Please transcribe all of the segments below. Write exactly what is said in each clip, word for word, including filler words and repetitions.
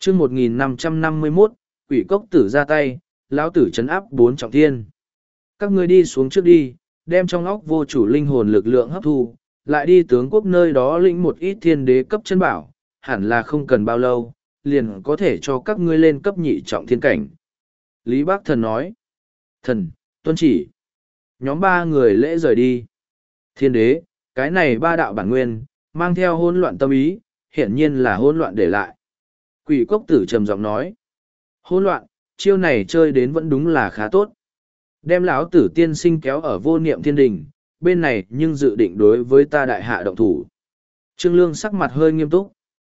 chương một nghìn năm trăm năm mươi mốt, quỷ cốc tử ra tay, lão tử trấn áp bốn trọng thiên. Các ngươi đi xuống trước đi, đem trong óc vô chủ linh hồn lực lượng hấp thu, lại đi tướng quốc nơi đó lĩnh một ít thiên đế cấp chân bảo, hẳn là không cần bao lâu, liền có thể cho các ngươi lên cấp nhị trọng thiên cảnh. Lý Bác Thần nói, thần, tuân chỉ. Nhóm ba người lễ rời đi. Thiên đế, cái này ba đạo bản nguyên, mang theo hỗn loạn tâm ý, hiển nhiên là hỗn loạn để lại. Quỷ cốc tử trầm giọng nói, hỗn loạn, chiêu này chơi đến vẫn đúng là khá tốt. Đem lão tử tiên sinh kéo ở vô niệm thiên đình, bên này nhưng dự định đối với ta đại hạ động thủ. Trương Lương sắc mặt hơi nghiêm túc.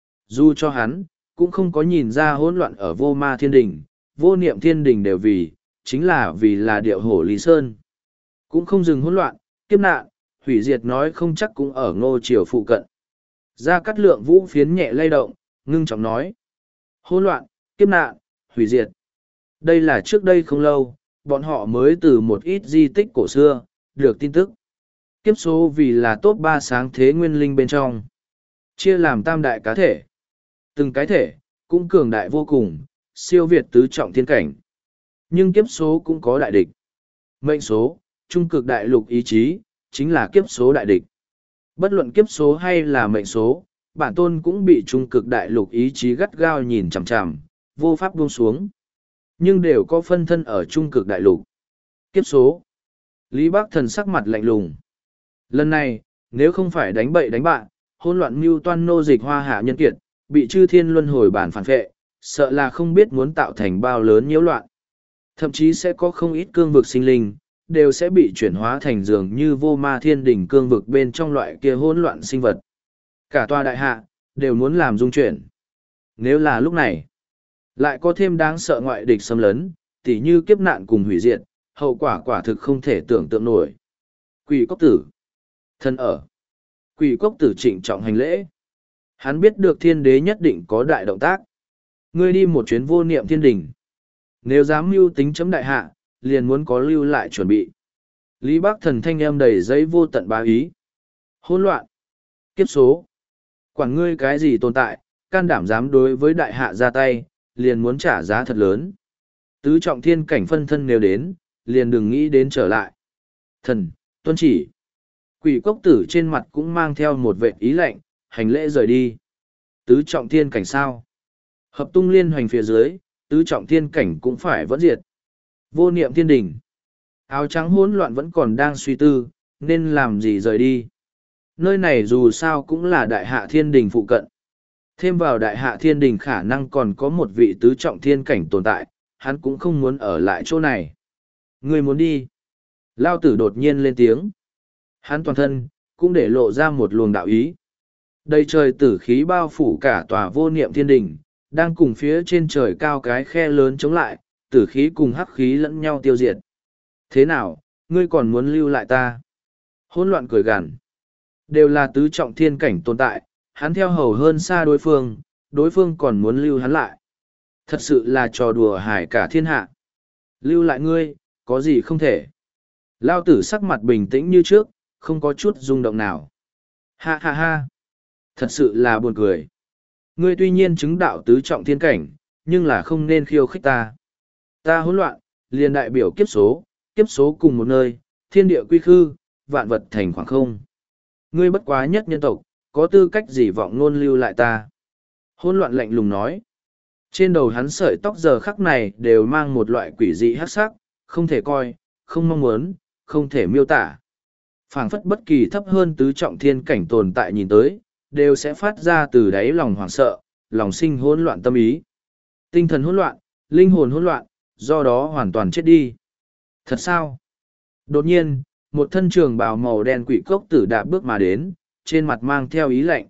Dù cho hắn, cũng không có nhìn ra hỗn loạn ở vô ma thiên đình, vô niệm thiên đình đều vì, chính là vì là điệu hổ Lý Sơn. Cũng không dừng hỗn loạn, kiếp nạn, hủy diệt nói không chắc cũng ở ngô triều phụ cận. Gia Cát Lượng vũ phiến nhẹ lay động, ngưng trọng nói. Hỗn loạn, kiếp nạn, hủy diệt. Đây là trước đây không lâu, bọn họ mới từ một ít di tích cổ xưa, được tin tức. Kiếp số vì là top ba sáng thế nguyên linh bên trong. Chia làm tam đại cá thể. Từng cái thể, cũng cường đại vô cùng, siêu việt tứ trọng thiên cảnh. Nhưng kiếp số cũng có đại địch. Mệnh số, trung cực đại lục ý chí, chính là kiếp số đại địch. Bất luận kiếp số hay là mệnh số, bản tôn cũng bị trung cực đại lục ý chí gắt gao nhìn chằm chằm, vô pháp buông xuống. Nhưng đều có phân thân ở trung cực đại lục. Kiếp số. Lý Bác Thần sắc mặt lạnh lùng. Lần này, nếu không phải đánh bậy đánh bạn, hỗn loạn mưu toan nô dịch hoa hạ nhân kiệt, bị chư thiên luân hồi bản phản vệ, sợ là không biết muốn tạo thành bao lớn nhiễu loạn. Thậm chí sẽ có không ít cương vực sinh linh, đều sẽ bị chuyển hóa thành dường như vô ma thiên đỉnh cương vực bên trong loại kia hỗn loạn sinh vật. Cả tòa đại hạ, đều muốn làm dung chuyển. Nếu là lúc này, lại có thêm đáng sợ ngoại địch xâm lấn, tỉ như kiếp nạn cùng hủy diệt, hậu quả quả thực không thể tưởng tượng nổi. Quỷ cốc tử. Thân ở. Quỷ cốc tử trịnh trọng hành lễ. Hắn biết được thiên đế nhất định có đại động tác. Ngươi đi một chuyến vô niệm thiên đình. Nếu dám mưu tính chấm đại hạ, liền muốn có lưu lại chuẩn bị. Lý Bác Thần thanh em đầy giấy vô tận bá ý. Hỗn loạn. Kiếp số. Quản ngươi cái gì tồn tại, can đảm dám đối với đại hạ ra tay, liền muốn trả giá thật lớn. Tứ trọng thiên cảnh phân thân nếu đến, liền đừng nghĩ đến trở lại. Thần, tuân chỉ. Quỷ cốc tử trên mặt cũng mang theo một vệ ý lạnh, hành lễ rời đi. Tứ trọng thiên cảnh sao? Hợp tung liên hoành phía dưới, tứ trọng thiên cảnh cũng phải vẫn diệt. Vô niệm thiên đỉnh. Áo trắng hỗn loạn vẫn còn đang suy tư, nên làm gì rời đi. Nơi này dù sao cũng là đại hạ thiên đình phụ cận. Thêm vào đại hạ thiên đình khả năng còn có một vị tứ trọng thiên cảnh tồn tại, hắn cũng không muốn ở lại chỗ này. Người muốn đi. Lao tử đột nhiên lên tiếng. Hắn toàn thân, cũng để lộ ra một luồng đạo ý. Đầy trời tử khí bao phủ cả tòa vô niệm thiên đình, đang cùng phía trên trời cao cái khe lớn chống lại, tử khí cùng hắc khí lẫn nhau tiêu diệt. Thế nào, ngươi còn muốn lưu lại ta? Hỗn loạn cười gằn. Đều là tứ trọng thiên cảnh tồn tại, hắn theo hầu hơn xa đối phương, đối phương còn muốn lưu hắn lại. Thật sự là trò đùa hài cả thiên hạ. Lưu lại ngươi, có gì không thể. Lao tử sắc mặt bình tĩnh như trước, không có chút rung động nào. Ha ha ha. Thật sự là buồn cười. Ngươi tuy nhiên chứng đạo tứ trọng thiên cảnh, nhưng là không nên khiêu khích ta. Ta hỗn loạn, liền đại biểu kiếp số, kiếp số cùng một nơi, thiên địa quy khư, vạn vật thành khoảng không. Ngươi bất quá nhất nhân tộc, có tư cách gì vọng ngôn lưu lại ta. Hỗn loạn lạnh lùng nói. Trên đầu hắn sợi tóc giờ khắc này đều mang một loại quỷ dị hắc sắc, không thể coi, không mong muốn, không thể miêu tả. Phảng phất bất kỳ thấp hơn tứ trọng thiên cảnh tồn tại nhìn tới, đều sẽ phát ra từ đáy lòng hoảng sợ, lòng sinh hỗn loạn tâm ý. Tinh thần hỗn loạn, linh hồn hỗn loạn, do đó hoàn toàn chết đi. Thật sao? Đột nhiên, một thân trường bào màu đen quỷ cốc tử đạp bước mà đến, trên mặt mang theo ý lạnh.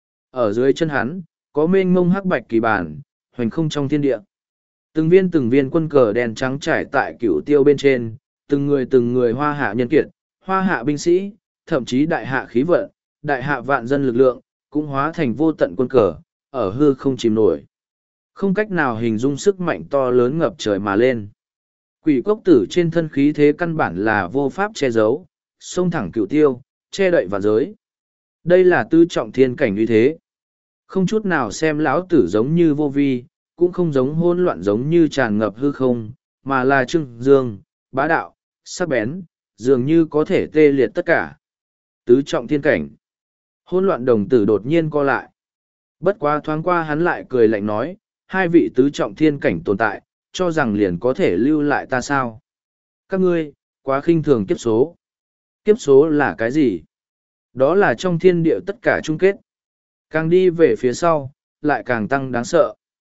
Ở dưới chân hắn, có mênh mông hắc bạch kỳ bản, hoành không trong thiên địa. Từng viên từng viên quân cờ đen trắng trải tại cửu tiêu bên trên, từng người từng người hoa hạ nhân kiệt, hoa hạ binh sĩ, thậm chí đại hạ khí vận, đại hạ vạn dân lực lượng, cũng hóa thành vô tận quân cờ, ở hư không chìm nổi. Không cách nào hình dung sức mạnh to lớn ngập trời mà lên. Quỷ cốc tử trên thân khí thế căn bản là vô pháp che giấu, xông thẳng cửu tiêu, che đậy vạn giới. Đây là tư trọng thiên cảnh uy thế. Không chút nào xem lão tử giống như vô vi, cũng không giống hỗn loạn giống như tràn ngập hư không, mà là trưng dương, bá đạo, sắc bén, dường như có thể tê liệt tất cả. Tứ trọng thiên cảnh. Hỗn loạn đồng tử đột nhiên co lại. Bất quá thoáng qua hắn lại cười lạnh nói, hai vị tứ trọng thiên cảnh tồn tại, cho rằng liền có thể lưu lại ta sao? Các ngươi, quá khinh thường kiếp số. Kiếp số là cái gì? Đó là trong thiên địa tất cả chung kết. Càng đi về phía sau, lại càng tăng đáng sợ.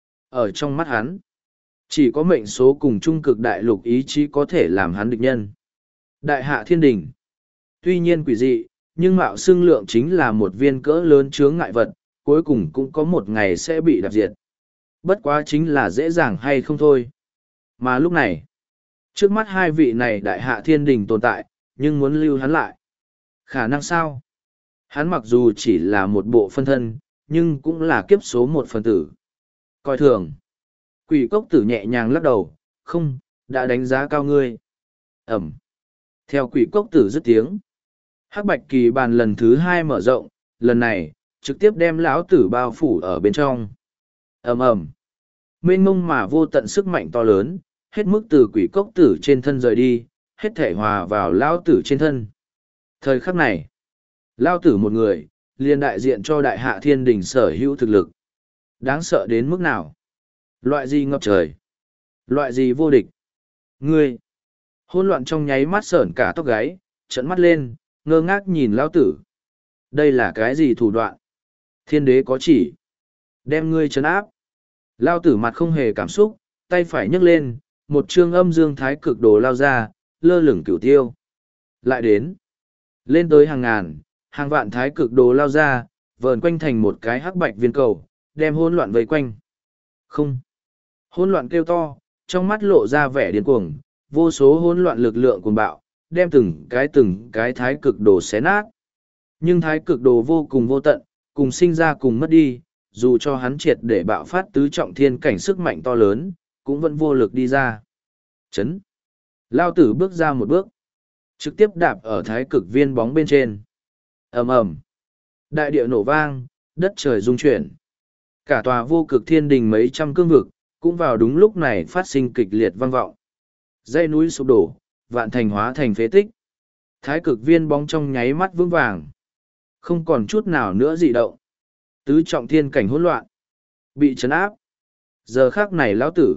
Ở trong mắt hắn, chỉ có mệnh số cùng trung cực đại lục ý chí có thể làm hắn địch nhân. Đại hạ thiên đình. Tuy nhiên quỷ dị, nhưng mạo xưng lượng chính là một viên cỡ lớn chướng ngại vật, cuối cùng cũng có một ngày sẽ bị đạp diệt. Bất quá chính là dễ dàng hay không thôi. Mà lúc này, trước mắt hai vị này đại hạ thiên đình tồn tại, nhưng muốn lưu hắn lại. Khả năng sao? Hắn mặc dù chỉ là một bộ phân thân, nhưng cũng là kiếp số một phần tử. Coi thường. Quỷ cốc tử nhẹ nhàng lắc đầu, không, đã đánh giá cao ngươi. Ẩm. Theo quỷ cốc tử dứt tiếng. Hắc bạch kỳ bàn lần thứ hai mở rộng, lần này, trực tiếp đem lão tử bao phủ ở bên trong. Ầm ầm. Mênh mông mà vô tận sức mạnh to lớn, hết mức từ quỷ cốc tử trên thân rời đi, hết thể hòa vào lão tử trên thân. Thời khắc này, lão tử một người, liền đại diện cho đại hạ thiên đình sở hữu thực lực. Đáng sợ đến mức nào? Loại gì ngập trời? Loại gì vô địch? Ngươi! Hỗn loạn trong nháy mắt sởn cả tóc gáy, trợn mắt lên, ngơ ngác nhìn lão tử. Đây là cái gì thủ đoạn? Thiên đế có chỉ. Đem ngươi trấn áp. Lão tử mặt không hề cảm xúc, tay phải nhấc lên, một chương âm dương thái cực đồ lao ra, lơ lửng cửu tiêu. Lại đến. Lên tới hàng ngàn, hàng vạn thái cực đồ lao ra, vờn quanh thành một cái hắc bạch viên cầu, đem hỗn loạn vây quanh. Không. Hỗn loạn kêu to, trong mắt lộ ra vẻ điên cuồng, vô số hỗn loạn lực lượng cuồng bạo, đem từng cái từng cái thái cực đồ xé nát. Nhưng thái cực đồ vô cùng vô tận, cùng sinh ra cùng mất đi, dù cho hắn triệt để bạo phát tứ trọng thiên cảnh sức mạnh to lớn, cũng vẫn vô lực đi ra. Chấn. Lao tử bước ra một bước, trực tiếp đạp ở thái cực viên bóng bên trên. Ầm ầm. Đại địa nổ vang, đất trời rung chuyển. Cả tòa vô cực thiên đình mấy trăm cương vực, cũng vào đúng lúc này phát sinh kịch liệt vang vọng. Dãy núi sụp đổ, vạn thành hóa thành phế tích. Thái cực viên bóng trong nháy mắt vững vàng. Không còn chút nào nữa dị động. Tứ trọng thiên cảnh hỗn loạn. Bị trấn áp. Giờ khắc này lão tử.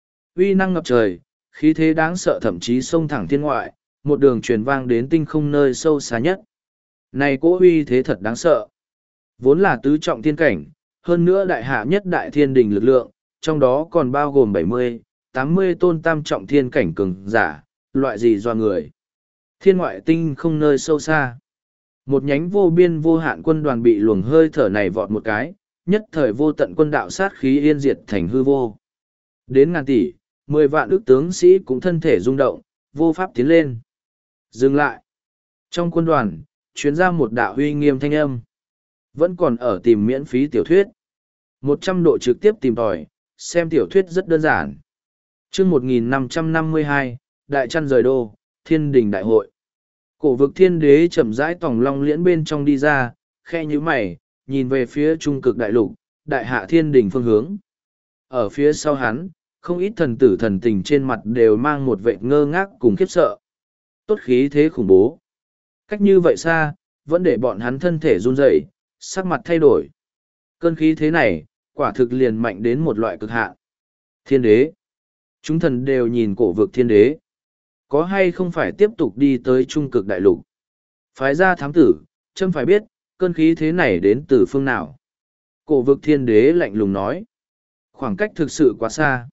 Uy năng ngập trời, khí thế đáng sợ thậm chí xông thẳng thiên ngoại, một đường truyền vang đến tinh không nơi sâu xa nhất. Này cỗ uy thế thật đáng sợ. Vốn là tứ trọng thiên cảnh, hơn nữa đại hạ nhất đại thiên đình lực lượng, trong đó còn bao gồm bảy mươi, tám mươi tôn tam trọng thiên cảnh cường giả, loại gì do người. Thiên ngoại tinh không nơi sâu xa. Một nhánh vô biên vô hạn quân đoàn bị luồng hơi thở này vọt một cái, nhất thời vô tận quân đạo sát khí yên diệt thành hư vô. Đến ngàn tỷ, mười vạn ước tướng sĩ cũng thân thể rung động, vô pháp tiến lên. Dừng lại. Trong quân đoàn, chuyến ra một đạo huy nghiêm thanh âm. Vẫn còn ở tìm miễn phí tiểu thuyết. một trăm độ trực tiếp tìm tòi, xem tiểu thuyết rất đơn giản. chương một nghìn năm trăm năm mươi hai, Đại Trăn rời đô, Thiên đình đại hội. Cổ vực thiên đế chậm rãi tòng long liễn bên trong đi ra, khe như mày, nhìn về phía trung cực đại lục, đại hạ thiên đình phương hướng. Ở phía sau hắn, không ít thần tử thần tình trên mặt đều mang một vệ ngơ ngác cùng khiếp sợ. Tốt khí thế khủng bố. Cách như vậy xa, vẫn để bọn hắn thân thể run rẩy, sắc mặt thay đổi. Cơn khí thế này, quả thực liền mạnh đến một loại cực hạn. Thiên đế. Chúng thần đều nhìn cổ vực thiên đế. Có hay không phải tiếp tục đi tới trung cực đại lục? Phái ra thám tử, châm phải biết, cơn khí thế này đến từ phương nào? Cổ vực thiên đế lạnh lùng nói. Khoảng cách thực sự quá xa.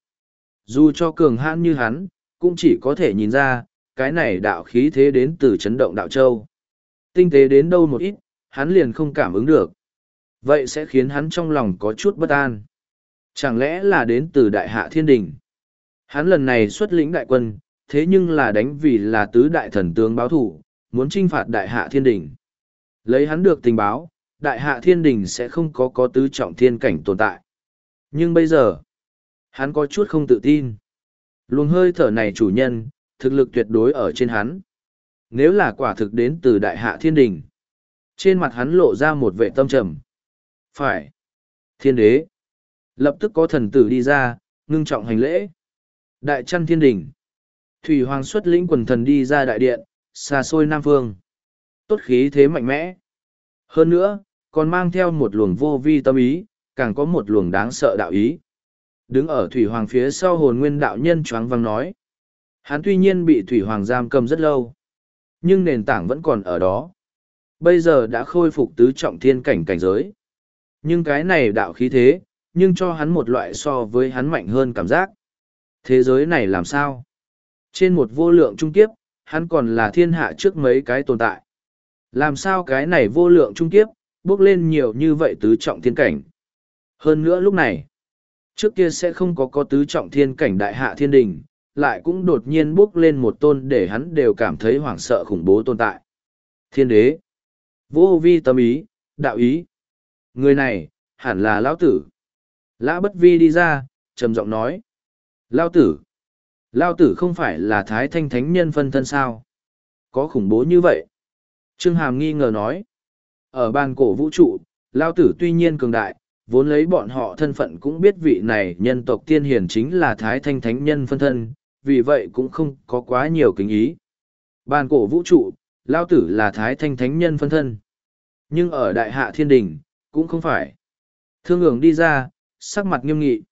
Dù cho cường hãn như hắn, cũng chỉ có thể nhìn ra, cái này đạo khí thế đến từ chấn động đạo châu. Tinh tế đến đâu một ít, hắn liền không cảm ứng được. Vậy sẽ khiến hắn trong lòng có chút bất an. Chẳng lẽ là đến từ đại hạ thiên đình? Hắn lần này xuất lĩnh đại quân, thế nhưng là đánh vì là tứ đại thần tướng báo thủ, muốn trinh phạt đại hạ thiên đình. Lấy hắn được tình báo, đại hạ thiên đình sẽ không có có tứ trọng thiên cảnh tồn tại. Nhưng bây giờ, hắn có chút không tự tin. Luồng hơi thở này chủ nhân, thực lực tuyệt đối ở trên hắn. Nếu là quả thực đến từ đại hạ thiên đình, trên mặt hắn lộ ra một vệ tâm trầm. Phải. Thiên đế. Lập tức có thần tử đi ra, ngưng trọng hành lễ. Đại Trăn Thiên Đình. Thủy Hoàng xuất lĩnh quần thần đi ra đại điện, xa xôi Nam Phương. Tốt khí thế mạnh mẽ. Hơn nữa, còn mang theo một luồng vô vi tâm ý, càng có một luồng đáng sợ đạo ý. Đứng ở Thủy Hoàng phía sau hồn nguyên đạo nhân choáng vang nói. Hắn tuy nhiên bị Thủy Hoàng giam cầm rất lâu, nhưng nền tảng vẫn còn ở đó. Bây giờ đã khôi phục tứ trọng thiên cảnh cảnh giới. Nhưng cái này đạo khí thế, nhưng cho hắn một loại so với hắn mạnh hơn cảm giác. Thế giới này làm sao? Trên một vô lượng trung kiếp, hắn còn là thiên hạ trước mấy cái tồn tại. Làm sao cái này vô lượng trung kiếp, bước lên nhiều như vậy tứ trọng thiên cảnh. Hơn nữa lúc này, trước kia sẽ không có có tứ trọng thiên cảnh đại hạ thiên đình, lại cũng đột nhiên bước lên một tôn để hắn đều cảm thấy hoảng sợ khủng bố tồn tại. Thiên đế, vô vi tâm ý, đạo ý. Người này, hẳn là Lão Tử. Lã Bất Vi đi ra, trầm giọng nói. Lão Tử. Lão Tử không phải là Thái Thanh Thánh Nhân phân thân sao? Có khủng bố như vậy? Trương Hàm nghi ngờ nói. Ở bàn cổ vũ trụ, Lão Tử tuy nhiên cường đại, vốn lấy bọn họ thân phận cũng biết vị này nhân tộc tiên hiển chính là Thái Thanh Thánh Nhân phân thân, vì vậy cũng không có quá nhiều kính ý. Bàn cổ vũ trụ, Lão Tử là Thái Thanh Thánh Nhân phân thân. Nhưng ở Đại Hạ Thiên Đình, cũng không phải. Thương Ngưỡng đi ra, sắc mặt nghiêm nghị.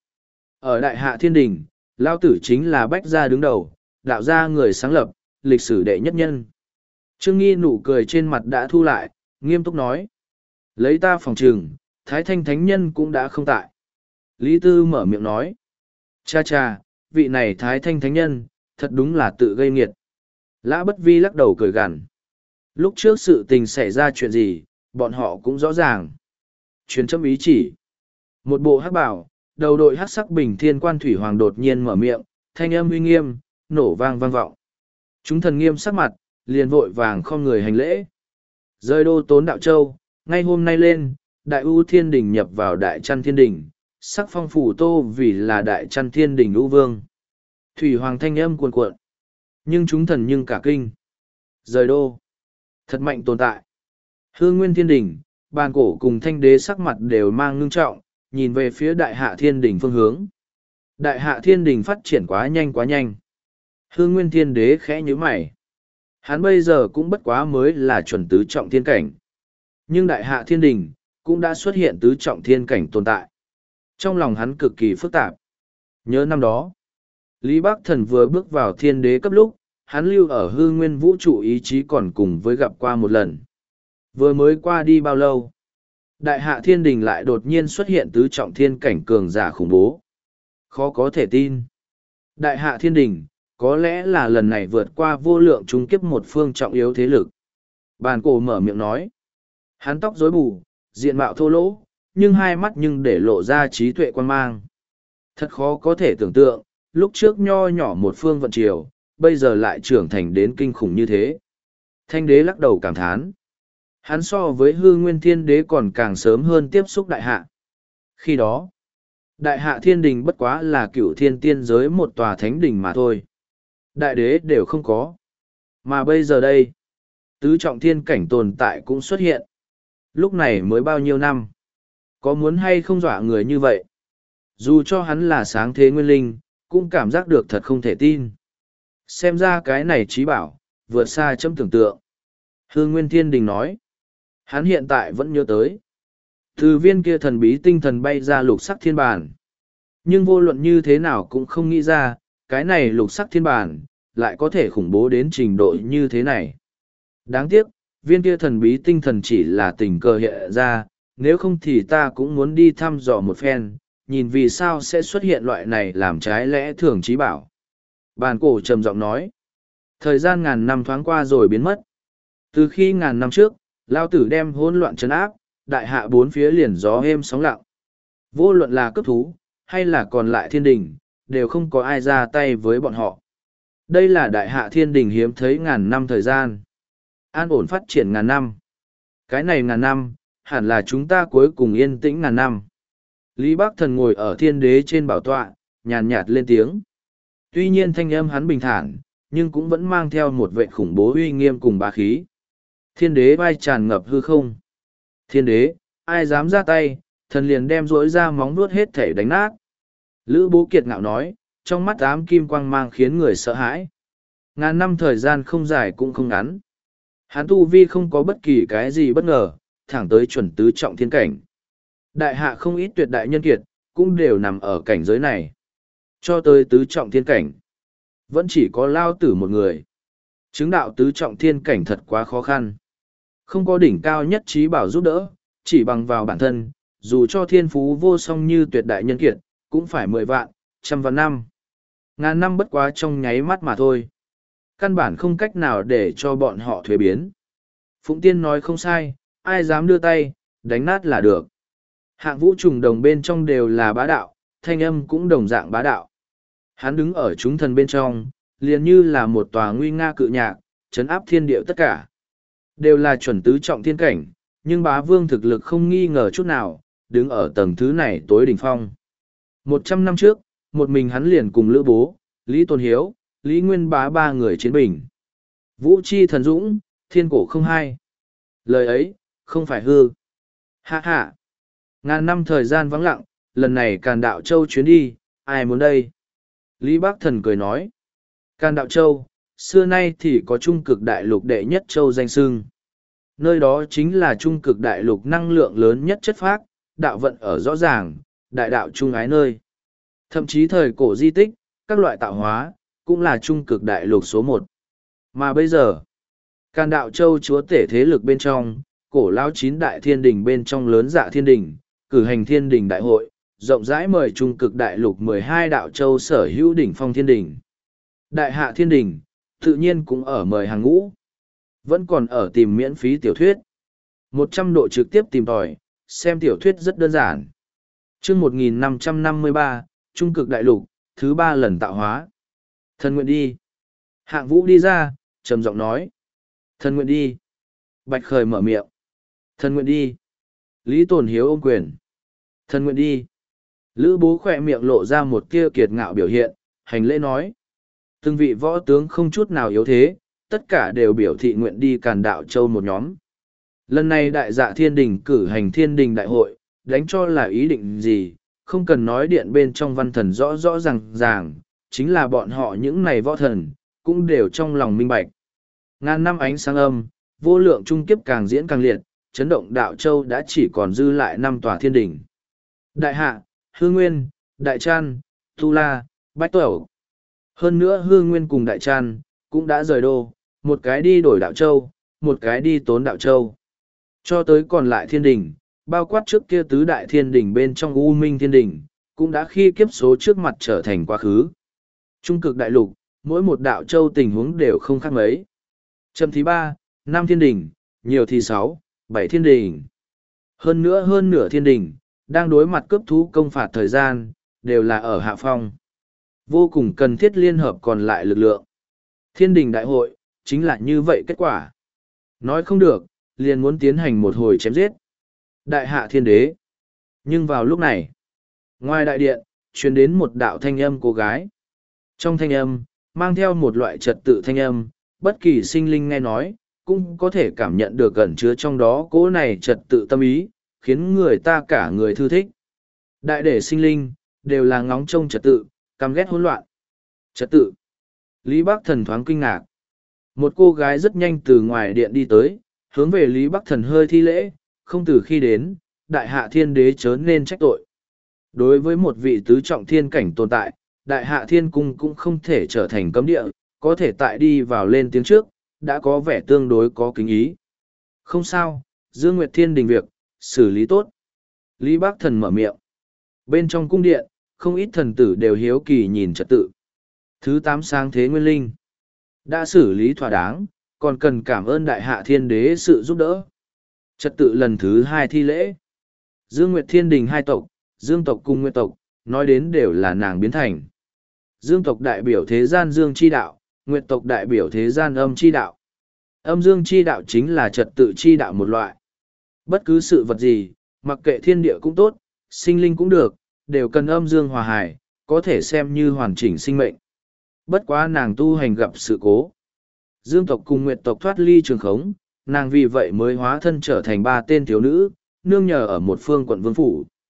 Ở Đại Hạ Thiên Đình, Lão Tử chính là bách gia đứng đầu, đạo gia người sáng lập, lịch sử đệ nhất nhân. Trương Nghi nụ cười trên mặt đã thu lại, nghiêm túc nói. Lấy ta phòng trừng, Thái Thanh Thánh Nhân cũng đã không tại. Lý Tư mở miệng nói. Cha cha, vị này Thái Thanh Thánh Nhân, thật đúng là tự gây nghiệt. Lã Bất Vi lắc đầu cười gằn. Lúc trước sự tình xảy ra chuyện gì, bọn họ cũng rõ ràng. Truyền châm ý chỉ. Một bộ hắc bảo, đầu đội hắc sắc bình thiên quan thủy hoàng đột nhiên mở miệng, thanh âm uy nghiêm, nổ vang vang vọng. Chúng thần nghiêm sắc mặt, liền vội vàng không người hành lễ. Rơi đô tốn đạo châu, ngay hôm nay lên, đại ưu thiên đình nhập vào đại trăn thiên đình, sắc phong phủ tô vì là đại trăn thiên đình ưu vương. Thủy hoàng thanh âm cuồn cuộn. Nhưng chúng thần nhưng cả kinh. Rời đô. Thật mạnh tồn tại. Hương nguyên thiên đình, bàn cổ cùng thanh đế sắc mặt đều mang ngưng trọng, nhìn về phía đại hạ thiên đình phương hướng. Đại hạ thiên đình phát triển quá nhanh quá nhanh. Hương nguyên thiên đế khẽ nhíu mày. Hắn bây giờ cũng bất quá mới là chuẩn tứ trọng thiên cảnh. Nhưng đại hạ thiên đình, cũng đã xuất hiện tứ trọng thiên cảnh tồn tại. Trong lòng hắn cực kỳ phức tạp. Nhớ năm đó, Lý Bắc Thần vừa bước vào thiên đế cấp lúc, hắn lưu ở hư nguyên vũ trụ ý chí còn cùng với gặp qua một lần. Vừa mới qua đi bao lâu, đại hạ thiên đình lại đột nhiên xuất hiện tứ trọng thiên cảnh cường giả khủng bố. Khó có thể tin. Đại hạ thiên đình, có lẽ là lần này vượt qua vô lượng trung kiếp một phương trọng yếu thế lực. Bàn cổ mở miệng nói. Hắn tóc rối bù, diện mạo thô lỗ, nhưng hai mắt nhưng để lộ ra trí tuệ quan mang. Thật khó có thể tưởng tượng, lúc trước nho nhỏ một phương vận triều, bây giờ lại trưởng thành đến kinh khủng như thế. Thanh đế lắc đầu cảm thán. Hắn so với hư nguyên thiên đế còn càng sớm hơn tiếp xúc đại hạ. Khi đó, đại hạ thiên đình bất quá là cựu thiên tiên giới một tòa thánh đình mà thôi. Đại đế đều không có. Mà bây giờ đây, tứ trọng thiên cảnh tồn tại cũng xuất hiện. Lúc này mới bao nhiêu năm? Có muốn hay không dọa người như vậy? Dù cho hắn là sáng thế nguyên linh, cũng cảm giác được thật không thể tin. Xem ra cái này trí bảo, vượt xa chấm tưởng tượng. Hương Nguyên Thiên Đình nói. Hắn hiện tại vẫn nhớ tới. Từ viên kia thần bí tinh thần bay ra lục sắc thiên bản. Nhưng vô luận như thế nào cũng không nghĩ ra, cái này lục sắc thiên bản, lại có thể khủng bố đến trình độ như thế này. Đáng tiếc, viên kia thần bí tinh thần chỉ là tình cờ hiện ra, nếu không thì ta cũng muốn đi thăm dò một phen, nhìn vì sao sẽ xuất hiện loại này làm trái lẽ thường trí bảo. Bàn cổ trầm giọng nói, thời gian ngàn năm thoáng qua rồi biến mất. Từ khi ngàn năm trước, Lao Tử đem hỗn loạn trấn áp, đại hạ bốn phía liền gió êm sóng lặng. Vô luận là cấp thú, hay là còn lại thiên đình, đều không có ai ra tay với bọn họ. Đây là đại hạ thiên đình hiếm thấy ngàn năm thời gian. An ổn phát triển ngàn năm. Cái này ngàn năm, hẳn là chúng ta cuối cùng yên tĩnh ngàn năm. Lý Bắc Thần ngồi ở thiên đế trên bảo tọa, nhàn nhạt lên tiếng. Tuy nhiên thanh âm hắn bình thản, nhưng cũng vẫn mang theo một vệ khủng bố uy nghiêm cùng bá khí. Thiên đế vai tràn ngập hư không. Thiên đế, ai dám ra tay, thần liền đem rỗi ra móng vuốt hết thể đánh nát. Lữ Bố kiệt ngạo nói, trong mắt ám kim quang mang khiến người sợ hãi. Ngàn năm thời gian không dài cũng không ngắn. Hắn tu vi không có bất kỳ cái gì bất ngờ, thẳng tới chuẩn tứ trọng thiên cảnh. Đại hạ không ít tuyệt đại nhân kiệt, cũng đều nằm ở cảnh giới này. Cho tới tứ trọng thiên cảnh, vẫn chỉ có Lao Tử một người. Chứng đạo tứ trọng thiên cảnh thật quá khó khăn. Không có đỉnh cao nhất trí bảo giúp đỡ, chỉ bằng vào bản thân, dù cho thiên phú vô song như tuyệt đại nhân kiệt, cũng phải mười vạn, trăm vạn năm. Ngàn năm bất quá trong nháy mắt mà thôi. Căn bản không cách nào để cho bọn họ thuế biến. Phụng Tiên nói không sai, ai dám đưa tay, đánh nát là được. Hạng vũ trùng đồng bên trong đều là bá đạo, thanh âm cũng đồng dạng bá đạo. Hắn đứng ở chúng thần bên trong, liền như là một tòa nguy nga cự nhạc, chấn áp thiên địa tất cả. Đều là chuẩn tứ trọng thiên cảnh, nhưng bá vương thực lực không nghi ngờ chút nào, đứng ở tầng thứ này tối đỉnh phong. Một trăm năm trước, một mình hắn liền cùng Lữ Bố, Lý Tôn Hiếu, Lý Nguyên Bá ba người chiến bình. Vũ chi thần dũng, thiên cổ không hai. Lời ấy, không phải hư. Hạ hạ. Ngàn năm thời gian vắng lặng, lần này Càn Đạo Châu chuyến đi, ai muốn đây? Lý Bác Thần cười nói. Càn Đạo Châu, xưa nay thì có trung cực đại lục đệ nhất châu danh xưng. Nơi đó chính là trung cực đại lục năng lượng lớn nhất chất phác, đạo vận ở rõ ràng, đại đạo trung ái nơi. Thậm chí thời cổ di tích, các loại tạo hóa, cũng là trung cực đại lục số một. Mà bây giờ, Càn Đạo Châu chúa tể thế lực bên trong, cổ lao chín đại thiên đình bên trong lớn dạ thiên đình, cử hành thiên đình đại hội, rộng rãi mời trung cực đại lục mười hai đạo châu sở hữu đỉnh phong thiên đình. Đại hạ thiên đình, tự nhiên cũng ở mời hàng ngũ. Vẫn còn ở tìm miễn phí tiểu thuyết. một trăm độ trực tiếp tìm tòi, xem tiểu thuyết rất đơn giản. chương một nghìn năm trăm năm mươi ba, Trung cực đại lục, thứ ba lần tạo hóa. Thần nguyện đi. Hạng vũ đi ra, trầm giọng nói. Thần nguyện đi. Bạch Khởi mở miệng. Thần nguyện đi. Lý Tồn Hiếu ôm quyền. Thần nguyện đi. Lữ Bố khỏe miệng lộ ra một tia kiệt ngạo biểu hiện, hành lễ nói. Từng vị võ tướng không chút nào yếu thế, tất cả đều biểu thị nguyện đi Càn Đạo Châu một nhóm. Lần này đại dạ thiên đình cử hành thiên đình đại hội, đánh cho là ý định gì, không cần nói điện bên trong văn thần rõ rõ ràng ràng, chính là bọn họ những này võ thần, cũng đều trong lòng minh bạch. Ngàn năm ánh sáng âm, vô lượng trung kiếp càng diễn càng liệt, chấn động Đạo Châu đã chỉ còn dư lại năm tòa thiên đình. Đại Hạ, Hương Nguyên, Đại Trăn, Tu La, Bách Tẩu. Hơn nữa Hương Nguyên cùng Đại Trăn, cũng đã rời đô, một cái đi đổi Đạo Châu, một cái đi tốn Đạo Châu. Cho tới còn lại thiên đình, bao quát trước kia tứ đại thiên đình bên trong U Minh thiên đình, cũng đã khi kiếp số trước mặt trở thành quá khứ. Trung cực đại lục, mỗi một Đạo Châu tình huống đều không khác mấy. Chậm thì ba, năm thiên đình, nhiều thì sáu, bảy thiên đình. Hơn nữa hơn nửa thiên đình, đang đối mặt cướp thú công phạt thời gian, đều là ở hạ phong. Vô cùng cần thiết liên hợp còn lại lực lượng. Thiên đình đại hội, chính là như vậy kết quả. Nói không được, liền muốn tiến hành một hồi chém giết. Đại hạ thiên đế. Nhưng vào lúc này, ngoài đại điện, truyền đến một đạo thanh âm cô gái. Trong thanh âm, mang theo một loại trật tự thanh âm, bất kỳ sinh linh nghe nói, cũng có thể cảm nhận được gần chứa trong đó cố này trật tự tâm ý, khiến người ta cả người thư thích. Đại để sinh linh, đều là ngóng trông trật tự, căm ghét hỗn loạn. Trật tự. Lý Bắc Thần thoáng kinh ngạc. Một cô gái rất nhanh từ ngoài điện đi tới, hướng về Lý Bắc Thần hơi thi lễ, không từ khi đến, đại hạ thiên đế chớ nên trách tội. Đối với một vị tứ trọng thiên cảnh tồn tại, đại hạ thiên cung cũng không thể trở thành cấm địa, có thể tại đi vào lên tiếng trước, đã có vẻ tương đối có kính ý. Không sao, Dương Nguyệt Thiên đình việc, xử lý tốt. Lý Bắc Thần mở miệng. Bên trong cung điện, không ít thần tử đều hiếu kỳ nhìn trật tự. Thứ tám sáng thế nguyên linh. Đã xử lý thỏa đáng, còn cần cảm ơn đại hạ thiên đế sự giúp đỡ. Trật tự lần thứ hai thi lễ. Dương Nguyệt Thiên đình hai tộc, Dương tộc cùng Nguyệt tộc, nói đến đều là nàng biến thành. Dương tộc đại biểu thế gian Dương chi đạo, Nguyệt tộc đại biểu thế gian âm chi đạo. Âm Dương chi đạo chính là trật tự chi đạo một loại. Bất cứ sự vật gì, mặc kệ thiên địa cũng tốt, sinh linh cũng được, đều cần âm Dương hòa hài, có thể xem như hoàn chỉnh sinh mệnh. Bất quá nàng tu hành gặp sự cố. Dương tộc cùng Nguyệt tộc thoát ly trường khống, nàng vì vậy mới hóa thân trở thành ba tên thiếu nữ, nương nhờ ở một phương quận vương phủ,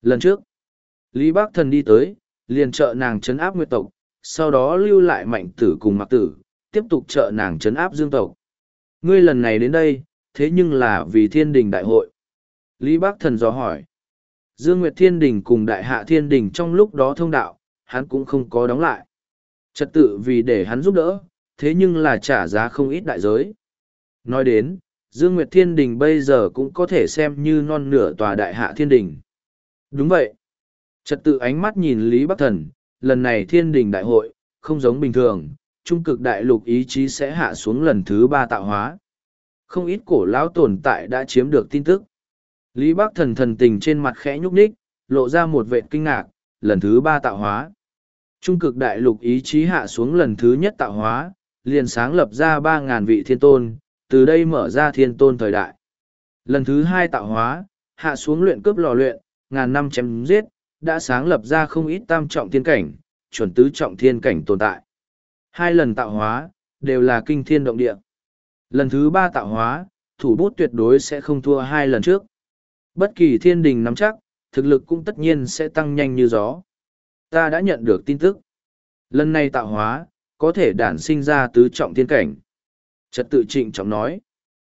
Lần trước, Lý Bắc Thần đi tới, liền trợ nàng trấn áp Nguyệt tộc, sau đó lưu lại Mạnh Tử cùng Mạc Tử, tiếp tục trợ nàng trấn áp Dương tộc. Ngươi lần này đến đây, thế nhưng là vì Thiên Đình đại hội. Lý Bắc Thần dò hỏi. Dương Nguyệt Thiên Đình cùng Đại Hạ Thiên Đình trong lúc đó thông đạo, hắn cũng không có đóng lại. Trật tự vì để hắn giúp đỡ, thế nhưng là trả giá không ít đại giới. Nói đến, Dương Nguyệt Thiên Đình bây giờ cũng có thể xem như non nửa tòa Đại Hạ Thiên Đình. Đúng vậy. Trật tự ánh mắt nhìn Lý Bắc Thần, lần này Thiên Đình đại hội, không giống bình thường, trung cực đại lục ý chí sẽ hạ xuống lần thứ ba tạo hóa. Không ít cổ lão tồn tại đã chiếm được tin tức. Lý Bắc Thần thần tình trên mặt khẽ nhúc nhích, lộ ra một vệ kinh ngạc, lần thứ ba tạo hóa. Trung cực đại lục ý chí hạ xuống lần thứ nhất tạo hóa, liền sáng lập ra ba ngàn vị thiên tôn, từ đây mở ra thiên tôn thời đại. Lần thứ hai tạo hóa, hạ xuống luyện cướp lò luyện, ngàn năm chém giết, đã sáng lập ra không ít tam trọng thiên cảnh, chuẩn tứ trọng thiên cảnh tồn tại. Hai lần tạo hóa, đều là kinh thiên động địa. Lần thứ ba tạo hóa, thủ bút tuyệt đối sẽ không thua hai lần trước. Bất kỳ thiên đình nắm chắc, thực lực cũng tất nhiên sẽ tăng nhanh như gió. Ta đã nhận được tin tức. Lần này tạo hóa, có thể đản sinh ra tứ trọng thiên cảnh. Trật tự trịnh trọng nói.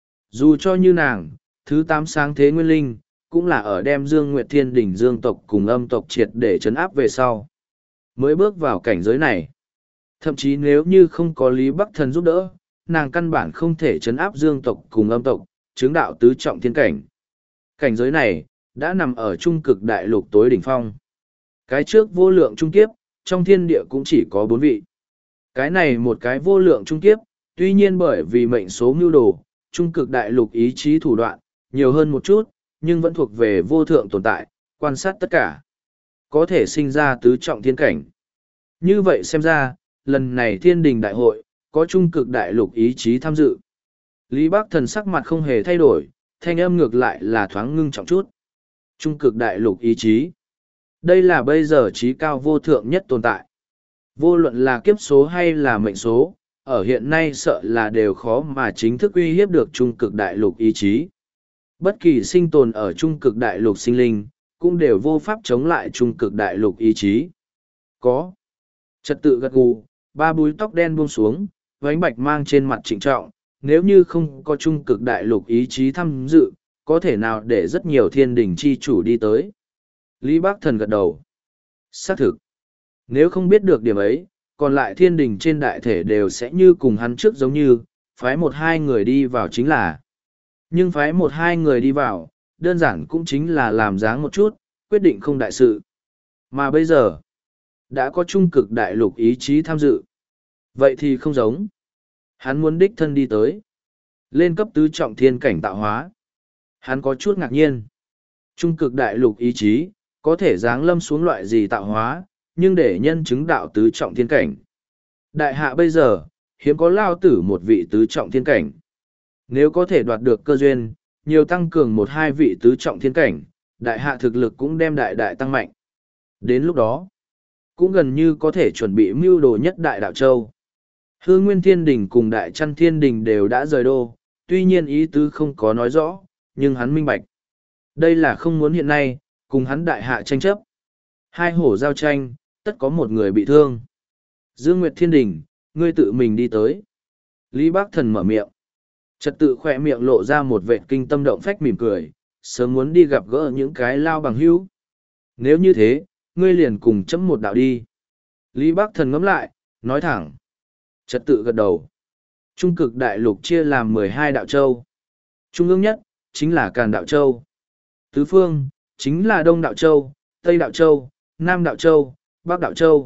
Dù cho như nàng, thứ tám sáng thế nguyên linh, cũng là ở đem Dương Nguyệt Thiên Đình Dương tộc cùng âm tộc triệt để chấn áp về sau. Mới bước vào cảnh giới này. Thậm chí nếu như không có Lý Bắc Thần giúp đỡ, nàng căn bản không thể chấn áp Dương tộc cùng âm tộc, chứng đạo tứ trọng thiên cảnh. Cảnh giới này, đã nằm ở trung cực đại lục tối đỉnh phong. Cái trước vô lượng trung kiếp, trong thiên địa cũng chỉ có bốn vị. Cái này một cái vô lượng trung kiếp, tuy nhiên bởi vì mệnh số mưu đồ, trung cực đại lục ý chí thủ đoạn, nhiều hơn một chút, nhưng vẫn thuộc về vô thượng tồn tại, quan sát tất cả. Có thể sinh ra tứ trọng thiên cảnh. Như vậy xem ra, lần này thiên đình đại hội, có trung cực đại lục ý chí tham dự. Lý Bắc Thần sắc mặt không hề thay đổi, thanh âm ngược lại là thoáng ngưng trọng chút. Trung cực đại lục ý chí. Đây là bây giờ trí cao vô thượng nhất tồn tại. Vô luận là kiếp số hay là mệnh số, ở hiện nay sợ là đều khó mà chính thức uy hiếp được trung cực đại lục ý chí. Bất kỳ sinh tồn ở trung cực đại lục sinh linh, cũng đều vô pháp chống lại trung cực đại lục ý chí. Có. Trật tự gật gù, ba búi tóc đen buông xuống, vánh bạch mang trên mặt trịnh trọng, nếu như không có trung cực đại lục ý chí tham dự, có thể nào để rất nhiều thiên đình chi chủ đi tới. Lý Bắc Thần gật đầu. Xác thực. Nếu không biết được điểm ấy, còn lại thiên đình trên đại thể đều sẽ như cùng hắn trước giống như, phái một hai người đi vào chính là. Nhưng phái một hai người đi vào, đơn giản cũng chính là làm dáng một chút, quyết định không đại sự. Mà bây giờ, đã có trung cực đại lục ý chí tham dự. Vậy thì không giống. Hắn muốn đích thân đi tới. Lên cấp tứ trọng thiên cảnh tạo hóa. Hắn có chút ngạc nhiên. Trung cực đại lục ý chí, có thể giáng lâm xuống loại gì tạo hóa, nhưng để nhân chứng đạo tứ trọng thiên cảnh. Đại hạ bây giờ, hiếm có lao tử một vị tứ trọng thiên cảnh. Nếu có thể đoạt được cơ duyên, nhiều tăng cường một hai vị tứ trọng thiên cảnh, đại hạ thực lực cũng đem đại đại tăng mạnh. Đến lúc đó, cũng gần như có thể chuẩn bị mưu đồ nhất đại đạo châu. Hư Nguyên Thiên Đình cùng Đại Trăn Thiên Đình đều đã rời đô, tuy nhiên ý tứ không có nói rõ, nhưng hắn minh bạch. Đây là không muốn hiện nay, cùng hắn đại hạ tranh chấp. Hai hổ giao tranh, tất có một người bị thương. Dương Nguyệt Thiên Đình, ngươi tự mình đi tới. Lý Bắc Thần mở miệng. Trật tự khỏe miệng lộ ra một vệt kinh tâm động phách mỉm cười, sớm muốn đi gặp gỡ những cái lao bằng hữu. Nếu như thế, ngươi liền cùng chấm một đạo đi. Lý Bắc Thần ngẫm lại, nói thẳng. Trật tự gật đầu. Trung cực đại lục chia làm mười hai đạo châu. Trung ương nhất, chính là Càn Đạo Châu. Tứ phương, chính là Đông Đạo Châu, Tây Đạo Châu, Nam Đạo Châu, Bắc Đạo Châu.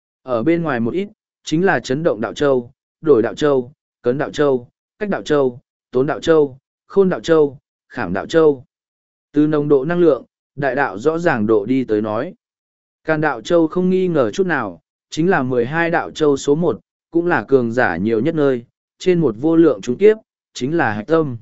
Ở bên ngoài một ít, chính là Chấn Động Đạo Châu, Đổi Đạo Châu, Cấn Đạo Châu, Cách Đạo Châu, Tốn Đạo Châu, Khôn Đạo Châu, Khảm Đạo Châu. Từ nồng độ năng lượng, đại đạo rõ ràng độ đi tới nói. Càn Đạo Châu không nghi ngờ chút nào, chính là mười hai đạo châu số một, cũng là cường giả nhiều nhất nơi, trên một vô lượng trung kiếp, chính là hạch tâm.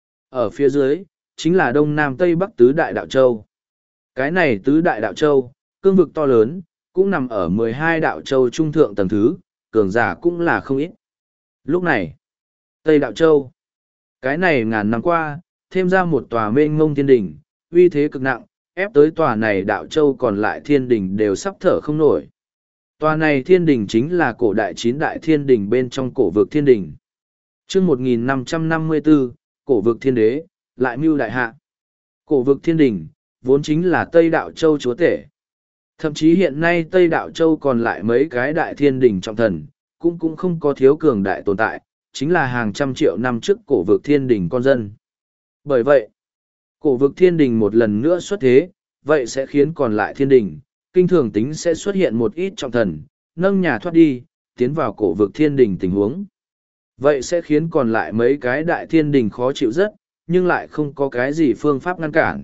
Ở phía dưới, chính là Đông Nam Tây Bắc tứ đại đạo châu. Cái này tứ đại đạo châu, cương vực to lớn, cũng nằm ở mười hai đạo châu trung thượng tầng thứ, cường giả cũng là không ít. Lúc này, Tây Đạo Châu, cái này ngàn năm qua, thêm ra một tòa mênh ngông thiên đỉnh, uy thế cực nặng, ép tới tòa này đạo châu còn lại thiên đình đều sắp thở không nổi. Tòa này thiên đình chính là cổ đại chín đại thiên đình bên trong cổ vực thiên đình. Chương một nghìn năm trăm năm mươi bốn, cổ vực thiên đế, lại mưu đại hạ. Cổ vực thiên đình, vốn chính là Tây Đạo Châu chúa tể. Thậm chí hiện nay Tây Đạo Châu còn lại mấy cái đại thiên đình trọng thần, cũng cũng không có thiếu cường đại tồn tại, chính là hàng trăm triệu năm trước cổ vực thiên đình con dân. Bởi vậy, cổ vực thiên đình một lần nữa xuất thế, vậy sẽ khiến còn lại thiên đình, kinh thường tính sẽ xuất hiện một ít trọng thần, nâng nhà thoát đi, tiến vào cổ vực thiên đình tình huống. Vậy sẽ khiến còn lại mấy cái đại thiên đình khó chịu rất, nhưng lại không có cái gì phương pháp ngăn cản.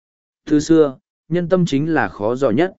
Từ xưa, nhân tâm chính là khó dò nhất.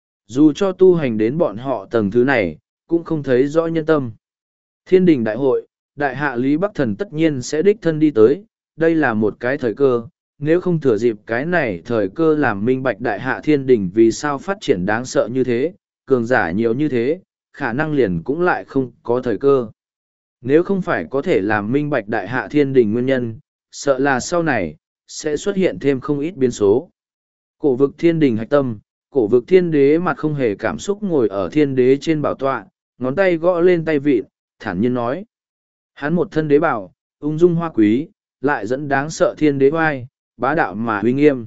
Dù cho tu hành đến bọn họ tầng thứ này, cũng không thấy rõ nhân tâm. Thiên đình đại hội, đại hạ Lý Bắc Thần tất nhiên sẽ đích thân đi tới, đây là một cái thời cơ, nếu không thừa dịp cái này thời cơ làm minh bạch đại hạ thiên đình vì sao phát triển đáng sợ như thế, cường giả nhiều như thế, khả năng liền cũng lại không có thời cơ. Nếu không phải có thể làm minh bạch đại hạ thiên đình nguyên nhân, sợ là sau này, sẽ xuất hiện thêm không ít biến số. Cổ vực thiên đình hạch tâm, cổ vực thiên đế mặt không hề cảm xúc ngồi ở thiên đế trên bảo tọa, ngón tay gõ lên tay vịn, thản nhiên nói. Hắn một thân đế bảo, ung dung hoa quý, lại dẫn đáng sợ thiên đế oai, bá đạo mà uy nghiêm.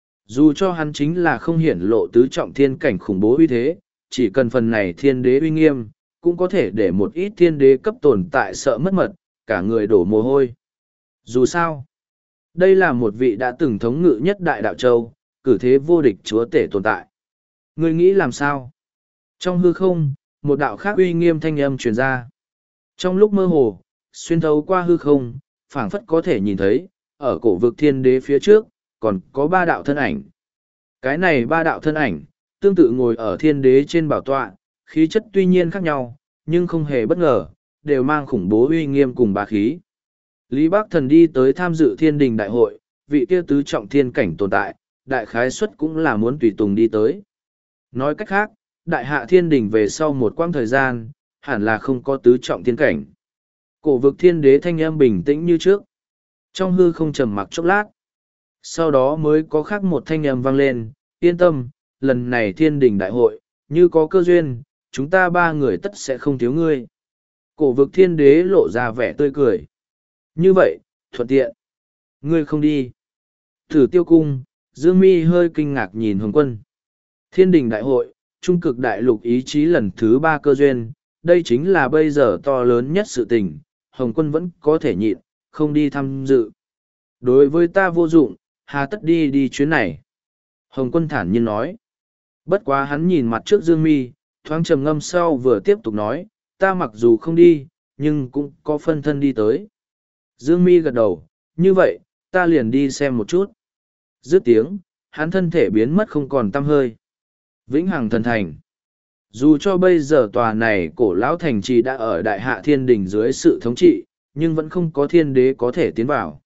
Dù cho hắn chính là không hiển lộ tứ trọng thiên cảnh khủng bố uy thế, chỉ cần phần này thiên đế uy nghiêm, cũng có thể để một ít thiên đế cấp tồn tại sợ mất mật, cả người đổ mồ hôi. Dù sao, đây là một vị đã từng thống ngự nhất đại đạo châu, cử thế vô địch chúa tể tồn tại. Ngươi nghĩ làm sao? Trong hư không, một đạo khác uy nghiêm thanh âm truyền ra. Trong lúc mơ hồ, xuyên thấu qua hư không, phảng phất có thể nhìn thấy, ở cổ vực thiên đế phía trước, còn có ba đạo thân ảnh. Cái này ba đạo thân ảnh, tương tự ngồi ở thiên đế trên bảo tọa, khí chất tuy nhiên khác nhau, nhưng không hề bất ngờ, đều mang khủng bố uy nghiêm cùng bá khí. Lý Bắc Thần đi tới tham dự thiên đình đại hội, vị kia tứ trọng thiên cảnh tồn tại, đại khái suất cũng là muốn tùy tùng đi tới. Nói cách khác, đại hạ thiên đình về sau một quãng thời gian, hẳn là không có tứ trọng thiên cảnh. Cổ vực thiên đế thanh âm bình tĩnh như trước. Trong hư không trầm mặc chốc lát. Sau đó mới có khác một thanh âm vang lên, yên tâm, lần này thiên đình đại hội, như có cơ duyên, chúng ta ba người tất sẽ không thiếu ngươi. Cổ vực thiên đế lộ ra vẻ tươi cười. Như vậy, thuận tiện. Ngươi không đi. Thử tiêu cung, Dương Mi hơi kinh ngạc nhìn Hồng Quân. Thiên đình đại hội, trung cực đại lục ý chí lần thứ ba cơ duyên, đây chính là bây giờ to lớn nhất sự tình, Hồng Quân vẫn có thể nhịn, không đi tham dự. Đối với ta vô dụng, hà tất đi đi chuyến này. Hồng Quân thản nhiên nói. Bất quá hắn nhìn mặt trước Dương Mi, thoáng trầm ngâm sau vừa tiếp tục nói, ta mặc dù không đi, nhưng cũng có phân thân đi tới. Dương Mi gật đầu, như vậy, ta liền đi xem một chút. Dứt tiếng, hắn thân thể biến mất không còn tăm hơi. Vĩnh Hằng Thần Thành. Dù cho bây giờ tòa này cổ lão thành trì đã ở đại hạ thiên đình dưới sự thống trị, nhưng vẫn không có thiên đế có thể tiến vào.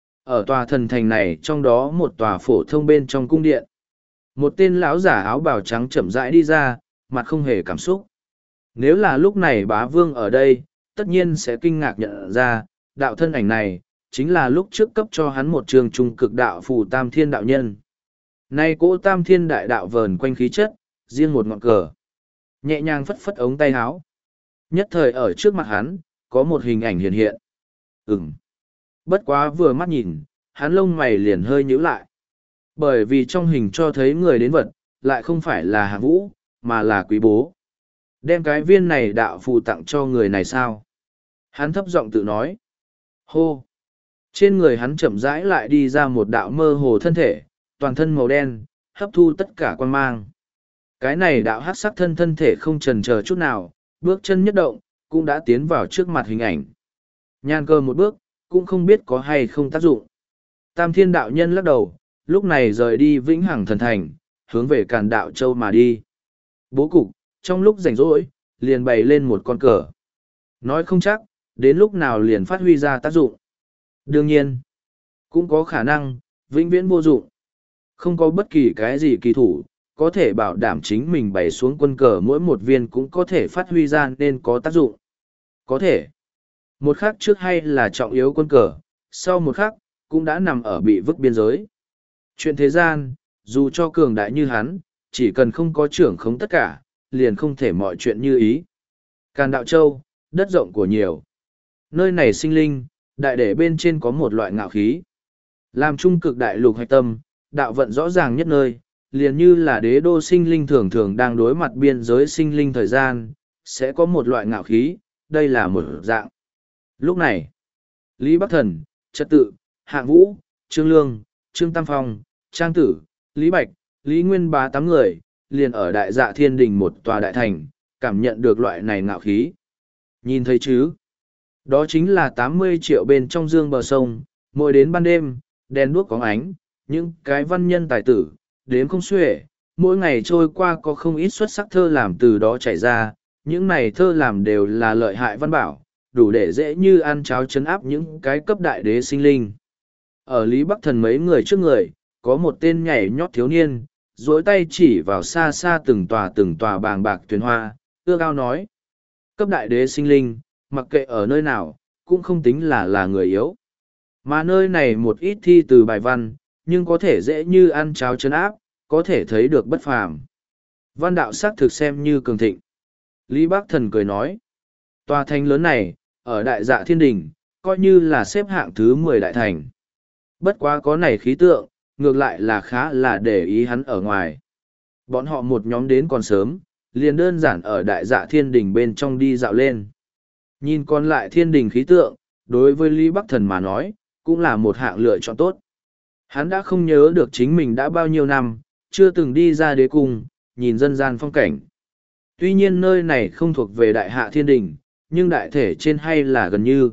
Ở tòa thần thành này trong đó một tòa phổ thông bên trong cung điện. Một tên lão giả áo bào trắng chậm rãi đi ra, mặt không hề cảm xúc. Nếu là lúc này bá vương ở đây, tất nhiên sẽ kinh ngạc nhận ra, đạo thân ảnh này, chính là lúc trước cấp cho hắn một trường trung cực đạo phù tam thiên đạo nhân. Nay cỗ tam thiên đại đạo vờn quanh khí chất, riêng một ngọn cờ. Nhẹ nhàng phất phất ống tay áo. Nhất thời ở trước mặt hắn, có một hình ảnh hiện hiện. Ừm. Bất quá vừa mắt nhìn, hắn lông mày liền hơi nhíu lại. Bởi vì trong hình cho thấy người đến vật, lại không phải là Hạ Vũ, mà là Quý Bố. Đem cái viên này đạo phù tặng cho người này sao? Hắn thấp giọng tự nói. Hô! Trên người hắn chậm rãi lại đi ra một đạo mơ hồ thân thể, toàn thân màu đen, hấp thu tất cả quan mang. Cái này đạo hắc sắc thân thân thể không chần chờ chút nào, bước chân nhất động, cũng đã tiến vào trước mặt hình ảnh. Nhan cơ một bước, cũng không biết có hay không tác dụng. Tam thiên đạo nhân lắc đầu, lúc này rời đi Vĩnh Hằng Thần Thành, hướng về Càn Đạo Châu mà đi. Bố cục, trong lúc rảnh rỗi, liền bày lên một con cờ. Nói không chắc, đến lúc nào liền phát huy ra tác dụng. Đương nhiên, cũng có khả năng, vĩnh viễn vô dụng. Không có bất kỳ cái gì kỳ thủ, có thể bảo đảm chính mình bày xuống quân cờ mỗi một viên cũng có thể phát huy ra nên có tác dụng. Có thể, một khắc trước hay là trọng yếu quân cờ, sau một khắc, cũng đã nằm ở bị vứt biên giới. Chuyện thế gian, dù cho cường đại như hắn, chỉ cần không có trưởng khống tất cả, liền không thể mọi chuyện như ý. Càn Đạo Châu, đất rộng của nhiều. Nơi này sinh linh, đại để bên trên có một loại ngạo khí. Làm trung cực đại lục hạch tâm, đạo vận rõ ràng nhất nơi, liền như là đế đô sinh linh thường thường đang đối mặt biên giới sinh linh thời gian, sẽ có một loại ngạo khí, đây là một dạng. Lúc này, Lý Bắc Thần, Trật Tự, Hạng Vũ, Trương Lương, Trương Tam Phong, Trang Tử, Lý Bạch, Lý Nguyên Bá tám người, liền ở đại dạ thiên đình một tòa đại thành, cảm nhận được loại này ngạo khí. Nhìn thấy chứ? Đó chính là tám mươi triệu bên trong dương bờ sông, mỗi đến ban đêm, đèn đuốc có ánh, những cái văn nhân tài tử, đếm không xuể, mỗi ngày trôi qua có không ít xuất sắc thơ làm từ đó chảy ra, những này thơ làm đều là lợi hại văn bảo, đủ để dễ như ăn cháo chấn áp những cái cấp đại đế sinh linh. Ở Lý Bắc Thần mấy người trước người, có một tên nhảy nhót thiếu niên, dối tay chỉ vào xa xa từng tòa từng tòa bàng bạc thuyền hoa, ưa cao nói. Cấp đại đế sinh linh, mặc kệ ở nơi nào, cũng không tính là là người yếu. Mà nơi này một ít thi từ bài văn, nhưng có thể dễ như ăn cháo chấn áp, có thể thấy được bất phàm. Văn đạo sắc thực xem như cường thịnh. Lý Bắc Thần cười nói, tòa thành lớn này, ở đại dạ thiên đình, coi như là xếp hạng thứ mười đại thành. Bất quá có này khí tượng, ngược lại là khá là để ý hắn ở ngoài. Bọn họ một nhóm đến còn sớm, liền đơn giản ở đại dạ thiên đình bên trong đi dạo lên. Nhìn còn lại thiên đình khí tượng, đối với Lý Bắc Thần mà nói, cũng là một hạng lựa chọn tốt. Hắn đã không nhớ được chính mình đã bao nhiêu năm, chưa từng đi ra đế cung, nhìn dân gian phong cảnh. Tuy nhiên nơi này không thuộc về đại hạ thiên đình, nhưng đại thể trên hay là gần như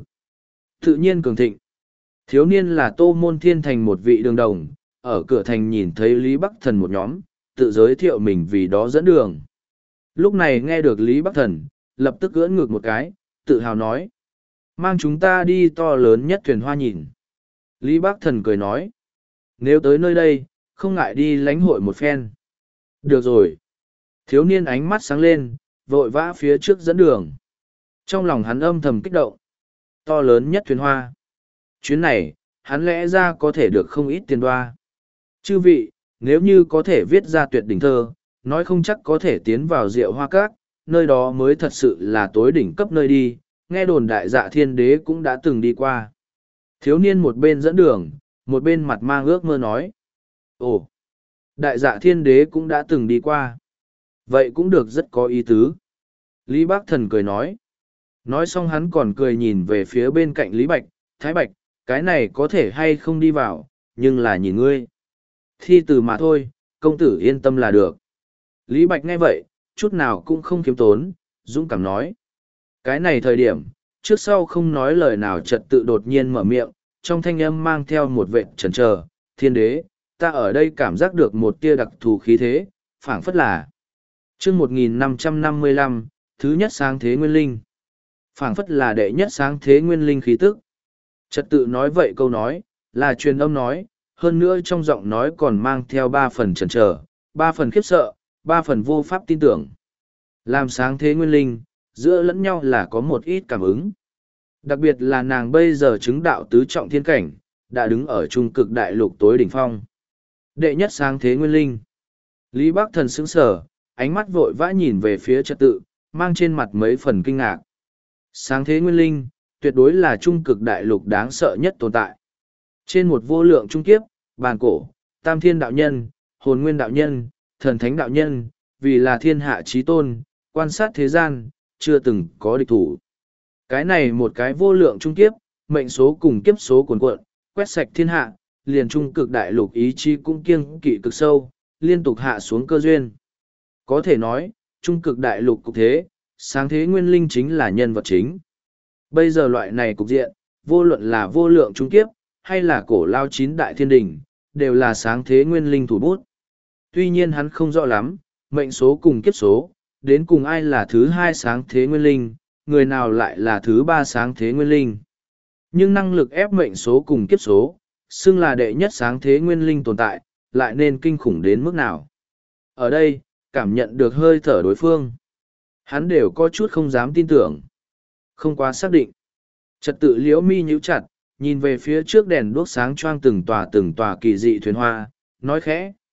tự nhiên cường thịnh. Thiếu niên là Tô Môn Thiên Thành một vị đường đồng, ở cửa thành nhìn thấy Lý Bắc Thần một nhóm, tự giới thiệu mình vì đó dẫn đường. Lúc này nghe được Lý Bắc Thần, lập tức ưỡn ngược một cái, tự hào nói. Mang chúng ta đi to lớn nhất thuyền hoa nhìn. Lý Bắc Thần cười nói. Nếu tới nơi đây, không ngại đi lãnh hội một phen. Được rồi. Thiếu niên ánh mắt sáng lên, vội vã phía trước dẫn đường. Trong lòng hắn âm thầm kích động. To lớn nhất thuyền hoa. Chuyến này, hắn lẽ ra có thể được không ít tiền đoa. Chư vị, nếu như có thể viết ra tuyệt đỉnh thơ, nói không chắc có thể tiến vào rượu hoa cát, nơi đó mới thật sự là tối đỉnh cấp nơi đi, nghe đồn đại dạ thiên đế cũng đã từng đi qua. Thiếu niên một bên dẫn đường, một bên mặt mang ước mơ nói. Ồ, đại dạ thiên đế cũng đã từng đi qua. Vậy cũng được rất có ý tứ. Lý Bác Thần cười nói. Nói xong hắn còn cười nhìn về phía bên cạnh Lý Bạch, Thái Bạch, cái này có thể hay không đi vào, nhưng là nhìn ngươi. Thi từ mà thôi, công tử yên tâm là được. Lý Bạch nghe vậy, chút nào cũng không khiêm tốn, dũng cảm nói. Cái này thời điểm, trước sau không nói lời nào Trật Tự đột nhiên mở miệng, trong thanh âm mang theo một vệt chần chờ, thiên đế, ta ở đây cảm giác được một tia đặc thù khí thế, phảng phất là. Chương một nghìn năm trăm năm mươi lăm, thứ nhất sáng thế nguyên linh. Phảng phất là đệ nhất sáng thế nguyên linh khí tức. Trật Tự nói vậy câu nói, là truyền âm nói, hơn nữa trong giọng nói còn mang theo ba phần chần chờ, ba phần khiếp sợ, ba phần vô pháp tin tưởng. Làm sáng thế nguyên linh, giữa lẫn nhau là có một ít cảm ứng. Đặc biệt là nàng bây giờ chứng đạo tứ trọng thiên cảnh, đã đứng ở trung cực đại lục tối đỉnh phong. Đệ nhất sáng thế nguyên linh. Lý Bắc Thần sững sờ, ánh mắt vội vã nhìn về phía Trật Tự, mang trên mặt mấy phần kinh ngạc. Sáng thế nguyên linh, tuyệt đối là trung cực đại lục đáng sợ nhất tồn tại. Trên một vô lượng trung kiếp, bàn cổ, tam thiên đạo nhân, hồn nguyên đạo nhân, thần thánh đạo nhân, vì là thiên hạ chí tôn, quan sát thế gian, chưa từng có địch thủ. Cái này một cái vô lượng trung kiếp, mệnh số cùng kiếp số cuồn cuộn, quét sạch thiên hạ, liền trung cực đại lục ý chí cũng kiêng kỵ cực sâu, liên tục hạ xuống cơ duyên. Có thể nói, trung cực đại lục cục thế, sáng thế nguyên linh chính là nhân vật chính. Bây giờ loại này cục diện, vô luận là vô lượng trung kiếp, hay là cổ lao chín đại thiên đình, đều là sáng thế nguyên linh thủ bút. Tuy nhiên hắn không rõ lắm, mệnh số cùng kiếp số, đến cùng ai là thứ hai sáng thế nguyên linh, người nào lại là thứ ba sáng thế nguyên linh. Nhưng năng lực ép mệnh số cùng kiếp số, xưng là đệ nhất sáng thế nguyên linh tồn tại, lại nên kinh khủng đến mức nào. Ở đây, cảm nhận được hơi thở đối phương. Hắn đều có chút không dám tin tưởng. Không quá xác định. Trật Tự liễu mi nhíu chặt, nhìn về phía trước đèn đuốc sáng choang từng tòa từng tòa kỳ dị thuyền hoa, nói khẽ.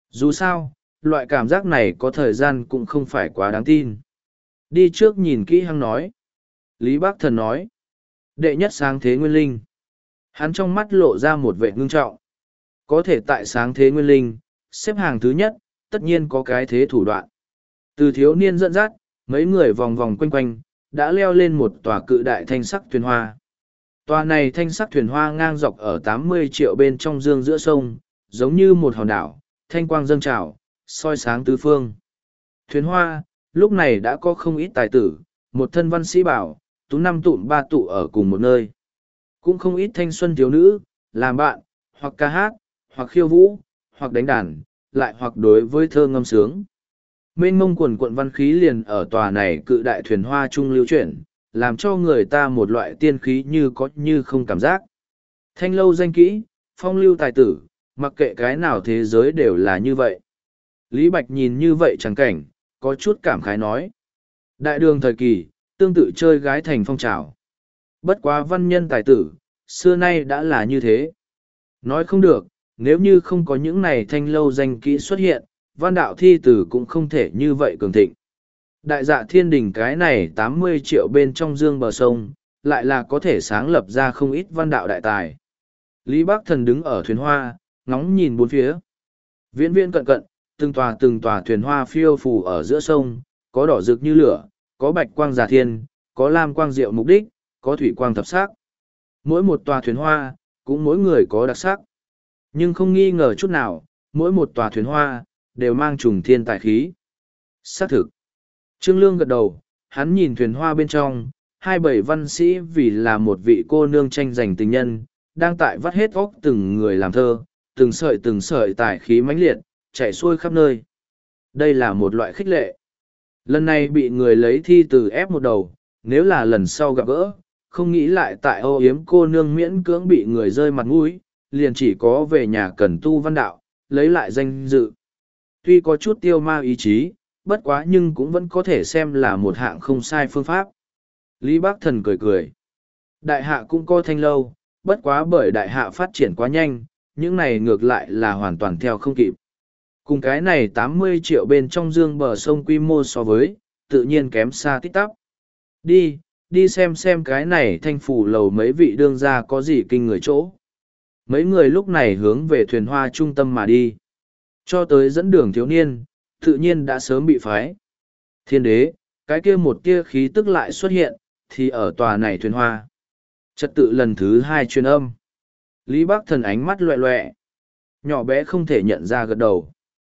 Dù sao, loại cảm giác này có thời gian cũng không phải quá đáng tin. Đi trước nhìn kỹ hăng nói. Lý Bác Thần nói. Đệ nhất sáng thế nguyên linh. Hắn trong mắt lộ ra một vẻ ngưng trọng. Có thể tại sáng thế nguyên linh, xếp hàng thứ nhất, tất nhiên có cái thế thủ đoạn. Từ thiếu niên dẫn dắt, mấy người vòng vòng quanh quanh, đã leo lên một tòa cự đại thanh sắc thuyền hoa. Tòa này thanh sắc thuyền hoa ngang dọc ở tám mươi triệu bên trong dương giữa sông, giống như một hòn đảo, thanh quang dâng trào, soi sáng tứ phương. Thuyền hoa, lúc này đã có không ít tài tử, một thân văn sĩ bảo, tú năm tụm ba tụ ở cùng một nơi. Cũng không ít thanh xuân thiếu nữ, làm bạn, hoặc ca hát, hoặc khiêu vũ, hoặc đánh đàn, lại hoặc đối với thơ ngâm sướng. Mênh mông quần quận văn khí liền ở tòa này cự đại thuyền hoa trung lưu chuyển, làm cho người ta một loại tiên khí như có như không cảm giác. Thanh lâu danh kỹ, phong lưu tài tử, mặc kệ cái nào thế giới đều là như vậy. Lý Bạch nhìn như vậy chẳng cảnh, có chút cảm khái nói. Đại đường thời kỳ, tương tự chơi gái thành phong trào. Bất quá văn nhân tài tử, xưa nay đã là như thế. Nói không được, nếu như không có những này thanh lâu danh kỹ xuất hiện, văn đạo thi tử cũng không thể như vậy cường thịnh. Đại dạ thiên đình cái này tám mươi triệu bên trong dương bờ sông, lại là có thể sáng lập ra không ít văn đạo đại tài. Lý Bác Thần đứng ở thuyền hoa, ngóng nhìn bốn phía. Viễn viễn cận cận, từng tòa từng tòa thuyền hoa phiêu phù ở giữa sông, có đỏ rực như lửa, có bạch quang giả thiên, có lam quang diệu mục đích, có thủy quang thập sắc. Mỗi một tòa thuyền hoa, cũng mỗi người có đặc sắc. Nhưng không nghi ngờ chút nào, mỗi một tòa thuyền hoa, đều mang trùng thiên tài khí. Xác thực. Trương Lương gật đầu, hắn nhìn thuyền hoa bên trong, hai bảy văn sĩ vì là một vị cô nương tranh giành tình nhân, đang tại vắt hết óc từng người làm thơ, từng sợi từng sợi tài khí mãnh liệt, chảy xuôi khắp nơi. Đây là một loại khích lệ. Lần này bị người lấy thi từ ép một đầu, nếu là lần sau gặp gỡ, không nghĩ lại tại âu yếm cô nương miễn cưỡng bị người rơi mặt mũi, liền chỉ có về nhà cần tu văn đạo, lấy lại danh dự. Tuy có chút tiêu ma ý chí, bất quá nhưng cũng vẫn có thể xem là một hạng không sai phương pháp. Lý Bác Thần cười cười. Đại hạ cũng có thanh lâu, bất quá bởi đại hạ phát triển quá nhanh, những này ngược lại là hoàn toàn theo không kịp. Cùng cái này tám mươi triệu bên trong dương bờ sông quy mô so với, tự nhiên kém xa tít tắp. Đi, đi xem xem cái này thanh phủ lầu mấy vị đương gia có gì kinh người chỗ. Mấy người lúc này hướng về thuyền hoa trung tâm mà đi. Cho tới dẫn đường thiếu niên, tự nhiên đã sớm bị phái. Thiên đế, cái kia một tia khí tức lại xuất hiện, thì ở tòa này thuyền hoa. Trật tự lần thứ hai truyền âm. Lý Bác Thần ánh mắt loẹ loẹ. Nhỏ bé không thể nhận ra gật đầu.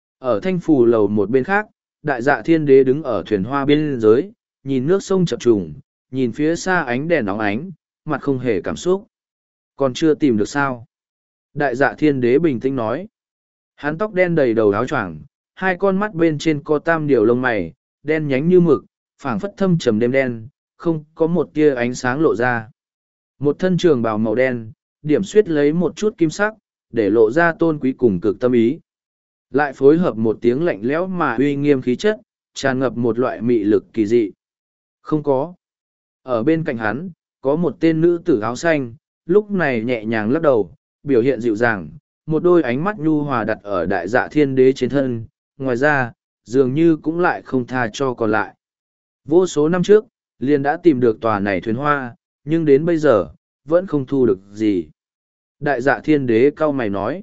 Ở thanh phù lầu một bên khác, đại dạ thiên đế đứng ở thuyền hoa bên dưới, nhìn nước sông chập trùng, nhìn phía xa ánh đèn nóng ánh, mặt không hề cảm xúc. Còn chưa tìm được sao? Đại dạ thiên đế bình tĩnh nói. Hắn tóc đen đầy đầu áo choàng, hai con mắt bên trên có tam điều lông mày, đen nhánh như mực, phảng phất thâm trầm đêm đen, không có một tia ánh sáng lộ ra. Một thân trường bào màu đen, điểm xuyết lấy một chút kim sắc, để lộ ra tôn quý cùng cực tâm ý. Lại phối hợp một tiếng lạnh lẽo mà uy nghiêm khí chất, tràn ngập một loại mị lực kỳ dị. Không có. Ở bên cạnh hắn, có một tên nữ tử áo xanh, lúc này nhẹ nhàng lắc đầu, biểu hiện dịu dàng, một đôi ánh mắt nhu hòa đặt ở đại dạ thiên đế trên thân, ngoài ra, dường như cũng lại không tha cho còn lại. Vô số năm trước, liền đã tìm được tòa này thuyền hoa, nhưng đến bây giờ, vẫn không thu được gì. Đại dạ thiên đế cau mày nói,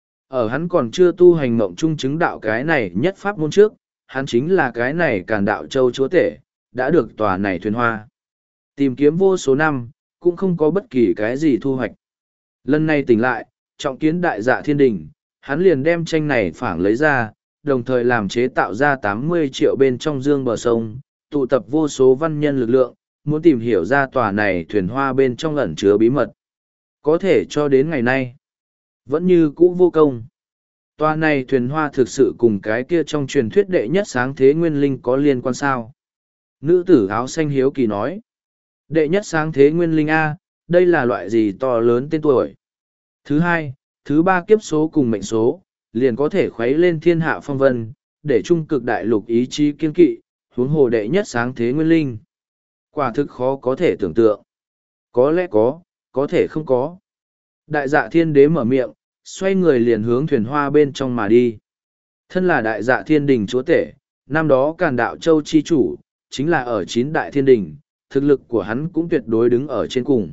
ở hắn còn chưa tu hành mộng trung chứng đạo cái này nhất pháp môn trước, hắn chính là cái này càn đạo châu chúa tể, đã được tòa này thuyền hoa. Tìm kiếm vô số năm, cũng không có bất kỳ cái gì thu hoạch. Lần này tỉnh lại, trọng kiến đại dạ thiên đình, hắn liền đem tranh này phảng lấy ra, đồng thời làm chế tạo ra tám mươi triệu bên trong dương bờ sông, tụ tập vô số văn nhân lực lượng, muốn tìm hiểu ra tòa này thuyền hoa bên trong ẩn chứa bí mật. Có thể cho đến ngày nay, vẫn như cũ vô công. Tòa này thuyền hoa thực sự cùng cái kia trong truyền thuyết đệ nhất sáng thế nguyên linh có liên quan sao? Nữ tử áo xanh hiếu kỳ nói. Đệ nhất sáng thế nguyên linh A, đây là loại gì to lớn tên tuổi? Thứ hai, thứ ba kiếp số cùng mệnh số, liền có thể khuấy lên thiên hạ phong vân, để trung cực đại lục ý chí kiên kỵ, huống hồ đệ nhất sáng thế nguyên linh. Quả thực khó có thể tưởng tượng. Có lẽ có, có thể không có. Đại dạ thiên đế mở miệng, xoay người liền hướng thuyền hoa bên trong mà đi. Thân là đại dạ thiên đình chúa tể, năm đó Càn Đạo Châu chi chủ, chính là ở chín đại thiên đình, thực lực của hắn cũng tuyệt đối đứng ở trên cùng.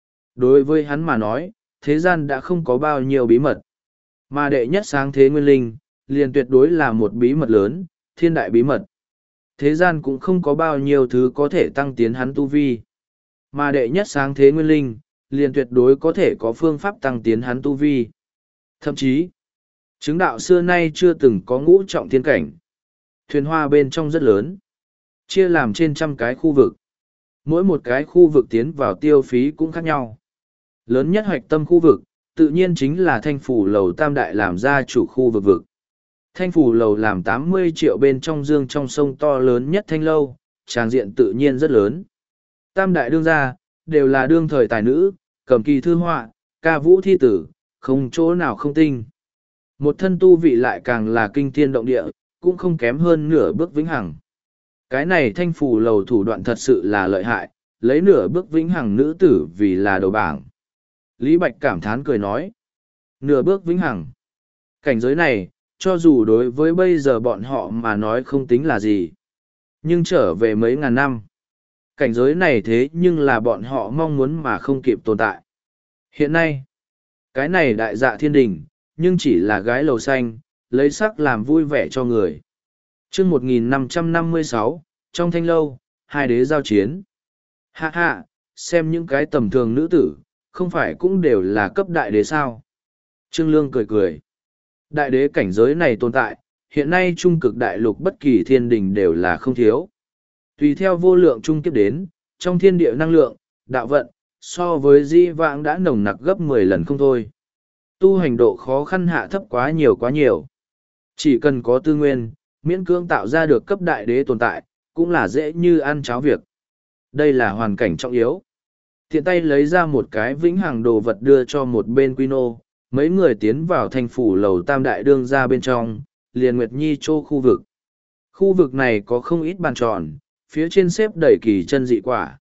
Đối với hắn mà nói, thế gian đã không có bao nhiêu bí mật. Mà đệ nhất sáng thế nguyên linh, liền tuyệt đối là một bí mật lớn, thiên đại bí mật. Thế gian cũng không có bao nhiêu thứ có thể tăng tiến hắn tu vi. Mà đệ nhất sáng thế nguyên linh, liền tuyệt đối có thể có phương pháp tăng tiến hắn tu vi. Thậm chí, chứng đạo xưa nay chưa từng có ngũ trọng thiên cảnh. Thuyền hoa bên trong rất lớn, chia làm trên trăm cái khu vực. Mỗi một cái khu vực tiến vào tiêu phí cũng khác nhau. Lớn nhất hoạch tâm khu vực, tự nhiên chính là thanh phủ lầu tam đại làm ra chủ khu vực vực. Thanh phủ lầu làm tám mươi triệu bên trong dương trong sông to lớn nhất thanh lâu, tràng diện tự nhiên rất lớn. Tam đại đương gia, đều là đương thời tài nữ, cầm kỳ thư họa, ca vũ thi tử, không chỗ nào không tinh. Một thân tu vị lại càng là kinh thiên động địa, cũng không kém hơn nửa bước vĩnh hằng. Cái này thanh phủ lầu thủ đoạn thật sự là lợi hại, lấy nửa bước vĩnh hằng nữ tử vì là đầu bảng. Lý Bạch cảm thán cười nói. Nửa bước vĩnh hằng. Cảnh giới này, cho dù đối với bây giờ bọn họ mà nói không tính là gì. Nhưng trở về mấy ngàn năm. Cảnh giới này thế nhưng là bọn họ mong muốn mà không kịp tồn tại. Hiện nay, cái này đại dạ thiên đình, nhưng chỉ là gái lầu xanh, lấy sắc làm vui vẻ cho người. chương một nghìn năm trăm năm mươi sáu, trong thanh lâu, hai đế giao chiến. Hạ hạ, xem những cái tầm thường nữ tử, không phải cũng đều là cấp đại đế sao. Trương Lương cười cười. Đại đế cảnh giới này tồn tại, hiện nay trung cực đại lục bất kỳ thiên đình đều là không thiếu. Tùy theo vô lượng trung kiếp đến, trong thiên địa năng lượng, đạo vận, so với di vãng đã nồng nặc gấp mười lần không thôi. Tu hành độ khó khăn hạ thấp quá nhiều quá nhiều. Chỉ cần có tư nguyên, miễn cưỡng tạo ra được cấp đại đế tồn tại, cũng là dễ như ăn cháo việc. Đây là hoàn cảnh trọng yếu. Tiện tay lấy ra một cái vĩnh hằng đồ vật đưa cho một bên quy nô, mấy người tiến vào thành phủ lầu tam đại đương ra bên trong, liền Nguyệt Nhi Châu khu vực. Khu vực này có không ít bàn tròn, phía trên xếp đầy kỳ chân dị quả.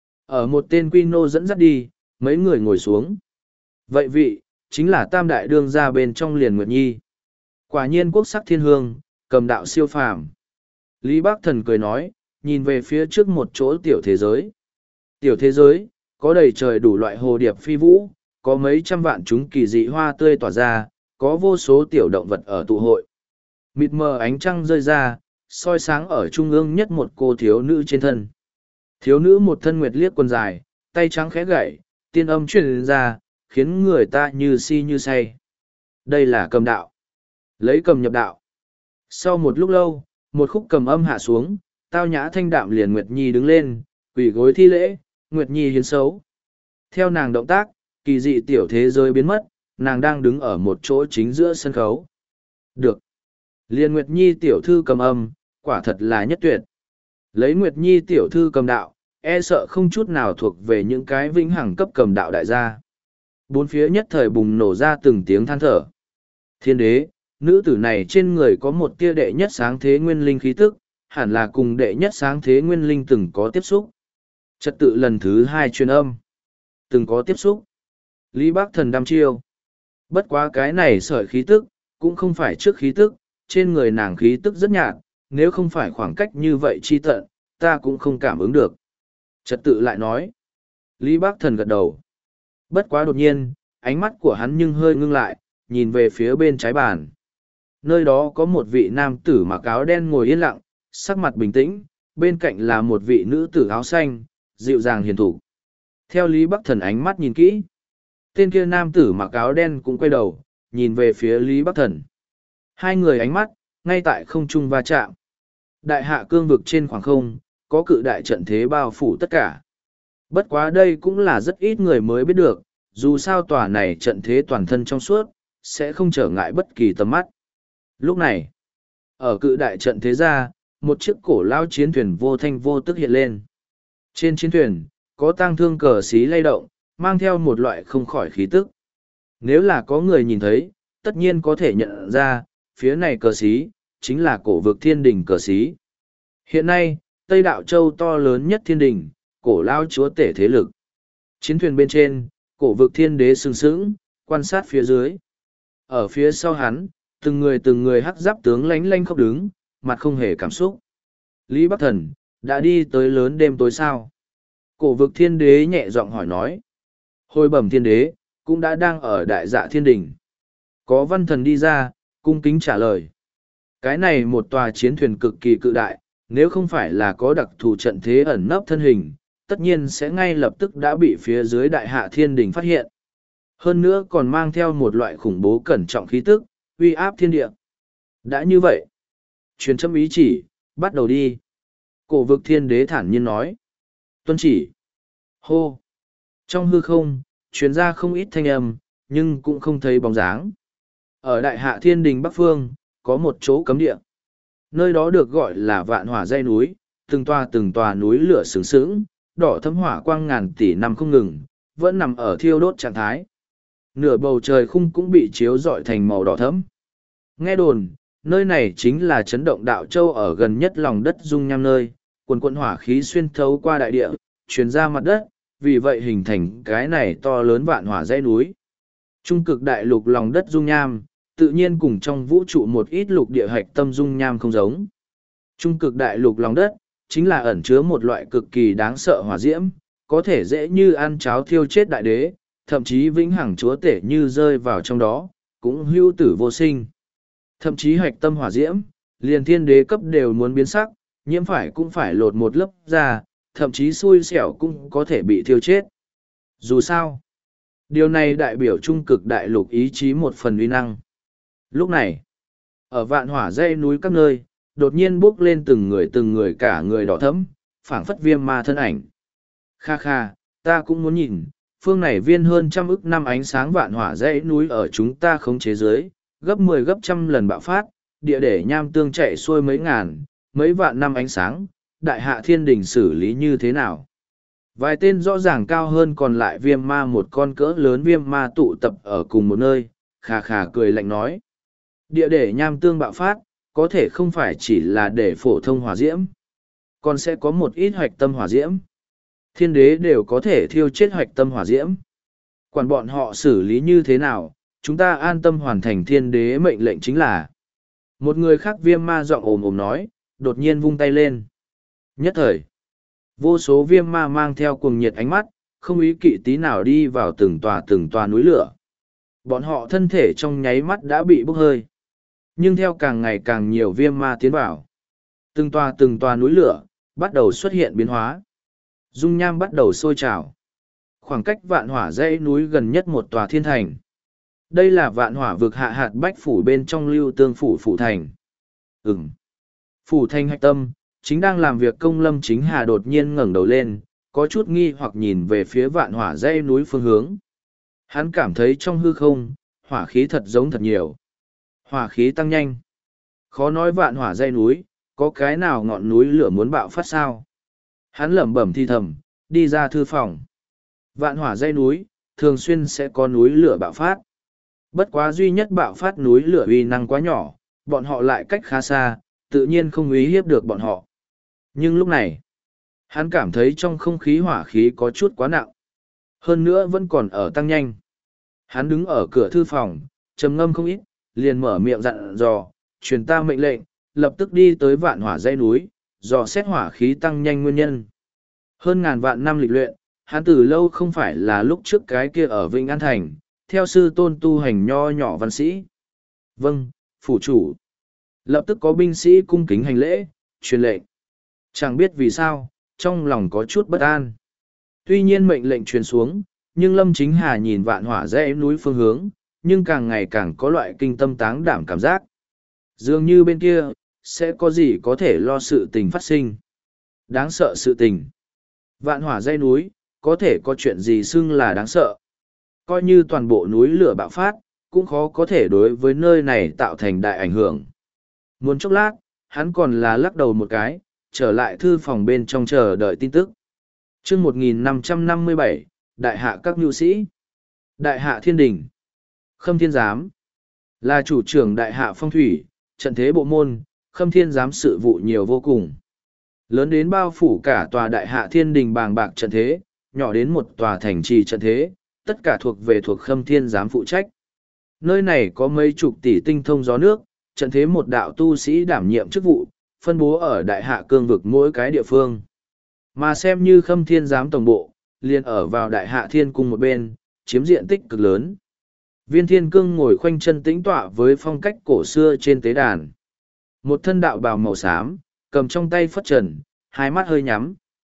Ở một tên quy nô dẫn dắt đi, mấy người ngồi xuống. Vậy vị, chính là tam đại đương ra bên trong liền Nguyệt Nhi. Quả nhiên quốc sắc thiên hương, cầm đạo siêu phàm. Lý Bác Thần cười nói, nhìn về phía trước một chỗ tiểu thế giới. Tiểu thế giới, có đầy trời đủ loại hồ điệp phi vũ, có mấy trăm vạn chúng kỳ dị hoa tươi tỏa ra, có vô số tiểu động vật ở tụ hội. Mịt mờ ánh trăng rơi ra, soi sáng ở trung ương nhất một cô thiếu nữ trên thân. Thiếu nữ một thân nguyệt liếc quần dài, tay trắng khẽ gậy, tiên âm truyền ra, khiến người ta như si như say. Đây là cầm đạo. Lấy cầm nhập đạo. Sau một lúc lâu, một khúc cầm âm hạ xuống, tao nhã thanh đạm liền Nguyệt Nhi đứng lên, quỳ gối thi lễ, Nguyệt Nhi hiến xấu. Theo nàng động tác, kỳ dị tiểu thế giới biến mất, nàng đang đứng ở một chỗ chính giữa sân khấu. Được. Liên Nguyệt Nhi tiểu thư cầm âm, quả thật là nhất tuyệt. Lấy Nguyệt Nhi tiểu thư cầm đạo, e sợ không chút nào thuộc về những cái vĩnh hằng cấp cầm đạo đại gia. Bốn phía nhất thời bùng nổ ra từng tiếng than thở. Thiên đế, nữ tử này trên người có một tia đệ nhất sáng thế nguyên linh khí tức, hẳn là cùng đệ nhất sáng thế nguyên linh từng có tiếp xúc. Trật tự lần thứ hai truyền âm. Từng có tiếp xúc. Lý Bác Thần đăm chiêu. Bất quá cái này sợi khí tức, cũng không phải trước khí tức, trên người nàng khí tức rất nhạt, nếu không phải khoảng cách như vậy chi tận, ta cũng không cảm ứng được. Trật tự lại nói. Lý Bác Thần gật đầu. Bất quá đột nhiên, ánh mắt của hắn nhưng hơi ngưng lại, nhìn về phía bên trái bàn. Nơi đó có một vị nam tử mặc áo đen ngồi yên lặng, sắc mặt bình tĩnh, bên cạnh là một vị nữ tử áo xanh, dịu dàng hiền thủ. Theo Lý Bắc Thần ánh mắt nhìn kỹ, tên kia nam tử mặc áo đen cũng quay đầu, nhìn về phía Lý Bắc Thần. Hai người ánh mắt, ngay tại không trung va chạm. Đại hạ cương vực trên khoảng không, có cự đại trận thế bao phủ tất cả. Bất quá đây cũng là rất ít người mới biết được, dù sao tòa này trận thế toàn thân trong suốt, sẽ không trở ngại bất kỳ tầm mắt. Lúc này, ở cự đại trận thế ra, một chiếc cổ lao chiến thuyền vô thanh vô tức hiện lên. Trên chiến thuyền, có tang thương cờ xí lay động, mang theo một loại không khỏi khí tức. Nếu là có người nhìn thấy, tất nhiên có thể nhận ra, phía này cờ xí, chính là cổ vực thiên đình cờ xí. Hiện nay, Tây Đạo Châu to lớn nhất thiên đình, cổ lao chúa tể thế lực. Chiến thuyền bên trên, cổ vực thiên đế sừng sững, quan sát phía dưới. Ở phía sau hắn, từng người từng người hắc giáp tướng lánh lanh khóc đứng, mặt không hề cảm xúc. Lý Bắc Thần, đã đi tới lớn đêm tối sao? Cổ vực thiên đế nhẹ giọng hỏi nói. Hồi bẩm thiên đế, cũng đã đang ở đại dạ thiên đình. Có văn thần đi ra, cung kính trả lời. Cái này một tòa chiến thuyền cực kỳ cự đại, nếu không phải là có đặc thù trận thế ẩn nấp thân hình, tất nhiên sẽ ngay lập tức đã bị phía dưới đại hạ thiên đình phát hiện. Hơn nữa còn mang theo một loại khủng bố cẩn trọng khí tức, uy áp thiên địa. Đã như vậy, truyền châm ý chỉ, bắt đầu đi. Cổ vực thiên đế thản nhiên nói. Tuân chỉ. Hô. Trong hư không, truyền ra không ít thanh âm, nhưng cũng không thấy bóng dáng. Ở đại hạ thiên đình Bắc Phương, có một chỗ cấm địa. Nơi đó được gọi là vạn hỏa dây núi, từng tòa từng tòa núi lửa sướng sướng, đỏ thấm hỏa quang ngàn tỷ năm không ngừng, vẫn nằm ở thiêu đốt trạng thái. Nửa bầu trời khung cũng bị chiếu rọi thành màu đỏ thẫm. Nghe đồn, nơi này chính là chấn động đạo châu ở gần nhất lòng đất dung nham nơi, quần quận hỏa khí xuyên thấu qua đại địa, truyền ra mặt đất, vì vậy hình thành cái này to lớn vạn hỏa dãy núi. Trung cực đại lục lòng đất dung nham, tự nhiên cùng trong vũ trụ một ít lục địa hạch tâm dung nham không giống. Trung cực đại lục lòng đất, chính là ẩn chứa một loại cực kỳ đáng sợ hỏa diễm, có thể dễ như ăn cháo thiêu chết đại đế, thậm chí vĩnh hằng chúa tể như rơi vào trong đó, cũng hưu tử vô sinh. Thậm chí hạch tâm hỏa diễm, liền thiên đế cấp đều muốn biến sắc, nhiễm phải cũng phải lột một lớp ra, thậm chí xui xẻo cũng có thể bị thiêu chết. Dù sao, điều này đại biểu trung cực đại lục ý chí một phần uy năng. Lúc này, ở vạn hỏa dây núi các nơi, đột nhiên bốc lên từng người từng người cả người đỏ thẫm, phảng phất viêm ma thân ảnh. Kha kha, ta cũng muốn nhìn, phương này viên hơn trăm ức năm ánh sáng vạn hỏa dãy núi ở chúng ta khống chế dưới, gấp mười gấp trăm lần bạo phát, địa để nham tương chạy xuôi mấy ngàn, mấy vạn năm ánh sáng, đại hạ thiên đình xử lý như thế nào? Vài tên rõ ràng cao hơn còn lại viêm ma một con cỡ lớn viêm ma tụ tập ở cùng một nơi, khà khà cười lạnh nói. Địa để nham tương bạo phát, có thể không phải chỉ là để phổ thông hỏa diễm, còn sẽ có một ít hoạch tâm hỏa diễm. Thiên đế đều có thể thiêu chết hoạch tâm hỏa diễm. Quản bọn họ xử lý như thế nào, chúng ta an tâm hoàn thành thiên đế mệnh lệnh chính là. Một người khác viêm ma giọng ồm ồm nói, đột nhiên vung tay lên. Nhất thời, vô số viêm ma mang theo cuồng nhiệt ánh mắt, không ý kỵ tí nào đi vào từng tòa từng tòa núi lửa. Bọn họ thân thể trong nháy mắt đã bị bốc hơi. Nhưng theo càng ngày càng nhiều viêm ma tiến vào, từng tòa từng tòa núi lửa, bắt đầu xuất hiện biến hóa. Dung nham bắt đầu sôi trào. Khoảng cách vạn hỏa dãy núi gần nhất một tòa thiên thành. Đây là vạn hỏa vực hạ hạt bách phủ bên trong lưu tương phủ phủ thành. Ừm. Phủ thành hạch tâm, chính đang làm việc công lâm chính hà đột nhiên ngẩng đầu lên, có chút nghi hoặc nhìn về phía vạn hỏa dãy núi phương hướng. Hắn cảm thấy trong hư không, hỏa khí thật giống thật nhiều. Hỏa khí tăng nhanh. Khó nói vạn hỏa dãy núi, có cái nào ngọn núi lửa muốn bạo phát sao? Hắn lẩm bẩm thi thầm, đi ra thư phòng. Vạn hỏa dãy núi, thường xuyên sẽ có núi lửa bạo phát. Bất quá duy nhất bạo phát núi lửa uy năng quá nhỏ, bọn họ lại cách khá xa, tự nhiên không uy hiếp được bọn họ. Nhưng lúc này, hắn cảm thấy trong không khí hỏa khí có chút quá nặng. Hơn nữa vẫn còn ở tăng nhanh. Hắn đứng ở cửa thư phòng, trầm ngâm không ít, liền mở miệng dặn dò, truyền ta mệnh lệnh, lập tức đi tới vạn hỏa dãy núi, dò xét hỏa khí tăng nhanh nguyên nhân. Hơn ngàn vạn năm lịch luyện, hắn từ lâu không phải là lúc trước cái kia ở Vĩnh An Thành, theo sư tôn tu hành nho nhỏ văn sĩ. Vâng, phủ chủ. Lập tức có binh sĩ cung kính hành lễ, truyền lệnh. Chẳng biết vì sao, trong lòng có chút bất an. Tuy nhiên mệnh lệnh truyền xuống, nhưng Lâm Chính Hà nhìn vạn hỏa dãy núi phương hướng, nhưng càng ngày càng có loại kinh tâm táng đảm cảm giác. Dường như bên kia, sẽ có gì có thể lo sự tình phát sinh. Đáng sợ sự tình. Vạn hỏa dãy núi, có thể có chuyện gì xưng là đáng sợ. Coi như toàn bộ núi lửa bạo phát, cũng khó có thể đối với nơi này tạo thành đại ảnh hưởng. Muốn chốc lát, hắn còn là lắc đầu một cái, trở lại thư phòng bên trong chờ đợi tin tức. Chương một nghìn năm trăm năm mươi bảy, Đại hạ các nhu sĩ. Đại hạ thiên đình. Khâm thiên giám. Là chủ trưởng đại hạ phong thủy, trận thế bộ môn, Khâm thiên giám sự vụ nhiều vô cùng. Lớn đến bao phủ cả tòa đại hạ thiên đình bàng bạc trận thế, nhỏ đến một tòa thành trì trận thế, tất cả thuộc về thuộc Khâm thiên giám phụ trách. Nơi này có mấy chục tỷ tinh thông gió nước, trận thế một đạo tu sĩ đảm nhiệm chức vụ, phân bố ở đại hạ cương vực mỗi cái địa phương. Mà xem như Khâm Thiên Giám tổng bộ, liền ở vào đại hạ thiên cung một bên, chiếm diện tích cực lớn. Viên Thiên Cương ngồi khoanh chân tĩnh tọa với phong cách cổ xưa trên tế đàn. Một thân đạo bào màu xám, cầm trong tay phất trần, hai mắt hơi nhắm.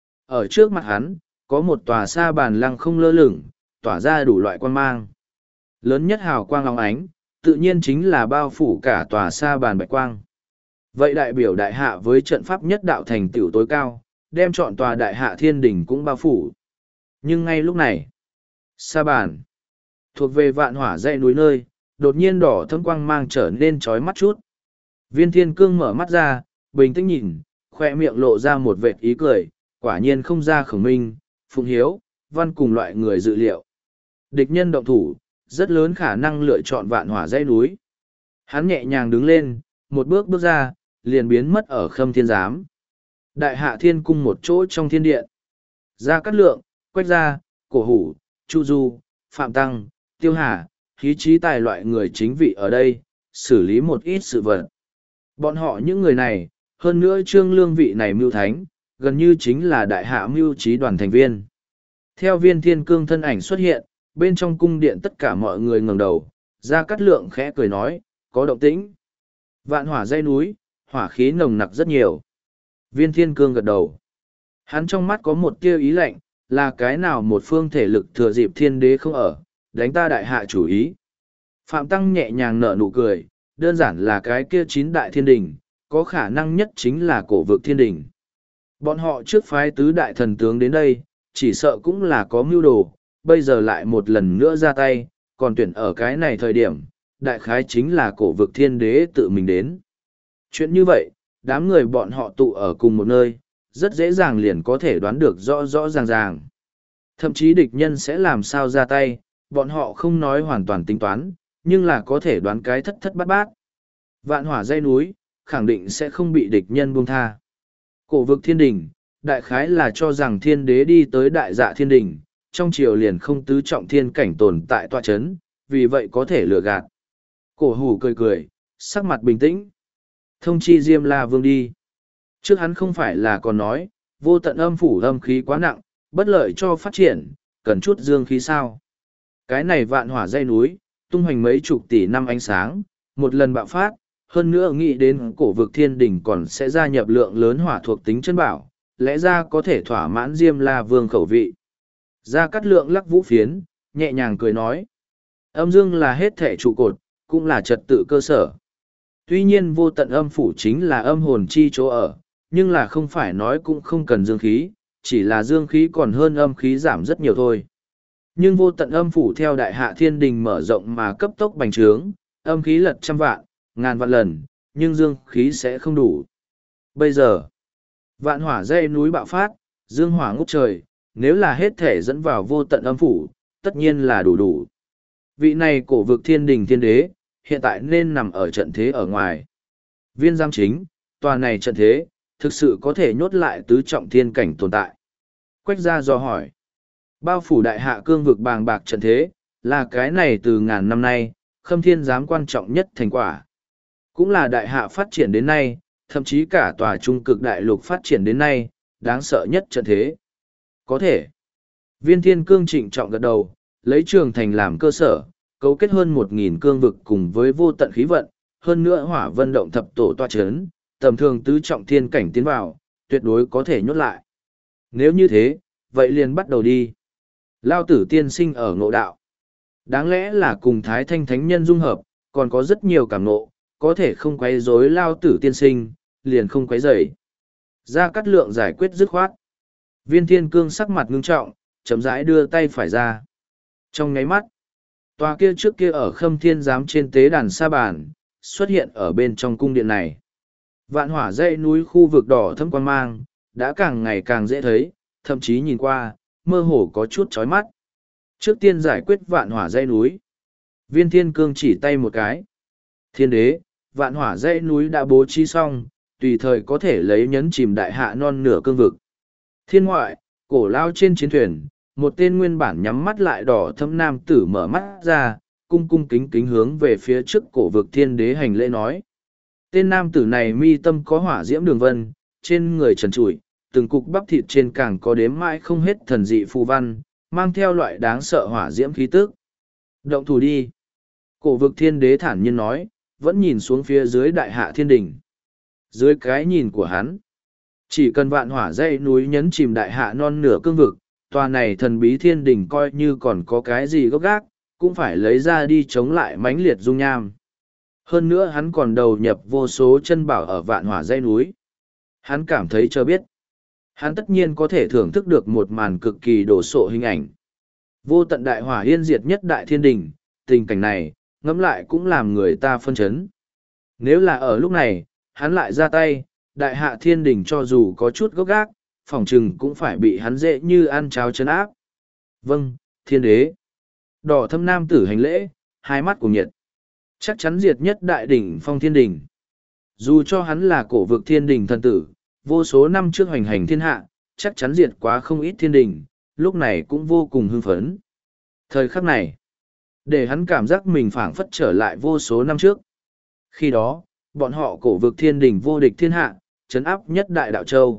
Ở trước mặt hắn, có một tòa sa bàn lăng không lơ lửng, tỏa ra đủ loại quan mang. Lớn nhất hào quang óng ánh, tự nhiên chính là bao phủ cả tòa sa bàn bạch quang. Vậy đại biểu đại hạ với trận pháp nhất đạo thành tựu tối cao, đem chọn tòa đại hạ thiên đỉnh cũng bao phủ. Nhưng ngay lúc này, sa bàn, thuộc về vạn hỏa dãy núi nơi, đột nhiên đỏ thâm quang mang trở nên chói mắt chút. Viên Thiên Cương mở mắt ra, bình tĩnh nhìn, khoe miệng lộ ra một vệt ý cười, quả nhiên không ra Khổng Minh, Phụng Hiếu, Văn cùng loại người dự liệu. Địch nhân động thủ, rất lớn khả năng lựa chọn vạn hỏa dãy núi. Hắn nhẹ nhàng đứng lên, một bước bước ra, liền biến mất ở Khâm Thiên Giám. Đại hạ thiên cung một chỗ trong thiên điện. Gia Cát Lượng, Quách Gia, Cổ Hủ, Chu Du, Phạm Tăng, Tiêu Hà, khí trí tài loại người chính vị ở đây, xử lý một ít sự vật. Bọn họ những người này, hơn nữa Trương Lương vị này mưu thánh, gần như chính là đại hạ mưu trí đoàn thành viên. Theo Viên Thiên Cương thân ảnh xuất hiện, bên trong cung điện tất cả mọi người ngẩng đầu, Gia Cát Lượng khẽ cười nói, có động tĩnh. Vạn hỏa dãy núi, hỏa khí nồng nặc rất nhiều. Viên Thiên Cương gật đầu. Hắn trong mắt có một tia ý lạnh, là cái nào một phương thể lực thừa dịp thiên đế không ở, đánh ta đại hạ chủ ý. Phạm Tăng nhẹ nhàng nở nụ cười, đơn giản là cái kia chín đại thiên đình, có khả năng nhất chính là cổ vực thiên đình. Bọn họ trước phái tứ đại thần tướng đến đây, chỉ sợ cũng là có mưu đồ, bây giờ lại một lần nữa ra tay, còn tuyển ở cái này thời điểm, đại khái chính là cổ vực thiên đế tự mình đến. Chuyện như vậy, đám người bọn họ tụ ở cùng một nơi, rất dễ dàng liền có thể đoán được rõ rõ ràng ràng. Thậm chí địch nhân sẽ làm sao ra tay, bọn họ không nói hoàn toàn tính toán, nhưng là có thể đoán cái thất thất bát bát. Vạn hỏa dãy núi, khẳng định sẽ không bị địch nhân buông tha. Cổ vực thiên đình, đại khái là cho rằng thiên đế đi tới đại dạ thiên đình, trong triều liền không tứ trọng thiên cảnh tồn tại tọa chấn, vì vậy có thể lừa gạt. Cổ Hủ cười cười, sắc mặt bình tĩnh. Thông chi Diêm La Vương đi. Trước hắn không phải là còn nói, vô tận âm phủ âm khí quá nặng, bất lợi cho phát triển, cần chút dương khí sao. Cái này vạn hỏa dãy núi, tung hoành mấy chục tỷ năm ánh sáng, một lần bạo phát, hơn nữa nghĩ đến cổ vực thiên đỉnh còn sẽ gia nhập lượng lớn hỏa thuộc tính chân bảo, lẽ ra có thể thỏa mãn Diêm La Vương khẩu vị. Gia Cát Lượng lắc vũ phiến, nhẹ nhàng cười nói. Âm dương là hết thể trụ cột, cũng là trật tự cơ sở. Tuy nhiên vô tận âm phủ chính là âm hồn chi chỗ ở, nhưng là không phải nói cũng không cần dương khí, chỉ là dương khí còn hơn âm khí giảm rất nhiều thôi. Nhưng vô tận âm phủ theo đại hạ thiên đình mở rộng mà cấp tốc bành trướng, âm khí lật trăm vạn, ngàn vạn lần, nhưng dương khí sẽ không đủ. Bây giờ, vạn hỏa dãy núi bạo phát, dương hỏa ngút trời, nếu là hết thể dẫn vào vô tận âm phủ, tất nhiên là đủ đủ. Vị này cổ vực thiên đình thiên đế, hiện tại nên nằm ở trận thế ở ngoài. Viên giam chính, tòa này trận thế, thực sự có thể nhốt lại tứ trọng thiên cảnh tồn tại. Quách Gia dò hỏi. Bao phủ đại hạ cương vực bàng bạc trận thế, là cái này từ ngàn năm nay, Khâm Thiên Giám quan trọng nhất thành quả. Cũng là đại hạ phát triển đến nay, thậm chí cả tòa trung cực đại lục phát triển đến nay, đáng sợ nhất trận thế. Có thể. Viên Thiên Cương trịnh trọng gật đầu, lấy trường thành làm cơ sở, cấu kết hơn một nghìn cương vực cùng với vô tận khí vận, hơn nữa hỏa vân động thập tổ toa chấn, tầm thường tứ trọng thiên cảnh tiến vào, tuyệt đối có thể nhốt lại. Nếu như thế, vậy liền bắt đầu đi. Lao tử tiên sinh ở ngộ đạo. Đáng lẽ là cùng Thái Thanh Thánh Nhân dung hợp, còn có rất nhiều cảm ngộ, có thể không quấy rối Lao tử tiên sinh, liền không quấy rầy. Gia Cát Lượng giải quyết dứt khoát. Viên Thiên Cương sắc mặt ngưng trọng, chậm rãi đưa tay phải ra. Trong nháy mắt, tòa kia trước kia ở Khâm Thiên Giám trên tế đàn sa bàn, xuất hiện ở bên trong cung điện này. Vạn hỏa dãy núi khu vực đỏ thâm quan mang, đã càng ngày càng dễ thấy, thậm chí nhìn qua, mơ hồ có chút chói mắt. Trước tiên giải quyết vạn hỏa dãy núi. Viên Thiên Cương chỉ tay một cái. Thiên đế, vạn hỏa dãy núi đã bố trí xong, tùy thời có thể lấy nhấn chìm đại hạ non nửa cương vực. Thiên ngoại, cổ lao trên chiến thuyền, một tên nguyên bản nhắm mắt lại đỏ thâm nam tử mở mắt ra, cung cung kính kính hướng về phía trước cổ vực thiên đế hành lễ nói. Tên nam tử này mi tâm có hỏa diễm đường vân, trên người trần trụi, từng cục bắp thịt trên càng có đếm mãi không hết thần dị phù văn, mang theo loại đáng sợ hỏa diễm khí tức. Động thủ đi. Cổ vực thiên đế thản nhiên nói, vẫn nhìn xuống phía dưới đại hạ thiên đỉnh. Dưới cái nhìn của hắn, chỉ cần vạn hỏa dãy núi nhấn chìm đại hạ non nửa cương vực, tòa này thần bí thiên đỉnh coi như còn có cái gì gốc gác, cũng phải lấy ra đi chống lại mãnh liệt dung nham. Hơn nữa hắn còn đầu nhập vô số chân bảo ở vạn hỏa dãy núi. Hắn cảm thấy cho biết. Hắn tất nhiên có thể thưởng thức được một màn cực kỳ đồ sộ hình ảnh. Vô tận đại hỏa yên diệt nhất đại thiên đình, tình cảnh này, ngẫm lại cũng làm người ta phân chấn. Nếu là ở lúc này, hắn lại ra tay, đại hạ thiên đình cho dù có chút gốc gác, phỏng chừng cũng phải bị hắn dễ như ăn cháo chấn áp. Vâng, thiên đế. Đỏ thâm nam tử hành lễ, hai mắt của nhiệt. Chắc chắn diệt nhất đại đỉnh phong thiên đình. Dù cho hắn là cổ vực thiên đình thần tử, vô số năm trước hoành hành thiên hạ, chắc chắn diệt quá không ít thiên đình, lúc này cũng vô cùng hưng phấn. Thời khắc này, để hắn cảm giác mình phảng phất trở lại vô số năm trước. Khi đó, bọn họ cổ vực thiên đình vô địch thiên hạ, trấn áp nhất đại đạo châu.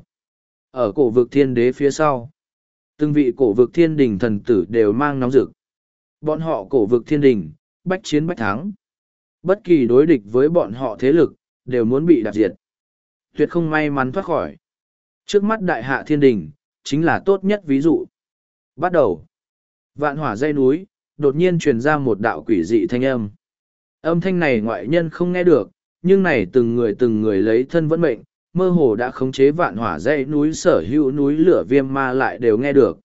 Ở cổ vực thiên đế phía sau, từng vị cổ vực thiên đình thần tử đều mang nóng rực. Bọn họ cổ vực thiên đình, bách chiến bách thắng. Bất kỳ đối địch với bọn họ thế lực, đều muốn bị đạp diệt. Tuyệt không may mắn thoát khỏi. Trước mắt đại hạ thiên đình, chính là tốt nhất ví dụ. Bắt đầu. Vạn hỏa dây núi, đột nhiên truyền ra một đạo quỷ dị thanh âm. Âm thanh này ngoại nhân không nghe được, nhưng này từng người từng người lấy thân vẫn mệnh, mơ hồ đã khống chế vạn hỏa dây núi sở hữu núi lửa viêm ma lại đều nghe được.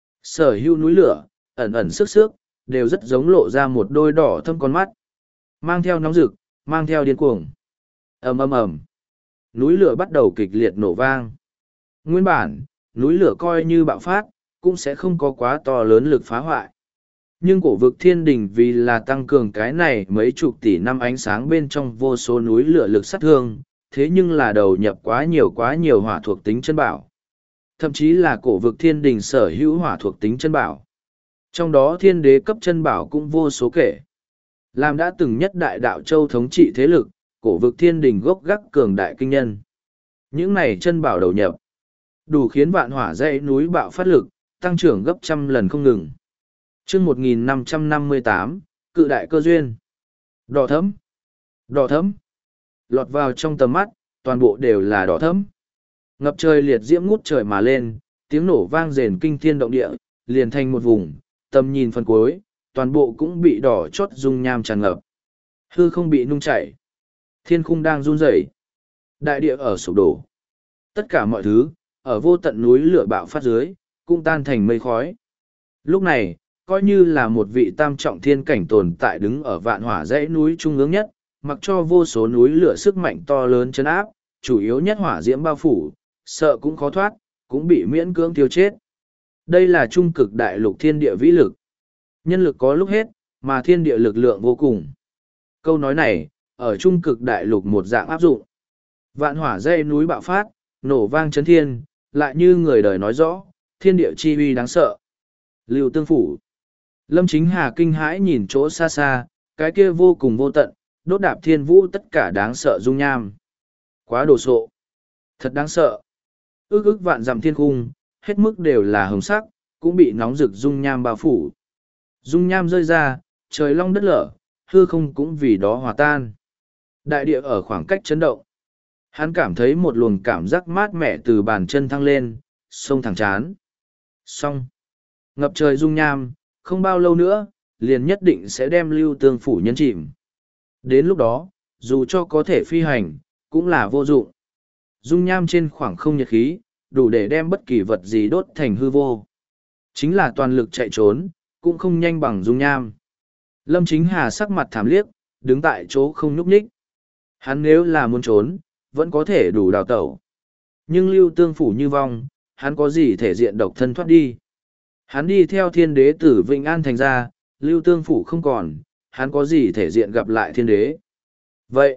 Sở hữu núi lửa, ẩn ẩn sức sức, đều rất giống lộ ra một đôi đỏ thâm con mắt. Mang theo nóng rực, mang theo điên cuồng. Ầm ầm ầm. Núi lửa bắt đầu kịch liệt nổ vang. Nguyên bản, núi lửa coi như bạo phát, cũng sẽ không có quá to lớn lực phá hoại. Nhưng cổ vực thiên đình vì là tăng cường cái này mấy chục tỷ năm ánh sáng bên trong vô số núi lửa lực sát thương, thế nhưng là đầu nhập quá nhiều quá nhiều hỏa thuộc tính chân bảo. Thậm chí là cổ vực thiên đình sở hữu hỏa thuộc tính chân bảo. Trong đó thiên đế cấp chân bảo cũng vô số kể. Làm đã từng nhất đại đạo châu thống trị thế lực, cổ vực thiên đình gốc gác cường đại kinh nhân. Những này chân bảo đầu nhập, đủ khiến vạn hỏa dãy núi bạo phát lực, tăng trưởng gấp trăm lần không ngừng. Chương một nghìn năm trăm năm mươi tám, cự đại cơ duyên. Đỏ thẫm, đỏ thẫm, lọt vào trong tầm mắt, toàn bộ đều là đỏ thẫm. Ngập trời liệt diễm ngút trời mà lên, tiếng nổ vang rền kinh thiên động địa, liền thành một vùng, tầm nhìn phần cuối, toàn bộ cũng bị đỏ chót dung nham tràn ngập. Hư không bị nung chảy, thiên khung đang run rẩy, đại địa ở sụp đổ. Tất cả mọi thứ, ở vô tận núi lửa bạo phát dưới, cũng tan thành mây khói. Lúc này, coi như là một vị tam trọng thiên cảnh tồn tại đứng ở vạn hỏa dãy núi trung ương nhất, mặc cho vô số núi lửa sức mạnh to lớn chấn áp, chủ yếu nhất hỏa diễm bao phủ, sợ cũng khó thoát, cũng bị miễn cưỡng tiêu chết. Đây là trung cực đại lục thiên địa vĩ lực. Nhân lực có lúc hết, mà thiên địa lực lượng vô cùng. Câu nói này, ở trung cực đại lục một dạng áp dụng. Vạn hỏa dãy núi bạo phát, nổ vang chấn thiên, lại như người đời nói rõ, thiên địa chi uy đáng sợ. Lưu Tương Phủ. Lâm Chính Hà kinh hãi nhìn chỗ xa xa, cái kia vô cùng vô tận, đốt đạp thiên vũ tất cả đáng sợ dung nham. Quá đồ sộ. Thật đáng sợ. Ước ước vạn dặm thiên cung, hết mức đều là hồng sắc, cũng bị nóng rực dung nham bao phủ. Dung nham rơi ra, trời long đất lở, hư không cũng vì đó hòa tan. Đại địa ở khoảng cách chấn động. Hắn cảm thấy một luồng cảm giác mát mẻ từ bàn chân thăng lên, sông thẳng chán. Xong. Ngập trời dung nham, không bao lâu nữa, liền nhất định sẽ đem Lưu Tương Phủ nhấn chìm. Đến lúc đó, dù cho có thể phi hành, cũng là vô dụng. Dung nham trên khoảng không nhiệt khí, đủ để đem bất kỳ vật gì đốt thành hư vô. Chính là toàn lực chạy trốn, cũng không nhanh bằng dung nham. Lâm Chính Hà sắc mặt thảm liếc, đứng tại chỗ không nhúc nhích. Hắn nếu là muốn trốn, vẫn có thể đủ đào tẩu. Nhưng Lưu Tương Phủ như vong, hắn có gì thể diện độc thân thoát đi. Hắn đi theo thiên đế tử Vĩnh An thành ra, Lưu Tương Phủ không còn, hắn có gì thể diện gặp lại thiên đế. Vậy,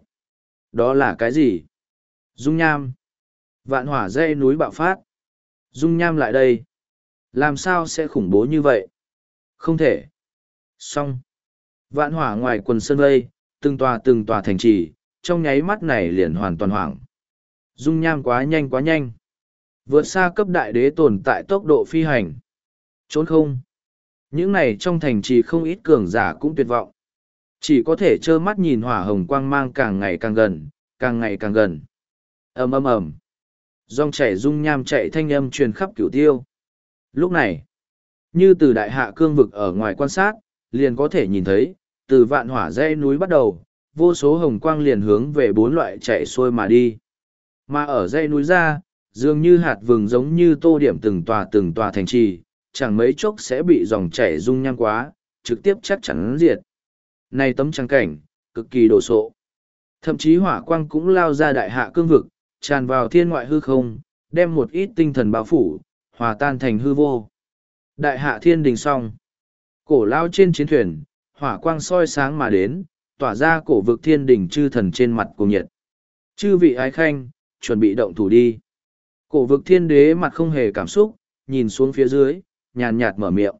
đó là cái gì? Dung nham. Vạn hỏa dây núi bạo phát. Dung nham lại đây. Làm sao sẽ khủng bố như vậy? Không thể. Xong. Vạn hỏa ngoài quần sân vây, từng tòa từng tòa thành trì, trong nháy mắt này liền hoàn toàn hoảng. Dung nham quá nhanh quá nhanh. Vượt xa cấp đại đế tồn tại tốc độ phi hành. Trốn không. Những này trong thành trì không ít cường giả cũng tuyệt vọng. Chỉ có thể trơ mắt nhìn hỏa hồng quang mang càng ngày càng gần, càng ngày càng gần. ầm ầm ầm. Dòng chảy dung nham chạy thanh âm truyền khắp cửu tiêu. Lúc này, như từ đại hạ cương vực ở ngoài quan sát, liền có thể nhìn thấy, từ vạn hỏa dãy núi bắt đầu, vô số hồng quang liền hướng về bốn loại chạy xuôi mà đi. Mà ở dãy núi ra, dường như hạt vừng giống như tô điểm từng tòa từng tòa thành trì, chẳng mấy chốc sẽ bị dòng chảy dung nham quá, trực tiếp chắc chắn diệt. Này tấm trắng cảnh, cực kỳ đồ sộ. Thậm chí hỏa quang cũng lao ra đại hạ cương vực, tràn vào thiên ngoại hư không, đem một ít tinh thần bao phủ, hòa tan thành hư vô. Đại hạ thiên đình xong. Cổ lao trên chiến thuyền, hỏa quang soi sáng mà đến, tỏa ra cổ vực thiên đình chư thần trên mặt cùng nhiệt. Chư vị ái khanh, chuẩn bị động thủ đi. Cổ vực thiên đế mặt không hề cảm xúc, nhìn xuống phía dưới, nhàn nhạt mở miệng.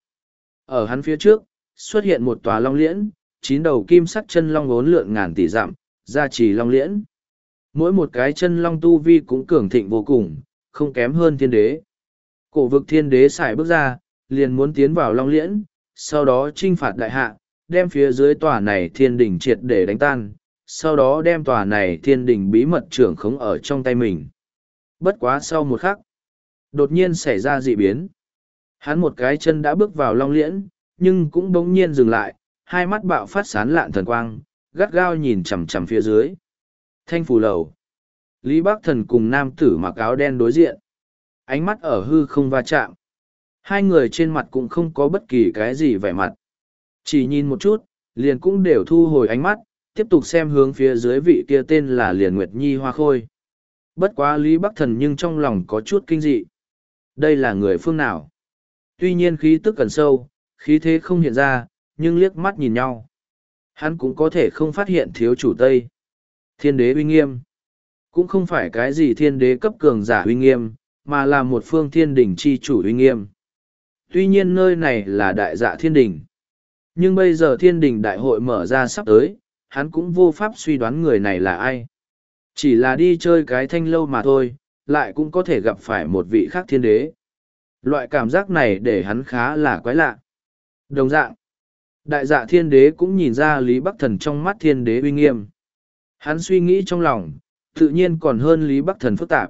Ở hắn phía trước, xuất hiện một tòa long liễn, chín đầu kim sắc chân long vốn lượn ngàn tỷ dặm, gia trì long liễn. Mỗi một cái chân long tu vi cũng cường thịnh vô cùng, không kém hơn thiên đế. Cổ vực thiên đế xài bước ra, liền muốn tiến vào long liễn, sau đó trinh phạt đại hạ, đem phía dưới tòa này thiên đình triệt để đánh tan, sau đó đem tòa này thiên đình bí mật trưởng khống ở trong tay mình. Bất quá sau một khắc, đột nhiên xảy ra dị biến. Hắn một cái chân đã bước vào long liễn, nhưng cũng bỗng nhiên dừng lại, hai mắt bạo phát sán lạn thần quang, gắt gao nhìn chằm chằm phía dưới. Thanh phủ lầu. Lý Bắc Thần cùng nam tử mặc áo đen đối diện. Ánh mắt ở hư không va chạm. Hai người trên mặt cũng không có bất kỳ cái gì vẻ mặt. Chỉ nhìn một chút, liền cũng đều thu hồi ánh mắt, tiếp tục xem hướng phía dưới vị kia tên là Liền Nguyệt Nhi Hoa Khôi. Bất quá Lý Bắc Thần nhưng trong lòng có chút kinh dị. Đây là người phương nào? Tuy nhiên khí tức cẩn sâu, khí thế không hiện ra, nhưng liếc mắt nhìn nhau. Hắn cũng có thể không phát hiện thiếu chủ Tây. Thiên đế uy nghiêm. Cũng không phải cái gì thiên đế cấp cường giả uy nghiêm, mà là một phương thiên đỉnh chi chủ uy nghiêm. Tuy nhiên nơi này là đại dạ thiên đỉnh. Nhưng bây giờ thiên đình đại hội mở ra sắp tới, hắn cũng vô pháp suy đoán người này là ai. Chỉ là đi chơi cái thanh lâu mà thôi, lại cũng có thể gặp phải một vị khác thiên đế. Loại cảm giác này để hắn khá là quái lạ. Đồng dạng, đại dạ thiên đế cũng nhìn ra Lý Bắc Thần trong mắt thiên đế uy nghiêm. Hắn suy nghĩ trong lòng, tự nhiên còn hơn Lý Bắc Thần phức tạp.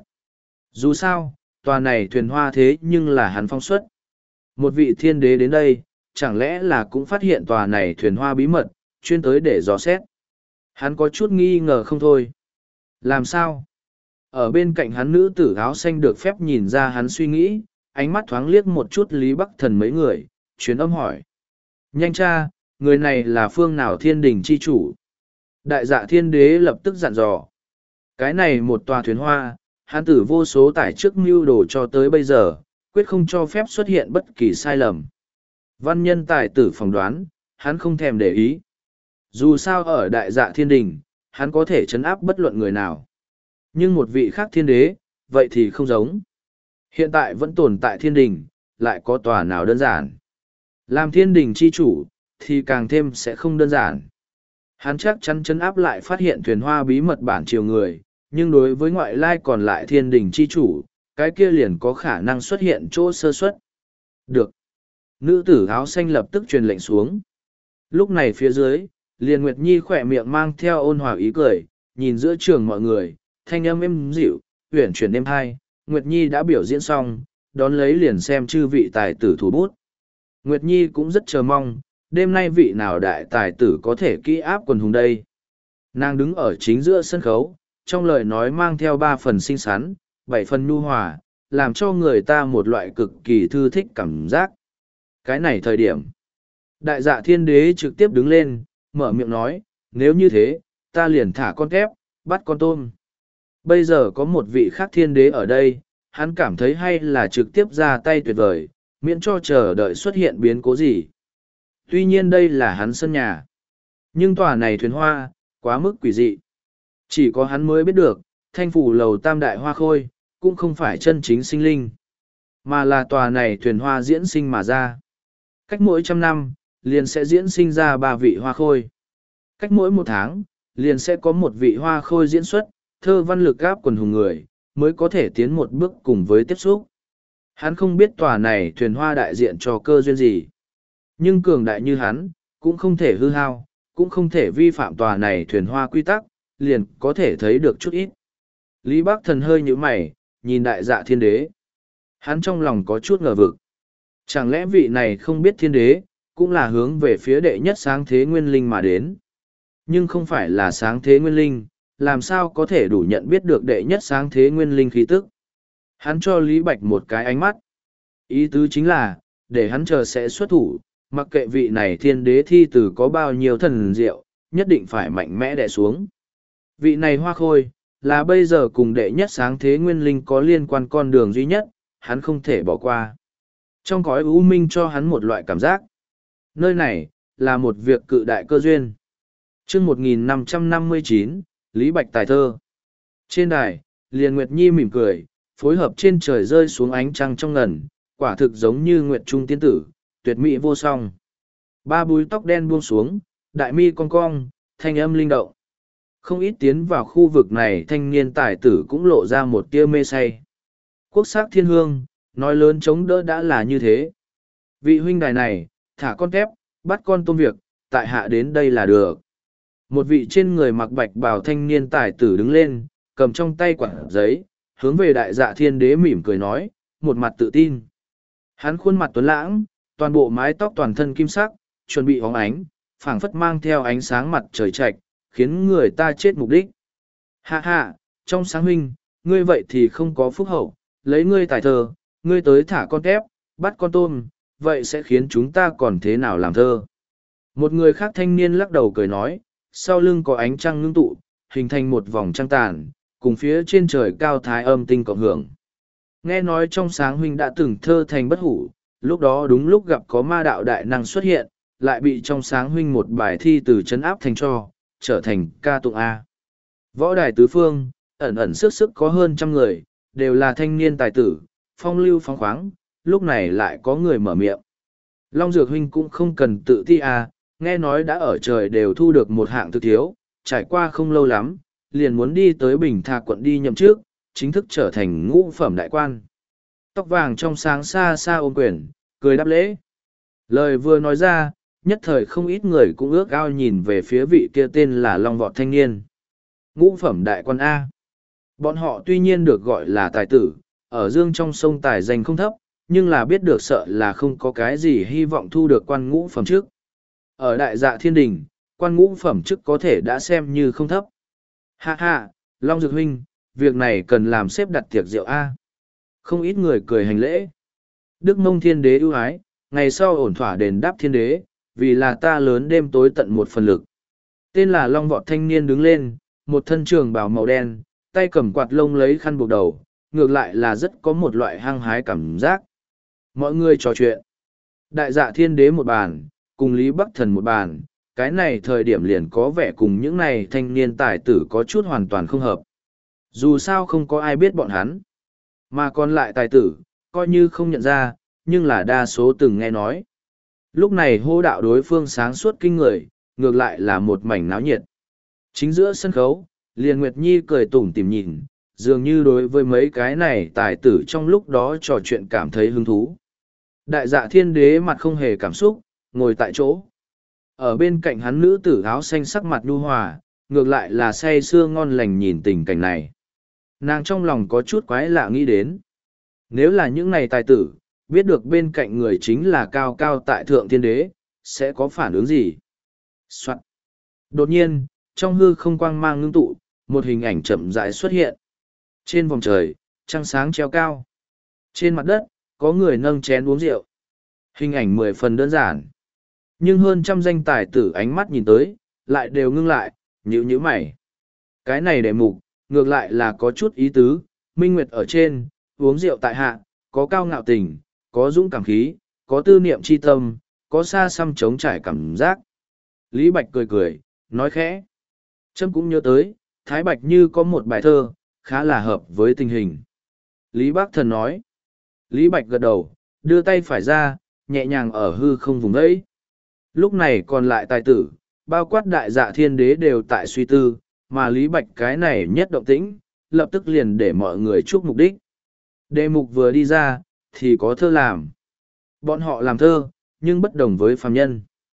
Dù sao, tòa này thuyền hoa thế nhưng là hắn phong xuất. Một vị thiên đế đến đây, chẳng lẽ là cũng phát hiện tòa này thuyền hoa bí mật, chuyên tới để dò xét. Hắn có chút nghi ngờ không thôi. Làm sao? Ở bên cạnh hắn nữ tử áo xanh được phép nhìn ra hắn suy nghĩ, ánh mắt thoáng liếc một chút Lý Bắc Thần mấy người, truyền âm hỏi. Nhanh cha, người này là phương nào thiên đình chi chủ? Đại dạ thiên đế lập tức dặn dò. Cái này một tòa thuyền hoa, hắn tử vô số tải trước mưu đồ cho tới bây giờ, quyết không cho phép xuất hiện bất kỳ sai lầm. Văn nhân tài tử phỏng đoán, hắn không thèm để ý. Dù sao ở đại dạ thiên đình, hắn có thể chấn áp bất luận người nào. Nhưng một vị khác thiên đế, vậy thì không giống. Hiện tại vẫn tồn tại thiên đình, lại có tòa nào đơn giản. Làm thiên đình chi chủ, thì càng thêm sẽ không đơn giản. Hắn chắc chắn chấn áp lại phát hiện thuyền hoa bí mật bản triều người, nhưng đối với ngoại lai còn lại thiên đình chi chủ, cái kia liền có khả năng xuất hiện chỗ sơ suất. Được. Nữ tử áo xanh lập tức truyền lệnh xuống. Lúc này phía dưới, liền Nguyệt Nhi khỏe miệng mang theo ôn hòa ý cười, nhìn giữa trường mọi người, thanh âm êm dịu, uyển chuyển êm hai. Nguyệt Nhi đã biểu diễn xong, đón lấy liền xem chư vị tài tử thủ bút. Nguyệt Nhi cũng rất chờ mong, đêm nay vị nào đại tài tử có thể kỹ áp quần hùng đây. Nàng đứng ở chính giữa sân khấu, trong lời nói mang theo ba phần xinh xắn, bảy phần nhu hòa, làm cho người ta một loại cực kỳ thư thích cảm giác. Cái này thời điểm, đại dạ thiên đế trực tiếp đứng lên, mở miệng nói, nếu như thế, ta liền thả con tép, bắt con tôm. Bây giờ có một vị khác thiên đế ở đây, hắn cảm thấy hay là trực tiếp ra tay tuyệt vời, miễn cho chờ đợi xuất hiện biến cố gì. Tuy nhiên đây là hắn sân nhà. Nhưng tòa này thuyền hoa, quá mức quỷ dị. Chỉ có hắn mới biết được, thanh phủ lầu tam đại hoa khôi, cũng không phải chân chính sinh linh. Mà là tòa này thuyền hoa diễn sinh mà ra. Cách mỗi trăm năm, liền sẽ diễn sinh ra ba vị hoa khôi. Cách mỗi một tháng, liền sẽ có một vị hoa khôi diễn xuất, thơ văn lực gáp quần hùng người, mới có thể tiến một bước cùng với tiếp xúc. Hắn không biết tòa này thuyền hoa đại diện cho cơ duyên gì. Nhưng cường đại như hắn, cũng không thể hư hao, cũng không thể vi phạm tòa này thuyền hoa quy tắc, liền có thể thấy được chút ít. Lý Bắc Thần hơi nhíu mày, nhìn đại dạ thiên đế. Hắn trong lòng có chút ngờ vực. Chẳng lẽ vị này không biết thiên đế, cũng là hướng về phía đệ nhất sáng thế nguyên linh mà đến. Nhưng không phải là sáng thế nguyên linh, làm sao có thể đủ nhận biết được đệ nhất sáng thế nguyên linh khí tức. Hắn cho Lý Bạch một cái ánh mắt. Ý tứ chính là, để hắn chờ sẽ xuất thủ, mặc kệ vị này thiên đế thi tử có bao nhiêu thần diệu, nhất định phải mạnh mẽ đè xuống. Vị này hoa khôi, là bây giờ cùng đệ nhất sáng thế nguyên linh có liên quan con đường duy nhất, hắn không thể bỏ qua. Trong cõi u minh cho hắn một loại cảm giác. Nơi này, là một việc cự đại cơ duyên. chương một nghìn năm trăm năm mươi chín, Lý Bạch tài thơ. Trên đài, Liền Nguyệt Nhi mỉm cười, phối hợp trên trời rơi xuống ánh trăng trong ngần, quả thực giống như Nguyệt Trung tiên tử, tuyệt mỹ vô song. Ba búi tóc đen buông xuống, đại mi cong cong, thanh âm linh động. Không ít tiến vào khu vực này thanh niên tài tử cũng lộ ra một tia mê say. Quốc sắc thiên hương, nói lớn chống đỡ đã là như thế. Vị huynh đài này, thả con tép, bắt con tôm việc, tại hạ đến đây là được. Một vị trên người mặc bạch bào thanh niên tài tử đứng lên, cầm trong tay quạt giấy, hướng về đại dạ thiên đế mỉm cười nói, một mặt tự tin. Hắn khuôn mặt tuấn lãng, toàn bộ mái tóc toàn thân kim sắc, chuẩn bị óng ánh, phảng phất mang theo ánh sáng mặt trời chạch, khiến người ta chết mục đích. Hạ hạ, trong sáng huynh, ngươi vậy thì không có phúc hậu, lấy ngươi tài thơ, ngươi tới thả con tép, bắt con tôm, vậy sẽ khiến chúng ta còn thế nào làm thơ. Một người khác thanh niên lắc đầu cười nói, sau lưng có ánh trăng ngưng tụ, hình thành một vòng trăng tàn, cùng phía trên trời cao thái âm tinh cộng hưởng. Nghe nói trong sáng huynh đã từng thơ thành bất hủ, lúc đó đúng lúc gặp có ma đạo đại năng xuất hiện, lại bị trong sáng huynh một bài thi từ chấn áp thành cho, trở thành ca tụng A. Võ đài tứ phương, ẩn ẩn sức sức có hơn trăm người, đều là thanh niên tài tử, phong lưu phóng khoáng, lúc này lại có người mở miệng. Long Dược huynh cũng không cần tự ti A, nghe nói đã ở trời đều thu được một hạng thực thiếu, trải qua không lâu lắm, liền muốn đi tới Bình Thà quận đi nhậm trước, chính thức trở thành ngũ phẩm đại quan. Tóc vàng trong sáng xa xa ôm quyền, cười đáp lễ. Lời vừa nói ra, nhất thời không ít người cũng ước ao nhìn về phía vị kia tên là Long Vọt thanh niên. Ngũ phẩm đại quan A. Bọn họ tuy nhiên được gọi là tài tử, ở dương trong sông tài danh không thấp, nhưng là biết được sợ là không có cái gì hy vọng thu được quan ngũ phẩm trước. Ở đại dạ thiên đình, quan ngũ phẩm chức có thể đã xem như không thấp. Ha ha, Long Dược huynh, việc này cần làm xếp đặt tiệc rượu A. Không ít người cười hành lễ. Đức Mông thiên đế ưu ái, ngày sau ổn thỏa đền đáp thiên đế, vì là ta lớn đêm tối tận một phần lực. Tên là Long Vọt thanh niên đứng lên, một thân trường bào màu đen, tay cầm quạt lông lấy khăn buộc đầu, ngược lại là rất có một loại hăng hái cảm giác. Mọi người trò chuyện. Đại dạ thiên đế một bàn, cùng Lý Bắc Thần một bàn, cái này thời điểm liền có vẻ cùng những này thanh niên tài tử có chút hoàn toàn không hợp. Dù sao không có ai biết bọn hắn. Mà còn lại tài tử, coi như không nhận ra, nhưng là đa số từng nghe nói. Lúc này hô đạo đối phương sáng suốt kinh người, ngược lại là một mảnh náo nhiệt. Chính giữa sân khấu, Liền Nguyệt Nhi cười tủm tỉm nhìn, dường như đối với mấy cái này tài tử trong lúc đó trò chuyện cảm thấy hứng thú. Đại dạ thiên đế mặt không hề cảm xúc, ngồi tại chỗ. Ở bên cạnh hắn nữ tử áo xanh sắc mặt nhu hòa, ngược lại là say sưa ngon lành nhìn tình cảnh này. Nàng trong lòng có chút quái lạ nghĩ đến. Nếu là những này tài tử, biết được bên cạnh người chính là cao cao tại thượng thiên đế, sẽ có phản ứng gì? Soạn. Đột nhiên, trong hư không quang mang ngưng tụ, một hình ảnh chậm rãi xuất hiện. Trên vòng trời, trăng sáng treo cao. Trên mặt đất, có người nâng chén uống rượu. Hình ảnh mười phần đơn giản. Nhưng hơn trăm danh tài tử ánh mắt nhìn tới, lại đều ngưng lại, nhíu nhíu mày. Cái này đề mục, ngược lại là có chút ý tứ, minh nguyệt ở trên, uống rượu tại hạ, có cao ngạo tình, có dũng cảm khí, có tư niệm chi tâm, có xa xăm chống trải cảm giác. Lý Bạch cười cười, nói khẽ. Trâm cũng nhớ tới, Thái Bạch như có một bài thơ, khá là hợp với tình hình. Lý Bác Thần nói. Lý Bạch gật đầu, đưa tay phải ra, nhẹ nhàng ở hư không vùng ấy. Lúc này còn lại tài tử, bao quát đại dạ thiên đế đều tại suy tư, mà Lý Bạch cái này nhất động tĩnh, lập tức liền để mọi người chúc mục đích. Đề mục vừa đi ra, thì có thơ làm. Bọn họ làm thơ, nhưng bất đồng với phàm nhân.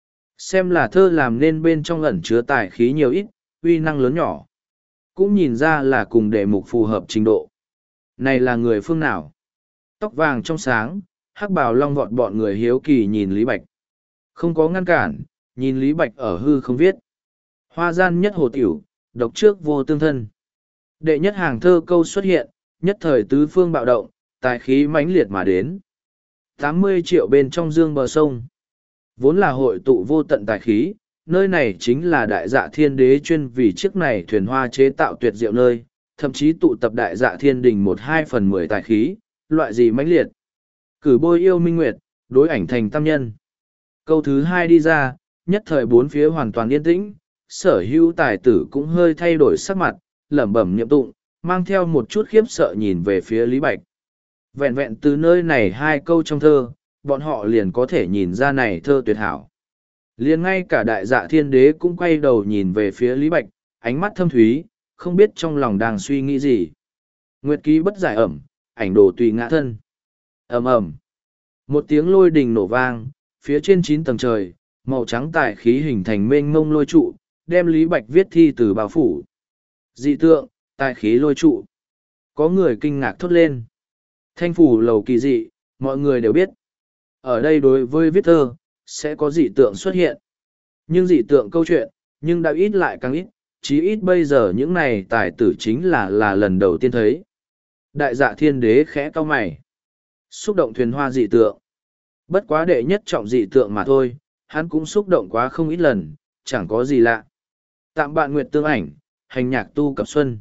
Xem là thơ làm nên bên trong ẩn chứa tài khí nhiều ít, uy năng lớn nhỏ. Cũng nhìn ra là cùng đề mục phù hợp trình độ. Này là người phương nào? Tóc vàng trong sáng, hắc bào long vọt bọn người hiếu kỳ nhìn Lý Bạch. Không có ngăn cản, nhìn Lý Bạch ở hư không viết. Hoa gian nhất hồ tiểu, độc trước vô tương thân. Đệ nhất hàng thơ câu xuất hiện, nhất thời tứ phương bạo động, tài khí mãnh liệt mà đến. tám mươi triệu bên trong dương bờ sông. Vốn là hội tụ vô tận tài khí, nơi này chính là đại dạ thiên đế chuyên vì chiếc này thuyền hoa chế tạo tuyệt diệu nơi, thậm chí tụ tập đại dạ thiên đình một hai phần mười tài khí, loại gì mãnh liệt. Cử bôi yêu minh nguyệt, đối ảnh thành tam nhân. Câu thứ hai đi ra, nhất thời bốn phía hoàn toàn yên tĩnh, sở hữu tài tử cũng hơi thay đổi sắc mặt, lẩm bẩm niệm tụng, mang theo một chút khiếp sợ nhìn về phía Lý Bạch. Vẹn vẹn từ nơi này hai câu trong thơ, bọn họ liền có thể nhìn ra này thơ tuyệt hảo. Liền ngay cả đại dạ thiên đế cũng quay đầu nhìn về phía Lý Bạch, ánh mắt thâm thúy, không biết trong lòng đang suy nghĩ gì. Nguyệt ký bất giải ẩm, ảnh đồ tùy ngã thân. Ầm ầm. Một tiếng lôi đình nổ vang, phía trên chín tầng trời, màu trắng tài khí hình thành mênh mông lôi trụ, đem Lý Bạch viết thi từ bao phủ. Dị tượng, tài khí lôi trụ. Có người kinh ngạc thốt lên. Thanh phủ lầu kỳ dị, mọi người đều biết. Ở đây đối với viết thơ, sẽ có dị tượng xuất hiện. Nhưng dị tượng câu chuyện, nhưng đã ít lại càng ít, chí ít bây giờ những này tài tử chính là là lần đầu tiên thấy. Đại dạ thiên đế khẽ cau mày. Xúc động thuyền hoa dị tượng. Bất quá đệ nhất trọng dị tượng mà thôi, hắn cũng xúc động quá không ít lần, chẳng có gì lạ. Tạm bạn nguyệt tương ảnh, hành nhạc tu cập xuân.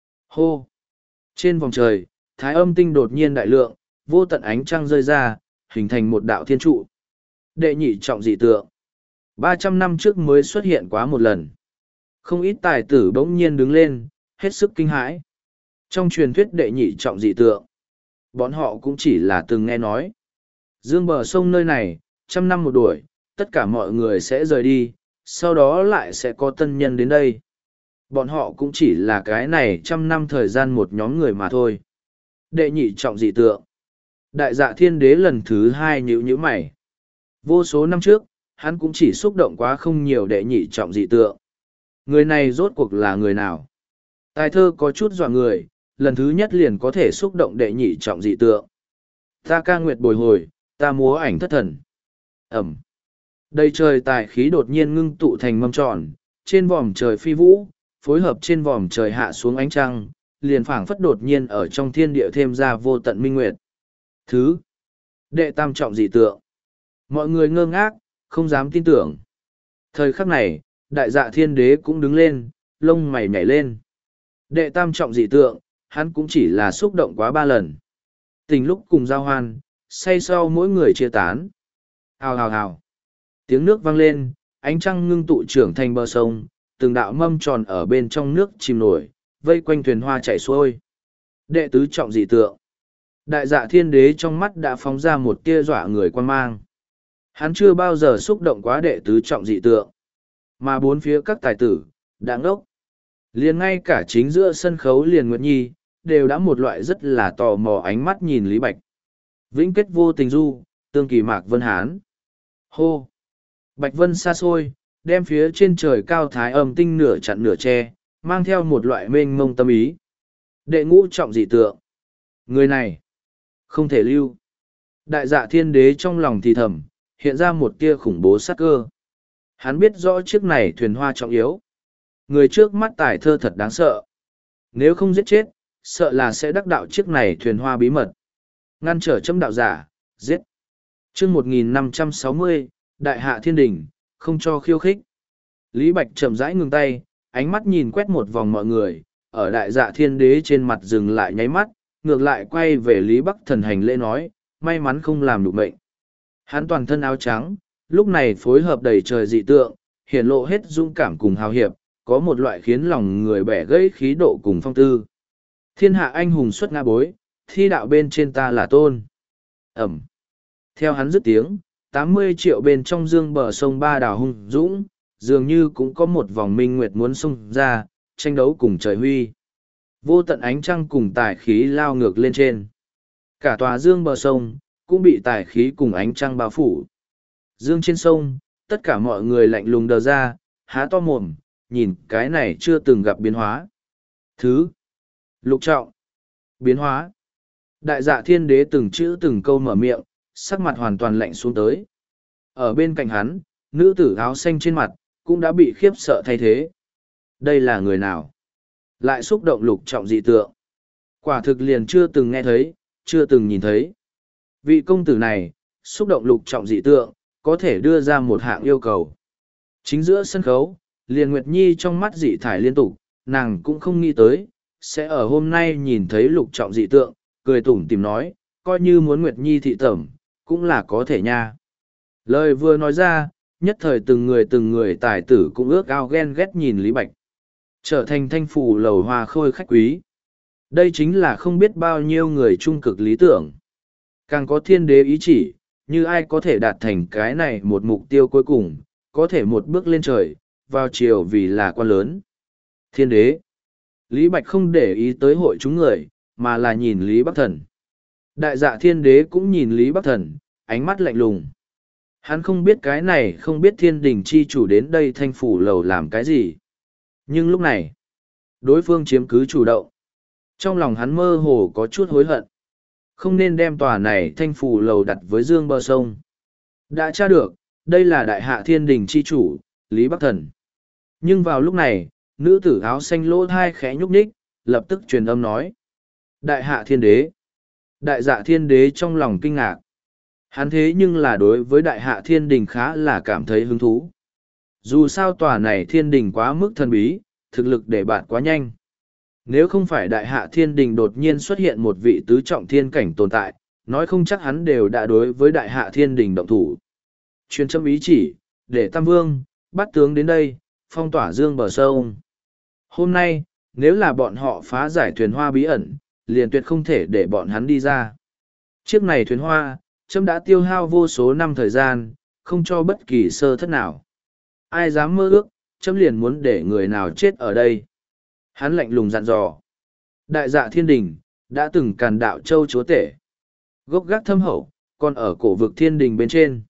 Hô! Trên vòng trời, thái âm tinh đột nhiên đại lượng, vô tận ánh trăng rơi ra, hình thành một đạo thiên trụ. Đệ nhị trọng dị tượng. ba trăm năm trước mới xuất hiện quá một lần. Không ít tài tử bỗng nhiên đứng lên, hết sức kinh hãi. Trong truyền thuyết đệ nhị trọng dị tượng, bọn họ cũng chỉ là từng nghe nói. Dương bờ sông nơi này, trăm năm một đuổi, tất cả mọi người sẽ rời đi, sau đó lại sẽ có tân nhân đến đây. Bọn họ cũng chỉ là cái này trăm năm thời gian một nhóm người mà thôi. Đệ nhị trọng dị tượng. Đại dạ thiên đế lần thứ hai nhíu nhíu mày. Vô số năm trước, hắn cũng chỉ xúc động quá không nhiều đệ nhị trọng dị tượng. Người này rốt cuộc là người nào? Tài thơ có chút dọa người, lần thứ nhất liền có thể xúc động đệ nhị trọng dị tượng. Ta ca nguyệt bồi hồi, ta múa ảnh thất thần. Ẩm. Đầy trời tài khí đột nhiên ngưng tụ thành mâm tròn, trên vòm trời phi vũ, phối hợp trên vòm trời hạ xuống ánh trăng, liền phảng phất đột nhiên ở trong thiên địa thêm ra vô tận minh nguyệt. Thứ. Đệ tam trọng dị tượng. Mọi người ngơ ngác, không dám tin tưởng. Thời khắc này, đại dạ thiên đế cũng đứng lên, lông mày nhảy lên. Đệ tam trọng dị tượng, hắn cũng chỉ là xúc động quá ba lần. Tình lúc cùng giao hoan, say sau mỗi người chia tán. Hào hào hào. Tiếng nước vang lên, ánh trăng ngưng tụ trưởng thành bờ sông, từng đạo mâm tròn ở bên trong nước chìm nổi, vây quanh thuyền hoa chảy xuôi. Đệ tứ trọng dị tượng. Đại dạ thiên đế trong mắt đã phóng ra một tia dọa người quan mang. Hắn chưa bao giờ xúc động quá đệ tứ trọng dị tượng. Mà bốn phía các tài tử, đã ngốc. Liền ngay cả chính giữa sân khấu liền Nguyệt Nhi, đều đã một loại rất là tò mò ánh mắt nhìn Lý Bạch. Vĩnh kết vô tình du, tương kỳ mạc vân hán. Hô! Bạch vân xa xôi, đem phía trên trời cao thái âm tinh nửa chặn nửa che, mang theo một loại mênh mông tâm ý. Đệ ngũ trọng dị tượng. Người này, không thể lưu. Đại dạ thiên đế trong lòng thì thầm, hiện ra một tia khủng bố sát cơ. Hắn biết rõ chiếc này thuyền hoa trọng yếu. Người trước mắt tài thơ thật đáng sợ. Nếu không giết chết, sợ là sẽ đắc đạo chiếc này thuyền hoa bí mật. Ngăn trở châm đạo giả, giết. chương một nghìn năm trăm sáu mươi, Đại hạ thiên đình, không cho khiêu khích. Lý Bạch chậm rãi ngừng tay, ánh mắt nhìn quét một vòng mọi người, ở đại dạ thiên đế trên mặt dừng lại nháy mắt, ngược lại quay về Lý Bắc thần hành lễ nói, may mắn không làm được mệnh. Hắn toàn thân áo trắng, lúc này phối hợp đầy trời dị tượng, hiển lộ hết dũng cảm cùng hào hiệp, có một loại khiến lòng người bẻ gãy khí độ cùng phong tư. Thiên hạ anh hùng xuất ngã bối, thi đạo bên trên ta là tôn. Ẩm. Theo hắn dứt tiếng, tám mươi triệu bên trong dương bờ sông Ba Đào hung dũng, dường như cũng có một vòng minh nguyệt muốn xông ra, tranh đấu cùng trời huy. Vô tận ánh trăng cùng tài khí lao ngược lên trên. Cả tòa dương bờ sông, cũng bị tài khí cùng ánh trăng bao phủ. Dương trên sông, tất cả mọi người lạnh lùng đờ ra, há to mồm, nhìn cái này chưa từng gặp biến hóa. Thứ. Lục trọng. Biến hóa. Đại dạ thiên đế từng chữ từng câu mở miệng, sắc mặt hoàn toàn lạnh xuống tới. Ở bên cạnh hắn, nữ tử áo xanh trên mặt, cũng đã bị khiếp sợ thay thế. Đây là người nào? Lại xúc động lục trọng dị tượng. Quả thực liền chưa từng nghe thấy, chưa từng nhìn thấy. Vị công tử này, xúc động lục trọng dị tượng, có thể đưa ra một hạng yêu cầu. Chính giữa sân khấu, liền Nguyệt Nhi trong mắt dị thải liên tục, nàng cũng không nghĩ tới, sẽ ở hôm nay nhìn thấy lục trọng dị tượng, cười tủm tìm nói, coi như muốn Nguyệt Nhi thị tẩm, cũng là có thể nha. Lời vừa nói ra, nhất thời từng người từng người tài tử cũng ước ao ghen ghét nhìn Lý Bạch. Trở thành thanh phủ lầu hoa khôi khách quý. Đây chính là không biết bao nhiêu người trung cực lý tưởng. Càng có thiên đế ý chỉ, như ai có thể đạt thành cái này một mục tiêu cuối cùng, có thể một bước lên trời, vào chiều vì là quan lớn. Thiên đế. Lý Bạch không để ý tới hội chúng người, mà là nhìn Lý Bắc Thần. Đại dạ thiên đế cũng nhìn Lý Bắc Thần, ánh mắt lạnh lùng. Hắn không biết cái này không biết thiên đình chi chủ đến đây thanh phủ lầu làm cái gì. Nhưng lúc này, đối phương chiếm cứ chủ động. Trong lòng hắn mơ hồ có chút hối hận. Không nên đem tòa này thanh phủ lầu đặt với dương bờ sông. Đã tra được, đây là đại hạ thiên đình chi chủ, Lý Bắc Thần. Nhưng vào lúc này, nữ tử áo xanh lỗ thai khẽ nhúc nhích, lập tức truyền âm nói. Đại hạ thiên đế. Đại dạ thiên đế trong lòng kinh ngạc. Hắn thế nhưng là đối với đại hạ thiên đình khá là cảm thấy hứng thú. Dù sao tòa này thiên đình quá mức thần bí, thực lực để bạn quá nhanh. Nếu không phải đại hạ thiên đình đột nhiên xuất hiện một vị tứ trọng thiên cảnh tồn tại, nói không chắc hắn đều đã đối với đại hạ thiên đình động thủ. Truyền châm ý chỉ, để Tam Vương, bắt tướng đến đây, phong tỏa dương bờ sông. Hôm nay, nếu là bọn họ phá giải thuyền hoa bí ẩn, liền tuyệt không thể để bọn hắn đi ra. Chiếc này thuyền hoa, châm đã tiêu hao vô số năm thời gian, không cho bất kỳ sơ thất nào. Ai dám mơ ước, châm liền muốn để người nào chết ở đây. Hắn lạnh lùng dặn dò. Đại dạ thiên đình, đã từng càn đạo châu chúa tể. Gốc gác thâm hậu, còn ở cổ vực thiên đình bên trên.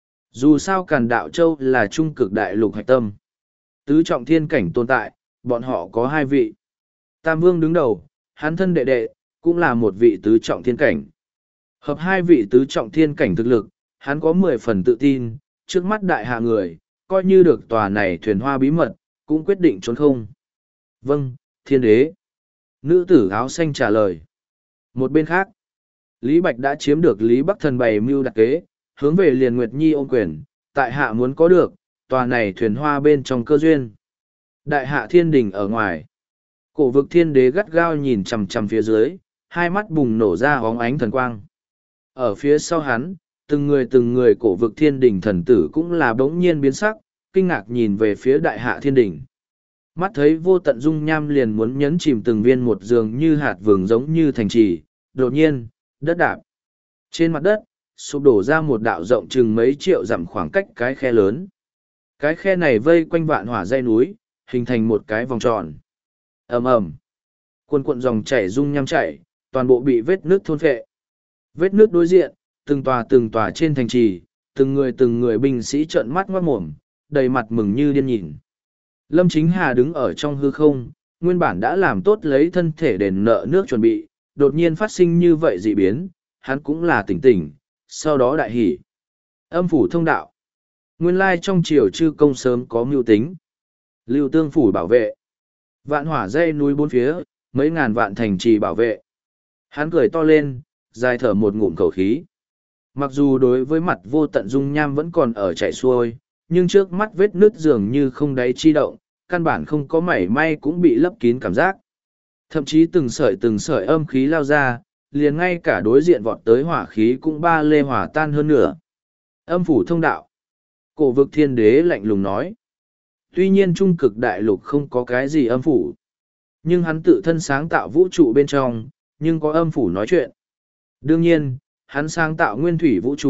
Dù sao càn đạo châu là trung cực đại lục hạch tâm. Tứ trọng thiên cảnh tồn tại, bọn họ có hai vị. Tam Vương đứng đầu, hắn thân đệ đệ, cũng là một vị tứ trọng thiên cảnh. Hợp hai vị tứ trọng thiên cảnh thực lực, hắn có mười phần tự tin, trước mắt đại hạ người, coi như được tòa này thuyền hoa bí mật, cũng quyết định trốn không. Vâng, thiên đế. Nữ tử áo xanh trả lời. Một bên khác, Lý Bạch đã chiếm được Lý Bắc Thần bày mưu đặc kế, hướng về liền Nguyệt Nhi ôm quyền, tại hạ muốn có được, tòa này thuyền hoa bên trong cơ duyên. Đại hạ thiên đình ở ngoài. Cổ vực thiên đế gắt gao nhìn chằm chằm phía dưới, hai mắt bùng nổ ra hóng ánh thần quang. Ở phía sau hắn, từng người từng người cổ vực thiên đình thần tử cũng là bỗng nhiên biến sắc, kinh ngạc nhìn về phía đại hạ thiên đình. Mắt thấy vô tận dung nham liền muốn nhấn chìm từng viên một giường như hạt vừng giống như thành trì, đột nhiên, đất đạp. Trên mặt đất, sụp đổ ra một đạo rộng chừng mấy triệu dặm khoảng cách cái khe lớn. Cái khe này vây quanh vạn hỏa dây núi, hình thành một cái vòng tròn. ầm ầm, cuồn cuộn dòng chảy dung nham chảy, toàn bộ bị vết nước thôn phệ. Vết nước đối diện, từng tòa từng tòa trên thành trì, từng người từng người binh sĩ trợn mắt ngoát mồm, đầy mặt mừng như điên nhìn. Lâm Chính Hà đứng ở trong hư không, nguyên bản đã làm tốt lấy thân thể đền nợ nước chuẩn bị, đột nhiên phát sinh như vậy dị biến, hắn cũng là tỉnh tỉnh, sau đó đại hỉ. Âm phủ thông đạo. Nguyên lai trong triều chư công sớm có mưu tính. Lưu tương phủ bảo vệ. Vạn hỏa dây núi bốn phía, mấy ngàn vạn thành trì bảo vệ. Hắn cười to lên, dài thở một ngụm khẩu khí. Mặc dù đối với mặt vô tận dung nham vẫn còn ở chảy xuôi, nhưng trước mắt vết nứt dường như không đáy chi động, căn bản không có mảy may cũng bị lấp kín cảm giác. Thậm chí từng sợi từng sợi âm khí lao ra, liền ngay cả đối diện vọt tới hỏa khí cũng ba lê hỏa tan hơn nữa. Âm phủ thông đạo. Cổ vực thiên đế lạnh lùng nói. Tuy nhiên trung cực đại lục không có cái gì âm phủ. Nhưng hắn tự thân sáng tạo vũ trụ bên trong, nhưng có âm phủ nói chuyện. Đương nhiên, hắn sáng tạo nguyên thủy vũ trụ,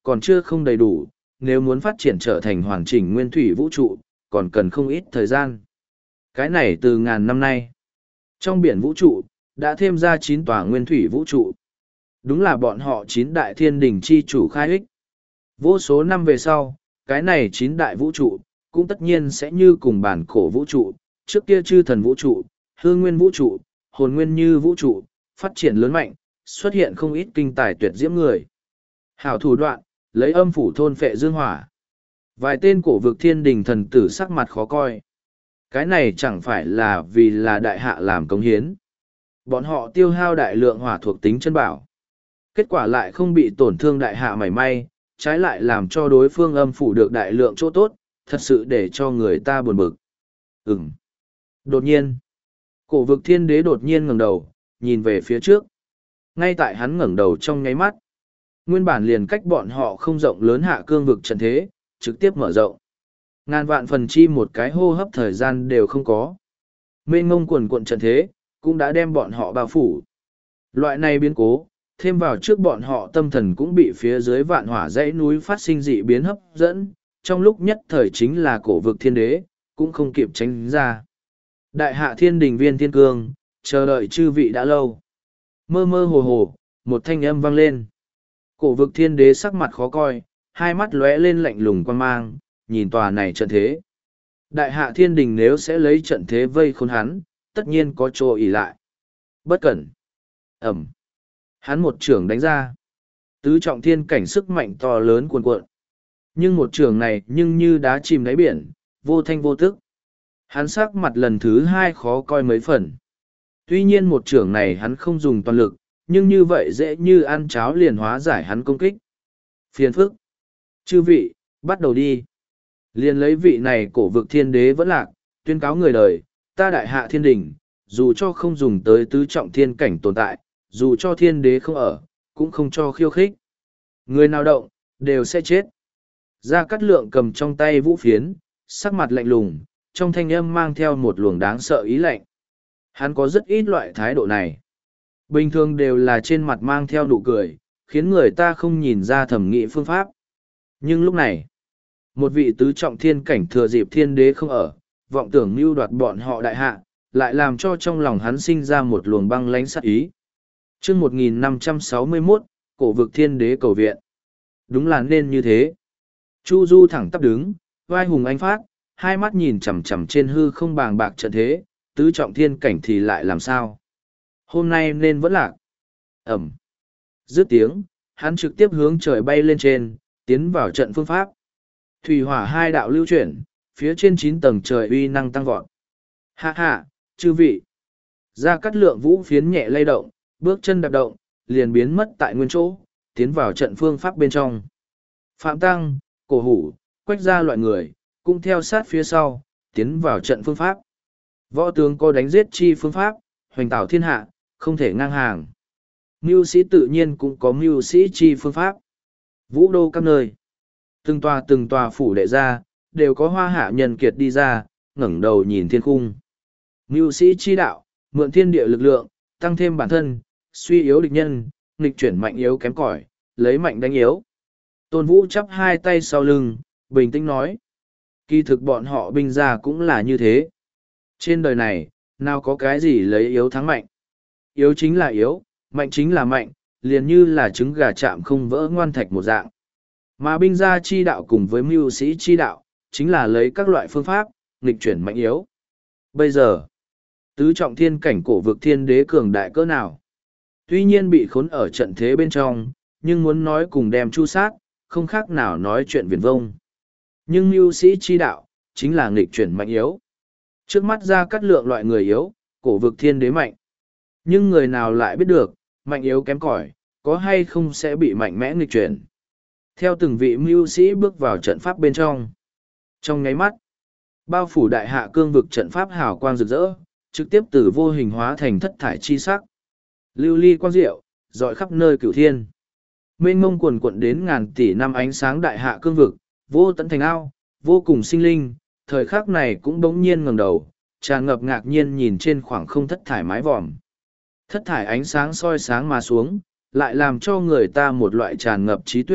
còn chưa không đầy đủ, nếu muốn phát triển trở thành hoàn chỉnh nguyên thủy vũ trụ, còn cần không ít thời gian. Cái này từ ngàn năm nay, trong biển vũ trụ, đã thêm ra chín tòa nguyên thủy vũ trụ. Đúng là bọn họ chín đại thiên đình chi chủ khai ích. Vô số năm về sau, cái này chín đại vũ trụ, cũng tất nhiên sẽ như cùng bản cổ vũ trụ, trước kia chư thần vũ trụ, hương nguyên vũ trụ, hồn nguyên như vũ trụ, phát triển lớn mạnh, xuất hiện không ít kinh tài tuyệt diễm người. Hảo thủ đoạn, lấy âm phủ thôn phệ dương hỏa. Vài tên cổ vực thiên đình thần tử sắc mặt khó coi. Cái này chẳng phải là vì là đại hạ làm cống hiến. Bọn họ tiêu hao đại lượng hỏa thuộc tính chân bảo. Kết quả lại không bị tổn thương đại hạ mảy may, trái lại làm cho đối phương âm phủ được đại lượng chỗ tốt, thật sự để cho người ta buồn bực. Ừm. Đột nhiên, cổ vực thiên đế đột nhiên ngẩng đầu, nhìn về phía trước. Ngay tại hắn ngẩng đầu trong nháy mắt, nguyên bản liền cách bọn họ không rộng lớn hạ cương vực trận thế, trực tiếp mở rộng. Ngàn vạn phần chi một cái hô hấp thời gian đều không có. Mênh ngông quần cuộn trận thế, cũng đã đem bọn họ bao phủ. Loại này biến cố, thêm vào trước bọn họ tâm thần cũng bị phía dưới vạn hỏa dãy núi phát sinh dị biến hấp dẫn, trong lúc nhất thời chính là cổ vực thiên đế, cũng không kịp tránh ra. Đại hạ thiên đình viên thiên cương, chờ đợi chư vị đã lâu. Mơ mơ hồ hồ, một thanh âm vang lên. Cổ vực thiên đế sắc mặt khó coi, hai mắt lóe lên lạnh lùng quan mang, nhìn tòa này trận thế. Đại hạ thiên đình nếu sẽ lấy trận thế vây khốn hắn, tất nhiên có chỗ ỉ lại. Bất cẩn. Ẩm. Hắn một trường đánh ra. Tứ trọng thiên cảnh sức mạnh to lớn cuồn cuộn. Nhưng một trường này nhưng như đá chìm đáy biển, vô thanh vô tức. Hắn sắc mặt lần thứ hai khó coi mấy phần. Tuy nhiên một trường này hắn không dùng toàn lực, nhưng như vậy dễ như ăn cháo liền hóa giải hắn công kích. Phiền phức. Chư vị, bắt đầu đi. Liền lấy vị này cổ vực thiên đế vẫn lạc, tuyên cáo người đời, ta đại hạ thiên đình, dù cho không dùng tới tứ trọng thiên cảnh tồn tại, dù cho thiên đế không ở, cũng không cho khiêu khích. Người nào động, đều sẽ chết. Gia Cát Lượng cầm trong tay vũ phiến, sắc mặt lạnh lùng, trong thanh âm mang theo một luồng đáng sợ ý lạnh. Hắn có rất ít loại thái độ này. Bình thường đều là trên mặt mang theo nụ cười, khiến người ta không nhìn ra thẩm nghị phương pháp. Nhưng lúc này, một vị tứ trọng thiên cảnh thừa dịp thiên đế không ở, vọng tưởng mưu đoạt bọn họ đại hạ, lại làm cho trong lòng hắn sinh ra một luồng băng lãnh sát ý. Chương một nghìn năm trăm sáu mươi mốt, cổ vực thiên đế cầu viện. Đúng là nên như thế. Chu Du thẳng tắp đứng, vai hùng anh phát, hai mắt nhìn chằm chằm trên hư không bàng bạc trận thế, tứ trọng thiên cảnh thì lại làm sao? Hôm nay nên vẫn lạc. Ẩm. Dứt tiếng, hắn trực tiếp hướng trời bay lên trên, tiến vào trận phương pháp. Thủy hỏa hai đạo lưu chuyển, phía trên chín tầng trời uy năng tăng vọt. Hạ hạ, chư vị. Gia Cát Lượng vũ phiến nhẹ lay động, bước chân đạp động, liền biến mất tại nguyên chỗ, tiến vào trận phương pháp bên trong. Phạm Tăng, Cổ Hủ, Quách Gia loại người, cũng theo sát phía sau, tiến vào trận phương pháp. Võ tướng có đánh giết chi phương pháp, hoành tạo thiên hạ, không thể ngang hàng. Mưu sĩ tự nhiên cũng có mưu sĩ chi phương pháp. Vũ đô các nơi. Từng tòa từng tòa phủ đệ ra, đều có hoa hạ nhân kiệt đi ra, ngẩng đầu nhìn thiên khung. Mưu sĩ chi đạo, mượn thiên địa lực lượng, tăng thêm bản thân, suy yếu địch nhân, nghịch chuyển mạnh yếu kém cỏi, lấy mạnh đánh yếu. Tôn Vũ chắp hai tay sau lưng, bình tĩnh nói. Kỳ thực bọn họ binh ra cũng là như thế. Trên đời này, nào có cái gì lấy yếu thắng mạnh. Yếu chính là yếu, mạnh chính là mạnh, liền như là trứng gà chạm không vỡ ngoan thạch một dạng. Mà binh gia chi đạo cùng với mưu sĩ chi đạo, chính là lấy các loại phương pháp, nghịch chuyển mạnh yếu. Bây giờ, tứ trọng thiên cảnh cổ vực thiên đế cường đại cỡ nào? Tuy nhiên bị khốn ở trận thế bên trong, nhưng muốn nói cùng đem chu sát, không khác nào nói chuyện viển vông. Nhưng mưu sĩ chi đạo, chính là nghịch chuyển mạnh yếu. Trước mắt ra cắt lượng loại người yếu, cổ vực thiên đế mạnh. Nhưng người nào lại biết được, mạnh yếu kém cỏi, có hay không sẽ bị mạnh mẽ nghịch chuyển. Theo từng vị mưu sĩ bước vào trận pháp bên trong. Trong nháy mắt, bao phủ đại hạ cương vực trận pháp hào quang rực rỡ, trực tiếp từ vô hình hóa thành thất thải chi sắc. Lưu ly quang diệu, dọi khắp nơi cửu thiên. Mênh mông quần quận đến ngàn tỷ năm ánh sáng đại hạ cương vực, vô tận thành ao, vô cùng sinh linh, thời khắc này cũng bỗng nhiên ngẩng đầu, tràn ngập ngạc nhiên nhìn trên khoảng không thất thải mái vòm. Thất thải ánh sáng soi sáng mà xuống, lại làm cho người ta một loại tràn ngập trí tuệ,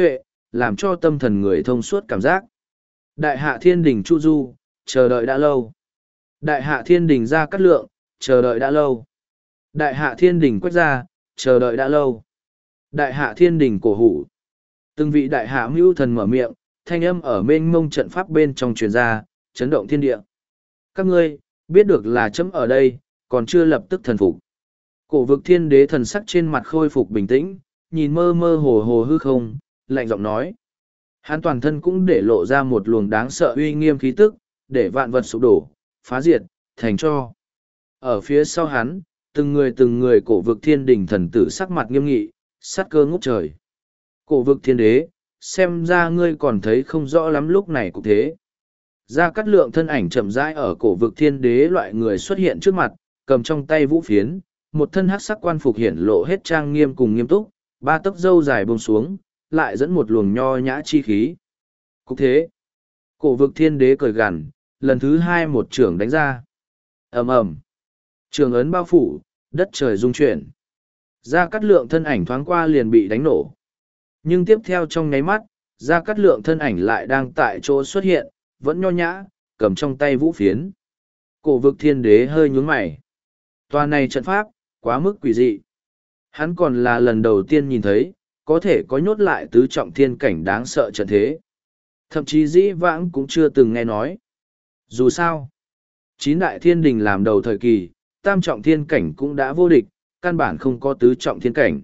làm cho tâm thần người thông suốt cảm giác. Đại hạ thiên đình Chu Du, chờ đợi đã lâu. Đại hạ thiên đình Gia Cát Lượng, chờ đợi đã lâu. Đại hạ thiên đình Quách Gia, chờ đợi đã lâu. Đại hạ thiên đình Cổ Hủ. Từng vị đại hạ mưu thần mở miệng, thanh âm ở mênh mông trận pháp bên trong truyền ra, chấn động thiên địa. Các ngươi, biết được là chấm ở đây, còn chưa lập tức thần phục. Cổ vực thiên đế thần sắc trên mặt khôi phục bình tĩnh, nhìn mơ mơ hồ hồ hư không, lạnh giọng nói. Hắn toàn thân cũng để lộ ra một luồng đáng sợ uy nghiêm khí tức, để vạn vật sụp đổ, phá diệt, thành cho. Ở phía sau hắn, từng người từng người cổ vực thiên đình thần tử sắc mặt nghiêm nghị, sát cơ ngút trời. Cổ vực thiên đế, xem ra ngươi còn thấy không rõ lắm lúc này cũng thế. Gia Cát Lượng thân ảnh chậm rãi ở cổ vực thiên đế loại người xuất hiện trước mặt, cầm trong tay vũ phiến, một thân hắc sắc quan phục hiển lộ hết trang nghiêm cùng nghiêm túc, ba tấc râu dài buông xuống, lại dẫn một luồng nho nhã chi khí. Cũng thế, cổ vực thiên đế cười gằn, lần thứ hai một trưởng đánh ra. Ầm ầm, trường ấn bao phủ, đất trời rung chuyển. Gia Cát Lượng thân ảnh thoáng qua liền bị đánh nổ. Nhưng tiếp theo trong nháy mắt, Gia Cát Lượng thân ảnh lại đang tại chỗ xuất hiện, vẫn nho nhã, cầm trong tay vũ phiến. Cổ vực thiên đế hơi nhún mày. Tòa này trận pháp, quá mức quỷ dị. Hắn còn là lần đầu tiên nhìn thấy, có thể có nhốt lại tứ trọng thiên cảnh đáng sợ trận thế. Thậm chí dĩ vãng cũng chưa từng nghe nói. Dù sao, chín đại thiên đình làm đầu thời kỳ, tam trọng thiên cảnh cũng đã vô địch, căn bản không có tứ trọng thiên cảnh.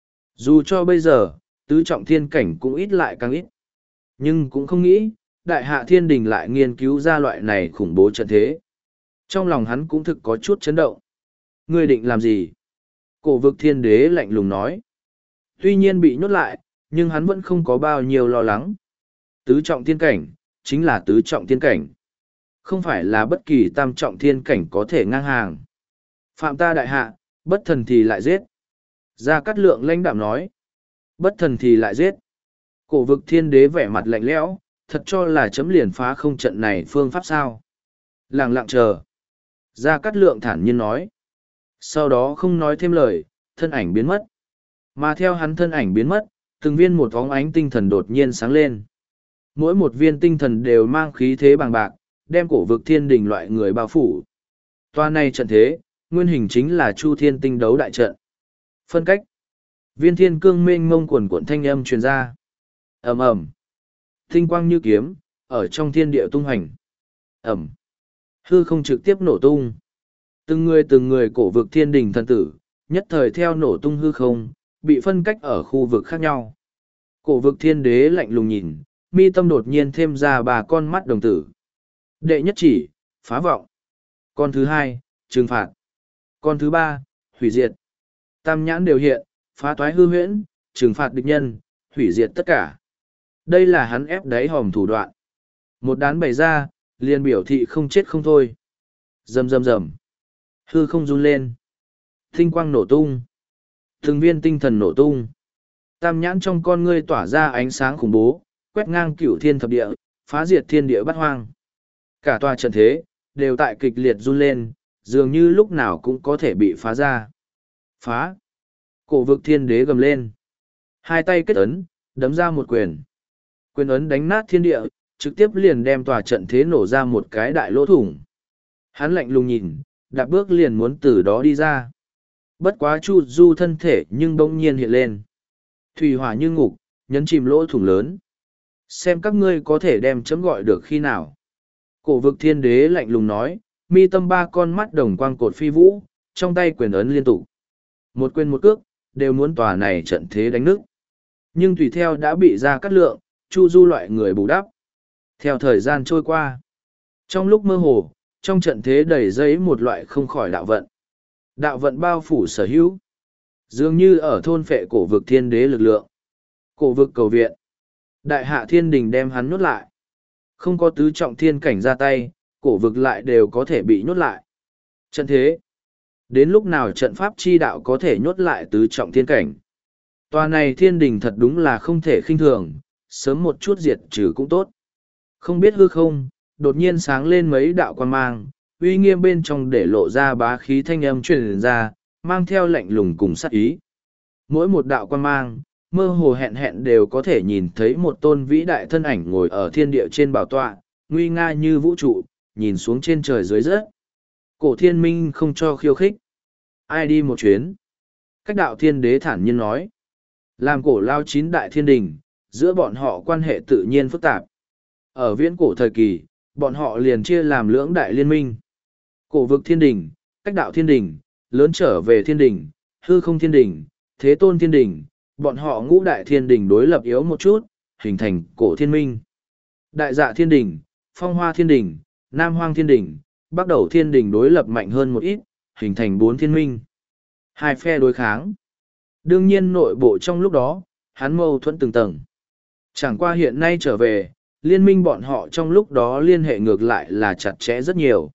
Dù cho bây giờ, tứ trọng thiên cảnh cũng ít lại càng ít. Nhưng cũng không nghĩ, đại hạ thiên đình lại nghiên cứu ra loại này khủng bố trận thế. Trong lòng hắn cũng thực có chút chấn động. Ngươi định làm gì? Cổ vực thiên đế lạnh lùng nói. Tuy nhiên bị nhốt lại, nhưng hắn vẫn không có bao nhiêu lo lắng. Tứ trọng thiên cảnh, chính là tứ trọng thiên cảnh. Không phải là bất kỳ tam trọng thiên cảnh có thể ngang hàng. Phạm ta đại hạ, bất thần thì lại giết. Gia Cát Lượng lãnh đạm nói. Bất thần thì lại giết. Cổ vực thiên đế vẻ mặt lạnh lẽo, thật cho là chấm liền phá không trận này phương pháp sao. Lặng lặng chờ. Gia Cát Lượng thản nhiên nói. Sau đó không nói thêm lời, thân ảnh biến mất. Mà theo hắn thân ảnh biến mất, từng viên một bóng ánh tinh thần đột nhiên sáng lên. Mỗi một viên tinh thần đều mang khí thế bằng bạc, đem cổ vực thiên đình loại người bao phủ. Toa này trận thế, nguyên hình chính là Chu Thiên tinh đấu đại trận. Phân cách. Viên thiên cương mênh mông quần cuộn thanh âm truyền ra. Ầm ầm. Tinh quang như kiếm, ở trong thiên địa tung hành. Ầm. Hư không trực tiếp nổ tung. Từng người từng người cổ vực thiên đình thần tử, nhất thời theo nổ tung hư không, bị phân cách ở khu vực khác nhau. Cổ vực thiên đế lạnh lùng nhìn, mi tâm đột nhiên thêm ra ba con mắt đồng tử. Đệ nhất chỉ, phá vọng. Con thứ hai, trừng phạt. Con thứ ba, hủy diệt. Tam nhãn đều hiện, phá toái hư huyễn, trừng phạt địch nhân, hủy diệt tất cả. Đây là hắn ép đáy hòm thủ đoạn. Một đán bày ra, liền biểu thị không chết không thôi. Rầm rầm rầm. Hư không run lên. Tinh quang nổ tung. Từng viên tinh thần nổ tung. Tam nhãn trong con ngươi tỏa ra ánh sáng khủng bố, quét ngang cửu thiên thập địa, phá diệt thiên địa bát hoang. Cả tòa trận thế, đều tại kịch liệt run lên, dường như lúc nào cũng có thể bị phá ra. Phá. Cổ vực thiên đế gầm lên. Hai tay kết ấn, đấm ra một quyền. Quyền ấn đánh nát thiên địa, trực tiếp liền đem tòa trận thế nổ ra một cái đại lỗ thủng. Hắn lạnh lùng nhìn, đạp bước liền muốn từ đó đi ra. Bất quá Chu Du thân thể nhưng bỗng nhiên hiện lên. Thủy hỏa như ngục, nhấn chìm lỗ thủng lớn. Xem các ngươi có thể đem chấm gọi được khi nào. Cổ vực thiên đế lạnh lùng nói, mi tâm ba con mắt đồng quang cột phi vũ, trong tay quyền ấn liên tục. Một quyền một cước, đều muốn tòa này trận thế đánh nứt. Nhưng tùy theo đã bị Gia Cát Lượng, Chu Du loại người bù đắp. Theo thời gian trôi qua, trong lúc mơ hồ, trong trận thế đầy dấy một loại không khỏi đạo vận. Đạo vận bao phủ sở hữu. Dường như ở thôn phệ cổ vực thiên đế lực lượng. Cổ vực cầu viện. Đại hạ thiên đình đem hắn nhốt lại. Không có tứ trọng thiên cảnh ra tay, cổ vực lại đều có thể bị nhốt lại. Trận thế. Đến lúc nào trận pháp chi đạo có thể nhốt lại tứ trọng thiên cảnh. Tòa này thiên đình thật đúng là không thể khinh thường, sớm một chút diệt trừ cũng tốt. Không biết hư không, đột nhiên sáng lên mấy đạo quan mang, uy nghiêm bên trong để lộ ra bá khí thanh âm truyền ra, mang theo lạnh lùng cùng sát ý. Mỗi một đạo quan mang, mơ hồ hẹn hẹn đều có thể nhìn thấy một tôn vĩ đại thân ảnh ngồi ở thiên địa trên bảo tọa, nguy nga như vũ trụ, nhìn xuống trên trời dưới rớt. Cổ thiên minh không cho khiêu khích. Ai đi một chuyến? Cách đạo thiên đế thản nhiên nói. Làm cổ lao chín đại thiên đình, giữa bọn họ quan hệ tự nhiên phức tạp. Ở viễn cổ thời kỳ, bọn họ liền chia làm lưỡng đại liên minh. Cổ vực thiên đình, cách đạo thiên đình, lớn trở về thiên đình, hư không thiên đình, thế tôn thiên đình, bọn họ ngũ đại thiên đình đối lập yếu một chút, hình thành cổ thiên minh. Đại dạ thiên đình, phong hoa thiên đình, nam hoang thiên đình, bắc đầu thiên đình đối lập mạnh hơn một ít, hình thành bốn thiên minh. Hai phe đối kháng. Đương nhiên nội bộ trong lúc đó, hắn mâu thuẫn từng tầng. Chẳng qua hiện nay trở về, liên minh bọn họ trong lúc đó liên hệ ngược lại là chặt chẽ rất nhiều.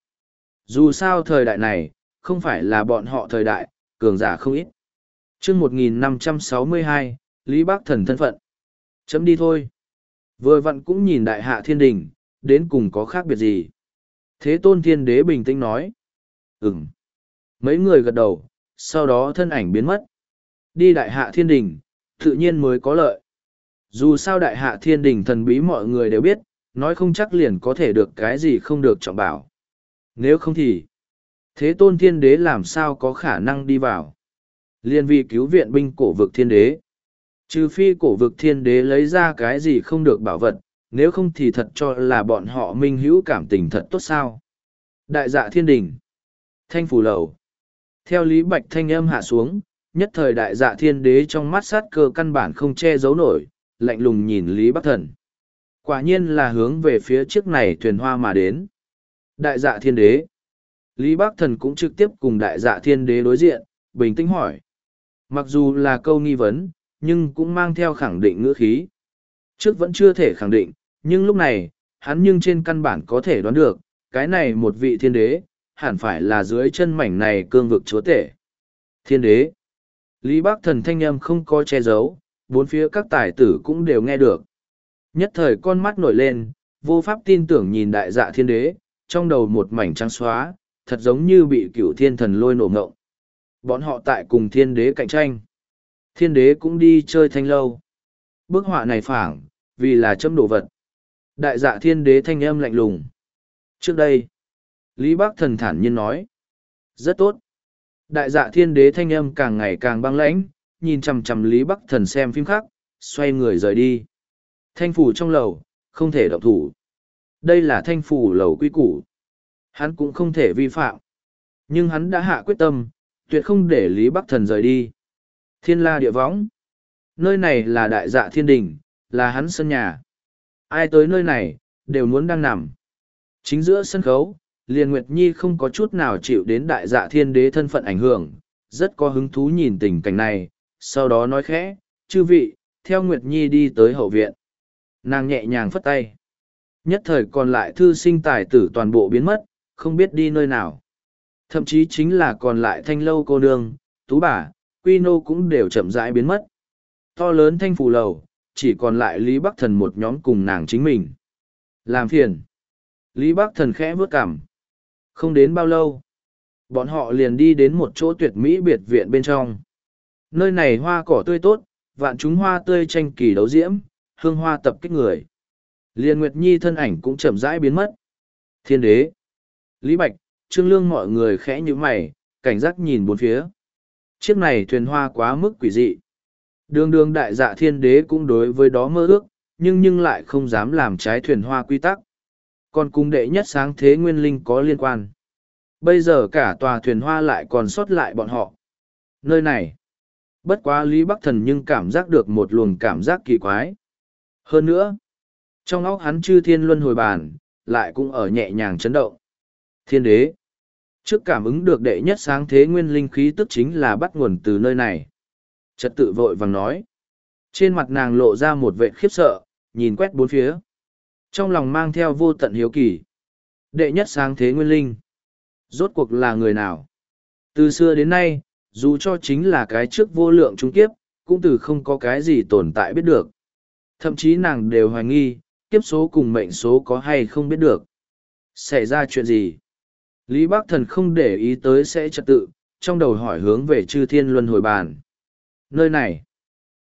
Dù sao thời đại này, không phải là bọn họ thời đại, cường giả không ít. chương một nghìn năm trăm sáu mươi hai, Lý Bác Thần thân phận. Chấm đi thôi. Vừa vặn cũng nhìn đại hạ thiên đình, đến cùng có khác biệt gì. Thế tôn thiên đế bình tĩnh nói. Ừm. Mấy người gật đầu, sau đó thân ảnh biến mất. Đi đại hạ thiên đình, tự nhiên mới có lợi. Dù sao đại hạ thiên đình thần bí mọi người đều biết, nói không chắc liền có thể được cái gì không được trọng bảo. Nếu không thì, thế tôn thiên đế làm sao có khả năng đi vào. Liên vì cứu viện binh cổ vực thiên đế. Trừ phi cổ vực thiên đế lấy ra cái gì không được bảo vật, nếu không thì thật cho là bọn họ minh hữu cảm tình thật tốt sao. Đại dạ thiên đình. Thanh phủ lầu. Theo Lý Bạch thanh âm hạ xuống, nhất thời đại dạ thiên đế trong mắt sát cơ căn bản không che giấu nổi, lạnh lùng nhìn Lý Bắc Thần. Quả nhiên là hướng về phía trước này thuyền hoa mà đến. Đại dạ thiên đế. Lý Bắc Thần cũng trực tiếp cùng đại dạ thiên đế đối diện, bình tĩnh hỏi. Mặc dù là câu nghi vấn, nhưng cũng mang theo khẳng định ngữ khí. Trước vẫn chưa thể khẳng định, nhưng lúc này, hắn nhưng trên căn bản có thể đoán được, cái này một vị thiên đế, hẳn phải là dưới chân mảnh này cương vực chúa tể. Thiên đế. Lý Bác Thần thanh âm không có che giấu, bốn phía các tài tử cũng đều nghe được. Nhất thời con mắt nổi lên, vô pháp tin tưởng nhìn đại dạ thiên đế, trong đầu một mảnh trắng xóa, thật giống như bị cửu thiên thần lôi nổ ngộng. Bọn họ tại cùng thiên đế cạnh tranh. Thiên đế cũng đi chơi thanh lâu. Bức họa này phảng, vì là châm đồ vật. Đại dạ thiên đế thanh âm lạnh lùng. Trước đây, Lý Bác Thần thản nhiên nói. Rất tốt. Đại dạ thiên đế thanh âm càng ngày càng băng lãnh, nhìn chằm chằm Lý Bắc Thần xem phim khác, xoay người rời đi. Thanh phủ trong lầu, không thể động thủ. Đây là thanh phủ lầu quy củ. Hắn cũng không thể vi phạm. Nhưng hắn đã hạ quyết tâm, tuyệt không để Lý Bắc Thần rời đi. Thiên la địa võng. Nơi này là đại dạ thiên đình, là hắn sân nhà. Ai tới nơi này, đều muốn đang nằm. Chính giữa sân khấu, Liên Nguyệt Nhi không có chút nào chịu đến đại dạ thiên đế thân phận ảnh hưởng, rất có hứng thú nhìn tình cảnh này, sau đó nói khẽ, chư vị, theo Nguyệt Nhi đi tới hậu viện. Nàng nhẹ nhàng phất tay. Nhất thời còn lại thư sinh tài tử toàn bộ biến mất, không biết đi nơi nào. Thậm chí chính là còn lại thanh lâu cô nương, tú bà, quy nô cũng đều chậm rãi biến mất. To lớn thanh phủ lầu, chỉ còn lại Lý Bắc Thần một nhóm cùng nàng chính mình. Làm phiền. Lý Bắc Thần khẽ vướt cằm. Không đến bao lâu, bọn họ liền đi đến một chỗ tuyệt mỹ biệt viện bên trong. Nơi này hoa cỏ tươi tốt, vạn chúng hoa tươi tranh kỳ đấu diễm, hương hoa tập kích người. Liên Nguyệt Nhi thân ảnh cũng chậm rãi biến mất. Thiên đế, Lý Bạch, Trương Lương mọi người khẽ như mày, cảnh giác nhìn bốn phía. Chiếc này thuyền hoa quá mức quỷ dị. Đường đường đại dạ thiên đế cũng đối với đó mơ ước, nhưng nhưng lại không dám làm trái thuyền hoa quy tắc. Còn cung đệ nhất sáng thế nguyên linh có liên quan. Bây giờ cả tòa thuyền hoa lại còn sót lại bọn họ. Nơi này, bất quá Lý Bắc Thần nhưng cảm giác được một luồng cảm giác kỳ quái. Hơn nữa, trong óc hắn chư thiên luân hồi bàn, lại cũng ở nhẹ nhàng chấn động. Thiên đế, trước cảm ứng được đệ nhất sáng thế nguyên linh khí tức chính là bắt nguồn từ nơi này. Trật tự vội vàng nói. Trên mặt nàng lộ ra một vệ khiếp sợ, nhìn quét bốn phía. Trong lòng mang theo vô tận hiếu kỳ. Đệ nhất sáng thế nguyên linh. Rốt cuộc là người nào? Từ xưa đến nay, dù cho chính là cái trước vô lượng trung kiếp, cũng từ không có cái gì tồn tại biết được. Thậm chí nàng đều hoài nghi, kiếp số cùng mệnh số có hay không biết được. Xảy ra chuyện gì? Lý Bắc Thần không để ý tới sẽ trật tự, trong đầu hỏi hướng về chư thiên luân hồi bàn. Nơi này,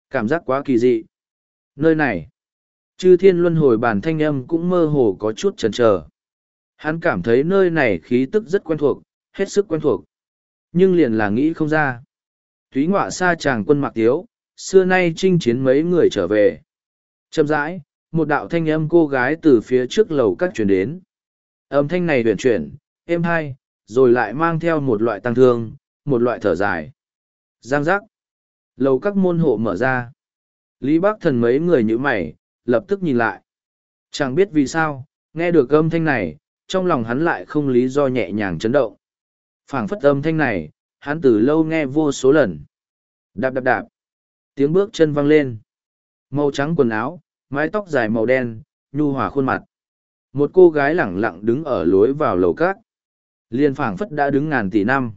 Cảm giác quá kỳ dị. Nơi này, chư thiên luân hồi bàn thanh âm cũng mơ hồ có chút chần chờ. Hắn cảm thấy nơi này khí tức rất quen thuộc, hết sức quen thuộc. Nhưng liền là nghĩ không ra. Thúy Ngọa Sa chàng quân Mạc Tiếu, xưa nay chinh chiến mấy người trở về. Chậm rãi, một đạo thanh âm cô gái từ phía trước lầu các chuyển đến. Âm thanh này huyền chuyển, êm hai, rồi lại mang theo một loại tăng thương, một loại thở dài. Giang giác. Lầu các môn hộ mở ra. Lý Bác Thần mấy người như mày, lập tức nhìn lại. Chẳng biết vì sao, nghe được âm thanh này, trong lòng hắn lại không lý do nhẹ nhàng chấn động. Phảng phất âm thanh này, hắn từ lâu nghe vô số lần. Đạp đạp đạp. Tiếng bước chân vang lên. Màu trắng quần áo, mái tóc dài màu đen, nhu hòa khuôn mặt. Một cô gái lẳng lặng đứng ở lối vào lầu cát. Liên phảng phất đã đứng ngàn tỷ năm.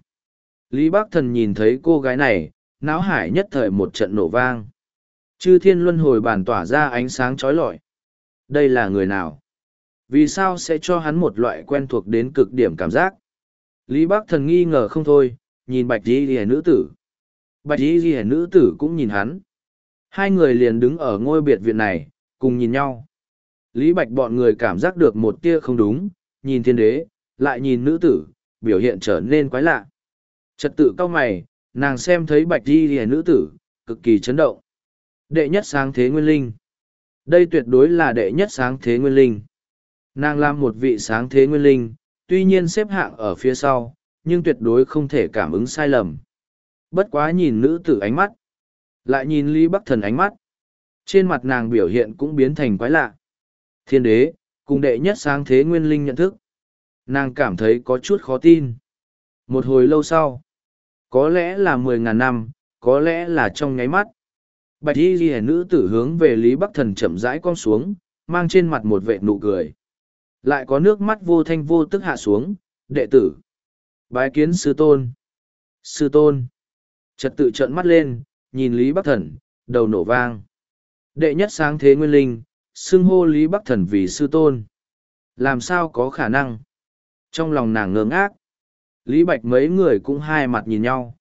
Lý Bác Thần nhìn thấy cô gái này, náo hải nhất thời một trận nổ vang. Chư thiên luân hồi bàn tỏa ra ánh sáng chói lọi. Đây là người nào? Vì sao sẽ cho hắn một loại quen thuộc đến cực điểm cảm giác? Lý Bác Thần nghi ngờ không thôi, nhìn bạch y ghi nữ tử. Bạch y ghi nữ tử cũng nhìn hắn. Hai người liền đứng ở ngôi biệt viện này, cùng nhìn nhau. Lý Bạch bọn người cảm giác được một tia không đúng, nhìn thiên đế, lại nhìn nữ tử, biểu hiện trở nên quái lạ. Trật tự cao mày, nàng xem thấy bạch y ghi nữ tử, cực kỳ chấn động. Đệ nhất sáng thế nguyên linh. Đây tuyệt đối là đệ nhất sáng thế nguyên linh. Nàng làm một vị sáng thế nguyên linh, tuy nhiên xếp hạng ở phía sau, nhưng tuyệt đối không thể cảm ứng sai lầm. Bất quá nhìn nữ tử ánh mắt, lại nhìn Lý Bắc Thần ánh mắt. Trên mặt nàng biểu hiện cũng biến thành quái lạ. Thiên đế, cùng đệ nhất sáng thế nguyên linh nhận thức. Nàng cảm thấy có chút khó tin. Một hồi lâu sau, có lẽ là mười ngàn năm, có lẽ là trong nháy mắt. Bạch y ghi nữ tử hướng về Lý Bắc Thần chậm rãi cong xuống, mang trên mặt một vệ nụ cười. Lại có nước mắt vô thanh vô tức hạ xuống, đệ tử. Bái kiến sư tôn. Sư tôn. Trật tự trợn mắt lên, nhìn Lý Bắc Thần, đầu nổ vang. Đệ nhất sáng thế nguyên linh, xưng hô Lý Bắc Thần vì sư tôn. Làm sao có khả năng? Trong lòng nàng ngơ ngác. Lý Bạch mấy người cũng hai mặt nhìn nhau.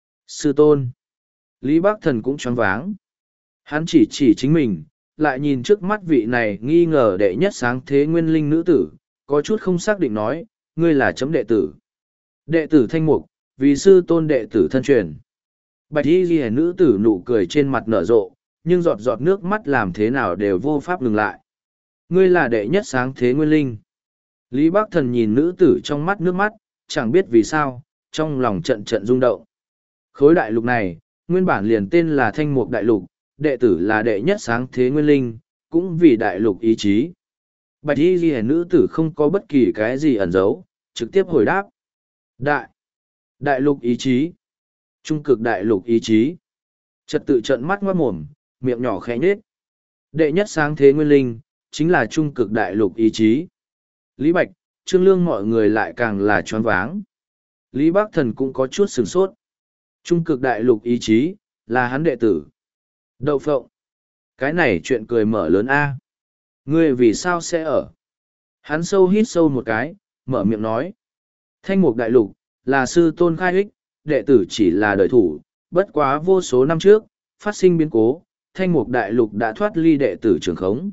Sư tôn. Lý Bắc Thần cũng choáng váng. Hắn chỉ chỉ chính mình, lại nhìn trước mắt vị này nghi ngờ đệ nhất sáng thế nguyên linh nữ tử, có chút không xác định nói, ngươi là chấm đệ tử. Đệ tử Thanh Mục, vì sư tôn đệ tử thân truyền. Bạch y ghi nữ tử nụ cười trên mặt nở rộ, nhưng giọt giọt nước mắt làm thế nào đều vô pháp ngừng lại. Ngươi là đệ nhất sáng thế nguyên linh. Lý Bác Thần nhìn nữ tử trong mắt nước mắt, chẳng biết vì sao, trong lòng trận trận rung động. Khối đại lục này, nguyên bản liền tên là Thanh Mục Đại Lục, đệ tử là đệ nhất sáng thế nguyên linh, cũng vì đại lục ý chí. Bạch y ghi nữ tử không có bất kỳ cái gì ẩn giấu, trực tiếp hồi đáp. Đại, đại lục ý chí, trung cực đại lục ý chí. Trật tự trận mắt ngoát mồm, miệng nhỏ khẽ nhết. Đệ nhất sáng thế nguyên linh, chính là trung cực đại lục ý chí. Lý Bạch, Trương Lương mọi người lại càng là choáng váng. Lý Bác Thần cũng có chút sửng sốt. Trung cực đại lục ý chí, là hắn đệ tử. Đậu phộng. Cái này chuyện cười mở lớn a. Ngươi vì sao sẽ ở? Hắn sâu hít sâu một cái, mở miệng nói. Thanh Mục Đại Lục, là sư tôn khai ích, đệ tử chỉ là đời thủ, bất quá vô số năm trước, phát sinh biến cố, Thanh Mục Đại Lục đã thoát ly đệ tử trường khống.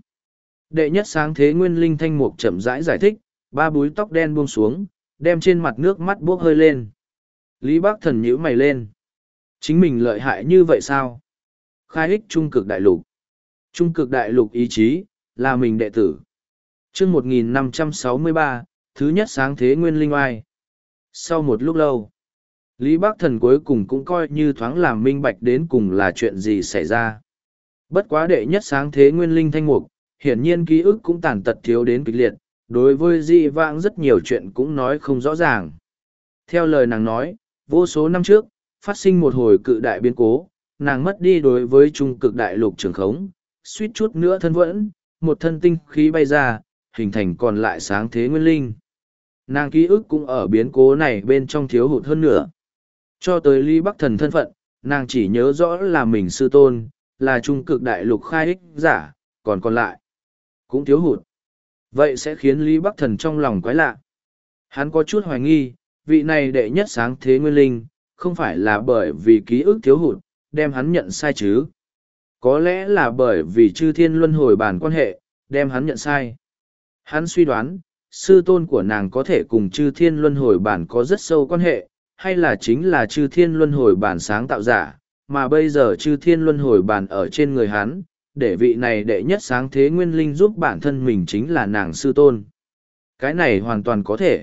Đệ nhất sáng thế nguyên linh Thanh Mục chậm rãi giải thích, ba búi tóc đen buông xuống, đem trên mặt nước mắt bốc hơi lên. Lý Bác Thần nhíu mày lên. Chính mình lợi hại như vậy sao? Khai ích trung cực đại lục. Trung cực đại lục ý chí, là mình đệ tử. chương một nghìn năm trăm sáu mươi ba, thứ nhất sáng thế nguyên linh oai. Sau một lúc lâu, Lý Bác Thần cuối cùng cũng coi như thoáng làm minh bạch đến cùng là chuyện gì xảy ra. Bất quá đệ nhất sáng thế nguyên linh Thanh Mục, hiển nhiên ký ức cũng tàn tật thiếu đến kịch liệt, đối với dị vãng rất nhiều chuyện cũng nói không rõ ràng. Theo lời nàng nói, vô số năm trước, phát sinh một hồi cự đại biến cố, nàng mất đi đối với trung cực đại lục trường khống, suýt chút nữa thân vẫn, một thân tinh khí bay ra, hình thành còn lại sáng thế nguyên linh. Nàng ký ức cũng ở biến cố này bên trong thiếu hụt hơn nữa. Cho tới Lý Bắc Thần thân phận, nàng chỉ nhớ rõ là mình sư tôn, là trung cực đại lục khai ích giả, còn còn lại, cũng thiếu hụt. Vậy sẽ khiến Lý Bắc Thần trong lòng quái lạ. Hắn có chút hoài nghi, vị này đệ nhất sáng thế nguyên linh, không phải là bởi vì ký ức thiếu hụt, đem hắn nhận sai chứ. Có lẽ là bởi vì chư thiên luân hồi bản quan hệ, đem hắn nhận sai. Hắn suy đoán, sư tôn của nàng có thể cùng chư thiên luân hồi bản có rất sâu quan hệ, hay là chính là chư thiên luân hồi bản sáng tạo giả, mà bây giờ chư thiên luân hồi bản ở trên người hắn, để vị này đệ nhất sáng thế nguyên linh giúp bản thân mình chính là nàng sư tôn. Cái này hoàn toàn có thể.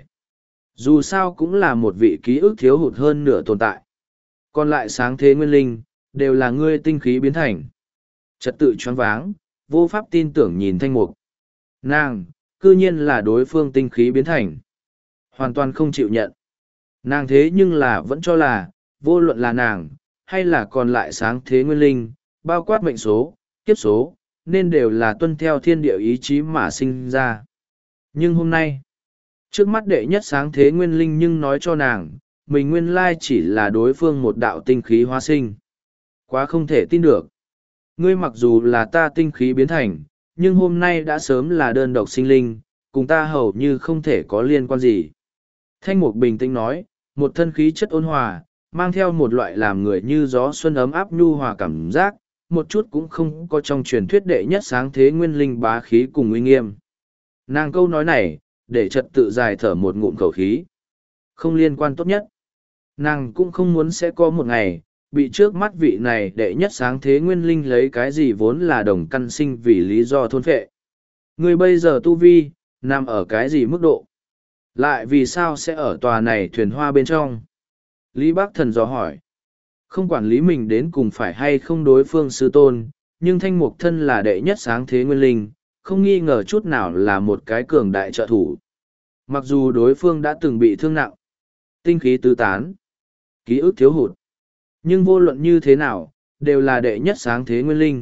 Dù sao cũng là một vị ký ức thiếu hụt hơn nửa tồn tại. Còn lại sáng thế nguyên linh, đều là ngươi tinh khí biến thành. Trật tự choáng váng, vô pháp tin tưởng nhìn thanh mục. Nàng, cư nhiên là đối phương tinh khí biến thành. Hoàn toàn không chịu nhận. Nàng thế nhưng là vẫn cho là, vô luận là nàng, hay là còn lại sáng thế nguyên linh, bao quát mệnh số, kiếp số, nên đều là tuân theo thiên địa ý chí mà sinh ra. Nhưng hôm nay, trước mắt đệ nhất sáng thế nguyên linh nhưng nói cho nàng, mình nguyên lai chỉ là đối phương một đạo tinh khí hóa sinh. Quá không thể tin được. Ngươi mặc dù là ta tinh khí biến thành, nhưng hôm nay đã sớm là đơn độc sinh linh, cùng ta hầu như không thể có liên quan gì. Thanh Mục bình tĩnh nói, một thân khí chất ôn hòa, mang theo một loại làm người như gió xuân ấm áp nhu hòa cảm giác, một chút cũng không có trong truyền thuyết đệ nhất sáng thế nguyên linh bá khí cùng uy nghiêm. Nàng câu nói này, để trật tự dài thở một ngụm khẩu khí. Không liên quan tốt nhất. Nàng cũng không muốn sẽ có một ngày, bị trước mắt vị này đệ nhất sáng thế nguyên linh lấy cái gì vốn là đồng căn sinh vì lý do thôn phệ. Người bây giờ tu vi, nằm ở cái gì mức độ? Lại vì sao sẽ ở tòa này thuyền hoa bên trong? Lý Bác Thần dò hỏi. Không quản lý mình đến cùng phải hay không đối phương sư tôn, nhưng thanh mục thân là đệ nhất sáng thế nguyên linh, không nghi ngờ chút nào là một cái cường đại trợ thủ. Mặc dù đối phương đã từng bị thương nặng, tinh khí tứ tán, ký ức thiếu hụt, nhưng vô luận như thế nào, đều là đệ nhất sáng thế nguyên linh.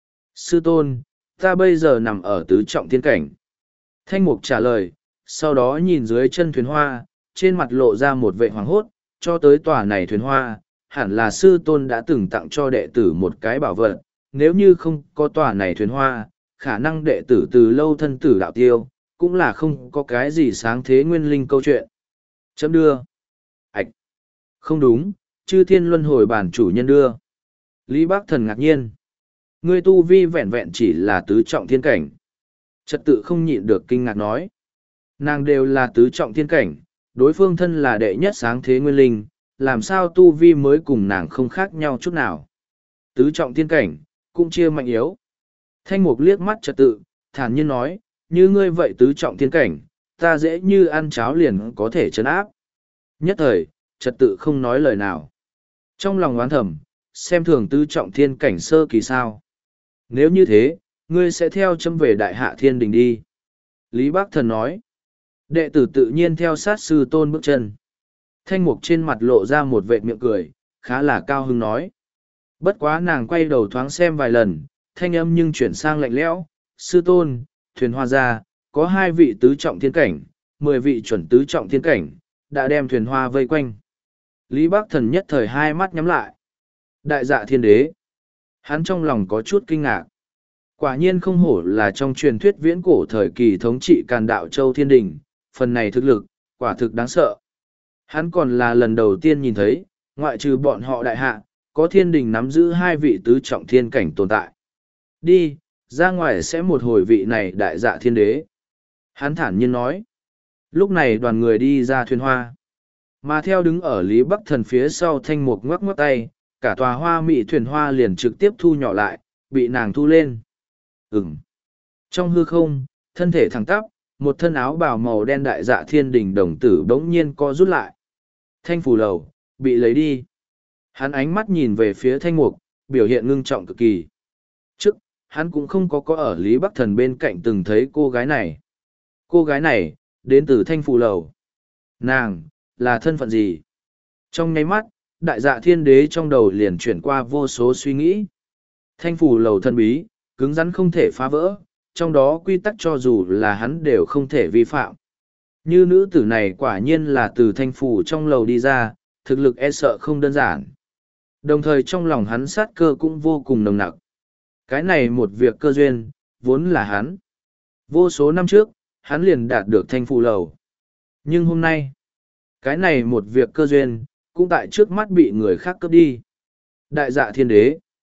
Sư tôn, ta bây giờ nằm ở tứ trọng thiên cảnh. Thanh mục trả lời, sau đó nhìn dưới chân thuyền hoa, trên mặt lộ ra một vệ hoàng hốt, cho tới tòa này thuyền hoa, hẳn là sư tôn đã từng tặng cho đệ tử một cái bảo vật, nếu như không có tòa này thuyền hoa, khả năng đệ tử từ lâu thân tử đạo tiêu, cũng là không có cái gì sáng thế nguyên linh câu chuyện. Chấm đưa. Ảch. Không đúng, chư thiên luân hồi bản chủ nhân đưa. Lý Bác Thần ngạc nhiên. Ngươi tu vi vẹn vẹn chỉ là tứ trọng thiên cảnh. Trật tự không nhịn được kinh ngạc nói. Nàng đều là tứ trọng thiên cảnh, đối phương thân là đệ nhất sáng thế nguyên linh, làm sao tu vi mới cùng nàng không khác nhau chút nào. Tứ trọng thiên cảnh, cũng chia mạnh yếu. Thanh mục liếc mắt trật tự, thản nhiên nói, như ngươi vậy tứ trọng thiên cảnh, ta dễ như ăn cháo liền có thể chấn áp. Nhất thời, trật tự không nói lời nào. Trong lòng oán thầm, xem thường tứ trọng thiên cảnh sơ kỳ sao. Nếu như thế, ngươi sẽ theo châm về đại hạ thiên đình đi. Lý Bác Thần nói, đệ tử tự nhiên theo sát sư tôn bước chân. Thanh mục trên mặt lộ ra một vệt miệng cười, khá là cao hứng nói. Bất quá nàng quay đầu thoáng xem vài lần, thanh âm nhưng chuyển sang lạnh lẽo. Sư tôn, thuyền hoa ra, có hai vị tứ trọng thiên cảnh, mười vị chuẩn tứ trọng thiên cảnh, đã đem thuyền hoa vây quanh. Lý Bác Thần nhất thời hai mắt nhắm lại. Đại dạ thiên đế. Hắn trong lòng có chút kinh ngạc. Quả nhiên không hổ là trong truyền thuyết viễn cổ thời kỳ thống trị Càn Đạo Châu Thiên Đình, phần này thực lực, quả thực đáng sợ. Hắn còn là lần đầu tiên nhìn thấy, ngoại trừ bọn họ đại hạ, có thiên đình nắm giữ hai vị tứ trọng thiên cảnh tồn tại. Đi, ra ngoài sẽ một hồi vị này đại dạ thiên đế. Hắn thản nhiên nói. Lúc này đoàn người đi ra thuyền hoa. Mà theo đứng ở Lý Bắc Thần phía sau thanh mục ngoắc ngoắc tay, cả tòa hoa mị thuyền hoa liền trực tiếp thu nhỏ lại, bị nàng thu lên. Ừm. Trong hư không, thân thể thẳng tắp, một thân áo bào màu đen đại dạ thiên đình đồng tử bỗng nhiên co rút lại. Thanh phủ lầu, bị lấy đi. Hắn ánh mắt nhìn về phía thanh mục, biểu hiện ngưng trọng cực kỳ. Trước, hắn cũng không có có ở Lý Bắc Thần bên cạnh từng thấy cô gái này. Cô gái này, đến từ thanh phủ lầu. Nàng, là thân phận gì? Trong nháy mắt, đại dạ thiên đế trong đầu liền chuyển qua vô số suy nghĩ. Thanh phủ lầu thân bí, cứng rắn không thể phá vỡ, trong đó quy tắc cho dù là hắn đều không thể vi phạm. Như nữ tử này quả nhiên là từ thanh phủ trong lầu đi ra, thực lực e sợ không đơn giản. Đồng thời trong lòng hắn sát cơ cũng vô cùng nồng nặc. Cái này một việc cơ duyên, vốn là hắn. Vô số năm trước, hắn liền đạt được thanh phủ lầu. Nhưng hôm nay, cái này một việc cơ duyên, cũng tại trước mắt bị người khác cướp đi. Đại dạ thiên đế.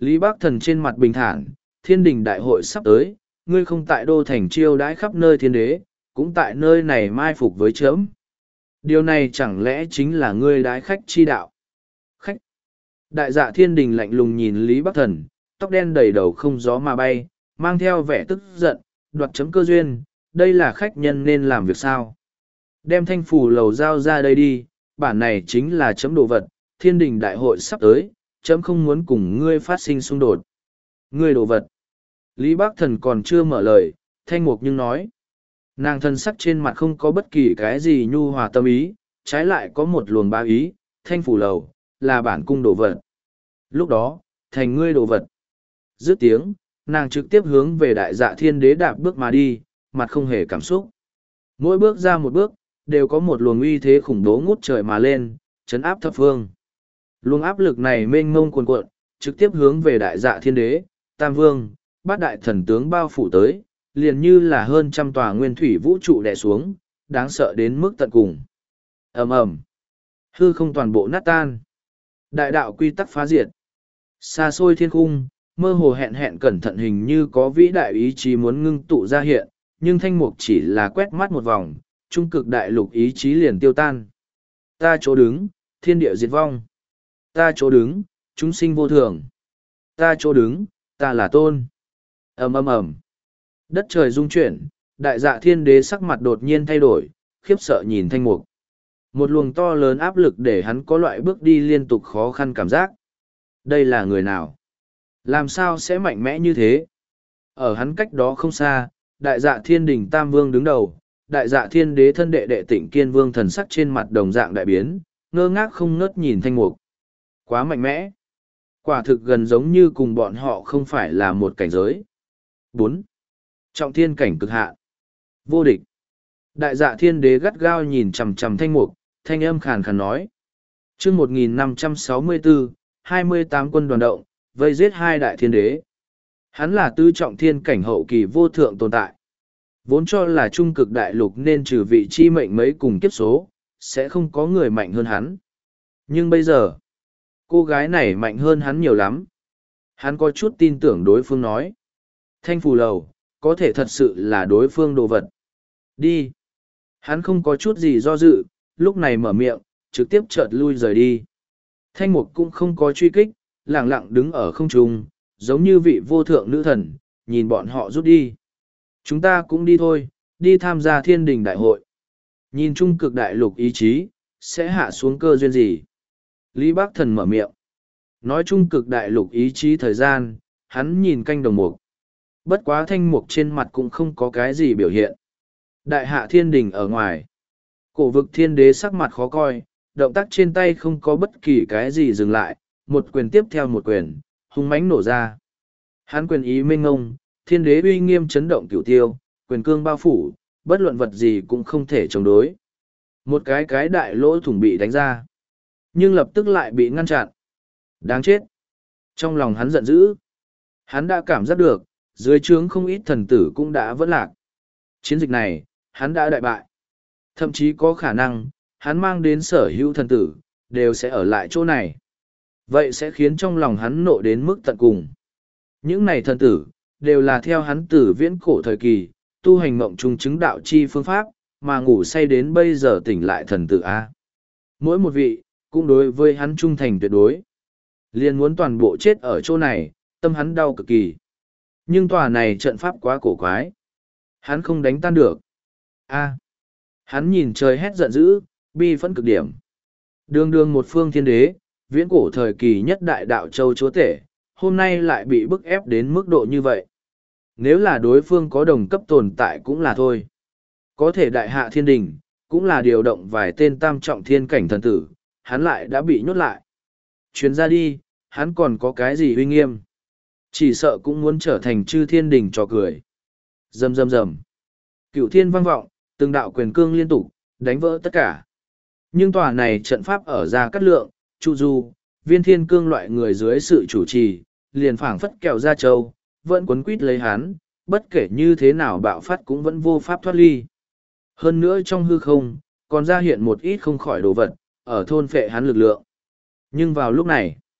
Lý Bắc Thần trên mặt bình thản, thiên đình đại hội sắp tới, ngươi không tại đô thành chiêu đãi khắp nơi thiên đế, cũng tại nơi này mai phục với chớm. Điều này chẳng lẽ chính là ngươi đái khách chi đạo? Khách! Đại dạ thiên đình lạnh lùng nhìn Lý Bắc Thần, tóc đen đầy đầu không gió mà bay, mang theo vẻ tức giận, đoạt chấm cơ duyên, đây là khách nhân nên làm việc sao? Đem thanh phủ lầu giao ra đây đi, bản này chính là chấm đồ vật, thiên đình đại hội sắp tới, chấm không muốn cùng ngươi phát sinh xung đột. Ngươi đồ vật. Lý Bắc Thần còn chưa mở lời, thanh mục nhưng nói. Nàng thân sắc trên mặt không có bất kỳ cái gì nhu hòa tâm ý, trái lại có một luồng ba ý, thanh phủ lầu, là bản cung đồ vật. Lúc đó, thành ngươi đồ vật. Dứt tiếng, nàng trực tiếp hướng về đại dạ thiên đế đạp bước mà đi, mặt không hề cảm xúc. Mỗi bước ra một bước, đều có một luồng uy thế khủng bố ngút trời mà lên, chấn áp thập phương. Luồng áp lực này mênh mông cuồn cuộn, trực tiếp hướng về đại dạ thiên đế, tam vương, bát đại thần tướng bao phủ tới, liền như là hơn trăm tòa nguyên thủy vũ trụ đè xuống, đáng sợ đến mức tận cùng. Ầm ầm, hư không toàn bộ nát tan. Đại đạo quy tắc phá diệt. Xa xôi thiên khung, mơ hồ hẹn hẹn cẩn thận hình như có vĩ đại ý chí muốn ngưng tụ ra hiện, nhưng thanh mục chỉ là quét mắt một vòng, trung cực đại lục ý chí liền tiêu tan. Ta chỗ đứng, thiên địa diệt vong. Ta chỗ đứng, chúng sinh vô thường. Ta chỗ đứng, ta là tôn. Ầm ầm ầm. Đất trời rung chuyển, đại dạ thiên đế sắc mặt đột nhiên thay đổi, khiếp sợ nhìn thanh mục. Một luồng to lớn áp lực để hắn có loại bước đi liên tục khó khăn cảm giác. Đây là người nào? Làm sao sẽ mạnh mẽ như thế? Ở hắn cách đó không xa, đại dạ thiên đình tam vương đứng đầu, đại dạ thiên đế thân đệ đệ tịnh kiên vương thần sắc trên mặt đồng dạng đại biến, ngơ ngác không ngớt nhìn thanh mục. Quá mạnh mẽ. Quả thực gần giống như cùng bọn họ không phải là một cảnh giới. bốn. Trọng thiên cảnh cực hạn. Vô địch. Đại dạ thiên đế gắt gao nhìn chằm chằm thanh mục, thanh âm khàn khàn nói. chương một nghìn năm trăm sáu mươi bốn, hai mươi tám quân đoàn động, vây giết hai đại thiên đế. Hắn là tư trọng thiên cảnh hậu kỳ vô thượng tồn tại. Vốn cho là trung cực đại lục nên trừ vị chi mệnh mấy cùng kiếp số, sẽ không có người mạnh hơn hắn. Nhưng bây giờ, cô gái này mạnh hơn hắn nhiều lắm. Hắn có chút tin tưởng đối phương nói. Thanh phù lầu, có thể thật sự là đối phương đồ vật. Đi. Hắn không có chút gì do dự, lúc này mở miệng, trực tiếp chợt lui rời đi. Thanh mục cũng không có truy kích, lặng lặng đứng ở không trung, giống như vị vô thượng nữ thần, nhìn bọn họ rút đi. Chúng ta cũng đi thôi, đi tham gia thiên đình đại hội. Nhìn trung cực đại lục ý chí, sẽ hạ xuống cơ duyên gì? Lý Bác Thần mở miệng. Nói trung cực đại lục ý chí thời gian, hắn nhìn canh đồng mục. Bất quá thanh mục trên mặt cũng không có cái gì biểu hiện. Đại hạ thiên đình ở ngoài. Cổ vực thiên đế sắc mặt khó coi, động tác trên tay không có bất kỳ cái gì dừng lại, một quyền tiếp theo một quyền, hung mãnh nổ ra. Hắn quyền ý mênh ngông, thiên đế uy nghiêm chấn động cửu tiêu, quyền cương bao phủ, bất luận vật gì cũng không thể chống đối. Một cái cái đại lỗ thủng bị đánh ra, nhưng lập tức lại bị ngăn chặn. Đáng chết. Trong lòng hắn giận dữ. Hắn đã cảm giác được, dưới trướng không ít thần tử cũng đã vẫn lạc. Chiến dịch này, hắn đã đại bại. Thậm chí có khả năng, hắn mang đến sở hữu thần tử, đều sẽ ở lại chỗ này. Vậy sẽ khiến trong lòng hắn nộ đến mức tận cùng. Những này thần tử, đều là theo hắn từ viễn cổ thời kỳ, tu hành mộng trung chứng đạo chi phương pháp, mà ngủ say đến bây giờ tỉnh lại thần tử A. Mỗi một vị, cũng đối với hắn trung thành tuyệt đối. Liền muốn toàn bộ chết ở chỗ này, tâm hắn đau cực kỳ. Nhưng tòa này trận pháp quá cổ quái. Hắn không đánh tan được. A. Hắn nhìn trời hét giận dữ, bi phẫn cực điểm. Đường đường một phương thiên đế, viễn cổ thời kỳ nhất đại đạo châu chúa tể, hôm nay lại bị bức ép đến mức độ như vậy. Nếu là đối phương có đồng cấp tồn tại cũng là thôi. Có thể đại hạ thiên đình, cũng là điều động vài tên tam trọng thiên cảnh thần tử, hắn lại đã bị nhốt lại. Chuyến ra đi, hắn còn có cái gì uy nghiêm. Chỉ sợ cũng muốn trở thành chư thiên đình trò cười. Rầm rầm rầm. Cửu thiên vang vọng, từng đạo quyền cương liên tục, đánh vỡ tất cả. Nhưng tòa này trận pháp ở ra cắt lượng, Chu Du, viên thiên cương loại người dưới sự chủ trì, liền phảng phất kẹo ra châu, vẫn quấn quýt lấy hắn, bất kể như thế nào bạo phát cũng vẫn vô pháp thoát ly. Hơn nữa trong hư không, còn ra hiện một ít không khỏi đồ vật, ở thôn phệ hắn lực lượng. Nhưng vào lúc này,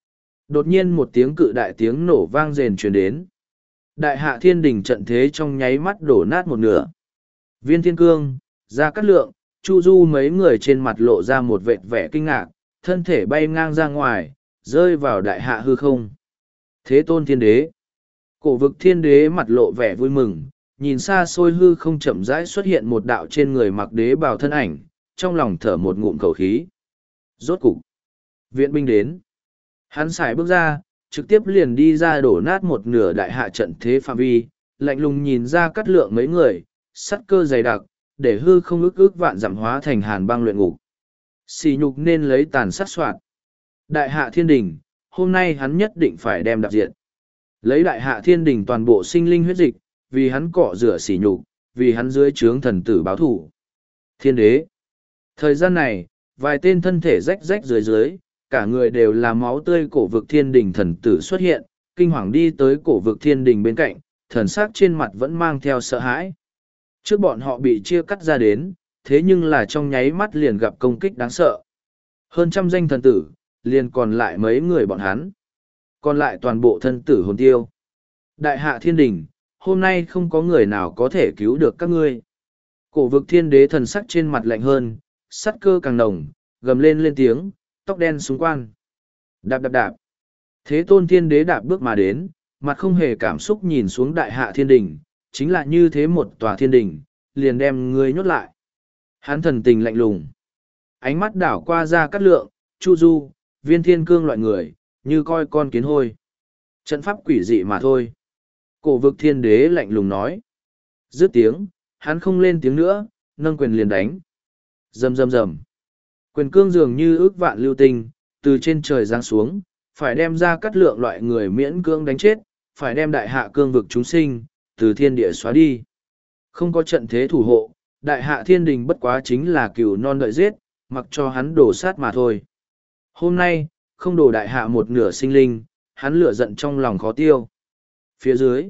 Đột nhiên một tiếng cự đại tiếng nổ vang rền truyền đến. Đại hạ thiên đình trận thế trong nháy mắt đổ nát một nửa. Viên Thiên Cương, Gia Cát Lượng, Chu Du mấy người trên mặt lộ ra một vệt vẻ kinh ngạc, thân thể bay ngang ra ngoài, rơi vào đại hạ hư không. Thế Tôn Thiên Đế. Cổ vực Thiên Đế mặt lộ vẻ vui mừng, nhìn xa xôi hư không chậm rãi xuất hiện một đạo trên người mặc đế bào thân ảnh, trong lòng thở một ngụm khẩu khí. Rốt cục, viện binh đến. Hắn xài bước ra, trực tiếp liền đi ra đổ nát một nửa đại hạ trận thế phạm vi, lạnh lùng nhìn ra cắt lượng mấy người, sắt cơ dày đặc, để hư không ức ức vạn giảm hóa thành hàn băng luyện ngục. Xì nhục nên lấy tàn sát soạn. Đại hạ thiên đình, hôm nay hắn nhất định phải đem đạp diện. Lấy đại hạ thiên đình toàn bộ sinh linh huyết dịch, vì hắn cọ rửa xỉ nhục, vì hắn dưới trướng thần tử báo thủ. Thiên đế. Thời gian này, vài tên thân thể rách rách dưới dưới, cả người đều là máu tươi cổ vực thiên đình thần tử xuất hiện, kinh hoàng đi tới cổ vực thiên đình bên cạnh, thần sắc trên mặt vẫn mang theo sợ hãi. Trước bọn họ bị chia cắt ra đến, thế nhưng là trong nháy mắt liền gặp công kích đáng sợ. Hơn trăm danh thần tử, liền còn lại mấy người bọn hắn. Còn lại toàn bộ thân tử hồn tiêu. Đại hạ thiên đình, hôm nay không có người nào có thể cứu được các ngươi. Cổ vực thiên đế thần sắc trên mặt lạnh hơn, sắt cơ càng nồng, gầm lên lên tiếng, tóc đen xung quan. Đạp đạp đạp. Thế tôn thiên đế đạp bước mà đến, mặt không hề cảm xúc nhìn xuống đại hạ thiên đình, chính là như thế một tòa thiên đình, liền đem ngươi nhốt lại. Hắn thần tình lạnh lùng. Ánh mắt đảo qua ra cát lượng, chu du, viên thiên cương loại người, như coi con kiến hôi. Trận pháp quỷ dị mà thôi. Cổ vực thiên đế lạnh lùng nói. Dứt tiếng, hắn không lên tiếng nữa, nâng quyền liền đánh. Rầm rầm rầm. Quyền cương dường như ước vạn lưu tinh, từ trên trời giáng xuống, phải đem ra cắt lượng loại người miễn cương đánh chết, phải đem đại hạ cương vực chúng sinh, từ thiên địa xóa đi. Không có trận thế thủ hộ, đại hạ thiên đình bất quá chính là cừu non đợi giết, mặc cho hắn đổ sát mà thôi. Hôm nay, không đổ đại hạ một nửa sinh linh, hắn lửa giận trong lòng khó tiêu. Phía dưới,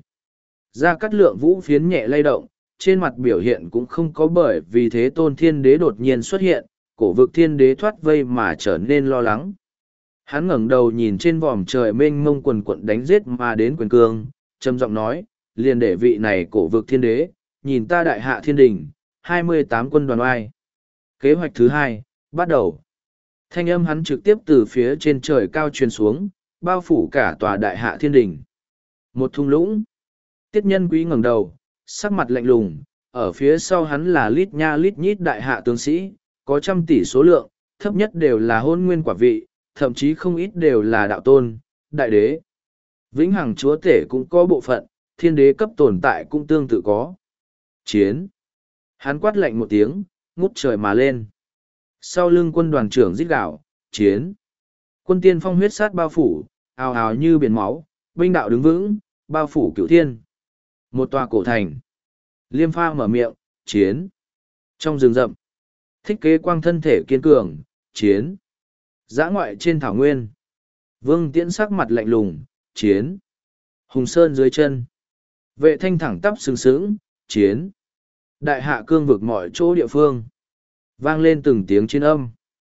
ra cắt lượng vũ phiến nhẹ lay động, trên mặt biểu hiện cũng không có bởi vì thế tôn thiên đế đột nhiên xuất hiện, cổ vực thiên đế thoát vây mà trở nên lo lắng. Hắn ngẩng đầu nhìn trên vòm trời mênh mông quần quận đánh giết mà đến quyền cương, trầm giọng nói, liền để vị này cổ vực thiên đế, nhìn ta đại hạ thiên đình, hai mươi tám quân đoàn oai. Kế hoạch thứ hai, bắt đầu. Thanh âm hắn trực tiếp từ phía trên trời cao truyền xuống, bao phủ cả tòa đại hạ thiên đình. Một thung lũng. Tiết nhân quý ngẩng đầu, sắc mặt lạnh lùng, ở phía sau hắn là lít nha lít nhít đại hạ tướng sĩ, có trăm tỷ số lượng, thấp nhất đều là hôn nguyên quả vị, thậm chí không ít đều là đạo tôn, đại đế. Vĩnh hằng chúa tể cũng có bộ phận, thiên đế cấp tồn tại cũng tương tự có. Chiến. Hắn quát lạnh một tiếng, ngút trời mà lên. Sau lưng quân đoàn trưởng rít gạo, chiến. Quân tiên phong huyết sát bao phủ, ào ào như biển máu, binh đạo đứng vững, bao phủ cửu thiên. Một tòa cổ thành. Liêm pha mở miệng, chiến. Trong rừng rậm, thích kế quang thân thể kiên cường, chiến. Giã ngoại trên thảo nguyên. Vương tiễn sắc mặt lạnh lùng, chiến. Hùng sơn dưới chân. Vệ thanh thẳng tắp sừng sững, chiến. Đại hạ cương vực mọi chỗ địa phương. Vang lên từng tiếng chiến âm.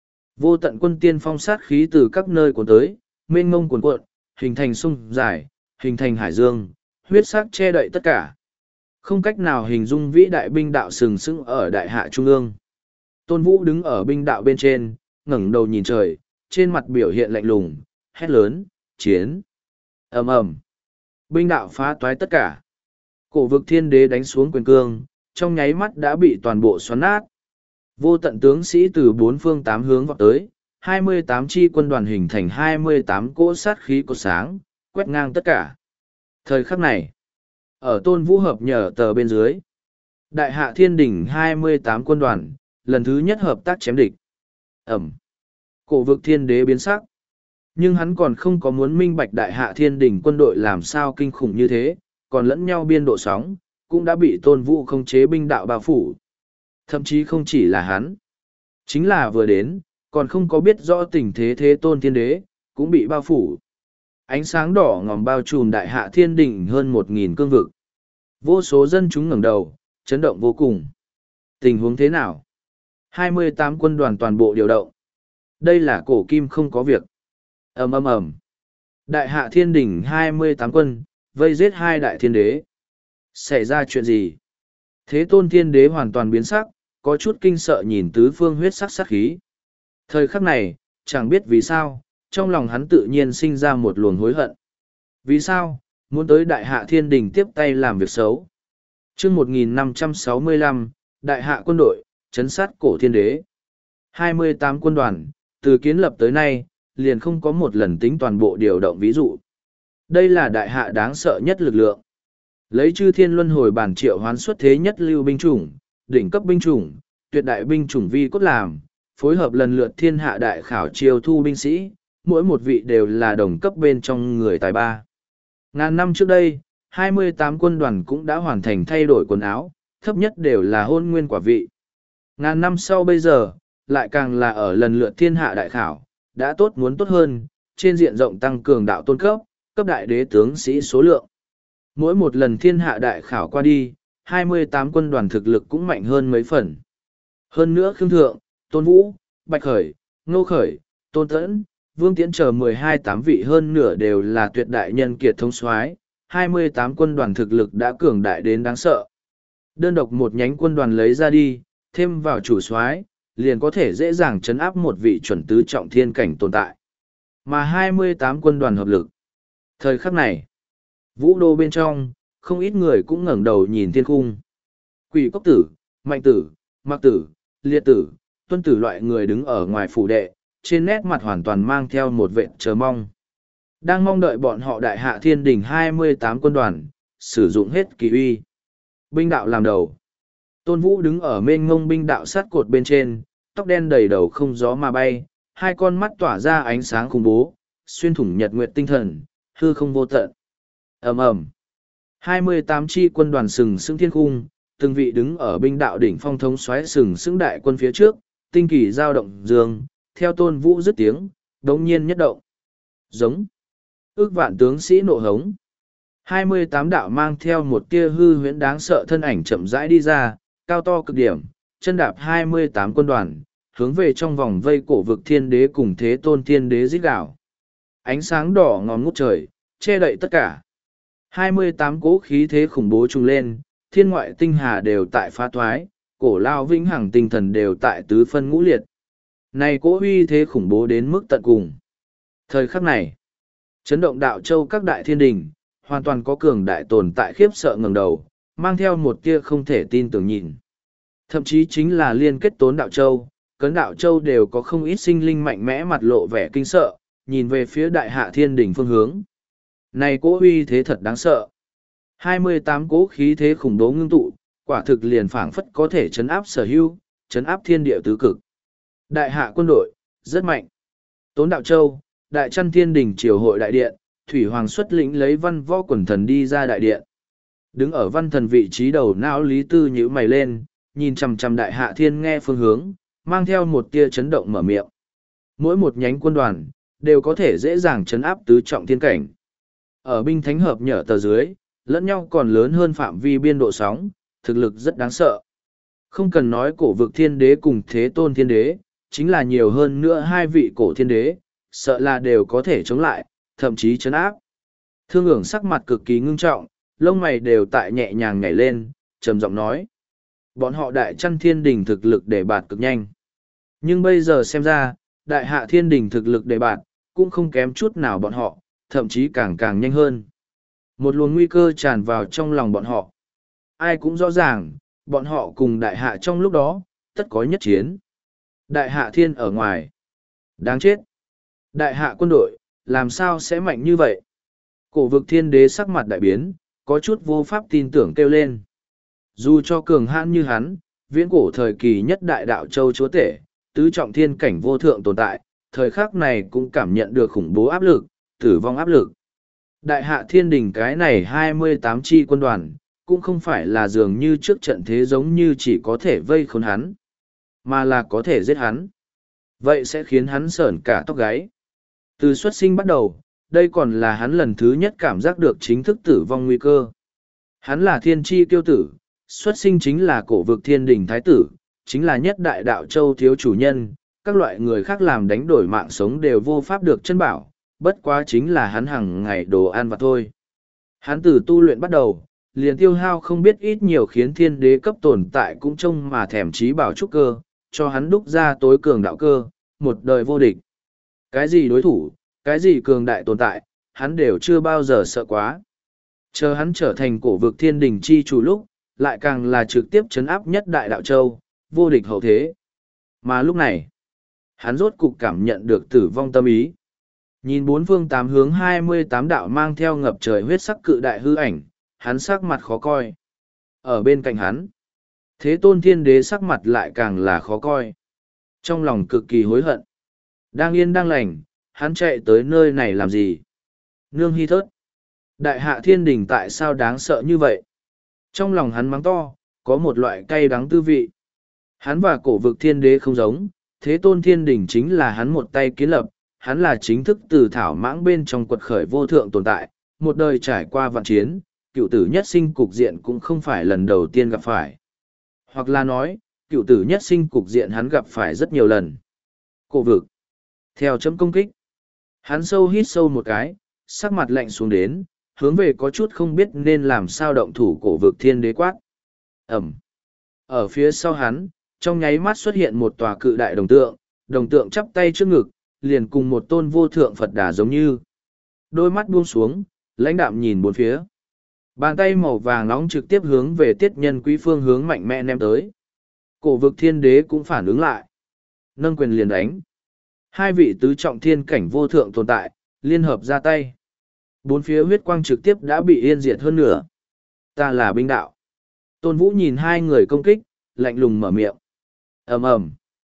Vô tận quân tiên phong sát khí từ các nơi cuốn tới, mênh mông cuồn cuộn, hình thành sông dài, hình thành hải dương, huyết sắc che đậy tất cả. Không cách nào hình dung vĩ đại binh đạo sừng sững ở đại hạ trung ương. Tôn Vũ đứng ở binh đạo bên trên, ngẩng đầu nhìn trời, trên mặt biểu hiện lạnh lùng, hét lớn, chiến. Ầm ầm. Binh đạo phá toái tất cả. Cổ vực thiên đế đánh xuống quyền cương, trong nháy mắt đã bị toàn bộ xoắn nát. Vô tận tướng sĩ từ bốn phương tám hướng vọt tới, hai mươi tám chi quân đoàn hình thành hai mươi tám cỗ sát khí cột sáng, quét ngang tất cả. Thời khắc này, ở Tôn Vũ hợp nhờ tờ bên dưới, đại hạ thiên đỉnh hai mươi tám quân đoàn, lần thứ nhất hợp tác chém địch. Ẩm. Cổ vực thiên đế biến sắc. Nhưng hắn còn không có muốn minh bạch đại hạ thiên đỉnh quân đội làm sao kinh khủng như thế, còn lẫn nhau biên độ sóng, cũng đã bị Tôn Vũ không chế binh đạo bao phủ. Thậm chí không chỉ là hắn. Chính là vừa đến, còn không có biết rõ tình thế thế tôn thiên đế, cũng bị bao phủ. Ánh sáng đỏ ngòm bao trùm đại hạ thiên đỉnh hơn một nghìn cương vực. Vô số dân chúng ngẩng đầu, chấn động vô cùng. Tình huống thế nào? hai mươi tám quân đoàn toàn bộ điều động. Đây là cổ kim không có việc. Ầm ầm ầm. Đại hạ thiên đỉnh hai mươi tám quân, vây giết hai đại thiên đế. Xảy ra chuyện gì? Thế tôn thiên đế hoàn toàn biến sắc, có chút kinh sợ nhìn tứ phương huyết sắc sát khí. Thời khắc này, chẳng biết vì sao, trong lòng hắn tự nhiên sinh ra một luồng hối hận. Vì sao? Muốn tới đại hạ thiên đình tiếp tay làm việc xấu. chương một nghìn năm trăm sáu mươi lăm, đại hạ quân đội, chấn sát cổ thiên đế. hai mươi tám quân đoàn, từ kiến lập tới nay, liền không có một lần tính toàn bộ điều động ví dụ. Đây là đại hạ đáng sợ nhất lực lượng. Lấy chư thiên luân hồi bản triệu hoán xuất thế nhất lưu binh chủng, đỉnh cấp binh chủng, tuyệt đại binh chủng vi cốt làm, phối hợp lần lượt thiên hạ đại khảo chiêu thu binh sĩ, mỗi một vị đều là đồng cấp bên trong người tài ba. Ngàn năm trước đây, hai mươi tám quân đoàn cũng đã hoàn thành thay đổi quần áo, thấp nhất đều là hôn nguyên quả vị. Ngàn năm sau bây giờ, lại càng là ở lần lượt thiên hạ đại khảo, đã tốt muốn tốt hơn, trên diện rộng tăng cường đạo tôn cấp, cấp đại đế tướng sĩ số lượng. Mỗi một lần thiên hạ đại khảo qua đi, hai mươi tám quân đoàn thực lực cũng mạnh hơn mấy phần. Hơn nữa Khương Thượng, Tôn Vũ, Bạch Khởi, Ngô Khởi, Tôn Tẫn, Vương Tiễn chờ mười hai tám vị hơn nửa đều là tuyệt đại nhân kiệt thống soái, hai mươi tám quân đoàn thực lực đã cường đại đến đáng sợ. Đơn độc một nhánh quân đoàn lấy ra đi, thêm vào chủ soái, liền có thể dễ dàng chấn áp một vị chuẩn tứ trọng thiên cảnh tồn tại. Mà hai mươi tám quân đoàn hợp lực. Thời khắc này, vũ đô bên trong, không ít người cũng ngẩng đầu nhìn thiên khung. Quỷ cốc tử, mạnh tử, mạc tử, liệt tử, tuân tử loại người đứng ở ngoài phủ đệ, trên nét mặt hoàn toàn mang theo một vệ chờ mong. Đang mong đợi bọn họ đại hạ thiên đình hai mươi tám quân đoàn, sử dụng hết kỳ uy. Binh đạo làm đầu. Tôn Vũ đứng ở mênh ngông binh đạo sát cột bên trên, tóc đen đầy đầu không gió mà bay, hai con mắt tỏa ra ánh sáng khủng bố, xuyên thủng nhật nguyệt tinh thần, hư không vô tận. Ầm ầm. hai mươi tám chi quân đoàn sừng sững thiên khung, từng vị đứng ở binh đạo đỉnh phong thống soái sừng sững đại quân phía trước, tinh kỳ giao động dương, theo Tôn Vũ dứt tiếng, đống nhiên nhất động. Giống. Ước vạn tướng sĩ nộ hống. hai mươi tám đạo mang theo một tia hư huyễn đáng sợ thân ảnh chậm rãi đi ra, cao to cực điểm, chân đạp hai mươi tám quân đoàn, hướng về trong vòng vây cổ vực thiên đế cùng thế tôn thiên đế rít gào. Ánh sáng đỏ ngòm ngút trời, che đậy tất cả. hai mươi tám cỗ khí thế khủng bố trùng lên, thiên ngoại tinh hà đều tại phá thoái, cổ lao vĩnh hằng tinh thần đều tại tứ phân ngũ liệt. Này cỗ uy thế khủng bố đến mức tận cùng. Thời khắc này, chấn động đạo châu các đại thiên đình, hoàn toàn có cường đại tồn tại khiếp sợ ngẩng đầu, mang theo một tia không thể tin tưởng nhìn. Thậm chí chính là liên kết tốn đạo châu, cấn đạo châu đều có không ít sinh linh mạnh mẽ mặt lộ vẻ kinh sợ, nhìn về phía đại hạ thiên đình phương hướng. Này cỗ uy thế thật đáng sợ. hai mươi tám cỗ khí thế khủng bố ngưng tụ, quả thực liền phảng phất có thể chấn áp sở hữu, chấn áp thiên địa tứ cực. Đại hạ quân đội, rất mạnh. Tốn đạo châu, đại trăn thiên đình triều hội đại điện, Thủy Hoàng xuất lĩnh lấy văn võ quần thần đi ra đại điện. Đứng ở văn thần vị trí đầu não Lý Tư nhíu mày lên, nhìn chằm chằm đại hạ thiên nghe phương hướng, mang theo một tia chấn động mở miệng. Mỗi một nhánh quân đoàn, đều có thể dễ dàng chấn áp tứ trọng thiên cảnh. Ở binh thánh hợp nhở tờ dưới, lẫn nhau còn lớn hơn phạm vi biên độ sóng, thực lực rất đáng sợ. Không cần nói cổ vực thiên đế cùng thế tôn thiên đế, chính là nhiều hơn nữa hai vị cổ thiên đế, sợ là đều có thể chống lại, thậm chí chấn áp. Thương ưởng sắc mặt cực kỳ ngưng trọng, lông mày đều tại nhẹ nhàng nhảy lên, trầm giọng nói. Bọn họ đại trăn thiên đình thực lực để bạt cực nhanh. Nhưng bây giờ xem ra, đại hạ thiên đình thực lực để bạt, cũng không kém chút nào bọn họ, thậm chí càng càng nhanh hơn. Một luồng nguy cơ tràn vào trong lòng bọn họ. Ai cũng rõ ràng, bọn họ cùng đại hạ trong lúc đó, tất có nhất chiến. Đại hạ thiên ở ngoài. Đáng chết. Đại hạ quân đội, làm sao sẽ mạnh như vậy? Cổ vực thiên đế sắc mặt đại biến, có chút vô pháp tin tưởng kêu lên. Dù cho cường hãn như hắn, viễn cổ thời kỳ nhất đại đạo châu chúa tể, tứ trọng thiên cảnh vô thượng tồn tại, thời khắc này cũng cảm nhận được khủng bố áp lực, tử vong áp lực. Đại hạ thiên đình cái này hai mươi tám chi quân đoàn, cũng không phải là dường như trước trận thế giống như chỉ có thể vây khốn hắn, mà là có thể giết hắn. Vậy sẽ khiến hắn sởn cả tóc gáy. Từ xuất sinh bắt đầu, đây còn là hắn lần thứ nhất cảm giác được chính thức tử vong nguy cơ. Hắn là thiên tri kiêu tử, xuất sinh chính là cổ vực thiên đình thái tử, chính là nhất đại đạo châu thiếu chủ nhân, các loại người khác làm đánh đổi mạng sống đều vô pháp được chân bảo, bất quá chính là hắn hàng ngày đồ ăn vặt thôi. Hắn từ tu luyện bắt đầu, liền tiêu hao không biết ít nhiều khiến thiên đế cấp tồn tại cũng trông mà thèm trí bảo trúc cơ, cho hắn đúc ra tối cường đạo cơ, một đời vô địch. Cái gì đối thủ, cái gì cường đại tồn tại, hắn đều chưa bao giờ sợ quá. Chờ hắn trở thành cổ vực thiên đình chi chủ lúc, lại càng là trực tiếp chấn áp nhất đại đạo châu, vô địch hậu thế. Mà lúc này, hắn rốt cục cảm nhận được tử vong tâm ý. Nhìn bốn phương tám hướng hai mươi tám đạo mang theo ngập trời huyết sắc cự đại hư ảnh, hắn sắc mặt khó coi. Ở bên cạnh hắn, Thế Tôn Thiên Đế sắc mặt lại càng là khó coi. Trong lòng cực kỳ hối hận. Đang yên đang lành, hắn chạy tới nơi này làm gì? Nương hy thớt. Đại hạ thiên đình tại sao đáng sợ như vậy? Trong lòng hắn mắng to, có một loại cay đắng tư vị. Hắn và cổ vực thiên đế không giống, Thế Tôn Thiên Đình chính là hắn một tay kiến lập, hắn là chính thức từ thảo mãng bên trong quật khởi vô thượng tồn tại, một đời trải qua vạn chiến, cựu tử nhất sinh cục diện cũng không phải lần đầu tiên gặp phải. Hoặc là nói, cựu tử nhất sinh cục diện hắn gặp phải rất nhiều lần. Cổ vực. Theo chấm công kích. Hắn sâu hít sâu một cái, sắc mặt lạnh xuống đến, hướng về có chút không biết nên làm sao động thủ cổ vực thiên đế quát. Ẩm. Ở phía sau hắn, trong nháy mắt xuất hiện một tòa cự đại đồng tượng, đồng tượng chắp tay trước ngực, liền cùng một tôn vô thượng Phật Đà giống như. Đôi mắt buông xuống, lãnh đạm nhìn bốn phía. Bàn tay màu vàng nóng trực tiếp hướng về tiết nhân quý phương hướng mạnh mẽ ném tới. Cổ vực thiên đế cũng phản ứng lại. Nâng quyền liền đánh. Hai vị tứ trọng thiên cảnh vô thượng tồn tại, liên hợp ra tay. Bốn phía huyết quang trực tiếp đã bị yên diệt hơn nửa. Ta là binh đạo. Tôn Vũ nhìn hai người công kích, lạnh lùng mở miệng. Ầm ầm.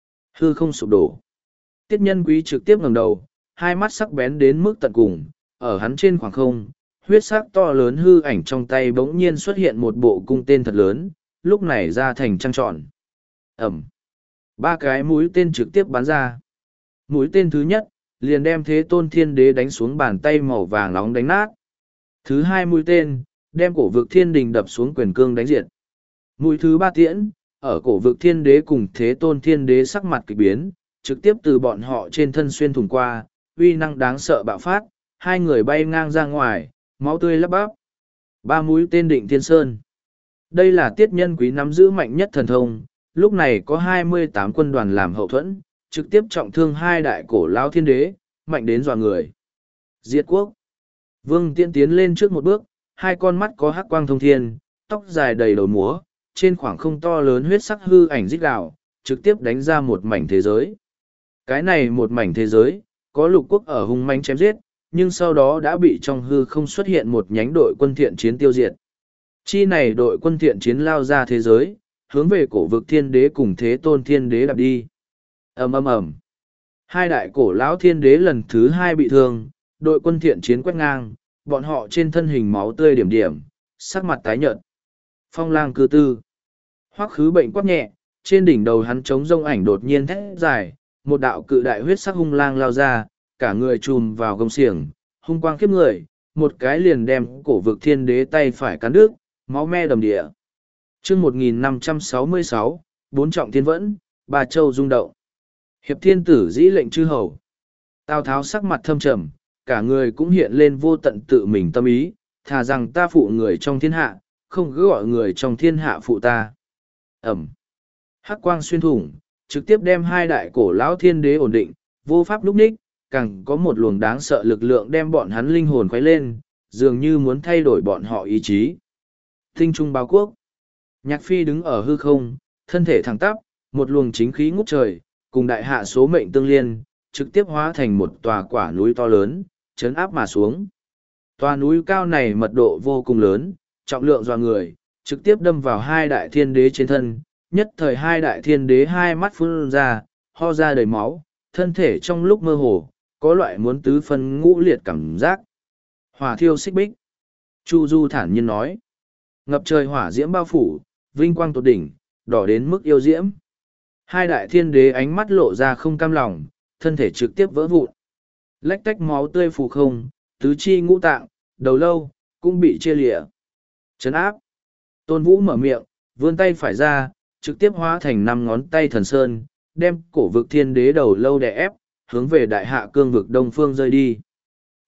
Hư không sụp đổ. Tiết nhân quý trực tiếp ngẩng đầu, hai mắt sắc bén đến mức tận cùng, ở hắn trên khoảng không, huyết sắc to lớn hư ảnh trong tay bỗng nhiên xuất hiện một bộ cung tên thật lớn, lúc này ra thành trăng tròn. Ẩm. Ba cái mũi tên trực tiếp bắn ra. Mũi tên thứ nhất, liền đem Thế Tôn Thiên Đế đánh xuống bàn tay màu vàng nóng đánh nát. Thứ hai mũi tên, đem cổ vực thiên đình đập xuống quyền cương đánh diệt. Mũi thứ ba tiễn, ở cổ vực thiên đế cùng Thế Tôn Thiên Đế sắc mặt kịch biến, trực tiếp từ bọn họ trên thân xuyên thủng qua, uy năng đáng sợ bạo phát, hai người bay ngang ra ngoài, máu tươi lấp bắp. Ba mũi tên định thiên sơn. Đây là tiết nhân quý nắm giữ mạnh nhất thần thông, lúc này có hai mươi tám quân đoàn làm hậu thuẫn, trực tiếp trọng thương hai đại cổ lão thiên đế, mạnh đến dọa người. Diệt quốc. Vương Tiễn tiến lên trước một bước, hai con mắt có hắc quang thông thiên, tóc dài đầy đầu múa, trên khoảng không to lớn huyết sắc hư ảnh rít gào, trực tiếp đánh ra một mảnh thế giới. Cái này một mảnh thế giới, có lục quốc ở hung manh chém giết, nhưng sau đó đã bị trong hư không xuất hiện một nhánh đội quân thiện chiến tiêu diệt. Chi này đội quân thiện chiến lao ra thế giới, hướng về cổ vực thiên đế cùng Thế Tôn Thiên Đế đạp đi. Ầm ầm ầm. Hai đại cổ lão thiên đế lần thứ hai bị thương, đội quân thiện chiến quét ngang, bọn họ trên thân hình máu tươi điểm điểm, sắc mặt tái nhợt. Phong lang cư tư. Hoắc khứ bệnh quát nhẹ, trên đỉnh đầu hắn trống rông ảnh đột nhiên thét dài, một đạo cự đại huyết sắc hung lang lao ra, cả người trùm vào gông xiềng, hung quang khiếp người, một cái liền đem cổ vực thiên đế tay phải cắn đứt, máu me đầm địa. Chương một nghìn năm trăm sáu mươi sáu, bốn trọng thiên vẫn, ba châu rung động. Hiệp thiên tử dĩ lệnh chư hầu. Tào Tháo sắc mặt thâm trầm, cả người cũng hiện lên vô tận tự mình tâm ý, thà rằng ta phụ người trong thiên hạ, không cứ gọi người trong thiên hạ phụ ta. Ẩm. Hắc quang xuyên thủng, trực tiếp đem hai đại cổ lão thiên đế ổn định, vô pháp lúc ních, càng có một luồng đáng sợ lực lượng đem bọn hắn linh hồn khuấy lên, dường như muốn thay đổi bọn họ ý chí. Tinh trung báo quốc. Nhạc phi đứng ở hư không, thân thể thẳng tắp, một luồng chính khí ngút trời, cùng đại hạ số mệnh tương liên, trực tiếp hóa thành một tòa quả núi to lớn, chấn áp mà xuống. Tòa núi cao này mật độ vô cùng lớn, trọng lượng dọa người, trực tiếp đâm vào hai đại thiên đế trên thân, nhất thời hai đại thiên đế hai mắt phun ra, ho ra đầy máu, thân thể trong lúc mơ hồ, có loại muốn tứ phân ngũ liệt cảm giác. Hỏa thiêu xích bích. Chu Du thản nhiên nói. Ngập trời hỏa diễm bao phủ, vinh quang tột đỉnh, đỏ đến mức yêu diễm. Hai đại thiên đế ánh mắt lộ ra không cam lòng, thân thể trực tiếp vỡ vụn. Lách tách máu tươi phù không, tứ chi ngũ tạng, đầu lâu, cũng bị chia lịa. Chấn áp. Tôn Vũ mở miệng, vươn tay phải ra, trực tiếp hóa thành năm ngón tay thần sơn, đem cổ vực thiên đế đầu lâu đè ép, hướng về đại hạ cương vực đông phương rơi đi.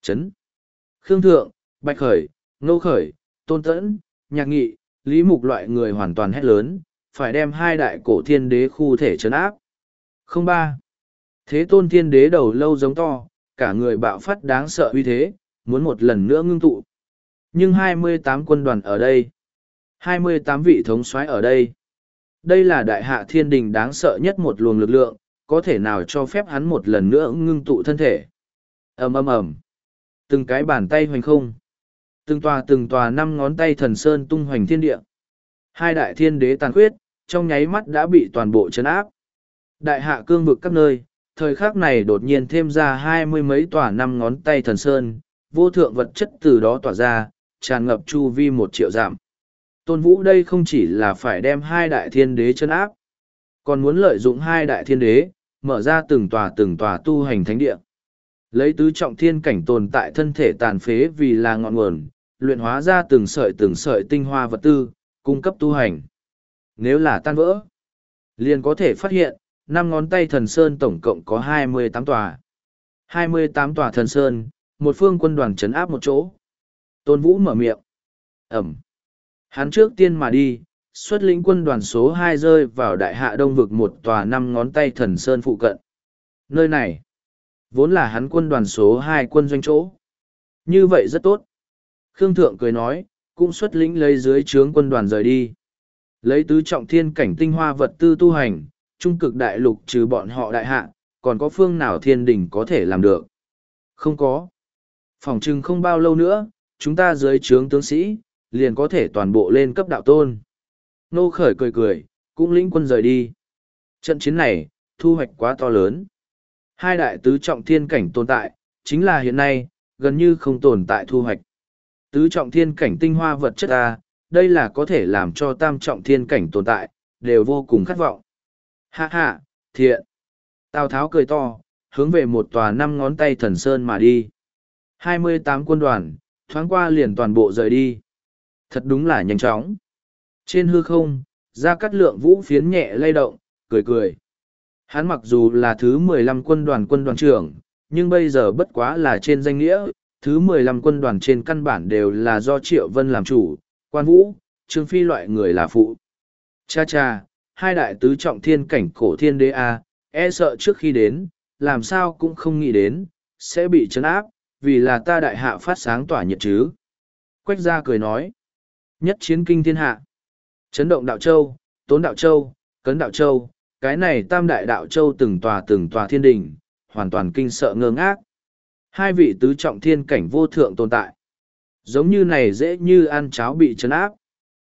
Chấn. Khương Thượng, Bạch Khởi, Ngô Khởi, Tôn Tẫn, Nhạc Nghị, Lý Mục loại người hoàn toàn hét lớn, phải đem hai đại cổ thiên đế khu thể chấn áp. Không ba. Thế Tôn Thiên Đế đầu lâu giống to, cả người bạo phát đáng sợ uy thế, muốn một lần nữa ngưng tụ. Nhưng hai mươi tám quân đoàn ở đây, hai mươi tám vị thống soái ở đây. Đây là đại hạ thiên đình đáng sợ nhất một luồng lực lượng, có thể nào cho phép hắn một lần nữa ngưng tụ thân thể. Ầm ầm ầm. Từng cái bàn tay hoành không. Từng tòa từng tòa năm ngón tay thần sơn tung hoành thiên địa. Hai đại thiên đế tàn khuyết, trong nháy mắt đã bị toàn bộ chấn áp. Đại hạ cương vực các nơi, thời khắc này đột nhiên thêm ra hai mươi mấy tòa năm ngón tay thần sơn, vô thượng vật chất từ đó tỏa ra, tràn ngập chu vi một triệu dặm. Tôn Vũ đây không chỉ là phải đem hai đại thiên đế chân áp, còn muốn lợi dụng hai đại thiên đế, mở ra từng tòa từng tòa tu hành thánh địa. Lấy tứ trọng thiên cảnh tồn tại thân thể tàn phế vì là ngọn nguồn, luyện hóa ra từng sợi từng sợi tinh hoa vật tư, cung cấp tu hành. Nếu là tan vỡ, liền có thể phát hiện, năm ngón tay thần sơn tổng cộng có hai mươi tám tòa. hai mươi tám tòa thần sơn, một phương quân đoàn trấn áp một chỗ. Tôn Vũ mở miệng. Ẩm. Hắn trước tiên mà đi, xuất lĩnh quân đoàn số hai rơi vào đại hạ đông vực một tòa năm ngón tay thần sơn phụ cận. Nơi này, vốn là hắn quân đoàn số hai quân doanh chỗ. Như vậy rất tốt. Khương Thượng cười nói, cũng xuất lĩnh lấy dưới trướng quân đoàn rời đi. Lấy tứ trọng thiên cảnh tinh hoa vật tư tu hành, trung cực đại lục trừ bọn họ đại hạ, còn có phương nào thiên đình có thể làm được? Không có. Phỏng chừng không bao lâu nữa, chúng ta dưới trướng tướng sĩ, liền có thể toàn bộ lên cấp đạo tôn. Nô Khởi cười cười, cũng lĩnh quân rời đi. Trận chiến này, thu hoạch quá to lớn. Hai đại tứ trọng thiên cảnh tồn tại, chính là hiện nay, gần như không tồn tại thu hoạch. Tứ trọng thiên cảnh tinh hoa vật chất ta, đây là có thể làm cho tam trọng thiên cảnh tồn tại, đều vô cùng khát vọng. Ha ha, thiện. Tào Tháo cười to, hướng về một tòa năm ngón tay thần sơn mà đi. hai mươi tám quân đoàn, thoáng qua liền toàn bộ rời đi. Thật đúng là nhanh chóng. Trên hư không, Gia Cát Lượng vũ phiến nhẹ lay động, cười cười. Hắn mặc dù là thứ mười lăm quân đoàn quân đoàn trưởng, nhưng bây giờ bất quá là trên danh nghĩa, thứ mười lăm quân đoàn trên căn bản đều là do Triệu Vân làm chủ, Quan Vũ, Trương Phi loại người là phụ. Cha cha, hai đại tứ trọng thiên cảnh cổ thiên đế A, e sợ trước khi đến, làm sao cũng không nghĩ đến, sẽ bị trấn áp, vì là ta đại hạ phát sáng tỏa nhiệt chứ. Quách gia cười nói, nhất chiến kinh thiên hạ, chấn động đạo châu, tốn đạo châu, cấn đạo châu, cái này tam đại đạo châu từng tòa từng tòa thiên đình, hoàn toàn kinh sợ ngơ ngác. Hai vị tứ trọng thiên cảnh vô thượng tồn tại. Giống như này dễ như ăn cháo bị trấn áp.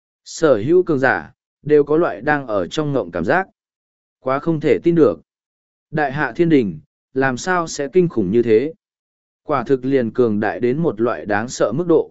Sở hữu cường giả, đều có loại đang ở trong ngộng cảm giác. Quá không thể tin được. Đại hạ thiên đình, làm sao sẽ kinh khủng như thế? Quả thực liền cường đại đến một loại đáng sợ mức độ.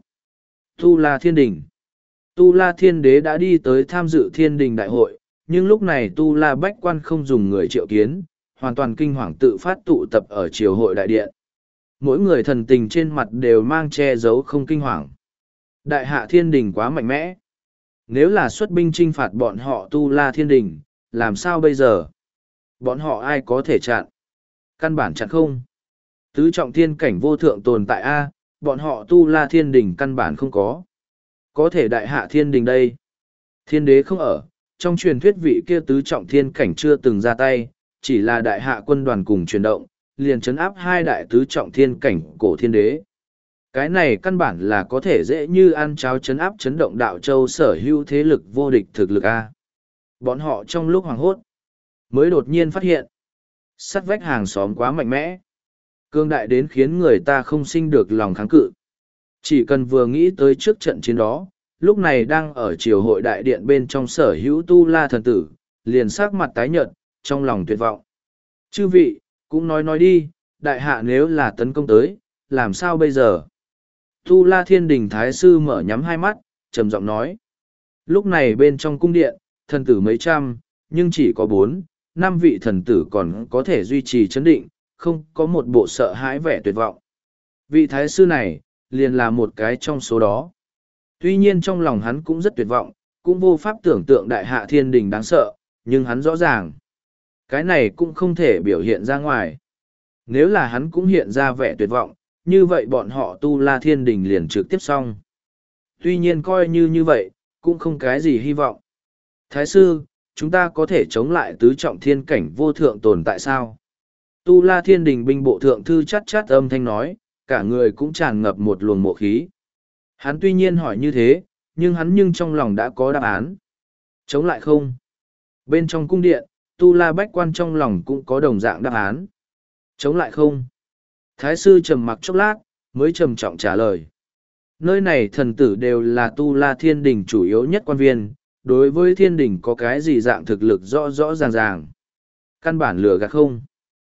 Tu La Thiên Đình. Tu La Thiên Đế đã đi tới tham dự thiên đình đại hội, nhưng lúc này Tu La Bách Quan không dùng người triệu kiến, hoàn toàn kinh hoàng tự phát tụ tập ở triều hội đại điện. Mỗi người thần tình trên mặt đều mang che giấu không kinh hoàng. Đại hạ thiên đình quá mạnh mẽ. Nếu là xuất binh chinh phạt bọn họ Tu La Thiên Đình, làm sao bây giờ? Bọn họ ai có thể chặn? Căn bản chặn không. Tứ trọng thiên cảnh vô thượng tồn tại A, bọn họ Tu La Thiên Đình căn bản không có. Có thể đại hạ thiên đình đây. Thiên đế không ở, trong truyền thuyết vị kia tứ trọng thiên cảnh chưa từng ra tay, chỉ là đại hạ quân đoàn cùng chuyển động, liền chấn áp hai đại tứ trọng thiên cảnh cổ thiên đế. Cái này căn bản là có thể dễ như ăn cháo chấn áp chấn động đạo châu sở hữu thế lực vô địch thực lực A. Bọn họ trong lúc hoảng hốt, mới đột nhiên phát hiện, sắt vách hàng xóm quá mạnh mẽ. Cương đại đến khiến người ta không sinh được lòng kháng cự. Chỉ cần vừa nghĩ tới trước trận chiến đó, lúc này đang ở triều hội đại điện bên trong sở hữu Tu La thần tử, liền sắc mặt tái nhợt, trong lòng tuyệt vọng. Chư vị, cũng nói nói đi, đại hạ nếu là tấn công tới, làm sao bây giờ? Tu La Thiên Đình Thái Sư mở nhắm hai mắt, trầm giọng nói. Lúc này bên trong cung điện, thần tử mấy trăm, nhưng chỉ có bốn, năm vị thần tử còn có thể duy trì chấn định, không có một bộ sợ hãi vẻ tuyệt vọng. Vị Thái Sư này, liền là một cái trong số đó. Tuy nhiên trong lòng hắn cũng rất tuyệt vọng, cũng vô pháp tưởng tượng đại hạ thiên đình đáng sợ, nhưng hắn rõ ràng. Cái này cũng không thể biểu hiện ra ngoài. Nếu là hắn cũng hiện ra vẻ tuyệt vọng, như vậy bọn họ tu La Thiên Đình liền trực tiếp xong. Tuy nhiên coi như như vậy, cũng không cái gì hy vọng. Thái sư, chúng ta có thể chống lại tứ trọng thiên cảnh vô thượng tồn tại sao? Tu La Thiên Đình binh bộ thượng thư chát chát âm thanh nói, cả người cũng tràn ngập một luồng mộ khí. Hắn tuy nhiên hỏi như thế, nhưng hắn nhưng trong lòng đã có đáp án. Chống lại không? Bên trong cung điện, Tu La Bách Quan trong lòng cũng có đồng dạng đáp án. Chống lại không? Thái sư trầm mặc chốc lát, mới trầm trọng trả lời. Nơi này thần tử đều là Tu La Thiên Đình chủ yếu nhất quan viên, đối với Thiên Đình có cái gì dạng thực lực rõ rõ ràng ràng. Căn bản lừa gạt không?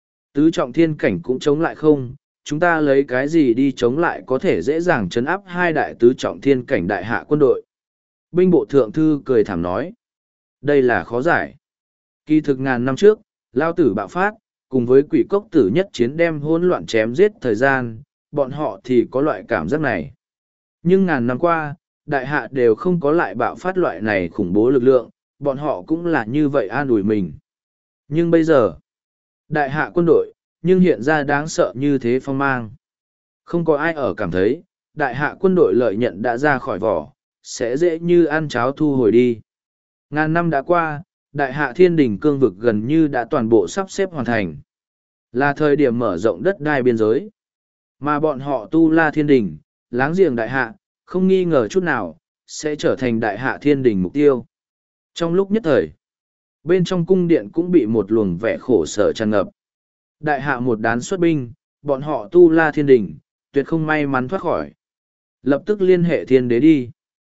Tứ trọng thiên cảnh cũng chống lại không? Chúng ta lấy cái gì đi chống lại có thể dễ dàng chấn áp hai đại tứ trọng thiên cảnh đại hạ quân đội? Binh bộ thượng thư cười thảm nói. Đây là khó giải. Kỳ thực ngàn năm trước, Lao Tử bạo phát, cùng với quỷ cốc tử nhất chiến đem hỗn loạn chém giết thời gian, bọn họ thì có loại cảm giác này. Nhưng ngàn năm qua, đại hạ đều không có lại bạo phát loại này khủng bố lực lượng, bọn họ cũng là như vậy an ủi mình. Nhưng bây giờ, đại hạ quân đội, nhưng hiện ra đáng sợ như thế phong mang. Không có ai ở cảm thấy, đại hạ quân đội lợi nhận đã ra khỏi vỏ, sẽ dễ như ăn cháo thu hồi đi. Ngàn năm đã qua, đại hạ thiên đình cương vực gần như đã toàn bộ sắp xếp hoàn thành. Là thời điểm mở rộng đất đai biên giới. Mà bọn họ tu La Thiên Đình, láng giềng đại hạ, không nghi ngờ chút nào, sẽ trở thành đại hạ thiên đình mục tiêu. Trong lúc nhất thời, bên trong cung điện cũng bị một luồng vẻ khổ sở tràn ngập. Đại hạ một đán xuất binh, bọn họ tu La Thiên Đình, tuyệt không may mắn thoát khỏi. Lập tức liên hệ thiên đế đi.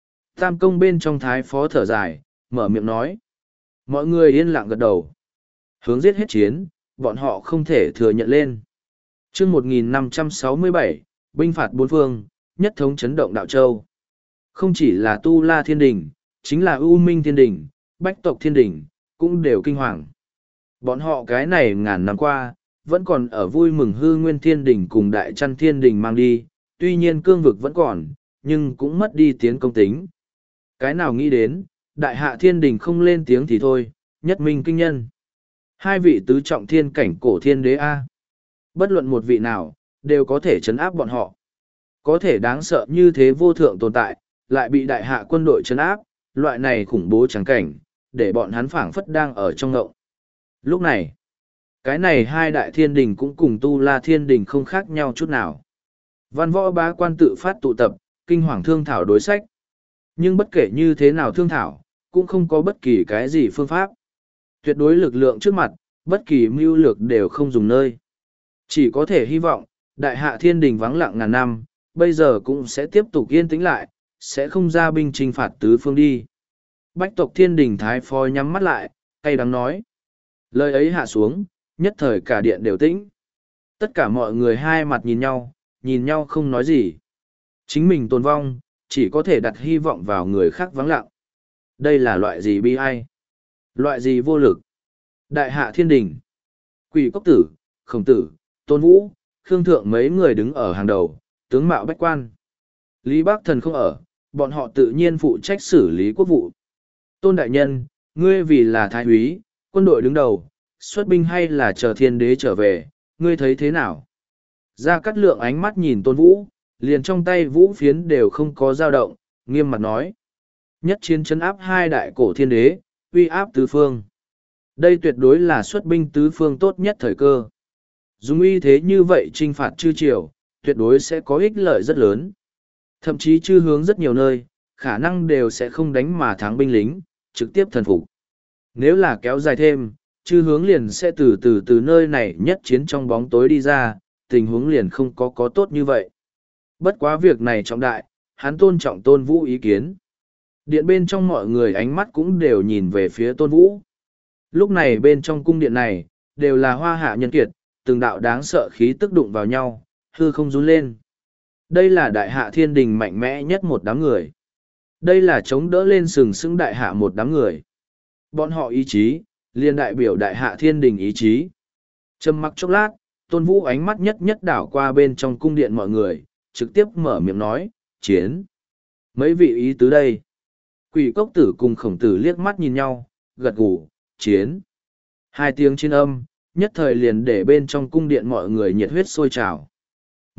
Tam công bên trong thái phó thở dài, mở miệng nói. Mọi người yên lặng gật đầu. Hướng giết hết chiến, bọn họ không thể thừa nhận lên. chương một nghìn năm trăm sáu mươi bảy, binh phạt bốn phương, nhất thống chấn động đạo châu. Không chỉ là Tu La Thiên Đình, chính là U Minh Thiên Đình, Bách Tộc Thiên Đình, cũng đều kinh hoàng. Bọn họ cái này ngàn năm qua, vẫn còn ở vui mừng hư nguyên thiên đình cùng đại trăn thiên đình mang đi, tuy nhiên cương vực vẫn còn, nhưng cũng mất đi tiến công tính. Cái nào nghĩ đến, đại hạ thiên đình không lên tiếng thì thôi, nhất minh kinh nhân. Hai vị tứ trọng thiên cảnh cổ thiên đế A. Bất luận một vị nào, đều có thể chấn áp bọn họ. Có thể đáng sợ như thế vô thượng tồn tại, lại bị đại hạ quân đội chấn áp, loại này khủng bố trắng cảnh, để bọn hắn phảng phất đang ở trong ngộng. Lúc này, cái này hai đại thiên đình cũng cùng Tu La Thiên Đình không khác nhau chút nào. Văn võ bá quan tự phát tụ tập, kinh hoàng thương thảo đối sách. Nhưng bất kể như thế nào thương thảo, cũng không có bất kỳ cái gì phương pháp. Tuyệt đối lực lượng trước mặt, bất kỳ mưu lược đều không dùng nơi. Chỉ có thể hy vọng, đại hạ thiên đình vắng lặng ngàn năm, bây giờ cũng sẽ tiếp tục yên tĩnh lại, sẽ không ra binh trinh phạt tứ phương đi. Bách tộc thiên đình thái phó nhắm mắt lại, cay đắng nói. Lời ấy hạ xuống, nhất thời cả điện đều tĩnh. Tất cả mọi người hai mặt nhìn nhau, nhìn nhau không nói gì. Chính mình tồn vong, chỉ có thể đặt hy vọng vào người khác vắng lặng. Đây là loại gì bi ai? Loại gì vô lực? Đại hạ thiên đình, Quỷ Cốc Tử, Khổng Tử, Tôn Vũ, Khương Thượng mấy người đứng ở hàng đầu, tướng mạo bách quan. Lý Bác Thần không ở, bọn họ tự nhiên phụ trách xử lý quốc vụ. Tôn Đại Nhân, ngươi vì là thái úy, quân đội đứng đầu, xuất binh hay là chờ thiên đế trở về, ngươi thấy thế nào? Gia Cát Lượng ánh mắt nhìn Tôn Vũ, liền trong tay vũ phiến đều không có dao động, nghiêm mặt nói. Nhất chiến chấn áp hai đại cổ thiên đế, uy áp tứ phương. Đây tuyệt đối là xuất binh tứ phương tốt nhất thời cơ. Dùng uy thế như vậy trinh phạt chư triều, tuyệt đối sẽ có ích lợi rất lớn. Thậm chí chư hướng rất nhiều nơi, khả năng đều sẽ không đánh mà thắng binh lính, trực tiếp thần phục. Nếu là kéo dài thêm, chư hướng liền sẽ từ từ từ nơi này nhất chiến trong bóng tối đi ra, tình huống liền không có có tốt như vậy. Bất quá việc này trọng đại, hắn tôn trọng Tôn Vũ ý kiến. Điện bên trong mọi người ánh mắt cũng đều nhìn về phía Tôn Vũ. Lúc này bên trong cung điện này, đều là hoa hạ nhân kiệt, từng đạo đáng sợ khí tức đụng vào nhau, hư không run lên. Đây là đại hạ thiên đình mạnh mẽ nhất một đám người. Đây là chống đỡ lên sừng sững đại hạ một đám người. Bọn họ ý chí, liền đại biểu đại hạ thiên đình ý chí. Trầm mặc chốc lát, Tôn Vũ ánh mắt nhất nhất đảo qua bên trong cung điện mọi người, trực tiếp mở miệng nói, chiến. Mấy vị ý tứ đây. Quỷ Cốc Tử cùng Khổng Tử liếc mắt nhìn nhau, gật gù, chiến. Hai tiếng chiến âm, nhất thời liền để bên trong cung điện mọi người nhiệt huyết sôi trào.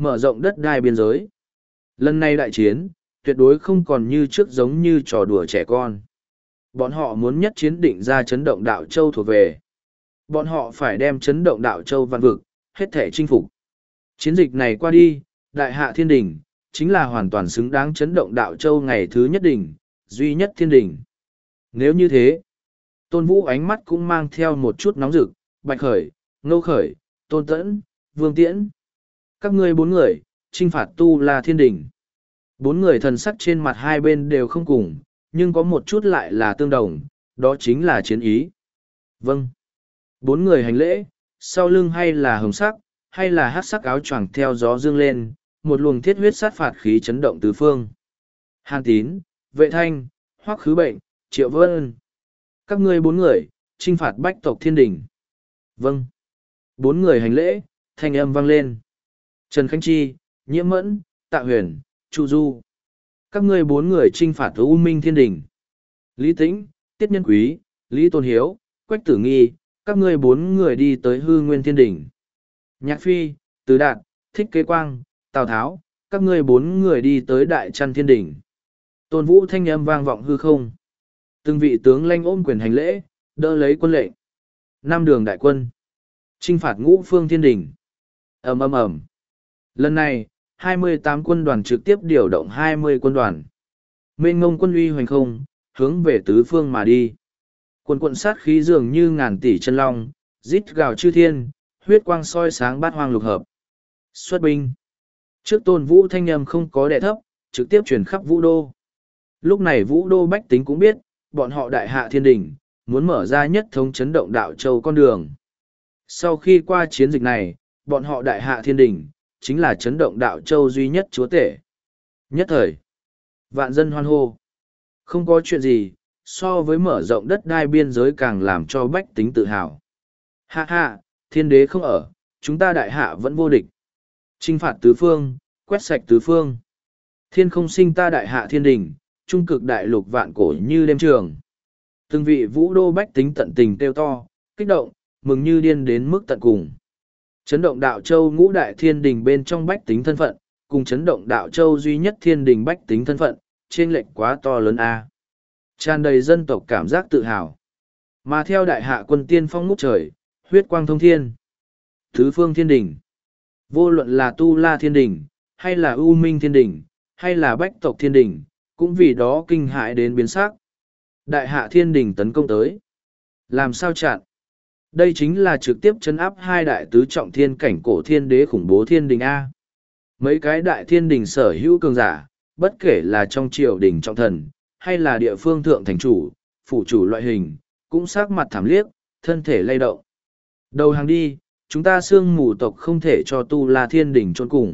mở rộng đất đai biên giới. Lần này đại chiến, tuyệt đối không còn như trước giống như trò đùa trẻ con. Bọn họ muốn nhất chiến định ra chấn động đạo châu thuộc về. Bọn họ phải đem chấn động đạo châu văn vực, hết thể chinh phục. Chiến dịch này qua đi, đại hạ thiên đỉnh, chính là hoàn toàn xứng đáng chấn động đạo châu ngày thứ nhất đỉnh, duy nhất thiên đỉnh. Nếu như thế, Tôn Vũ ánh mắt cũng mang theo một chút nóng rực, Bạch Khởi, Ngô Khởi, Tôn Tẫn, Vương Tiễn. Các ngươi bốn người, chinh phạt Tu La Thiên Đỉnh. Bốn người thần sắc trên mặt hai bên đều không cùng, nhưng có một chút lại là tương đồng, đó chính là chiến ý. Vâng. Bốn người hành lễ, sau lưng hay là hồng sắc, hay là hắc sắc áo choàng theo gió dương lên, một luồng thiết huyết sát phạt khí chấn động tứ phương. Hàn Tín, Vệ Thanh, Hoắc Khứ Bệnh, Triệu Vân. Các ngươi bốn người, chinh phạt bách tộc thiên đỉnh. Vâng. Bốn người hành lễ, thanh âm vang lên. Trần Khánh Chi, Nhiễm Mẫn, Tạ Huyền, Chu Du. Các ngươi bốn người chinh phạt U Minh Thiên Đỉnh. Lý Tĩnh, Tiết Nhân Quý, Lý Tôn Hiếu, Quách Tử Nghi, các ngươi bốn người đi tới Hư Nguyên Thiên Đỉnh. Nhạc Phi, Từ Đạt, Thích Kế Quang, Tào Tháo, các ngươi bốn người đi tới Đại Trăn Thiên Đỉnh. Tôn Vũ thanh âm vang vọng hư không. Từng vị tướng lãnh ôm quyền hành lễ, đỡ lấy quân lệnh. Năm đường đại quân. Chinh phạt ngũ phương thiên đỉnh. Ầm ầm ầm. Lần này, hai mươi tám quân đoàn trực tiếp điều động hai mươi quân đoàn. Mênh ngông quân uy hoành không, hướng về tứ phương mà đi. Quần quận sát khí dường như ngàn tỷ chân long, rít gào chư thiên, huyết quang soi sáng bát hoang lục hợp. Xuất binh. Trước Tôn Vũ thanh âm không có đè thấp, trực tiếp truyền khắp Vũ Đô. Lúc này Vũ Đô bách tính cũng biết, bọn họ đại hạ thiên đình, muốn mở ra nhất thống chấn động đạo châu con đường. Sau khi qua chiến dịch này, bọn họ đại hạ thiên đình, chính là chấn động đạo châu duy nhất chúa tể. Nhất thời, vạn dân hoan hô. Không có chuyện gì, so với mở rộng đất đai biên giới càng làm cho bách tính tự hào. Hạ hạ, thiên đế không ở, chúng ta đại hạ vẫn vô địch. Chinh phạt tứ phương, quét sạch tứ phương. Thiên không sinh ta đại hạ thiên đình, trung cực đại lục vạn cổ như đêm trường. Từng vị Vũ Đô bách tính tận tình kêu to, kích động, mừng như điên đến mức tận cùng. Chấn động đạo châu ngũ đại thiên đình bên trong bách tính thân phận, cùng chấn động đạo châu duy nhất thiên đình bách tính thân phận, trên lệch quá to lớn a. Tràn đầy dân tộc cảm giác tự hào. Mà theo đại hạ quân tiên phong ngút trời, huyết quang thông thiên. Thứ phương thiên đình. Vô luận là Tu La thiên đình, hay là U Minh thiên đình, hay là bách tộc thiên đình, cũng vì đó kinh hãi đến biến sắc. Đại hạ thiên đình tấn công tới. Làm sao chặn? Đây chính là trực tiếp chấn áp hai đại tứ trọng thiên cảnh cổ thiên đế khủng bố thiên đình A. Mấy cái đại thiên đình sở hữu cường giả, bất kể là trong triều đình trọng thần, hay là địa phương thượng thành chủ, phủ chủ loại hình, cũng sắc mặt thảm liếc, thân thể lay động. Đầu hàng đi, chúng ta xương mù tộc không thể cho Tu La thiên đình chôn cùng.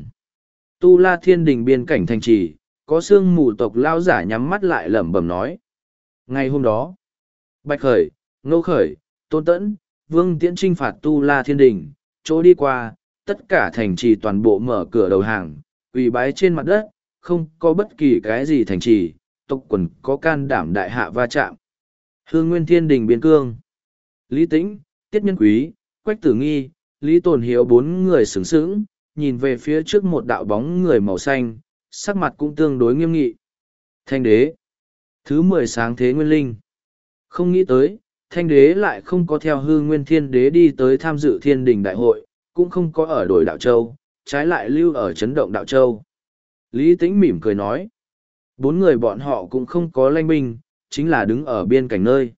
Tu La thiên đình biên cảnh thành trì, có xương mù tộc lao giả nhắm mắt lại lẩm bẩm nói. Ngày hôm đó, Bạch Khởi, Ngô Khởi, Tôn Tẫn, Vương Tiễn chinh phạt Tu La thiên đình, chỗ đi qua, tất cả thành trì toàn bộ mở cửa đầu hàng, quỳ bái trên mặt đất, không có bất kỳ cái gì thành trì, tộc quần có can đảm đại hạ va chạm. Hương Nguyên thiên đình biên cương. Lý Tĩnh, Tiết Nhân Quý, Quách Tử Nghi, Lý Tồn Hiếu bốn người sướng sướng, nhìn về phía trước một đạo bóng người màu xanh, sắc mặt cũng tương đối nghiêm nghị. Thanh đế. Thứ mười sáng thế nguyên linh. Không nghĩ tới, thanh đế lại không có theo hư nguyên thiên đế đi tới tham dự thiên đình đại hội, cũng không có ở đổi đạo châu, trái lại lưu ở chấn động đạo châu. Lý Tĩnh mỉm cười nói. Bốn người bọn họ cũng không có lanh binh, chính là đứng ở biên cảnh nơi.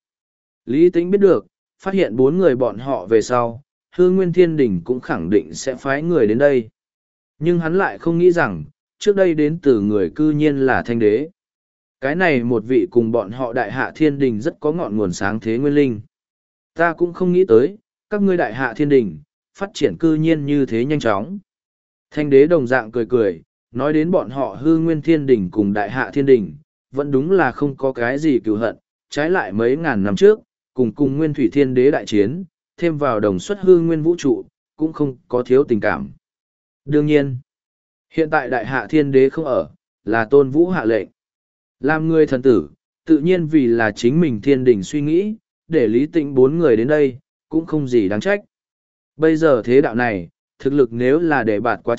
Lý Tĩnh biết được, phát hiện bốn người bọn họ về sau, hư nguyên thiên đình cũng khẳng định sẽ phái người đến đây. Nhưng hắn lại không nghĩ rằng, trước đây đến từ người cư nhiên là thanh đế. Cái này một vị cùng bọn họ đại hạ thiên đình rất có ngọn nguồn sáng thế nguyên linh. Ta cũng không nghĩ tới, các ngươi đại hạ thiên đình, phát triển cư nhiên như thế nhanh chóng. Thanh đế đồng dạng cười cười, nói đến bọn họ hư nguyên thiên đình cùng đại hạ thiên đình, vẫn đúng là không có cái gì cựu hận, trái lại mấy ngàn năm trước, cùng cùng nguyên thủy thiên đế đại chiến, thêm vào đồng xuất hư nguyên vũ trụ, cũng không có thiếu tình cảm. Đương nhiên, hiện tại đại hạ thiên đế không ở, là Tôn Vũ hạ lệnh. Làm người thần tử, tự nhiên vì là chính mình thiên đình suy nghĩ, để Lý Tĩnh bốn người đến đây, cũng không gì đáng trách. Bây giờ thế đạo này, thực lực nếu là để bạt quá chậm,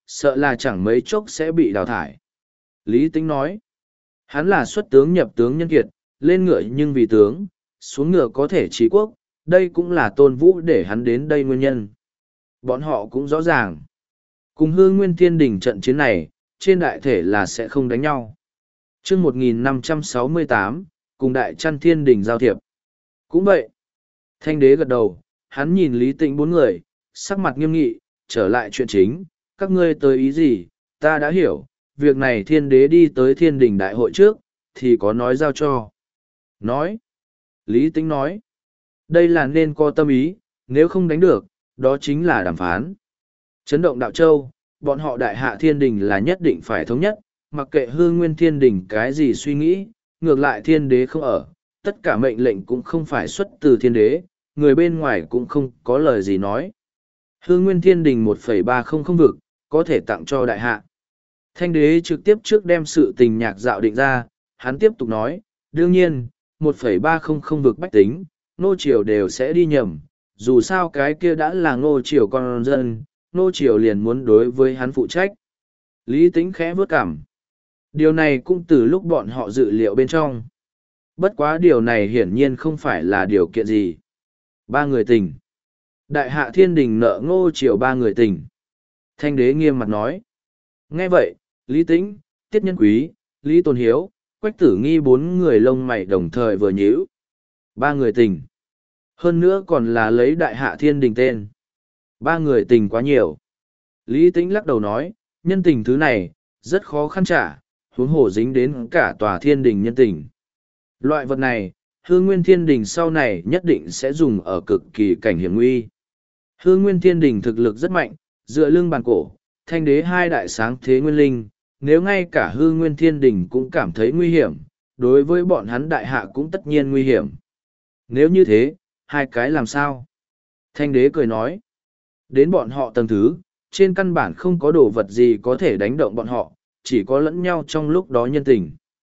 sợ là chẳng mấy chốc sẽ bị đào thải. Lý Tĩnh nói, hắn là xuất tướng nhập tướng nhân kiệt, lên ngựa nhưng vì tướng, xuống ngựa có thể trị quốc, đây cũng là Tôn Vũ để hắn đến đây nguyên nhân. Bọn họ cũng rõ ràng, cùng Hư Nguyên Thiên Đình trận chiến này, trên đại thể là sẽ không đánh nhau. Trước một nghìn năm trăm sáu mươi tám, cùng Đại Trăn Thiên Đình giao thiệp. Cũng vậy. Thanh đế gật đầu, hắn nhìn Lý Tĩnh bốn người, sắc mặt nghiêm nghị, trở lại chuyện chính, các ngươi tới ý gì, ta đã hiểu, việc này thiên đế đi tới thiên đình đại hội trước, thì có nói giao cho. Nói. Lý Tĩnh nói. Đây là nên có tâm ý, nếu không đánh được, đó chính là đàm phán. Chấn động đạo châu, bọn họ đại hạ thiên đình là nhất định phải thống nhất, mặc kệ hư nguyên thiên đình cái gì suy nghĩ, ngược lại thiên đế không ở, tất cả mệnh lệnh cũng không phải xuất từ thiên đế, người bên ngoài cũng không có lời gì nói. Hư nguyên thiên đình một phẩy ba không không vực, có thể tặng cho đại hạ. Thanh đế trực tiếp trước đem sự tình nhạc dạo định ra, hắn tiếp tục nói, đương nhiên, một phẩy ba không không vực bách tính, nô triều đều sẽ đi nhầm, dù sao cái kia đã là nô triều con dân, nô triều liền muốn đối với hắn phụ trách. Lý Tĩnh khẽ vớt cảm. Điều này cũng từ lúc bọn họ dự liệu bên trong. Bất quá điều này hiển nhiên không phải là điều kiện gì. Ba người tình. Đại hạ thiên đình nợ ngô triều ba người tình. Thanh đế nghiêm mặt nói. Nghe vậy, Lý Tĩnh, Tiết Nhân Quý, Lý Tôn Hiếu, Quách Tử Nghi bốn người lông mày đồng thời vừa nhíu. Ba người tình. Hơn nữa còn là lấy đại hạ thiên đình tên. Ba người tình quá nhiều. Lý Tĩnh lắc đầu nói, nhân tình thứ này, rất khó khăn trả, huống hồ dính đến cả tòa thiên đình nhân tình. Loại vật này, hư nguyên thiên đình sau này nhất định sẽ dùng ở cực kỳ cảnh hiểm nguy. Hư nguyên thiên đình thực lực rất mạnh, dựa lưng bàn cổ, thanh đế hai đại sáng thế nguyên linh, nếu ngay cả hư nguyên thiên đình cũng cảm thấy nguy hiểm, đối với bọn hắn đại hạ cũng tất nhiên nguy hiểm. Nếu như thế, hai cái làm sao? Thanh đế cười nói, đến bọn họ tầng thứ, trên căn bản không có đồ vật gì có thể đánh động bọn họ, chỉ có lẫn nhau trong lúc đó nhân tình.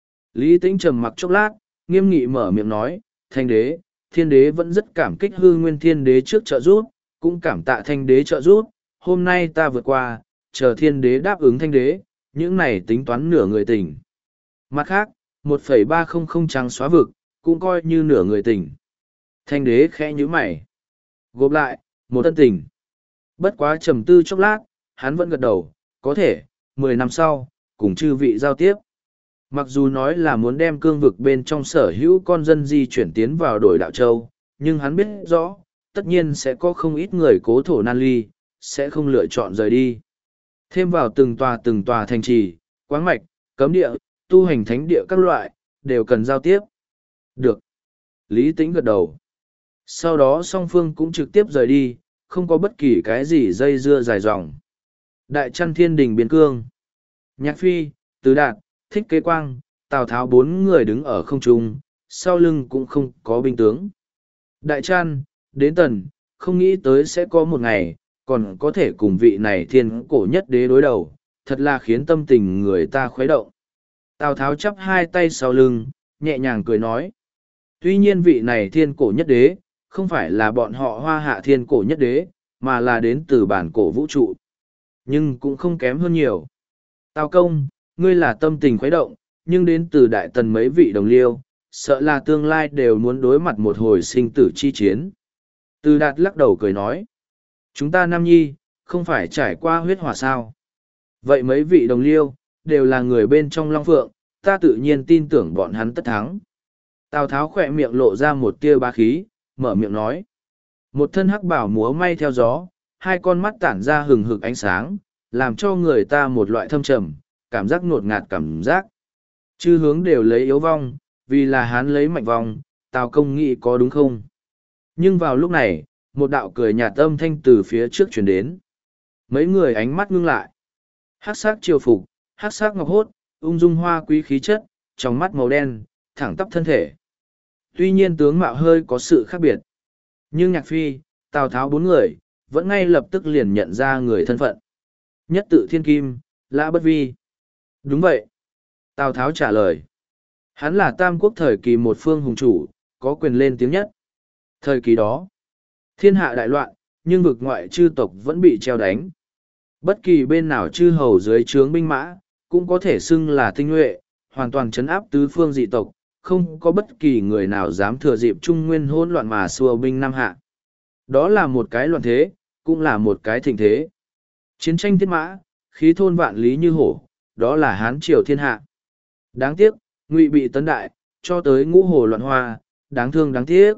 Lý Tĩnh trầm mặc chốc lát, nghiêm nghị mở miệng nói, thanh đế, thiên đế vẫn rất cảm kích hư nguyên thiên đế trước trợ giúp, cũng cảm tạ thanh đế trợ giúp, hôm nay ta vượt qua, chờ thiên đế đáp ứng thanh đế, những này tính toán nửa người tình. Mặt khác, một phẩy ba không không trắng xóa vực, cũng coi như nửa người tình. Thanh đế khẽ nhíu mày. Gộp lại, một tân tình. Bất quá trầm tư chốc lát, hắn vẫn gật đầu, có thể, mười năm sau, cùng chư vị giao tiếp. Mặc dù nói là muốn đem cương vực bên trong sở hữu con dân di chuyển tiến vào đổi đạo châu, nhưng hắn biết rõ, tất nhiên sẽ có không ít người cố thổ nan ly, sẽ không lựa chọn rời đi. Thêm vào từng tòa từng tòa thành trì, quáng mạch, cấm địa, tu hành thánh địa các loại, đều cần giao tiếp. Được. Lý Tĩnh gật đầu. Sau đó song phương cũng trực tiếp rời đi, không có bất kỳ cái gì dây dưa dài dòng. Đại Trăn Thiên Đình biên cương. Nhạc Phi, Tứ Đạt, Thích Kế Quang, Tào Tháo bốn người đứng ở không trung, sau lưng cũng không có binh tướng. Đại Trăn, đến Tần, không nghĩ tới sẽ có một ngày, còn có thể cùng vị này thiên cổ nhất đế đối đầu, thật là khiến tâm tình người ta khuấy động. Tào Tháo chắp hai tay sau lưng, nhẹ nhàng cười nói. Tuy nhiên vị này thiên cổ nhất đế, không phải là bọn họ hoa hạ thiên cổ nhất đế, mà là đến từ bản cổ vũ trụ. Nhưng cũng không kém hơn nhiều. Tào công, ngươi là tâm tình khuấy động, nhưng đến từ đại tần mấy vị đồng liêu, sợ là tương lai đều muốn đối mặt một hồi sinh tử chi chiến. Từ Đạt lắc đầu cười nói. Chúng ta nam nhi, không phải trải qua huyết hỏa sao. Vậy mấy vị đồng liêu, đều là người bên trong Long Phượng, ta tự nhiên tin tưởng bọn hắn tất thắng. Tào Tháo khỏe miệng lộ ra một tia ba khí, mở miệng nói. Một thân hắc bảo múa may theo gió, hai con mắt tản ra hừng hực ánh sáng, làm cho người ta một loại thâm trầm, cảm giác ngột ngạt cảm giác. Chư hướng đều lấy yếu vong, vì là hắn lấy mạnh vong, Tào công nghĩ có đúng không? Nhưng vào lúc này, một đạo cười nhạt âm thanh từ phía trước chuyển đến. Mấy người ánh mắt ngưng lại. Hắc sắc triều phục, hắc sắc ngọc hốt, ung dung hoa quý khí chất, trong mắt màu đen, thẳng tắp thân thể. Tuy nhiên tướng mạo hơi có sự khác biệt. Nhưng Nhạc Phi, Tào Tháo bốn người, vẫn ngay lập tức liền nhận ra người thân phận. Nhất tự thiên kim, Lã Bất Vi. Đúng vậy. Tào Tháo trả lời. Hắn là tam quốc thời kỳ một phương hùng chủ, có quyền lên tiếng nhất. Thời kỳ đó, thiên hạ đại loạn, nhưng vực ngoại chư tộc vẫn bị treo đánh. Bất kỳ bên nào chư hầu dưới trướng binh mã, cũng có thể xưng là tinh nhuệ, hoàn toàn chấn áp tứ phương dị tộc, không có bất kỳ người nào dám thừa dịp trung nguyên hỗn loạn mà xua binh Nam Hạ. Đó là một cái loạn thế, cũng là một cái thịnh thế. Chiến tranh thiết mã, khí thôn vạn lý như hổ, đó là Hán triều thiên hạ. Đáng tiếc, Ngụy bị tấn đại, cho tới ngũ hồ loạn hoa, đáng thương đáng tiếc.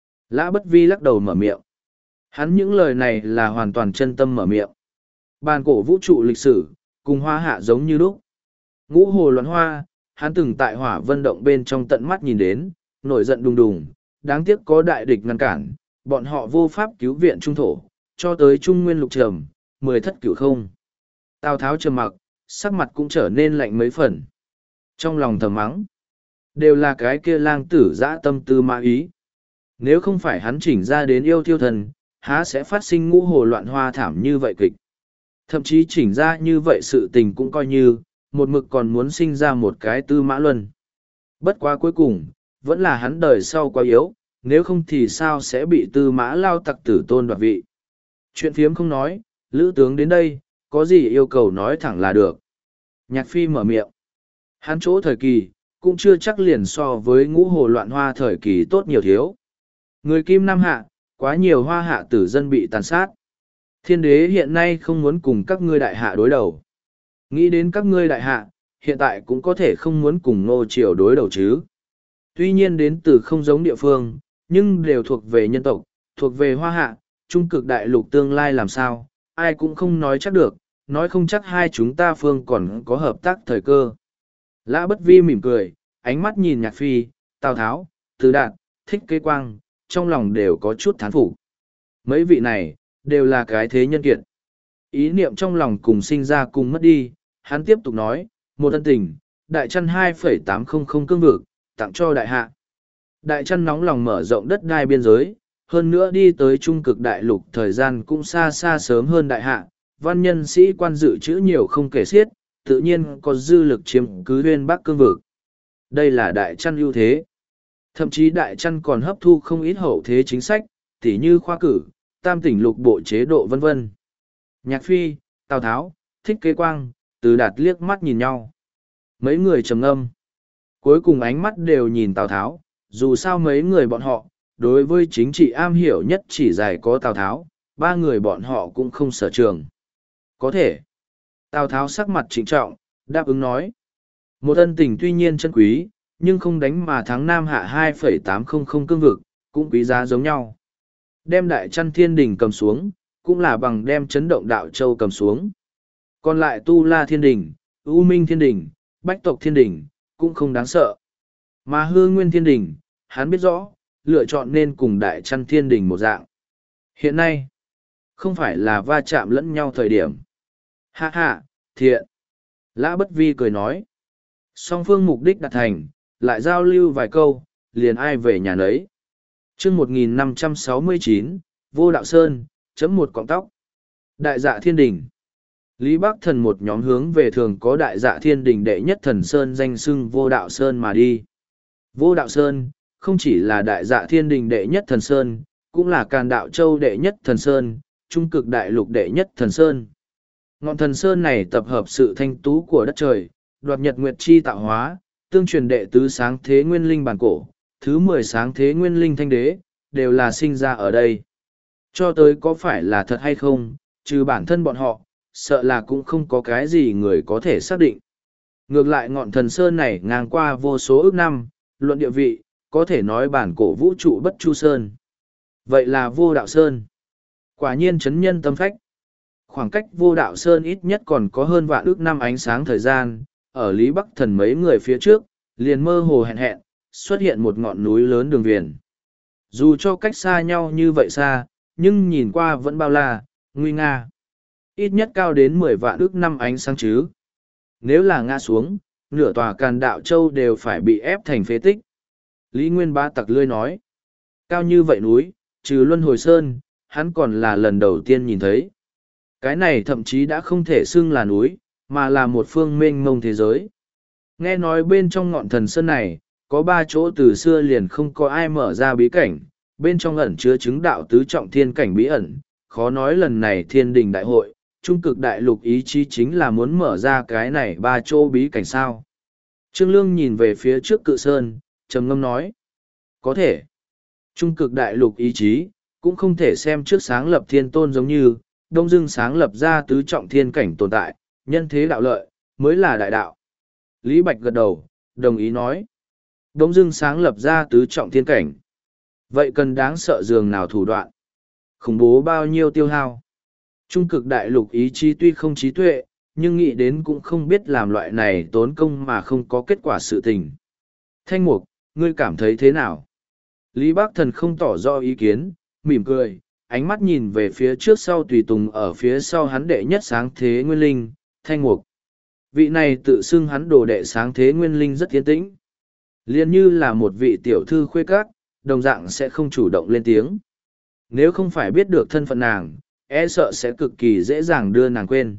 Lã Bất Vi lắc đầu mở miệng. Hắn những lời này là hoàn toàn chân tâm mở miệng. Bàn cổ vũ trụ lịch sử, cùng hoa hạ giống như lúc. Ngũ hồ loạn hoa, hắn từng tại hỏa vân động bên trong tận mắt nhìn đến, nổi giận đùng đùng, đáng tiếc có đại địch ngăn cản, bọn họ vô pháp cứu viện trung thổ, cho tới trung nguyên lục trầm, mười thất cửu không. Tào Tháo trầm mặc, sắc mặt cũng trở nên lạnh mấy phần. Trong lòng thầm mắng, đều là cái kia lang tử dã tâm tư mã ý. Nếu không phải hắn chỉnh ra đến yêu thiêu thần, há sẽ phát sinh ngũ hồ loạn hoa thảm như vậy kịch. Thậm chí chỉnh ra như vậy sự tình cũng coi như, một mực còn muốn sinh ra một cái tư mã luân. Bất quá cuối cùng, vẫn là hắn đời sau quá yếu, nếu không thì sao sẽ bị tư mã lao tặc tử tôn đoạt vị. Chuyện phiếm không nói, lữ tướng đến đây, có gì yêu cầu nói thẳng là được. Nhạc Phi mở miệng. Hắn chỗ thời kỳ, cũng chưa chắc liền so với ngũ hồ loạn hoa thời kỳ tốt nhiều thiếu. Người Kim Nam Hạ, quá nhiều hoa hạ tử dân bị tàn sát. Thiên đế hiện nay không muốn cùng các ngươi đại hạ đối đầu. Nghĩ đến các ngươi đại hạ, hiện tại cũng có thể không muốn cùng Ngô Triều đối đầu chứ. Tuy nhiên đến từ không giống địa phương, nhưng đều thuộc về nhân tộc, thuộc về hoa hạ, trung cực đại lục tương lai làm sao, ai cũng không nói chắc được, nói không chắc hai chúng ta phương còn có hợp tác thời cơ. Lã Bất Vi mỉm cười, ánh mắt nhìn Nhạc Phi, Tào Tháo, Từ Đạt, Thích Kế Quang, trong lòng đều có chút thán phục. Mấy vị này, đều là cái thế nhân kiệt. Ý niệm trong lòng cùng sinh ra cùng mất đi, hắn tiếp tục nói, một ân tình, đại chăn hai phẩy tám không không cương vực, tặng cho đại hạ. Đại chăn nóng lòng mở rộng đất đai biên giới, hơn nữa đi tới trung cực đại lục thời gian cũng xa xa sớm hơn đại hạ, văn nhân sĩ quan dự trữ nhiều không kể xiết, tự nhiên có dư lực chiếm cứ huyên bắc cương vực. Đây là đại chăn ưu thế. Thậm chí đại chăn còn hấp thu không ít hậu thế chính sách, tỉ như khoa cử, tam tỉnh lục bộ chế độ vân vân. Nhạc Phi, Tào Tháo, Thích Kế Quang, Từ Đạt liếc mắt nhìn nhau. Mấy người trầm ngâm. Cuối cùng ánh mắt đều nhìn Tào Tháo, dù sao mấy người bọn họ, đối với chính trị am hiểu nhất chỉ dài có Tào Tháo, ba người bọn họ cũng không sở trường. Có thể. Tào Tháo sắc mặt trịnh trọng, đáp ứng nói. Một ân tình tuy nhiên chân quý, nhưng không đánh mà thắng Nam Hạ hai phẩy tám không không cương vực, cũng quý giá giống nhau. Đem đại chăn thiên đình cầm xuống, cũng là bằng đem chấn động đạo châu cầm xuống. Còn lại tu la thiên đình, U Minh thiên đình, Bách tộc thiên đình, cũng không đáng sợ. Mà hư nguyên thiên đình, hắn biết rõ, lựa chọn nên cùng đại chăn thiên đình một dạng. Hiện nay, không phải là va chạm lẫn nhau thời điểm. Hạ hạ, thiện. Lã Bất Vi cười nói. Song phương mục đích đạt thành, lại giao lưu vài câu, liền ai về nhà nấy. chương một nghìn năm trăm sáu mươi chín, Vô Đạo Sơn, chấm một cọng tóc. Đại dạ thiên đình. Lý Bắc Thần một nhóm hướng về thường có đại dạ thiên đình đệ nhất thần Sơn danh xưng Vô Đạo Sơn mà đi. Vô Đạo Sơn, không chỉ là đại dạ thiên đình đệ nhất thần Sơn, cũng là Càn Đạo Châu đệ nhất thần Sơn, trung cực đại lục đệ nhất thần Sơn. Ngọn thần Sơn này tập hợp sự thanh tú của đất trời, đoạt nhật nguyệt chi tạo hóa, tương truyền đệ tứ sáng thế nguyên linh bản cổ, thứ mười sáng thế nguyên linh thanh đế, đều là sinh ra ở đây. Cho tới có phải là thật hay không, trừ bản thân bọn họ, sợ là cũng không có cái gì người có thể xác định. Ngược lại ngọn thần Sơn này ngang qua vô số ước năm, luận địa vị, có thể nói bản cổ vũ trụ bất chu Sơn. Vậy là Vô Đạo Sơn. Quả nhiên chấn nhân tâm phách. Khoảng cách Vô Đạo Sơn ít nhất còn có hơn vạn ước năm ánh sáng thời gian, ở Lý Bắc Thần mấy người phía trước, liền mơ hồ hẹn hẹn, xuất hiện một ngọn núi lớn đường viền. Dù cho cách xa nhau như vậy xa, nhưng nhìn qua vẫn bao la, nguy nga. Ít nhất cao đến mười vạn ước năm ánh sáng chứ. Nếu là ngã xuống, nửa tòa Càn Đạo Châu đều phải bị ép thành phế tích. Lý Nguyên Bá tặc lươi nói. Cao như vậy núi, trừ Luân Hồi Sơn, hắn còn là lần đầu tiên nhìn thấy. Cái này thậm chí đã không thể xưng là núi, mà là một phương mênh mông thế giới. Nghe nói bên trong ngọn thần sơn này, có ba chỗ từ xưa liền không có ai mở ra bí cảnh, bên trong ẩn chứa chứng đạo tứ trọng thiên cảnh bí ẩn, khó nói lần này thiên đình đại hội, trung cực đại lục ý chí chính là muốn mở ra cái này ba chỗ bí cảnh sao. Trương Lương nhìn về phía trước cự sơn, trầm ngâm nói. Có thể. Trung cực đại lục ý chí, cũng không thể xem trước sáng lập thiên tôn giống như, đông dưng sáng lập ra tứ trọng thiên cảnh tồn tại, nhân thế đạo lợi, mới là đại đạo. Lý Bạch gật đầu, đồng ý nói. Đông dưng sáng lập ra tứ trọng thiên cảnh. Vậy cần đáng sợ dường nào thủ đoạn? Khủng bố bao nhiêu tiêu hao? Trung cực đại lục ý chí tuy không trí tuệ, nhưng nghĩ đến cũng không biết làm loại này tốn công mà không có kết quả sự tình. Thanh Mục, ngươi cảm thấy thế nào? Lý Bác Thần không tỏ rõ ý kiến, mỉm cười, ánh mắt nhìn về phía trước sau tùy tùng ở phía sau hắn đệ nhất sáng thế nguyên linh, Thanh Mục. Vị này tự xưng hắn đồ đệ sáng thế nguyên linh rất yên tĩnh. Liên như là một vị tiểu thư khuê các, đồng dạng sẽ không chủ động lên tiếng. Nếu không phải biết được thân phận nàng, e sợ sẽ cực kỳ dễ dàng đưa nàng quên.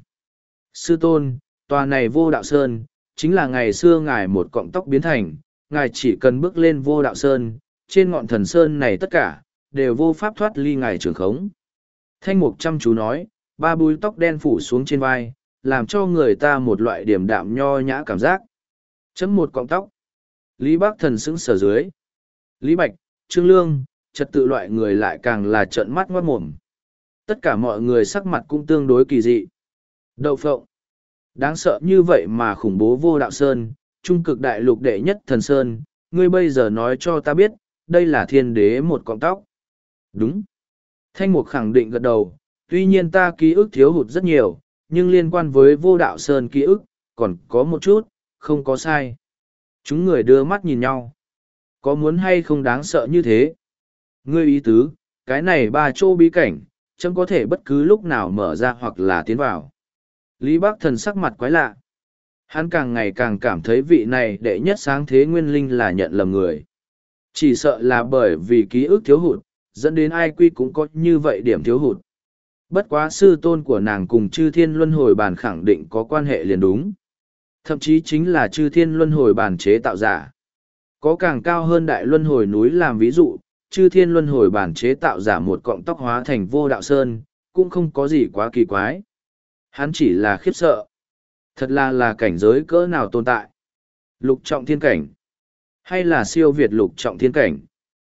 Sư tôn, tòa này vô đạo sơn, chính là ngày xưa ngài một cọng tóc biến thành, ngài chỉ cần bước lên vô đạo sơn, trên ngọn thần sơn này tất cả, đều vô pháp thoát ly ngài trường khống. Thanh Mục chăm chú nói, ba búi tóc đen phủ xuống trên vai, làm cho người ta một loại điểm đạm nho nhã cảm giác. Chấm một cọng tóc. Lý Bác Thần sững sờ dưới. Lý Bạch, Trương Lương, trật tự loại người lại càng là trợn mắt ngoát mồm. Tất cả mọi người sắc mặt cũng tương đối kỳ dị. Đậu phộng. Đáng sợ như vậy mà khủng bố vô đạo sơn, trung cực đại lục đệ nhất thần sơn, ngươi bây giờ nói cho ta biết, đây là thiên đế một cọng tóc. Đúng. Thanh Mục khẳng định gật đầu, tuy nhiên ta ký ức thiếu hụt rất nhiều, nhưng liên quan với vô đạo sơn ký ức, còn có một chút, không có sai. Chúng người đưa mắt nhìn nhau. Có muốn hay không đáng sợ như thế? Ngươi ý tứ, cái này ba chỗ bí cảnh, chẳng có thể bất cứ lúc nào mở ra hoặc là tiến vào. Lý Bác Thần sắc mặt quái lạ. Hắn càng ngày càng cảm thấy vị này đệ nhất sáng thế nguyên linh là nhận lầm người. Chỉ sợ là bởi vì ký ức thiếu hụt, dẫn đến ai quy cũng có như vậy điểm thiếu hụt. Bất quá sư tôn của nàng cùng chư thiên luân hồi bàn khẳng định có quan hệ liền đúng. Thậm chí chính là chư thiên luân hồi bàn chế tạo giả. Có càng cao hơn đại luân hồi núi làm ví dụ, chư thiên luân hồi bàn chế tạo giả một cọng tóc hóa thành vô đạo sơn, cũng không có gì quá kỳ quái. Hắn chỉ là khiếp sợ. Thật là là cảnh giới cỡ nào tồn tại. Lục trọng thiên cảnh. Hay là siêu việt lục trọng thiên cảnh.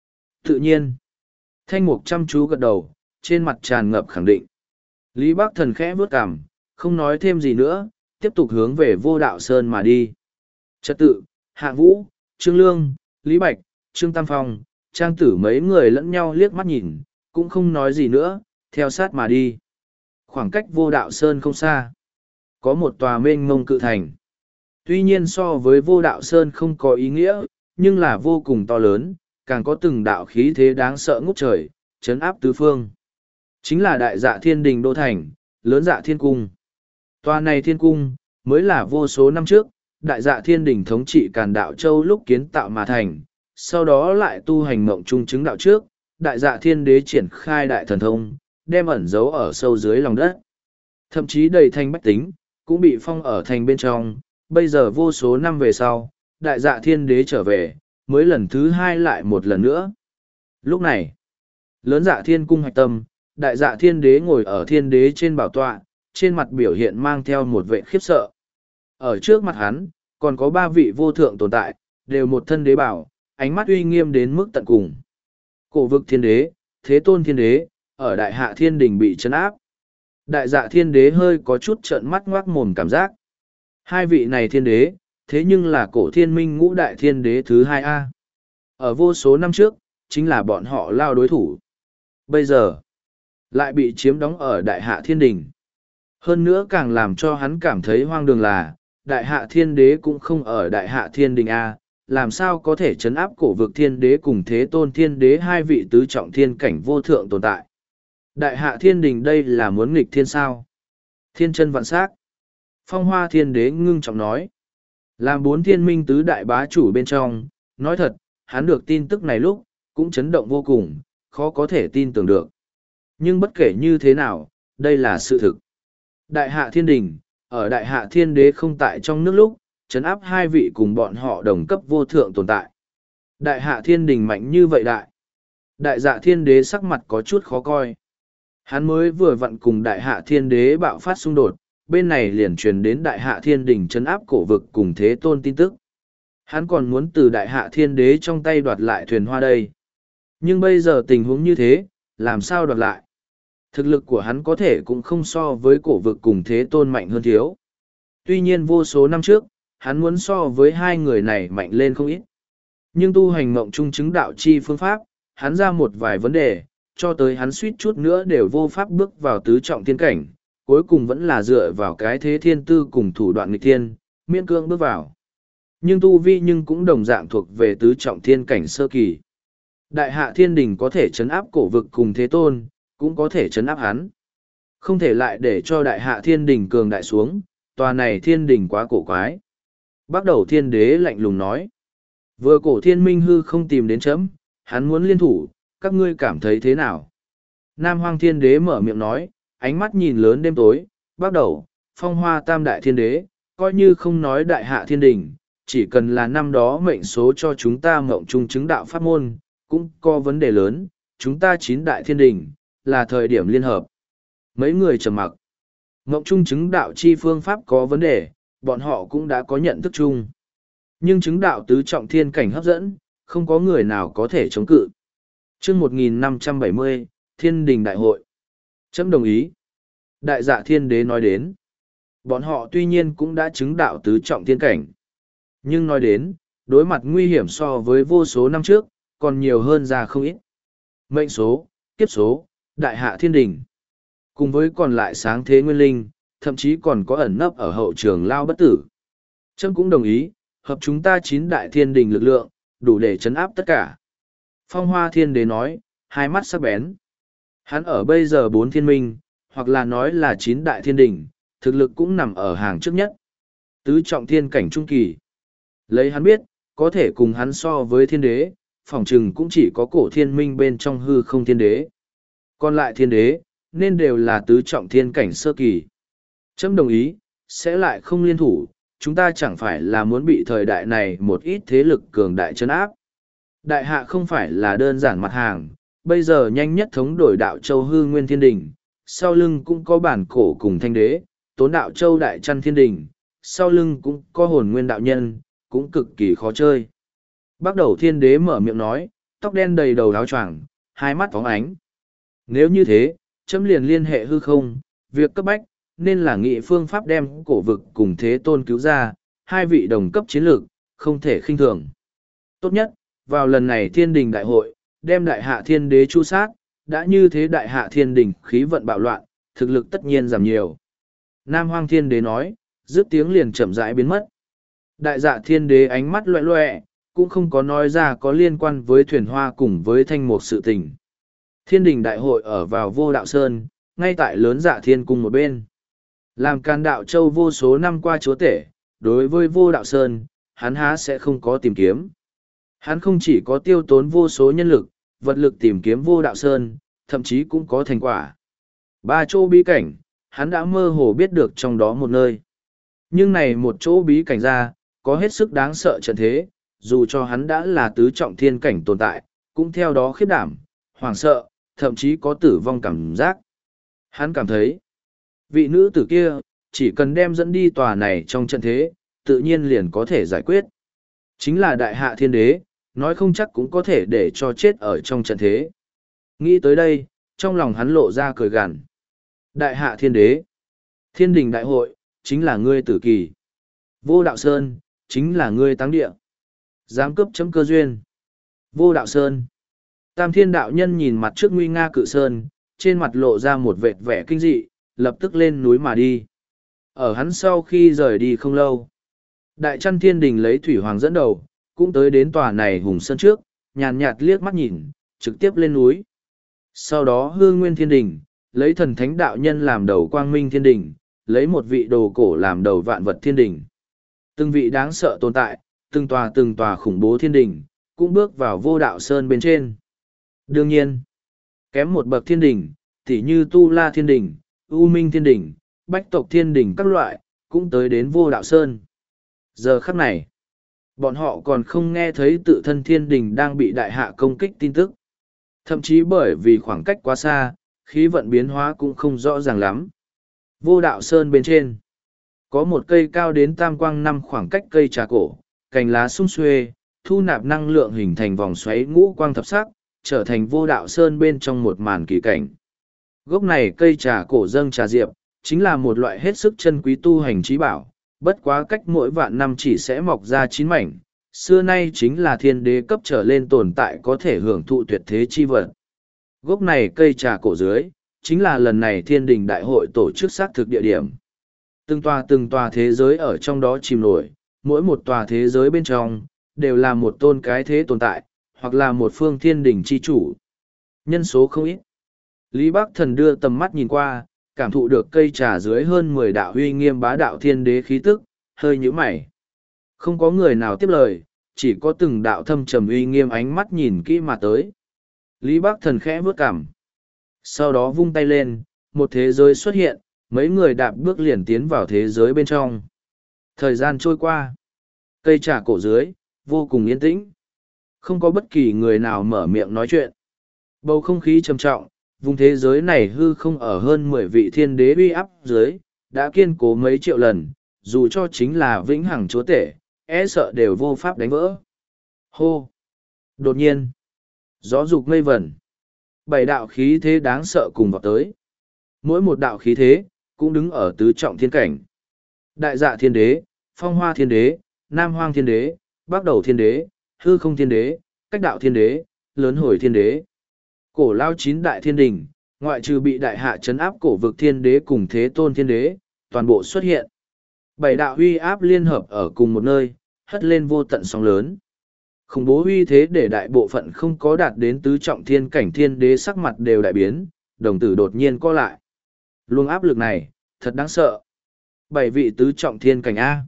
Tự nhiên. Thanh Mục chăm chú gật đầu, trên mặt tràn ngập khẳng định. Lý Bác Thần khẽ bước cằm, không nói thêm gì nữa, tiếp tục hướng về vô đạo sơn mà đi. Trật tự, Hạ Vũ, Trương Lương, Lý Bạch, Trương Tam Phong, Trang Tử mấy người lẫn nhau liếc mắt nhìn, cũng không nói gì nữa, theo sát mà đi. Khoảng cách vô đạo sơn không xa. Có một tòa mênh mông cự thành. Tuy nhiên so với vô đạo sơn không có ý nghĩa, nhưng là vô cùng to lớn, càng có từng đạo khí thế đáng sợ ngút trời, chấn áp tứ phương. Chính là đại dạ thiên đình đô thành, lớn dạ thiên cung. Tòa này thiên cung, mới là vô số năm trước, đại dạ thiên đình thống trị Càn Đạo Châu lúc kiến tạo mà thành, sau đó lại tu hành mộng trung chứng đạo trước, đại dạ thiên đế triển khai đại thần thông, đem ẩn giấu ở sâu dưới lòng đất. Thậm chí đầy thành bách tính, cũng bị phong ở thành bên trong, bây giờ vô số năm về sau, đại dạ thiên đế trở về, mới lần thứ hai lại một lần nữa. Lúc này, lớn dạ thiên cung hoạch tâm, đại dạ thiên đế ngồi ở thiên đế trên bảo tọa, trên mặt biểu hiện mang theo một vệ khiếp sợ. Ở trước mặt hắn, còn có ba vị vô thượng tồn tại, đều một thân đế bảo, ánh mắt uy nghiêm đến mức tận cùng. Cổ vực thiên đế, thế tôn thiên đế, ở đại hạ thiên đình bị trấn áp. Đại dạ thiên đế hơi có chút trợn mắt ngoác mồm cảm giác. Hai vị này thiên đế, thế nhưng là cổ thiên minh ngũ đại thiên đế thứ hai A. Ở vô số năm trước, chính là bọn họ lao đối thủ. Bây giờ, lại bị chiếm đóng ở đại hạ thiên đình. Hơn nữa càng làm cho hắn cảm thấy hoang đường là, đại hạ thiên đế cũng không ở đại hạ thiên đình A, làm sao có thể chấn áp cổ vực thiên đế cùng thế tôn thiên đế hai vị tứ trọng thiên cảnh vô thượng tồn tại. Đại hạ thiên đình đây là muốn nghịch thiên sao. Thiên chân vạn sắc. Phong hoa thiên đế ngưng trọng nói. Làm bốn thiên minh tứ đại bá chủ bên trong, nói thật, hắn được tin tức này lúc, cũng chấn động vô cùng, khó có thể tin tưởng được. Nhưng bất kể như thế nào, đây là sự thực. Đại hạ thiên đình, ở đại hạ thiên đế không tại trong nước lúc, chấn áp hai vị cùng bọn họ đồng cấp vô thượng tồn tại. Đại hạ thiên đình mạnh như vậy đại. Đại dạ thiên đế sắc mặt có chút khó coi. Hắn mới vừa vặn cùng đại hạ thiên đế bạo phát xung đột, bên này liền truyền đến đại hạ thiên đình trấn áp cổ vực cùng thế tôn tin tức. Hắn còn muốn từ đại hạ thiên đế trong tay đoạt lại thuyền hoa đây. Nhưng bây giờ tình huống như thế, làm sao đoạt lại? Thực lực của hắn có thể cũng không so với cổ vực cùng thế tôn mạnh hơn thiếu. Tuy nhiên vô số năm trước, hắn muốn so với hai người này mạnh lên không ít. Nhưng tu hành mộng trung chứng đạo chi phương pháp, hắn ra một vài vấn đề, cho tới hắn suýt chút nữa đều vô pháp bước vào tứ trọng thiên cảnh, cuối cùng vẫn là dựa vào cái thế thiên tư cùng thủ đoạn nghịch thiên, miễn cưỡng bước vào. Nhưng tu vi nhưng cũng đồng dạng thuộc về tứ trọng thiên cảnh sơ kỳ. Đại hạ thiên đình có thể chấn áp cổ vực cùng thế tôn, cũng có thể chấn áp hắn. Không thể lại để cho đại hạ thiên đình cường đại xuống, tòa này thiên đình quá cổ quái. Bắt đầu thiên đế lạnh lùng nói. Vừa cổ thiên minh hư không tìm đến chấm, hắn muốn liên thủ, các ngươi cảm thấy thế nào? Nam hoang thiên đế mở miệng nói, ánh mắt nhìn lớn đêm tối, bắt đầu, phong hoa tam đại thiên đế, coi như không nói đại hạ thiên đình, chỉ cần là năm đó mệnh số cho chúng ta mộng trung chứng đạo pháp môn, cũng có vấn đề lớn, chúng ta chín đại thiên đình, là thời điểm liên hợp. Mấy người trầm mặc. Mộng trung chứng đạo chi phương pháp có vấn đề, bọn họ cũng đã có nhận thức chung. Nhưng chứng đạo tứ trọng thiên cảnh hấp dẫn, không có người nào có thể chống cự. Chương một nghìn năm trăm bảy mươi, Thiên đình đại hội. Chấm đồng ý. Đại dạ thiên đế nói đến. Bọn họ tuy nhiên cũng đã chứng đạo tứ trọng thiên cảnh. Nhưng nói đến, đối mặt nguy hiểm so với vô số năm trước, còn nhiều hơn ra không ít. Mệnh số, kiếp số, đại hạ thiên đình. Cùng với còn lại sáng thế nguyên linh, thậm chí còn có ẩn nấp ở hậu trường lao bất tử. Trâm cũng đồng ý, hợp chúng ta chín đại thiên đình lực lượng, đủ để chấn áp tất cả. Phong hoa thiên đế nói, hai mắt sắc bén. Hắn ở bây giờ bốn thiên minh, hoặc là nói là chín đại thiên đình, thực lực cũng nằm ở hàng trước nhất. Tứ trọng thiên cảnh trung kỳ. Lấy hắn biết, có thể cùng hắn so với thiên đế, phỏng chừng cũng chỉ có cổ thiên minh bên trong hư không thiên đế. Còn lại thiên đế, nên đều là tứ trọng thiên cảnh sơ kỳ. Trâm đồng ý, sẽ lại không liên thủ, chúng ta chẳng phải là muốn bị thời đại này một ít thế lực cường đại chấn áp. Đại hạ không phải là đơn giản mặt hàng, bây giờ nhanh nhất thống đổi đạo châu hư nguyên thiên đình, sau lưng cũng có bản cổ cùng thanh đế, tốn đạo châu đại trăn thiên đình, sau lưng cũng có hồn nguyên đạo nhân, cũng cực kỳ khó chơi. Bắt đầu thiên đế mở miệng nói, tóc đen đầy đầu áo choàng, hai mắt phóng ánh. Nếu như thế, chấm liền liên hệ hư không, việc cấp bách, nên là nghị phương pháp đem cổ vực cùng thế tôn cứu ra, hai vị đồng cấp chiến lược, không thể khinh thường. Tốt nhất, vào lần này thiên đình đại hội, đem đại hạ thiên đế chu sát, đã như thế đại hạ thiên đình khí vận bạo loạn, thực lực tất nhiên giảm nhiều. Nam hoang thiên đế nói, dứt tiếng liền chậm rãi biến mất. Đại dạ thiên đế ánh mắt loẹ loẹ, cũng không có nói ra có liên quan với thuyền hoa cùng với thanh mục sự tình. Thiên đình đại hội ở vào vô đạo sơn, ngay tại lớn dạ thiên cung một bên. Làm can đạo châu vô số năm qua chúa tể, đối với vô đạo sơn, hắn há sẽ không có tìm kiếm. Hắn không chỉ có tiêu tốn vô số nhân lực, vật lực tìm kiếm vô đạo sơn, thậm chí cũng có thành quả. Ba chỗ bí cảnh, hắn đã mơ hồ biết được trong đó một nơi. Nhưng này một chỗ bí cảnh ra, có hết sức đáng sợ trận thế, dù cho hắn đã là tứ trọng thiên cảnh tồn tại, cũng theo đó khiếp đảm, hoảng sợ, thậm chí có tử vong cảm giác. Hắn cảm thấy, vị nữ tử kia, chỉ cần đem dẫn đi tòa này trong trận thế, tự nhiên liền có thể giải quyết. Chính là đại hạ thiên đế, nói không chắc cũng có thể để cho chết ở trong trận thế. Nghĩ tới đây, trong lòng hắn lộ ra cười gằn. Đại hạ thiên đế, thiên đình đại hội, chính là ngươi tử kỳ. Vô đạo sơn, chính là ngươi táng địa. Dám cướp chấm cơ duyên. Vô đạo sơn. Tam thiên đạo nhân nhìn mặt trước nguy nga cự sơn, trên mặt lộ ra một vệt vẻ kinh dị, lập tức lên núi mà đi. Ở hắn sau khi rời đi không lâu, đại trăn thiên đình lấy thủy hoàng dẫn đầu, cũng tới đến tòa này hùng sơn trước, nhàn nhạt liếc mắt nhìn, trực tiếp lên núi. Sau đó hương nguyên thiên đình, lấy thần thánh đạo nhân làm đầu quang minh thiên đình, lấy một vị đồ cổ làm đầu vạn vật thiên đình. Từng vị đáng sợ tồn tại, từng tòa từng tòa khủng bố thiên đình, cũng bước vào vô đạo sơn bên trên. Đương nhiên, kém một bậc thiên đình, tỉ như Tu La thiên đình, U Minh thiên đình, Bách tộc thiên đình các loại, cũng tới đến vô đạo sơn. Giờ khắc này, bọn họ còn không nghe thấy tự thân thiên đình đang bị đại hạ công kích tin tức. Thậm chí bởi vì khoảng cách quá xa, khí vận biến hóa cũng không rõ ràng lắm. Vô đạo sơn bên trên, có một cây cao đến tam quang năm khoảng cách cây trà cổ, cành lá sum xuê, thu nạp năng lượng hình thành vòng xoáy ngũ quang thập sắc, trở thành vô đạo sơn bên trong một màn kỳ cảnh. Gốc này cây trà cổ dâng trà diệp, chính là một loại hết sức chân quý tu hành trí bảo, bất quá cách mỗi vạn năm chỉ sẽ mọc ra chín mảnh, xưa nay chính là thiên đế cấp trở lên tồn tại có thể hưởng thụ tuyệt thế chi vật. Gốc này cây trà cổ dưới, chính là lần này thiên đình đại hội tổ chức xác thực địa điểm. Từng tòa từng tòa thế giới ở trong đó chìm nổi, mỗi một tòa thế giới bên trong, đều là một tôn cái thế tồn tại, hoặc là một phương thiên đình chi chủ. Nhân số không ít. Lý Bắc Thần đưa tầm mắt nhìn qua, cảm thụ được cây trà dưới hơn mười đạo uy nghiêm bá đạo thiên đế khí tức, hơi nhíu mày. Không có người nào tiếp lời, chỉ có từng đạo thâm trầm uy nghiêm ánh mắt nhìn kỹ mà tới. Lý Bắc Thần khẽ bước cằm. Sau đó vung tay lên, một thế giới xuất hiện, mấy người đạp bước liền tiến vào thế giới bên trong. Thời gian trôi qua. Cây trà cổ dưới, vô cùng yên tĩnh. Không có bất kỳ người nào mở miệng nói chuyện. Bầu không khí trầm trọng, vùng thế giới này hư không ở hơn mười vị thiên đế uy áp dưới, đã kiên cố mấy triệu lần, dù cho chính là vĩnh hằng chúa tể, e sợ đều vô pháp đánh vỡ. Hô! Đột nhiên, gió dục mây vẩn. Bảy đạo khí thế đáng sợ cùng vào tới. Mỗi một đạo khí thế, cũng đứng ở tứ trọng thiên cảnh. Đại dạ thiên đế, phong hoa thiên đế, nam hoang thiên đế, bắc đầu thiên đế, hư không thiên đế, cách đạo thiên đế, lớn hồi thiên đế. Cổ lao chín đại thiên đình, ngoại trừ bị đại hạ chấn áp cổ vực thiên đế cùng thế tôn thiên đế, toàn bộ xuất hiện. Bảy đạo huy áp liên hợp ở cùng một nơi, hất lên vô tận sóng lớn. Khủng bố huy thế để đại bộ phận không có đạt đến tứ trọng thiên cảnh thiên đế sắc mặt đều đại biến, đồng tử đột nhiên co lại. Luồng áp lực này, thật đáng sợ. Bảy vị tứ trọng thiên cảnh A.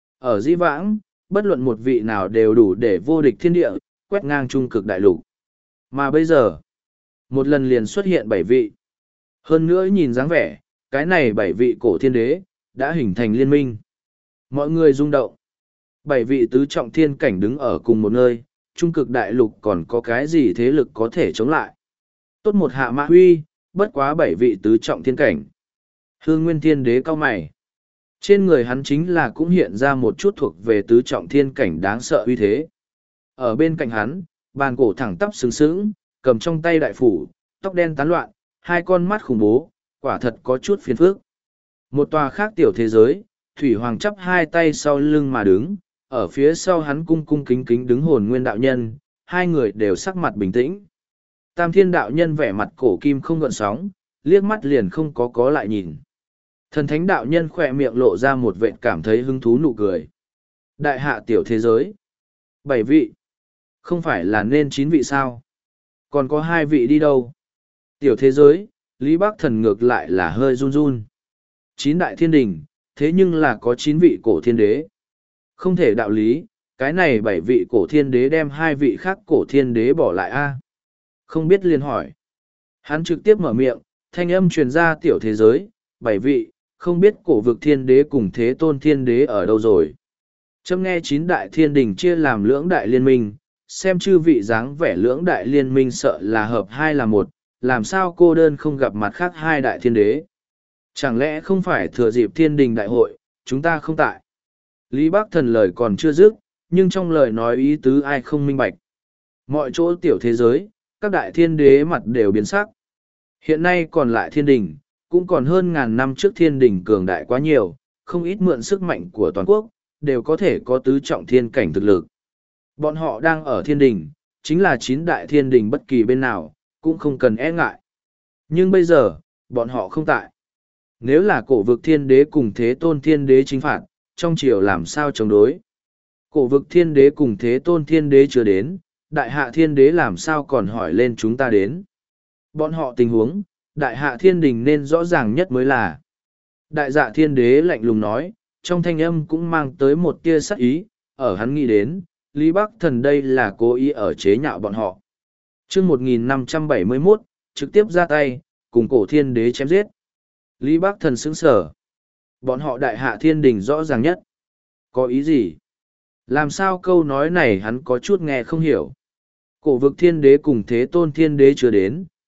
Ở dĩ vãng, bất luận một vị nào đều đủ để vô địch thiên địa, quét ngang trung cực đại lục. Mà bây giờ, một lần liền xuất hiện bảy vị. Hơn nữa nhìn dáng vẻ, cái này bảy vị cổ thiên đế, đã hình thành liên minh. Mọi người rung động. Bảy vị tứ trọng thiên cảnh đứng ở cùng một nơi, trung cực đại lục còn có cái gì thế lực có thể chống lại. Tốt một hạ mã huy, bất quá bảy vị tứ trọng thiên cảnh. Hương Nguyên Thiên Đế cao mày. Trên người hắn chính là cũng hiện ra một chút thuộc về tứ trọng thiên cảnh đáng sợ uy thế. Ở bên cạnh hắn, bàn cổ thẳng tắp sừng sững, cầm trong tay đại phủ, tóc đen tán loạn, hai con mắt khủng bố, quả thật có chút phiền phức. Một tòa khác tiểu thế giới, Thủy Hoàng chắp hai tay sau lưng mà đứng, ở phía sau hắn cung cung kính kính đứng Hồn Nguyên đạo nhân, hai người đều sắc mặt bình tĩnh. Tam Thiên đạo nhân vẻ mặt cổ kim không gợn sóng, liếc mắt liền không có có lại nhìn. Thần Thánh đạo nhân khỏe miệng lộ ra một vệt cảm thấy hứng thú nụ cười. Đại hạ tiểu thế giới. Bảy vị. Không phải là nên chín vị sao? Còn có hai vị đi đâu? Tiểu thế giới, Lý Bắc Thần ngược lại là hơi run run. Chín đại thiên đình, thế nhưng là có chín vị cổ thiên đế. Không thể đạo lý, cái này bảy vị cổ thiên đế đem hai vị khác cổ thiên đế bỏ lại a Không biết liền hỏi. Hắn trực tiếp mở miệng, thanh âm truyền ra tiểu thế giới, bảy vị, không biết cổ vực thiên đế cùng thế tôn thiên đế ở đâu rồi. Châm nghe chín đại thiên đình chia làm lưỡng đại liên minh, xem chư vị dáng vẻ lưỡng đại liên minh sợ là hợp hai là một, làm sao cô đơn không gặp mặt khác hai đại thiên đế. Chẳng lẽ không phải thừa dịp thiên đình đại hội, chúng ta không tại. Lý Bắc Thần lời còn chưa dứt, nhưng trong lời nói ý tứ ai không minh bạch. Mọi chỗ tiểu thế giới, các đại thiên đế mặt đều biến sắc. Hiện nay còn lại thiên đình, cũng còn hơn ngàn năm trước thiên đình cường đại quá nhiều, không ít mượn sức mạnh của toàn quốc, đều có thể có tứ trọng thiên cảnh thực lực. Bọn họ đang ở thiên đình, chính là chín đại thiên đình bất kỳ bên nào, cũng không cần e ngại. Nhưng bây giờ, bọn họ không tại. Nếu là cổ vực thiên đế cùng thế tôn thiên đế chính phạt, trong triều làm sao chống đối? Cổ vực thiên đế cùng thế tôn thiên đế chưa đến, đại hạ thiên đế làm sao còn hỏi lên chúng ta đến? Bọn họ tình huống, đại hạ thiên đình nên rõ ràng nhất mới là. Đại dạ thiên đế lạnh lùng nói, trong thanh âm cũng mang tới một tia sắc ý, ở hắn nghĩ đến, Lý Bắc Thần đây là cố ý ở chế nhạo bọn họ. chương một nghìn năm trăm bảy mươi mốt, trực tiếp ra tay, cùng cổ thiên đế chém giết. Lý Bắc Thần sững sở. Bọn họ đại hạ thiên đình rõ ràng nhất. Có ý gì? Làm sao câu nói này hắn có chút nghe không hiểu. Cổ vực thiên đế cùng thế tôn thiên đế chưa đến,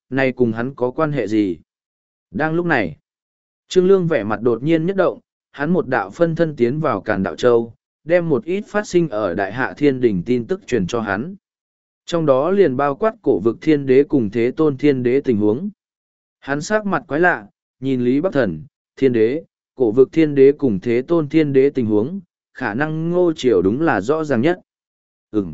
Này cùng hắn có quan hệ gì? Đang lúc này, Trương Lương vẻ mặt đột nhiên nhất động, hắn một đạo phân thân tiến vào Càn Đạo Châu, đem một ít phát sinh ở Đại Hạ Thiên Đình tin tức truyền cho hắn. Trong đó liền bao quát cổ vực thiên đế cùng thế tôn thiên đế tình huống. Hắn sắc mặt quái lạ, nhìn Lý Bắc Thần, thiên đế, cổ vực thiên đế cùng thế tôn thiên đế tình huống, khả năng Ngô Triều đúng là rõ ràng nhất. Ừm.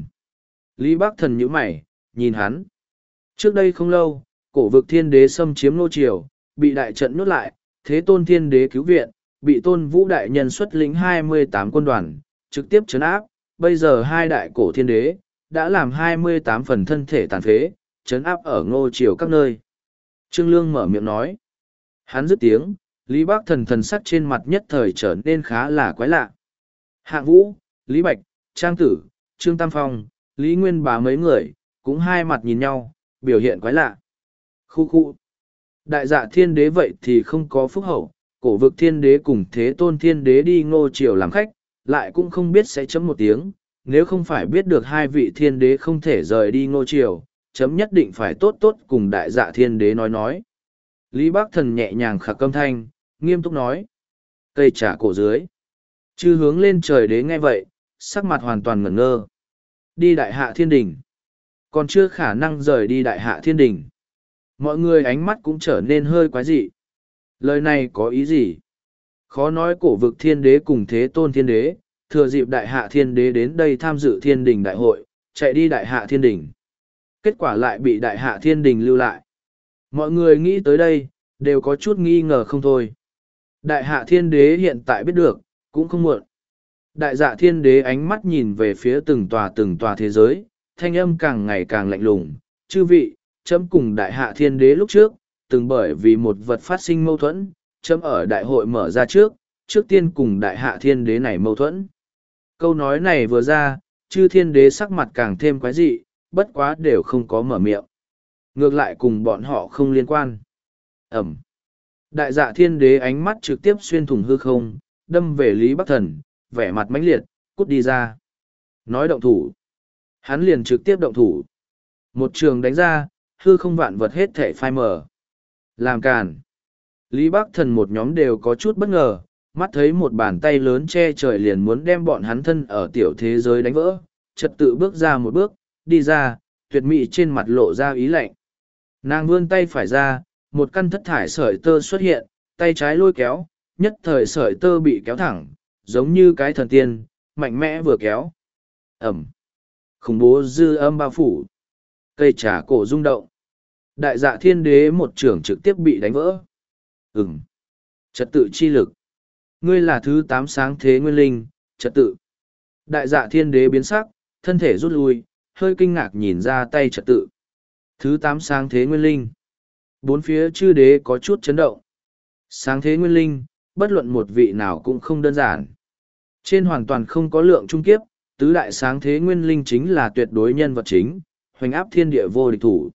Lý Bắc Thần nhíu mày, nhìn hắn. Trước đây không lâu, cổ vực thiên đế xâm chiếm Ngô Triều, bị đại trận nuốt lại, thế tôn thiên đế cứu viện, bị tôn vũ đại nhân xuất lĩnh hai mươi tám quân đoàn, trực tiếp trấn áp. Bây giờ hai đại cổ thiên đế, đã làm hai mươi tám phần thân thể tàn phế, trấn áp ở Ngô Triều các nơi. Trương Lương mở miệng nói. Hắn dứt tiếng, Lý Bắc Thần thần sắc trên mặt nhất thời trở nên khá là quái lạ. Hạng Vũ, Lý Bạch, Trang Tử, Trương Tam Phong, Lý Nguyên Bá mấy người, cũng hai mặt nhìn nhau, biểu hiện quái lạ. Khu khu. Đại dạ thiên đế vậy thì không có phúc hậu, cổ vực thiên đế cùng thế tôn thiên đế đi Ngô Triều làm khách, lại cũng không biết sẽ chấm một tiếng, nếu không phải biết được hai vị thiên đế không thể rời đi Ngô Triều, chấm nhất định phải tốt tốt cùng đại dạ thiên đế nói nói. Lý Bắc Thần nhẹ nhàng khạc âm thanh, nghiêm túc nói. Cây trà cổ dưới. Chư hướng lên trời đế nghe vậy, sắc mặt hoàn toàn ngẩn ngơ. Đi đại hạ thiên đình. Còn chưa khả năng rời đi đại hạ thiên đình. Mọi người ánh mắt cũng trở nên hơi quái dị. Lời này có ý gì? Khó nói cổ vực thiên đế cùng thế tôn thiên đế, thừa dịp đại hạ thiên đế đến đây tham dự thiên đình đại hội, chạy đi đại hạ thiên đình. Kết quả lại bị đại hạ thiên đình lưu lại. Mọi người nghĩ tới đây, đều có chút nghi ngờ không thôi. Đại hạ thiên đế hiện tại biết được, cũng không muộn. Đại dạ thiên đế ánh mắt nhìn về phía từng tòa từng tòa thế giới, thanh âm càng ngày càng lạnh lùng. Chư vị, chấm cùng đại hạ thiên đế lúc trước, từng bởi vì một vật phát sinh mâu thuẫn, chấm ở đại hội mở ra trước, trước tiên cùng đại hạ thiên đế này mâu thuẫn. Câu nói này vừa ra, chư thiên đế sắc mặt càng thêm quái dị, bất quá đều không có mở miệng. Ngược lại cùng bọn họ không liên quan. Ẩm. Đại dạ thiên đế ánh mắt trực tiếp xuyên thủng hư không, đâm về Lý Bắc Thần, vẻ mặt mãnh liệt, cút đi ra. Nói động thủ. Hắn liền trực tiếp động thủ. Một trường đánh ra, hư không vạn vật hết thể phai mờ. Làm càn. Lý Bắc Thần một nhóm đều có chút bất ngờ, mắt thấy một bàn tay lớn che trời liền muốn đem bọn hắn thân ở tiểu thế giới đánh vỡ, trật tự bước ra một bước, đi ra, tuyệt mỹ trên mặt lộ ra ý lạnh. Nàng vươn tay phải ra, một căn thất thải sợi tơ xuất hiện, tay trái lôi kéo, nhất thời sợi tơ bị kéo thẳng, giống như cái thần tiên, mạnh mẽ vừa kéo. Ẩm. Khủng bố dư âm bao phủ. Cây trà cổ rung động. Đại dạ thiên đế một trưởng trực tiếp bị đánh vỡ. Ừm. Trật tự chi lực. Ngươi là thứ tám sáng thế nguyên linh, trật tự. Đại dạ thiên đế biến sắc, thân thể rút lui, hơi kinh ngạc nhìn ra tay trật tự. Thứ tám sáng thế nguyên linh. Bốn phía chư đế có chút chấn động. Sáng thế nguyên linh, bất luận một vị nào cũng không đơn giản. Trên hoàn toàn không có lượng trung kiếp, tứ đại sáng thế nguyên linh chính là tuyệt đối nhân vật chính, hoành áp thiên địa vô địch thủ.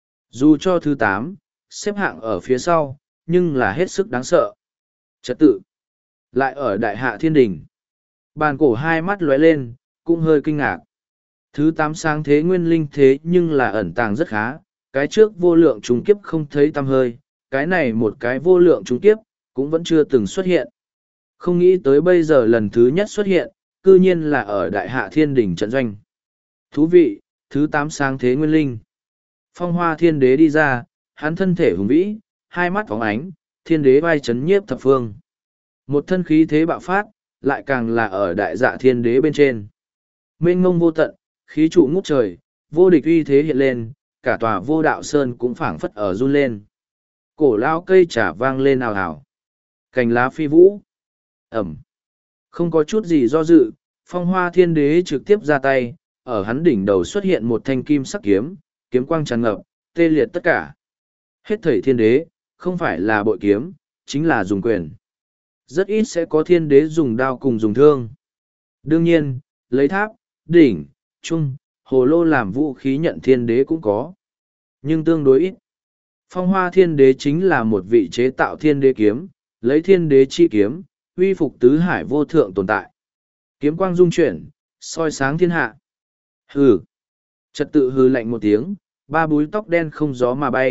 Dù cho thứ tám, xếp hạng ở phía sau, nhưng là hết sức đáng sợ. Trật tự. Lại ở đại hạ thiên đình. Bàn cổ hai mắt lóe lên, cũng hơi kinh ngạc. Thứ tám sáng thế nguyên linh thế nhưng là ẩn tàng rất khá, cái trước vô lượng trùng kiếp không thấy tăm hơi, cái này một cái vô lượng trùng kiếp, cũng vẫn chưa từng xuất hiện. Không nghĩ tới bây giờ lần thứ nhất xuất hiện, cư nhiên là ở đại hạ thiên đỉnh trận doanh. Thú vị, thứ tám sáng thế nguyên linh. Phong hoa thiên đế đi ra, hắn thân thể hùng vĩ, hai mắt phóng ánh, thiên đế vai chấn nhiếp thập phương. Một thân khí thế bạo phát, lại càng là ở đại dạ thiên đế bên trên. Mênh ngông vô tận, khí trụ ngút trời, vô địch uy thế hiện lên, cả tòa vô đạo sơn cũng phảng phất ở run lên. Cổ lao cây trà vang lên ào ào. Cành lá phi vũ. Ẩm. Không có chút gì do dự, phong hoa thiên đế trực tiếp ra tay, ở hắn đỉnh đầu xuất hiện một thanh kim sắc kiếm, kiếm quang tràn ngập, tê liệt tất cả. Hết thảy thiên đế, không phải là bội kiếm, chính là dùng quyền. Rất ít sẽ có thiên đế dùng đao cùng dùng thương. Đương nhiên, lấy tháp, đỉnh, trung, hồ lô làm vũ khí nhận thiên đế cũng có. Nhưng tương đối ít. Phong hoa thiên đế chính là một vị chế tạo thiên đế kiếm, lấy thiên đế chi kiếm, uy phục tứ hải vô thượng tồn tại. Kiếm quang dung chuyển, soi sáng thiên hạ. Hừ. Trật tự hừ lạnh một tiếng, ba búi tóc đen không gió mà bay,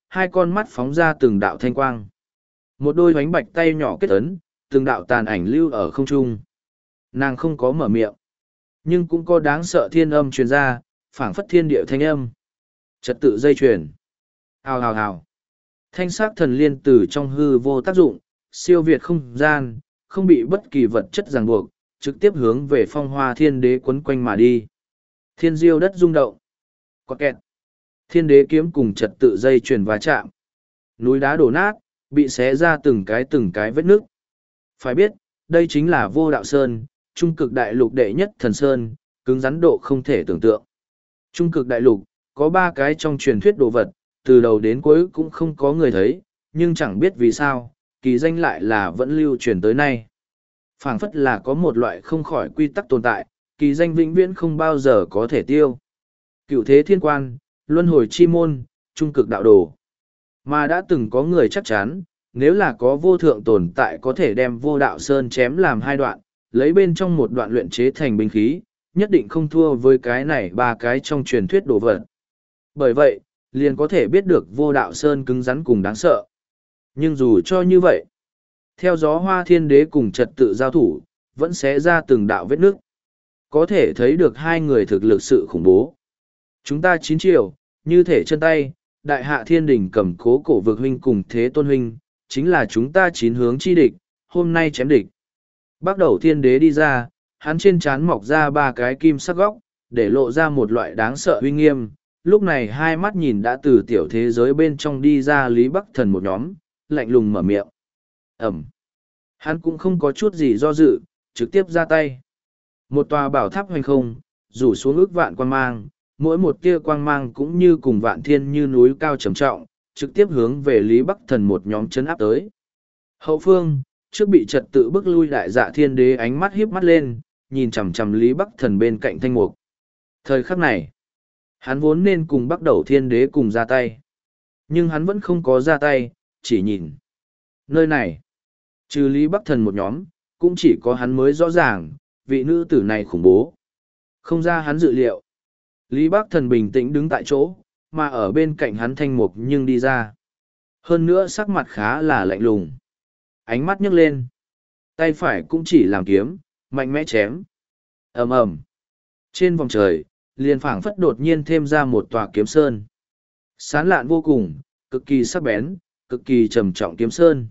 hai con mắt phóng ra từng đạo thanh quang. Một đôi bánh bạch tay nhỏ kết ấn, từng đạo tàn ảnh lưu ở không trung. Nàng không có mở miệng, nhưng cũng có đáng sợ thiên âm truyền ra, phảng phất thiên địa thanh âm. Trật tự dây chuyền. Hào hào hào. Thanh sắc thần liên từ trong hư vô tác dụng, siêu việt không gian, không bị bất kỳ vật chất ràng buộc, trực tiếp hướng về phong hoa thiên đế quấn quanh mà đi. Thiên diêu đất rung động. Có kẹt. Thiên đế kiếm cùng trật tự dây chuyền va chạm. Núi đá đổ nát, bị xé ra từng cái từng cái vết nước. Phải biết, đây chính là vô đạo sơn, trung cực đại lục đệ nhất thần sơn, cứng rắn độ không thể tưởng tượng. Trung cực đại lục, có ba cái trong truyền thuyết đồ vật, từ đầu đến cuối cũng không có người thấy, nhưng chẳng biết vì sao, kỳ danh lại là vẫn lưu truyền tới nay. Phảng phất là có một loại không khỏi quy tắc tồn tại, kỳ danh vĩnh viễn không bao giờ có thể tiêu. Cựu thế thiên quan, luân hồi chi môn, trung cực đạo đồ. Mà đã từng có người chắc chắn, nếu là có vô thượng tồn tại có thể đem vô đạo sơn chém làm hai đoạn, lấy bên trong một đoạn luyện chế thành binh khí, nhất định không thua với cái này ba cái trong truyền thuyết đồ vật. Bởi vậy, liền có thể biết được vô đạo sơn cứng rắn cùng đáng sợ. Nhưng dù cho như vậy, theo gió hoa thiên đế cùng trật tự giao thủ, vẫn xé ra từng đạo vết nước. Có thể thấy được hai người thực lực sự khủng bố. Chúng ta chín triệu, như thể chân tay, đại hạ thiên đình cầm cố cổ vực huynh cùng thế tôn huynh, chính là chúng ta chín hướng chi địch, hôm nay chém địch. Bắt đầu thiên đế đi ra, hắn trên trán mọc ra ba cái kim sắc góc, để lộ ra một loại đáng sợ uy nghiêm. Lúc này hai mắt nhìn đã từ tiểu thế giới bên trong đi ra Lý Bắc Thần một nhóm, lạnh lùng mở miệng. Ẩm. Hắn cũng không có chút gì do dự, trực tiếp ra tay. Một tòa bảo tháp hoành không, rủ xuống ước vạn quang mang, mỗi một tia quang mang cũng như cùng vạn thiên như núi cao trầm trọng, trực tiếp hướng về Lý Bắc Thần một nhóm chấn áp tới. Hậu phương, trước bị trật tự bức lui đại dạ thiên đế ánh mắt híp mắt lên, nhìn chằm chằm Lý Bắc Thần bên cạnh thanh mục. Thời khắc này, hắn vốn nên cùng bắt đầu thiên đế cùng ra tay. Nhưng hắn vẫn không có ra tay, chỉ nhìn. Nơi này, trừ Lý Bắc Thần một nhóm, cũng chỉ có hắn mới rõ ràng, vị nữ tử này khủng bố. Không ra hắn dự liệu. Lý Bắc Thần bình tĩnh đứng tại chỗ, mà ở bên cạnh hắn thanh mục nhưng đi ra. Hơn nữa sắc mặt khá là lạnh lùng. Ánh mắt nhấc lên. Tay phải cũng chỉ làm kiếm, mạnh mẽ chém. Ầm ầm. Trên vòng trời, liền phảng phất đột nhiên thêm ra một tòa kiếm sơn. Sán lạn vô cùng, cực kỳ sắc bén, cực kỳ trầm trọng kiếm sơn.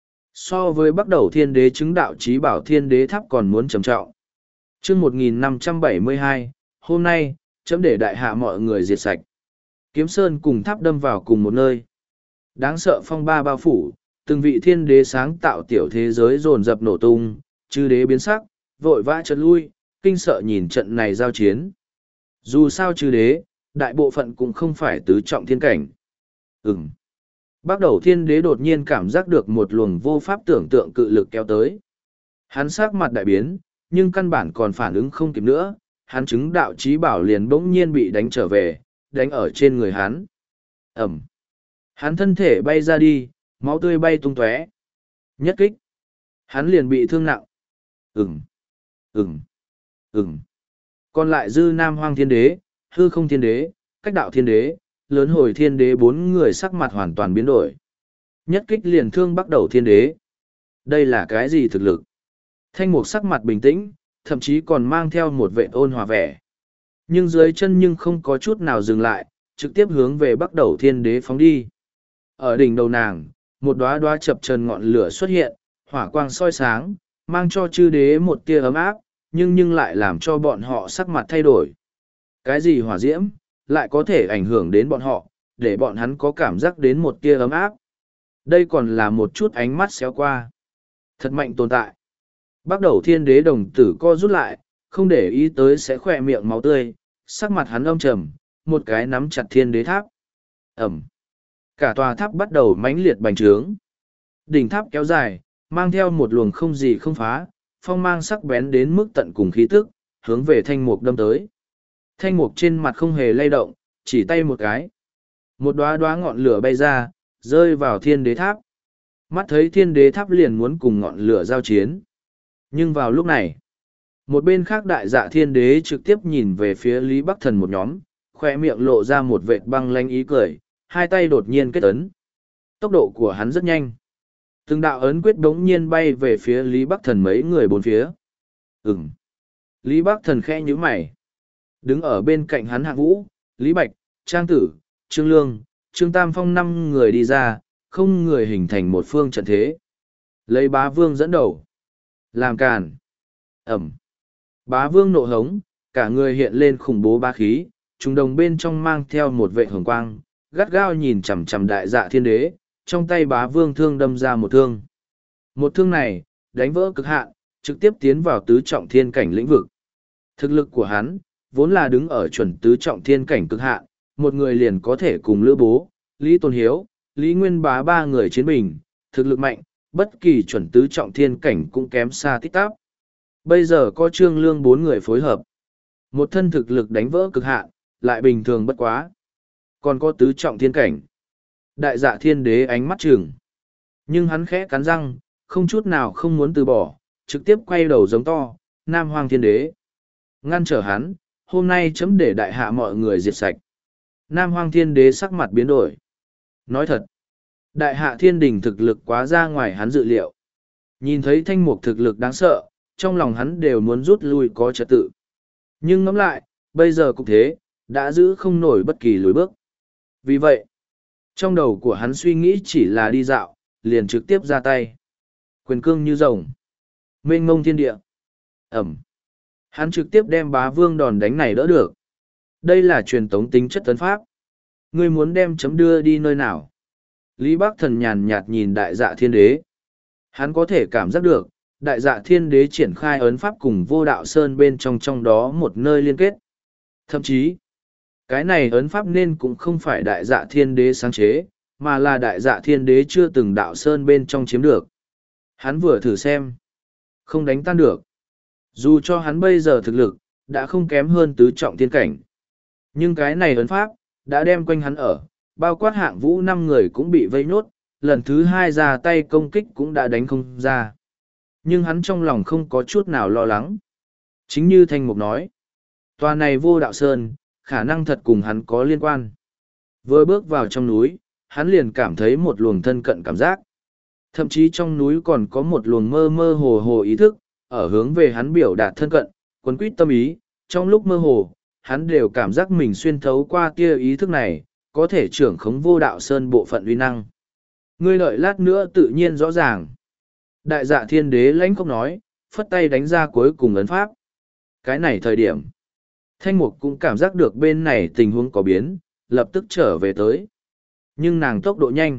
So với bắt đầu thiên đế chứng đạo trí bảo thiên đế tháp còn muốn trầm trọng. Trước một nghìn năm trăm bảy mươi hai, hôm nay, chấm để đại hạ mọi người diệt sạch. Kiếm sơn cùng tháp đâm vào cùng một nơi. Đáng sợ phong ba bao phủ, từng vị thiên đế sáng tạo tiểu thế giới dồn dập nổ tung, chư đế biến sắc, vội vã trật lui, kinh sợ nhìn trận này giao chiến. Dù sao chư đế, đại bộ phận cũng không phải tứ trọng thiên cảnh. Ừm. Bắt đầu thiên đế đột nhiên cảm giác được một luồng vô pháp tưởng tượng cự lực kéo tới. Hắn sắc mặt đại biến, nhưng căn bản còn phản ứng không kịp nữa, hắn chứng đạo trí bảo liền bỗng nhiên bị đánh trở về, đánh ở trên người hắn. Ẩm. Hắn thân thể bay ra đi, máu tươi bay tung tóe. Nhất kích. Hắn liền bị thương nặng. Ừm. Ừm. Ừm. Còn lại dư nam hoang thiên đế, hư không thiên đế, cách đạo thiên đế, lớn hồi thiên đế bốn người sắc mặt hoàn toàn biến đổi. Nhất kích liền thương bắt đầu thiên đế. Đây là cái gì thực lực? Thanh mục sắc mặt bình tĩnh, thậm chí còn mang theo một vệ ôn hòa vẻ. Nhưng dưới chân nhưng không có chút nào dừng lại, trực tiếp hướng về bắt đầu thiên đế phóng đi. Ở đỉnh đầu nàng, một đóa đóa chập chờn ngọn lửa xuất hiện, hỏa quang soi sáng, mang cho chư đế một tia ấm áp, nhưng nhưng lại làm cho bọn họ sắc mặt thay đổi. Cái gì hỏa diễm, lại có thể ảnh hưởng đến bọn họ, để bọn hắn có cảm giác đến một tia ấm áp. Đây còn là một chút ánh mắt xéo qua. Thật mạnh tồn tại. Bắt đầu thiên đế đồng tử co rút lại, không để ý tới sẽ khỏe miệng máu tươi, sắc mặt hắn âm trầm, một cái nắm chặt thiên đế tháp. Ẩm. Cả tòa tháp bắt đầu mãnh liệt bành trướng. Đỉnh tháp kéo dài, mang theo một luồng không gì không phá, phong mang sắc bén đến mức tận cùng khí tức, hướng về thanh mục đâm tới. Thanh mục trên mặt không hề lay động, chỉ tay một cái. Một đóa đóa ngọn lửa bay ra, rơi vào thiên đế tháp. Mắt thấy thiên đế tháp liền muốn cùng ngọn lửa giao chiến. Nhưng vào lúc này, một bên khác đại dạ thiên đế trực tiếp nhìn về phía Lý Bắc Thần một nhóm, khoe miệng lộ ra một vệt băng lanh ý cười, hai tay đột nhiên kết ấn. Tốc độ của hắn rất nhanh. Từng đạo ấn quyết đống nhiên bay về phía Lý Bắc Thần mấy người bốn phía. Ừm. Lý Bắc Thần khẽ nhíu mày. Đứng ở bên cạnh hắn Hạng Vũ, Lý Bạch, Trang Tử, Trương Lương, Trương Tam Phong năm người đi ra, không người hình thành một phương trận thế. Lấy Bá Vương dẫn đầu. Làm càn. Ẩm. Bá Vương nộ hống, cả người hiện lên khủng bố bá khí, trùng đồng bên trong mang theo một vệ hồng quang, gắt gao nhìn chằm chằm đại dạ thiên đế, trong tay Bá Vương thương đâm ra một thương. Một thương này, đánh vỡ cực hạn, trực tiếp tiến vào tứ trọng thiên cảnh lĩnh vực. Thực lực của hắn, vốn là đứng ở chuẩn tứ trọng thiên cảnh cực hạn, một người liền có thể cùng Lữ Bố, Lý Tôn Hiếu, Lý Nguyên Bá ba người chiến bình, thực lực mạnh, bất kỳ chuẩn tứ trọng thiên cảnh cũng kém xa tích tắp. Bây giờ có Trương Lương bốn người phối hợp. Một thân thực lực đánh vỡ cực hạn, lại bình thường bất quá. Còn có tứ trọng thiên cảnh. Đại dạ thiên đế ánh mắt trừng. Nhưng hắn khẽ cắn răng, không chút nào không muốn từ bỏ, trực tiếp quay đầu giống to, Nam Hoàng thiên đế. Ngăn trở hắn, hôm nay chấm để đại hạ mọi người diệt sạch. Nam Hoàng thiên đế sắc mặt biến đổi. Nói thật, đại hạ thiên đình thực lực quá ra ngoài hắn dự liệu. Nhìn thấy thanh mục thực lực đáng sợ, trong lòng hắn đều muốn rút lui có trật tự. Nhưng ngẫm lại, bây giờ cũng thế, đã giữ không nổi bất kỳ lối bước. Vì vậy, trong đầu của hắn suy nghĩ chỉ là đi dạo, liền trực tiếp ra tay. Quyền cương như rồng. Mênh mông thiên địa. Ẩm. Hắn trực tiếp đem Bá Vương đòn đánh này đỡ được. Đây là truyền tống tính chất tấn pháp. Ngươi muốn đem chấm đưa đi nơi nào? Lý Bắc Thần nhàn nhạt nhìn đại dạ thiên đế. Hắn có thể cảm giác được, đại dạ thiên đế triển khai ấn pháp cùng vô đạo sơn bên trong trong đó một nơi liên kết. Thậm chí, cái này ấn pháp nên cũng không phải đại dạ thiên đế sáng chế, mà là đại dạ thiên đế chưa từng đạo sơn bên trong chiếm được. Hắn vừa thử xem, không đánh tan được. Dù cho hắn bây giờ thực lực, đã không kém hơn tứ trọng thiên cảnh. Nhưng cái này ấn pháp, đã đem quanh hắn ở, bao quát Hạng Vũ năm người cũng bị vây nốt, lần thứ hai ra tay công kích cũng đã đánh không ra. Nhưng hắn trong lòng không có chút nào lo lắng. Chính như Thanh Mục nói, tòa này vô đạo sơn, khả năng thật cùng hắn có liên quan. Vừa bước vào trong núi, hắn liền cảm thấy một luồng thân cận cảm giác. Thậm chí trong núi còn có một luồng mơ mơ hồ hồ ý thức, ở hướng về hắn biểu đạt thân cận, quấn quýt tâm ý. Trong lúc mơ hồ, hắn đều cảm giác mình xuyên thấu qua tia ý thức này, có thể trưởng khống vô đạo sơn bộ phận uy năng. Ngươi đợi lát nữa tự nhiên rõ ràng. Đại dạ thiên đế lãnh không nói, phất tay đánh ra cuối cùng ấn pháp. Cái này thời điểm, Thanh Mục cũng cảm giác được bên này tình huống có biến, lập tức trở về tới. Nhưng nàng tốc độ nhanh.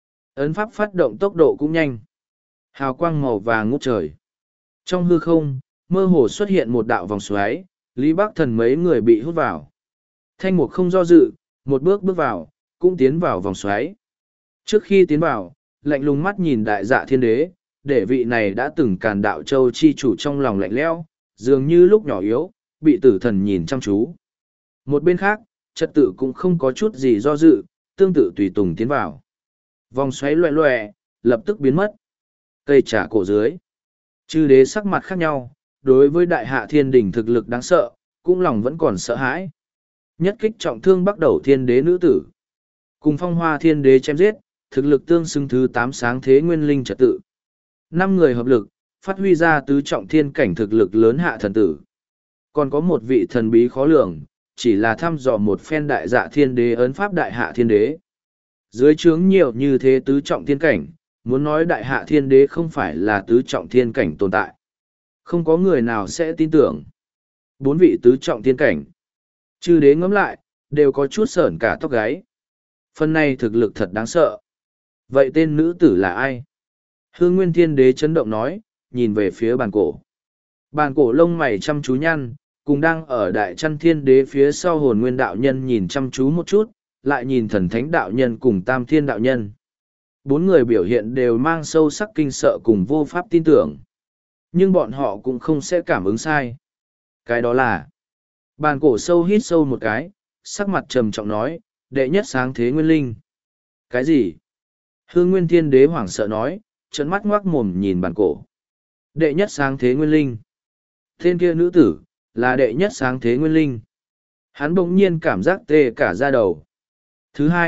Ấn pháp phát động tốc độ cũng nhanh. Hào quang màu vàng ngút trời. Trong hư không, mơ hồ xuất hiện một đạo vòng xoáy, Lý Bắc Thần mấy người bị hút vào. Thanh Mục không do dự, một bước bước vào, cũng tiến vào vòng xoáy. Trước khi tiến vào, lạnh lùng mắt nhìn đại dạ thiên đế, để vị này đã từng càn đạo châu chi chủ trong lòng lạnh lẽo, dường như lúc nhỏ yếu, bị tử thần nhìn chăm chú. Một bên khác, trật tự cũng không có chút gì do dự, tương tự tùy tùng tiến vào. Vòng xoáy loẹ loẹ, lập tức biến mất. Cây trả cổ dưới. Chư đế sắc mặt khác nhau, đối với đại hạ thiên đình thực lực đáng sợ, cũng lòng vẫn còn sợ hãi. Nhất kích trọng thương bắt đầu thiên đế nữ tử. Cùng phong hoa thiên đế chém giết, thực lực tương xứng thứ tám sáng thế nguyên linh trật tự. Năm người hợp lực, phát huy ra tứ trọng thiên cảnh thực lực lớn hạ thần tử. Còn có một vị thần bí khó lường, chỉ là thăm dò một phen đại dạ thiên đế ấn pháp đại hạ thiên đế. Dưới trướng nhiều như thế tứ trọng thiên cảnh, muốn nói đại hạ thiên đế không phải là tứ trọng thiên cảnh tồn tại. Không có người nào sẽ tin tưởng. Bốn vị tứ trọng thiên cảnh. Chư đế ngẫm lại, đều có chút sởn cả tóc gáy. Phần này thực lực thật đáng sợ. Vậy tên nữ tử là ai? Hương Nguyên Thiên Đế chấn động nói, nhìn về phía bàn cổ. Bàn cổ lông mày chăm chú nhăn, cùng đang ở đại chăn thiên đế phía sau hồn nguyên đạo nhân nhìn chăm chú một chút, lại nhìn thần thánh đạo nhân cùng tam thiên đạo nhân. Bốn người biểu hiện đều mang sâu sắc kinh sợ cùng vô pháp tin tưởng. Nhưng bọn họ cũng không sẽ cảm ứng sai. Cái đó là... Bàn cổ sâu hít sâu một cái, sắc mặt trầm trọng nói, đệ nhất sáng thế nguyên linh. Cái gì? Hương Nguyên Thiên Đế hoảng sợ nói, trợn mắt ngoác mồm nhìn bàn cổ. Đệ nhất sáng thế nguyên linh. Tên kia nữ tử, là đệ nhất sáng thế nguyên linh. Hắn bỗng nhiên cảm giác tê cả da đầu. Thứ hai,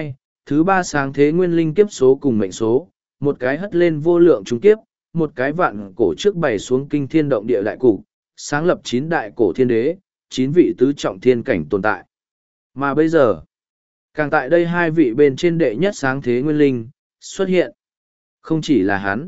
Thứ ba sáng thế nguyên linh kiếp số cùng mệnh số, một cái hất lên vô lượng trung kiếp, một cái vạn cổ trước bày xuống kinh thiên động địa đại cục, sáng lập chín đại cổ thiên đế, chín vị tứ trọng thiên cảnh tồn tại. Mà bây giờ, càng tại đây hai vị bên trên đệ nhất sáng thế nguyên linh, xuất hiện. Không chỉ là hắn.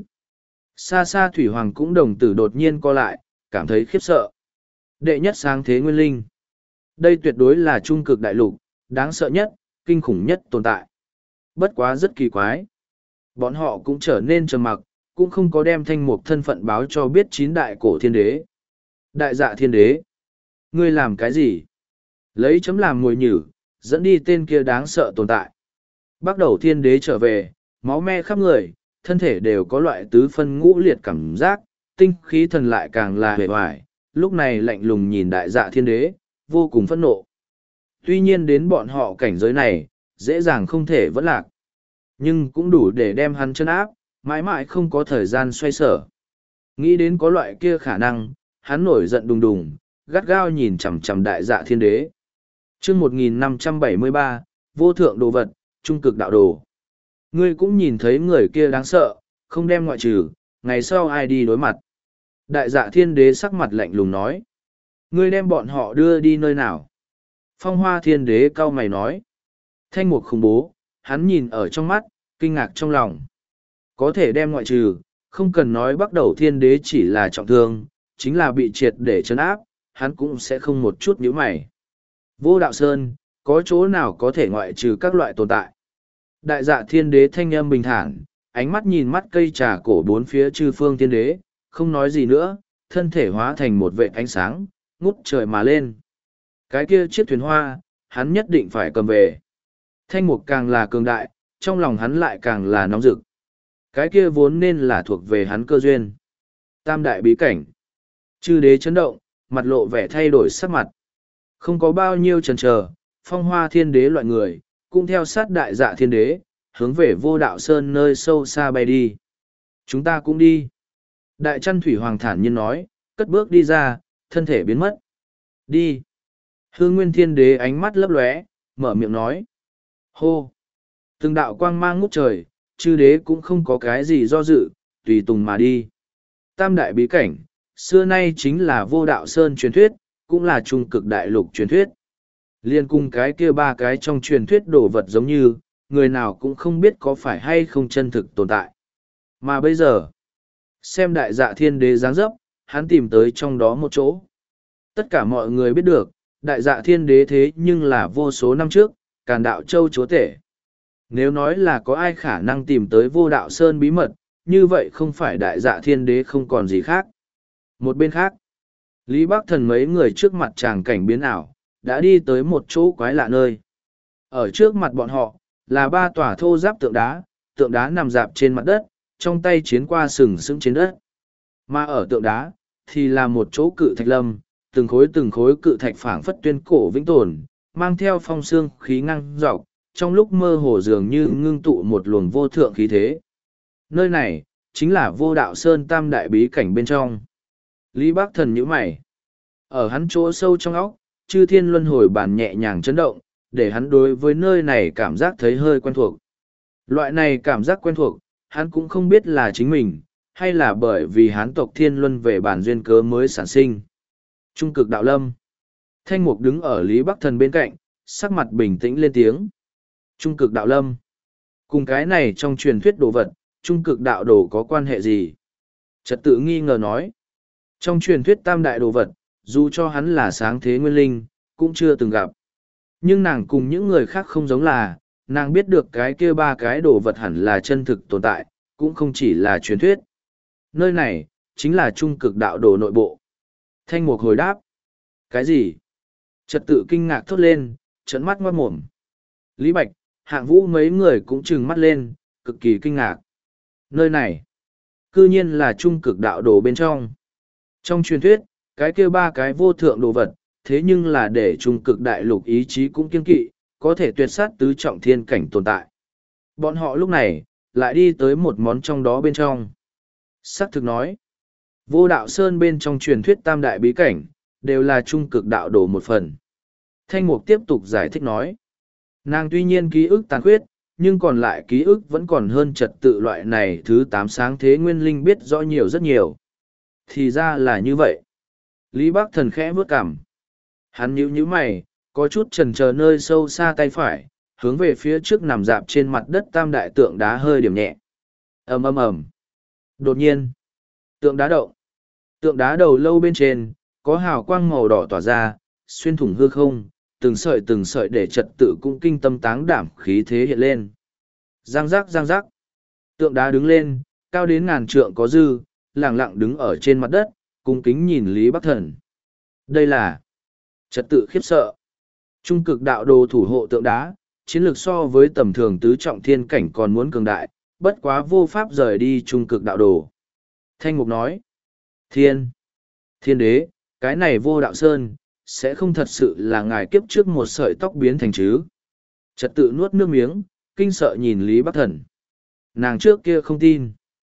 Xa xa Thủy Hoàng cũng đồng tử đột nhiên co lại, cảm thấy khiếp sợ. Đệ nhất sáng thế nguyên linh. Đây tuyệt đối là trung cực đại lục, đáng sợ nhất, kinh khủng nhất tồn tại. Bất quá rất kỳ quái. Bọn họ cũng trở nên trầm mặc, cũng không có đem thanh mục thân phận báo cho biết chín đại cổ thiên đế. Đại dạ thiên đế. Ngươi làm cái gì? Lấy chấm làm mồi nhử, dẫn đi tên kia đáng sợ tồn tại. Bắt đầu thiên đế trở về, máu me khắp người, thân thể đều có loại tứ phân ngũ liệt cảm giác, tinh khí thần lại càng là hề hoài, lúc này lạnh lùng nhìn đại dạ thiên đế, vô cùng phẫn nộ. Tuy nhiên đến bọn họ cảnh giới này, dễ dàng không thể vẫn lạc. Nhưng cũng đủ để đem hắn chân áp, mãi mãi không có thời gian xoay sở. Nghĩ đến có loại kia khả năng, hắn nổi giận đùng đùng, gắt gao nhìn chằm chằm đại dạ thiên đế. chương một nghìn năm trăm bảy mươi ba, vô thượng đồ vật, trung cực đạo đồ. Ngươi cũng nhìn thấy người kia đáng sợ, không đem ngoại trừ, ngày sau ai đi đối mặt. Đại dạ thiên đế sắc mặt lạnh lùng nói. Ngươi đem bọn họ đưa đi nơi nào? Phong hoa thiên đế cau mày nói. Thanh mục khủng bố, hắn nhìn ở trong mắt, kinh ngạc trong lòng. Có thể đem ngoại trừ, không cần nói bắt đầu thiên đế chỉ là trọng thương, chính là bị triệt để chấn áp, hắn cũng sẽ không một chút nhíu mày. Vô đạo sơn, có chỗ nào có thể ngoại trừ các loại tồn tại? Đại dạ thiên đế thanh âm bình thản, ánh mắt nhìn mắt cây trà cổ bốn phía chư phương thiên đế, không nói gì nữa, thân thể hóa thành một vệ ánh sáng, ngút trời mà lên. Cái kia chiếc thuyền hoa, hắn nhất định phải cầm về. Thanh mục càng là cường đại, trong lòng hắn lại càng là nóng rực. Cái kia vốn nên là thuộc về hắn cơ duyên. Tam đại bí cảnh. Chư đế chấn động, mặt lộ vẻ thay đổi sắc mặt. Không có bao nhiêu chần chờ, phong hoa thiên đế loại người, cũng theo sát đại dạ thiên đế, hướng về vô đạo sơn nơi sâu xa bay đi. Chúng ta cũng đi. Đại chăn thủy hoàng thản nhiên nói, cất bước đi ra, thân thể biến mất. Đi. Hương nguyên thiên đế ánh mắt lấp lóe, mở miệng nói. Hô. Từng đạo quang mang ngút trời, chư đế cũng không có cái gì do dự, tùy tùng mà đi. Tam đại bí cảnh, xưa nay chính là vô đạo sơn truyền thuyết, cũng là trung cực đại lục truyền thuyết. Liên cùng cái kia ba cái trong truyền thuyết đồ vật giống như, người nào cũng không biết có phải hay không chân thực tồn tại. Mà bây giờ, xem đại dạ thiên đế dáng dấp, hắn tìm tới trong đó một chỗ. Tất cả mọi người biết được, đại dạ thiên đế thế nhưng là vô số năm trước, Càn Đạo Châu chúa tể. Nếu nói là có ai khả năng tìm tới vô đạo sơn bí mật, như vậy không phải đại dạ thiên đế không còn gì khác. Một bên khác, Lý Bắc Thần mấy người trước mặt tràng cảnh biến ảo, đã đi tới một chỗ quái lạ nơi. Ở trước mặt bọn họ, là ba tòa thô giáp tượng đá, tượng đá nằm dạp trên mặt đất, trong tay chiến qua sừng sững trên đất. Mà ở tượng đá, thì là một chỗ cự thạch lâm, từng khối từng khối cự thạch phảng phất tuyên cổ vĩnh tồn, mang theo phong xương khí ngăng dọc, trong lúc mơ hồ dường như ngưng tụ một luồng vô thượng khí thế. Nơi này, chính là vô đạo sơn tam đại bí cảnh bên trong. Lý Bác Thần nhíu mày. Ở hắn chỗ sâu trong óc, chư thiên luân hồi bàn nhẹ nhàng chấn động, để hắn đối với nơi này cảm giác thấy hơi quen thuộc. Loại này cảm giác quen thuộc, hắn cũng không biết là chính mình, hay là bởi vì hắn tộc thiên luân về bản duyên cớ mới sản sinh. Trung cực đạo lâm. Thanh mục đứng ở Lý Bắc Thần bên cạnh, sắc mặt bình tĩnh lên tiếng. Trung cực đạo lâm. Cùng cái này trong truyền thuyết đồ vật, trung cực đạo đồ có quan hệ gì? Trật tự nghi ngờ nói. Trong truyền thuyết tam đại đồ vật, dù cho hắn là sáng thế nguyên linh, cũng chưa từng gặp. Nhưng nàng cùng những người khác không giống là, nàng biết được cái kia ba cái đồ vật hẳn là chân thực tồn tại, cũng không chỉ là truyền thuyết. Nơi này, chính là trung cực đạo đồ nội bộ. Thanh mục hồi đáp. Cái gì? Trật tự kinh ngạc thốt lên, trợn mắt ngoát mồm. Lý Bạch, Hạng Vũ mấy người cũng trừng mắt lên, cực kỳ kinh ngạc. Nơi này, cư nhiên là trung cực đạo đồ bên trong. Trong truyền thuyết, cái kia ba cái vô thượng đồ vật, thế nhưng là để trung cực đại lục ý chí cũng kiên kỵ, có thể tuyệt sát tứ trọng thiên cảnh tồn tại. Bọn họ lúc này, lại đi tới một món trong đó bên trong. Sắc thực nói, vô đạo sơn bên trong truyền thuyết tam đại bí cảnh, đều là trung cực đạo đồ một phần. Thanh mục tiếp tục giải thích nói, nàng tuy nhiên ký ức tàn khuyết, nhưng còn lại ký ức vẫn còn hơn trật tự loại này thứ tám sáng thế nguyên linh biết rõ nhiều rất nhiều. Thì ra là như vậy. Lý Bắc Thần khẽ vướt cằm. Hắn nhíu nhíu mày, có chút chần chờ nơi sâu xa tay phải, hướng về phía trước nằm dạp trên mặt đất tam đại tượng đá hơi điểm nhẹ. Ầm ầm ầm. Đột nhiên, tượng đá động. Tượng đá đầu lâu bên trên, có hào quang màu đỏ tỏa ra, xuyên thủng hư không, từng sợi từng sợi để trật tự cũng kinh tâm táng đảm khí thế hiện lên. Giang giác giang giác. Tượng đá đứng lên, cao đến ngàn trượng có dư, lẳng lặng đứng ở trên mặt đất, cung kính nhìn Lý Bắc Thần. Đây là trật tự khiếp sợ. Trung cực đạo đồ thủ hộ tượng đá, chiến lược so với tầm thường tứ trọng thiên cảnh còn muốn cường đại, bất quá vô pháp rời đi trung cực đạo đồ. Thanh Mục nói, Thiên, Thiên đế, cái này vô đạo sơn, sẽ không thật sự là ngài kiếp trước một sợi tóc biến thành chứ. Trật tự nuốt nước miếng, kinh sợ nhìn Lý Bắc Thần. Nàng trước kia không tin.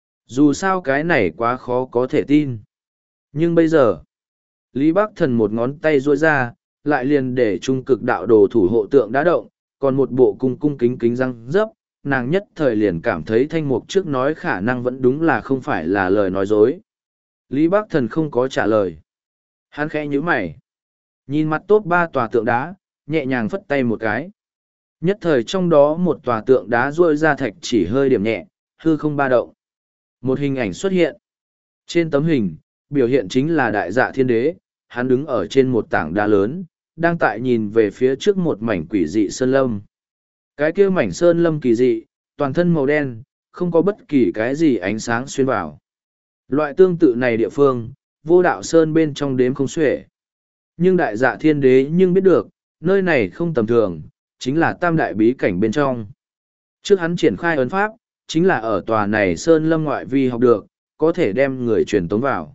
Dù sao cái này quá khó có thể tin. Nhưng bây giờ, Lý Bắc Thần một ngón tay duỗi ra, lại liền để trung cực đạo đồ thủ hộ tượng đã động, còn một bộ cung cung kính kính răng dấp, nàng nhất thời liền cảm thấy Thanh Mục trước nói khả năng vẫn đúng là không phải là lời nói dối. Lý Bắc Thần không có trả lời. Hắn khẽ nhíu mày. Nhìn mặt top ba tòa tượng đá, nhẹ nhàng phất tay một cái. Nhất thời trong đó một tòa tượng đá duỗi ra thạch chỉ hơi điểm nhẹ, hư không ba động. Một hình ảnh xuất hiện. Trên tấm hình, biểu hiện chính là đại dạ thiên đế, hắn đứng ở trên một tảng đá lớn, đang tại nhìn về phía trước một mảnh quỷ dị sơn lâm. Cái kia mảnh sơn lâm kỳ dị, toàn thân màu đen, không có bất kỳ cái gì ánh sáng xuyên vào. Loại tương tự này địa phương, vô đạo sơn bên trong đếm không xuể. Nhưng đại dạ thiên đế nhưng biết được, nơi này không tầm thường, chính là tam đại bí cảnh bên trong. Trước hắn triển khai ấn pháp, chính là ở tòa này sơn lâm ngoại vi học được, có thể đem người truyền tống vào.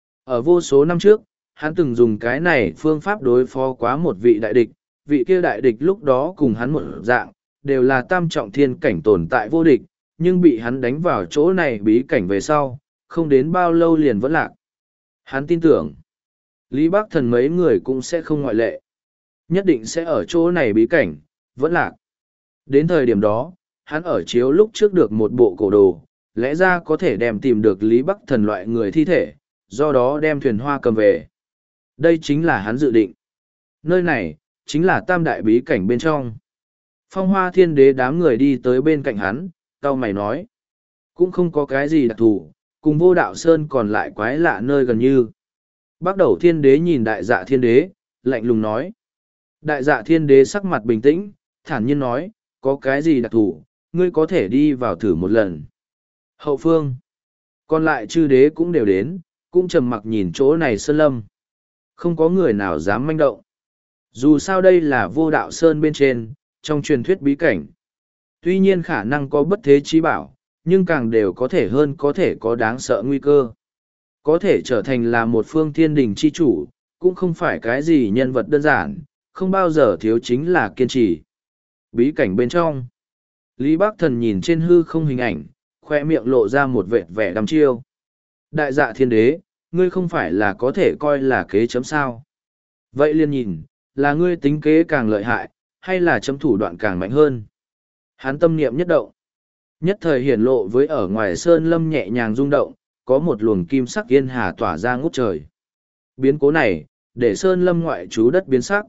Ở vô số năm trước, hắn từng dùng cái này phương pháp đối phó quá một vị đại địch, vị kia đại địch lúc đó cùng hắn một dạng, đều là tam trọng thiên cảnh tồn tại vô địch, nhưng bị hắn đánh vào chỗ này bí cảnh về sau, không đến bao lâu liền vẫn lạc. Hắn tin tưởng, Lý Bắc Thần mấy người cũng sẽ không ngoại lệ. Nhất định sẽ ở chỗ này bí cảnh, vẫn lạc. Đến thời điểm đó, hắn ở chiếu lúc trước được một bộ cổ đồ, lẽ ra có thể đem tìm được Lý Bắc Thần loại người thi thể, do đó đem thuyền hoa cầm về. Đây chính là hắn dự định. Nơi này, chính là tam đại bí cảnh bên trong. Phong Hoa Thiên Đế đám người đi tới bên cạnh hắn, cau mày nói. Cũng không có cái gì đặc thù, cùng vô đạo sơn còn lại quái lạ nơi gần như. Bắt đầu Thiên Đế nhìn đại dạ Thiên Đế, lạnh lùng nói. Đại dạ Thiên Đế sắc mặt bình tĩnh, thản nhiên nói, có cái gì đặc thù, ngươi có thể đi vào thử một lần. Hậu phương, còn lại chư đế cũng đều đến, cũng trầm mặc nhìn chỗ này sơn lâm. Không có người nào dám manh động. Dù sao đây là vô đạo sơn bên trên, trong truyền thuyết bí cảnh. Tuy nhiên khả năng có bất thế chí bảo, nhưng càng đều có thể hơn có thể có đáng sợ nguy cơ. Có thể trở thành là một phương thiên đình chi chủ, cũng không phải cái gì nhân vật đơn giản, không bao giờ thiếu chính là kiên trì. Bí cảnh bên trong. Lý Bắc Thần nhìn trên hư không hình ảnh, khoe miệng lộ ra một vệt vẻ đăm chiêu. Đại dạ thiên đế, ngươi không phải là có thể coi là kế chấm sao. Vậy liền nhìn, là ngươi tính kế càng lợi hại, hay là chấm thủ đoạn càng mạnh hơn. Hắn tâm niệm nhất động. Nhất thời hiển lộ với ở ngoài sơn lâm nhẹ nhàng rung động, có một luồng kim sắc yên hà tỏa ra ngút trời. Biến cố này, để sơn lâm ngoại trú đất biến sắc.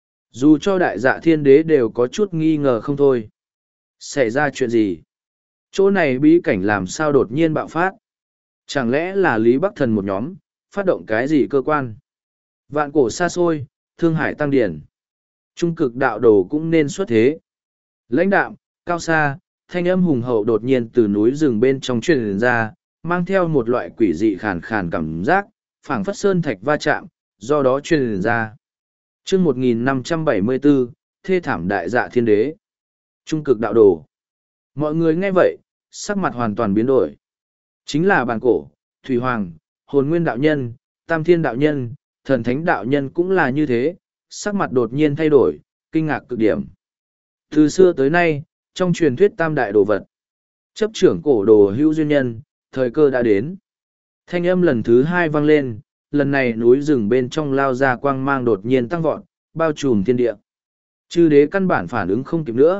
Dù cho đại dạ thiên đế đều có chút nghi ngờ không thôi. Xảy ra chuyện gì? Chỗ này bí cảnh làm sao đột nhiên bạo phát? Chẳng lẽ là Lý Bắc Thần một nhóm, phát động cái gì cơ quan? Vạn cổ xa xôi, thương hải tăng điển. Trung cực đạo đồ cũng nên xuất thế. Lãnh đạm, cao xa, thanh âm hùng hậu đột nhiên từ núi rừng bên trong truyền ra, mang theo một loại quỷ dị khàn khàn cảm giác, phảng phất sơn thạch va chạm, do đó truyền ra. Chương một nghìn năm trăm bảy mươi bốn, thê thảm đại dạ thiên đế. Trung cực đạo đồ. Mọi người nghe vậy, sắc mặt hoàn toàn biến đổi. Chính là bàn cổ, thủy hoàng, hồn nguyên đạo nhân, tam thiên đạo nhân, thần thánh đạo nhân cũng là như thế, sắc mặt đột nhiên thay đổi, kinh ngạc cực điểm. Từ xưa tới nay, trong truyền thuyết tam đại đồ vật, chấp trưởng cổ đồ hữu duyên nhân, thời cơ đã đến. Thanh âm lần thứ hai vang lên, lần này núi rừng bên trong lao ra quang mang đột nhiên tăng vọt, bao trùm thiên địa. Chư đế căn bản phản ứng không kịp nữa,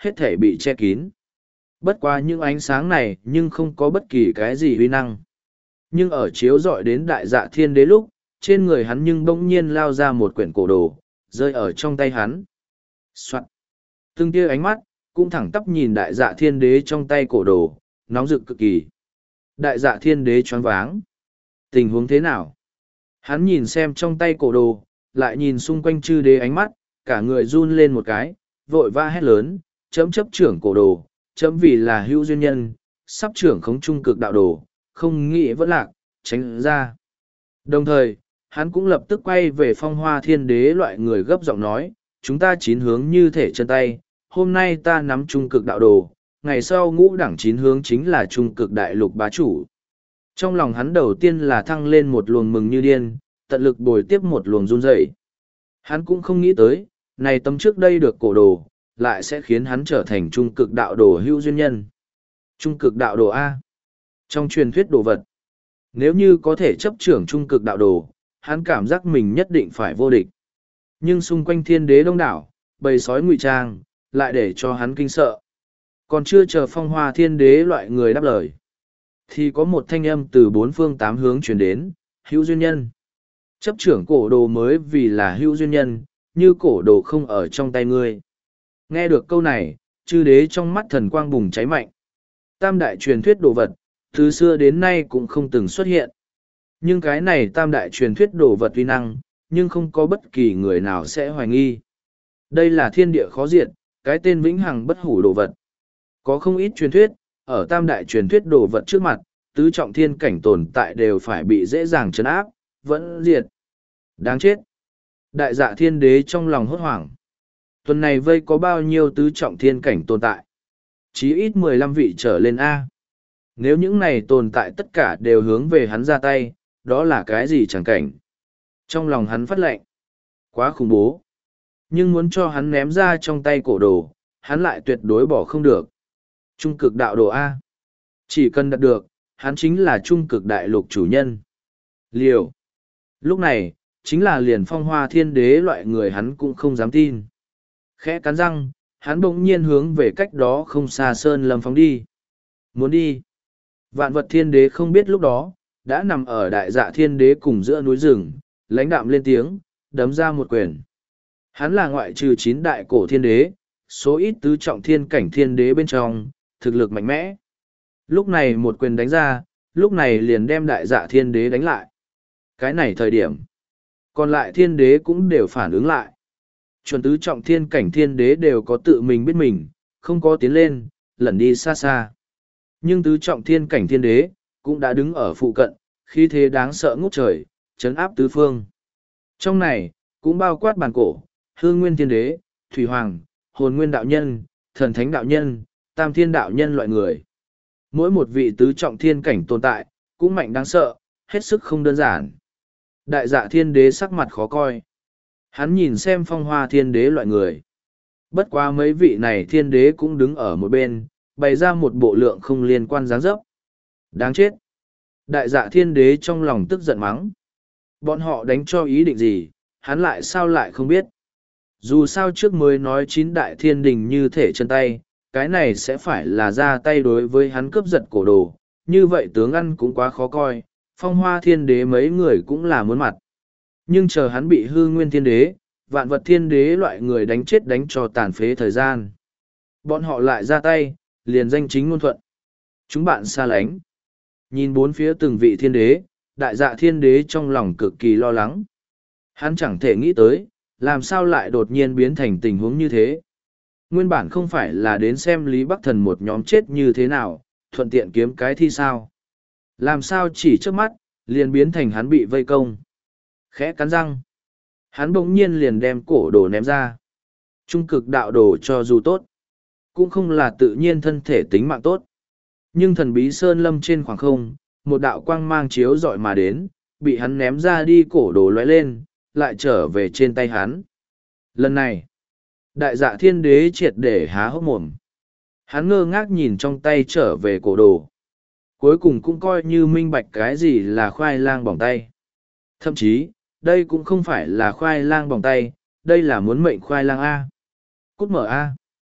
hết thể bị che kín. Bất qua những ánh sáng này nhưng không có bất kỳ cái gì uy năng. Nhưng ở chiếu rọi đến đại dạ thiên đế lúc, trên người hắn nhưng bỗng nhiên lao ra một quyển cổ đồ, rơi ở trong tay hắn. Soạn. Từng tia ánh mắt, cũng thẳng tắp nhìn đại dạ thiên đế trong tay cổ đồ, nóng rực cực kỳ. Đại dạ thiên đế choáng váng. Tình huống thế nào? Hắn nhìn xem trong tay cổ đồ, lại nhìn xung quanh chư đế ánh mắt, cả người run lên một cái, vội va hét lớn, chấm chấp trưởng cổ đồ, chấm vì là hữu duyên nhân, sắp trưởng khống trung cực đạo đồ, không nghĩ vẫn lạc, tránh ra. Đồng thời, hắn cũng lập tức quay về phong hoa thiên đế loại người gấp giọng nói, chúng ta chín hướng như thể chân tay, hôm nay ta nắm trung cực đạo đồ, ngày sau ngũ đẳng chín hướng chính là trung cực đại lục bá chủ. Trong lòng hắn đầu tiên là thăng lên một luồng mừng như điên, tận lực bồi tiếp một luồng run rẩy. Hắn cũng không nghĩ tới, này tấm trước đây được cổ đồ, lại sẽ khiến hắn trở thành trung cực đạo đồ hữu duyên nhân. Trung cực đạo đồ A. Trong truyền thuyết đồ vật, nếu như có thể chấp trưởng trung cực đạo đồ, hắn cảm giác mình nhất định phải vô địch. Nhưng xung quanh thiên đế đông đảo, bầy sói ngụy trang, lại để cho hắn kinh sợ. Còn chưa chờ phong hoa thiên đế loại người đáp lời, thì có một thanh âm từ bốn phương tám hướng truyền đến, hữu duyên nhân. Chấp trưởng cổ đồ mới vì là hữu duyên nhân, như cổ đồ không ở trong tay ngươi. Nghe được câu này, chư đế trong mắt thần quang bùng cháy mạnh. Tam đại truyền thuyết đồ vật, từ xưa đến nay cũng không từng xuất hiện. Nhưng cái này tam đại truyền thuyết đồ vật uy năng, nhưng không có bất kỳ người nào sẽ hoài nghi. Đây là thiên địa khó diệt, cái tên vĩnh hằng bất hủ đồ vật. Có không ít truyền thuyết, ở tam đại truyền thuyết đồ vật trước mặt, tứ trọng thiên cảnh tồn tại đều phải bị dễ dàng chấn áp, vẫn diệt. Đáng chết. Đại dạ thiên đế trong lòng hốt hoảng. Tuần này vây có bao nhiêu tứ trọng thiên cảnh tồn tại? Chí ít mười lăm vị trở lên A. Nếu những này tồn tại tất cả đều hướng về hắn ra tay, đó là cái gì chẳng cảnh? Trong lòng hắn phát lệnh. Quá khủng bố. Nhưng muốn cho hắn ném ra trong tay cổ đồ, hắn lại tuyệt đối bỏ không được. Trung cực đạo đồ A. Chỉ cần đạt được, hắn chính là trung cực đại lục chủ nhân. Liều. Lúc này, chính là liền phong hoa thiên đế loại người hắn cũng không dám tin. Khẽ cắn răng, hắn bỗng nhiên hướng về cách đó không xa sơn lâm phóng đi. Muốn đi. Vạn vật thiên đế không biết lúc đó, đã nằm ở đại dạ thiên đế cùng giữa núi rừng, lãnh đạm lên tiếng, đấm ra một quyền. Hắn là ngoại trừ chín đại cổ thiên đế, số ít tứ trọng thiên cảnh thiên đế bên trong, thực lực mạnh mẽ. Lúc này một quyền đánh ra, lúc này liền đem đại dạ thiên đế đánh lại. Cái này thời điểm, còn lại thiên đế cũng đều phản ứng lại. Chuẩn tứ trọng thiên cảnh thiên đế đều có tự mình biết mình, không có tiến lên, lẩn đi xa xa. Nhưng tứ trọng thiên cảnh thiên đế, cũng đã đứng ở phụ cận, khí thế đáng sợ ngút trời, chấn áp tứ phương. Trong này, cũng bao quát bàn cổ, hương nguyên thiên đế, thủy hoàng, hồn nguyên đạo nhân, thần thánh đạo nhân, tam thiên đạo nhân loại người. Mỗi một vị tứ trọng thiên cảnh tồn tại, cũng mạnh đáng sợ, hết sức không đơn giản. Đại dạ thiên đế sắc mặt khó coi. Hắn nhìn xem phong hoa thiên đế loại người. Bất quá mấy vị này thiên đế cũng đứng ở một bên, bày ra một bộ lượng không liên quan dáng dấp. Đáng chết. Đại dạ thiên đế trong lòng tức giận mắng. Bọn họ đánh cho ý định gì, hắn lại sao lại không biết. Dù sao trước mới nói chín đại thiên đình như thể chân tay, cái này sẽ phải là ra tay đối với hắn cướp giật cổ đồ. Như vậy tướng ăn cũng quá khó coi, phong hoa thiên đế mấy người cũng là muốn mặt. Nhưng chờ hắn bị hư nguyên thiên đế, vạn vật thiên đế loại người đánh chết đánh cho tàn phế thời gian. Bọn họ lại ra tay, liền danh chính ngôn thuận. Chúng bạn xa lánh. Nhìn bốn phía từng vị thiên đế, đại dạ thiên đế trong lòng cực kỳ lo lắng. Hắn chẳng thể nghĩ tới, làm sao lại đột nhiên biến thành tình huống như thế. Nguyên bản không phải là đến xem Lý Bắc Thần một nhóm chết như thế nào, thuận tiện kiếm cái thi sao. Làm sao chỉ trước mắt, liền biến thành hắn bị vây công. Khẽ cắn răng. Hắn bỗng nhiên liền đem cổ đồ ném ra. Trung cực đạo đồ cho dù tốt, cũng không là tự nhiên thân thể tính mạng tốt. Nhưng thần bí sơn lâm trên khoảng không, một đạo quang mang chiếu dọi mà đến, bị hắn ném ra đi cổ đồ lóe lên, lại trở về trên tay hắn. Lần này, đại dạ thiên đế triệt để há hốc mồm. Hắn ngơ ngác nhìn trong tay trở về cổ đồ. Cuối cùng cũng coi như minh bạch cái gì là khoai lang bỏng tay. Thậm chí, đây cũng không phải là khoai lang bỏng tay, đây là muốn mệnh khoai lang A. Cút mở A.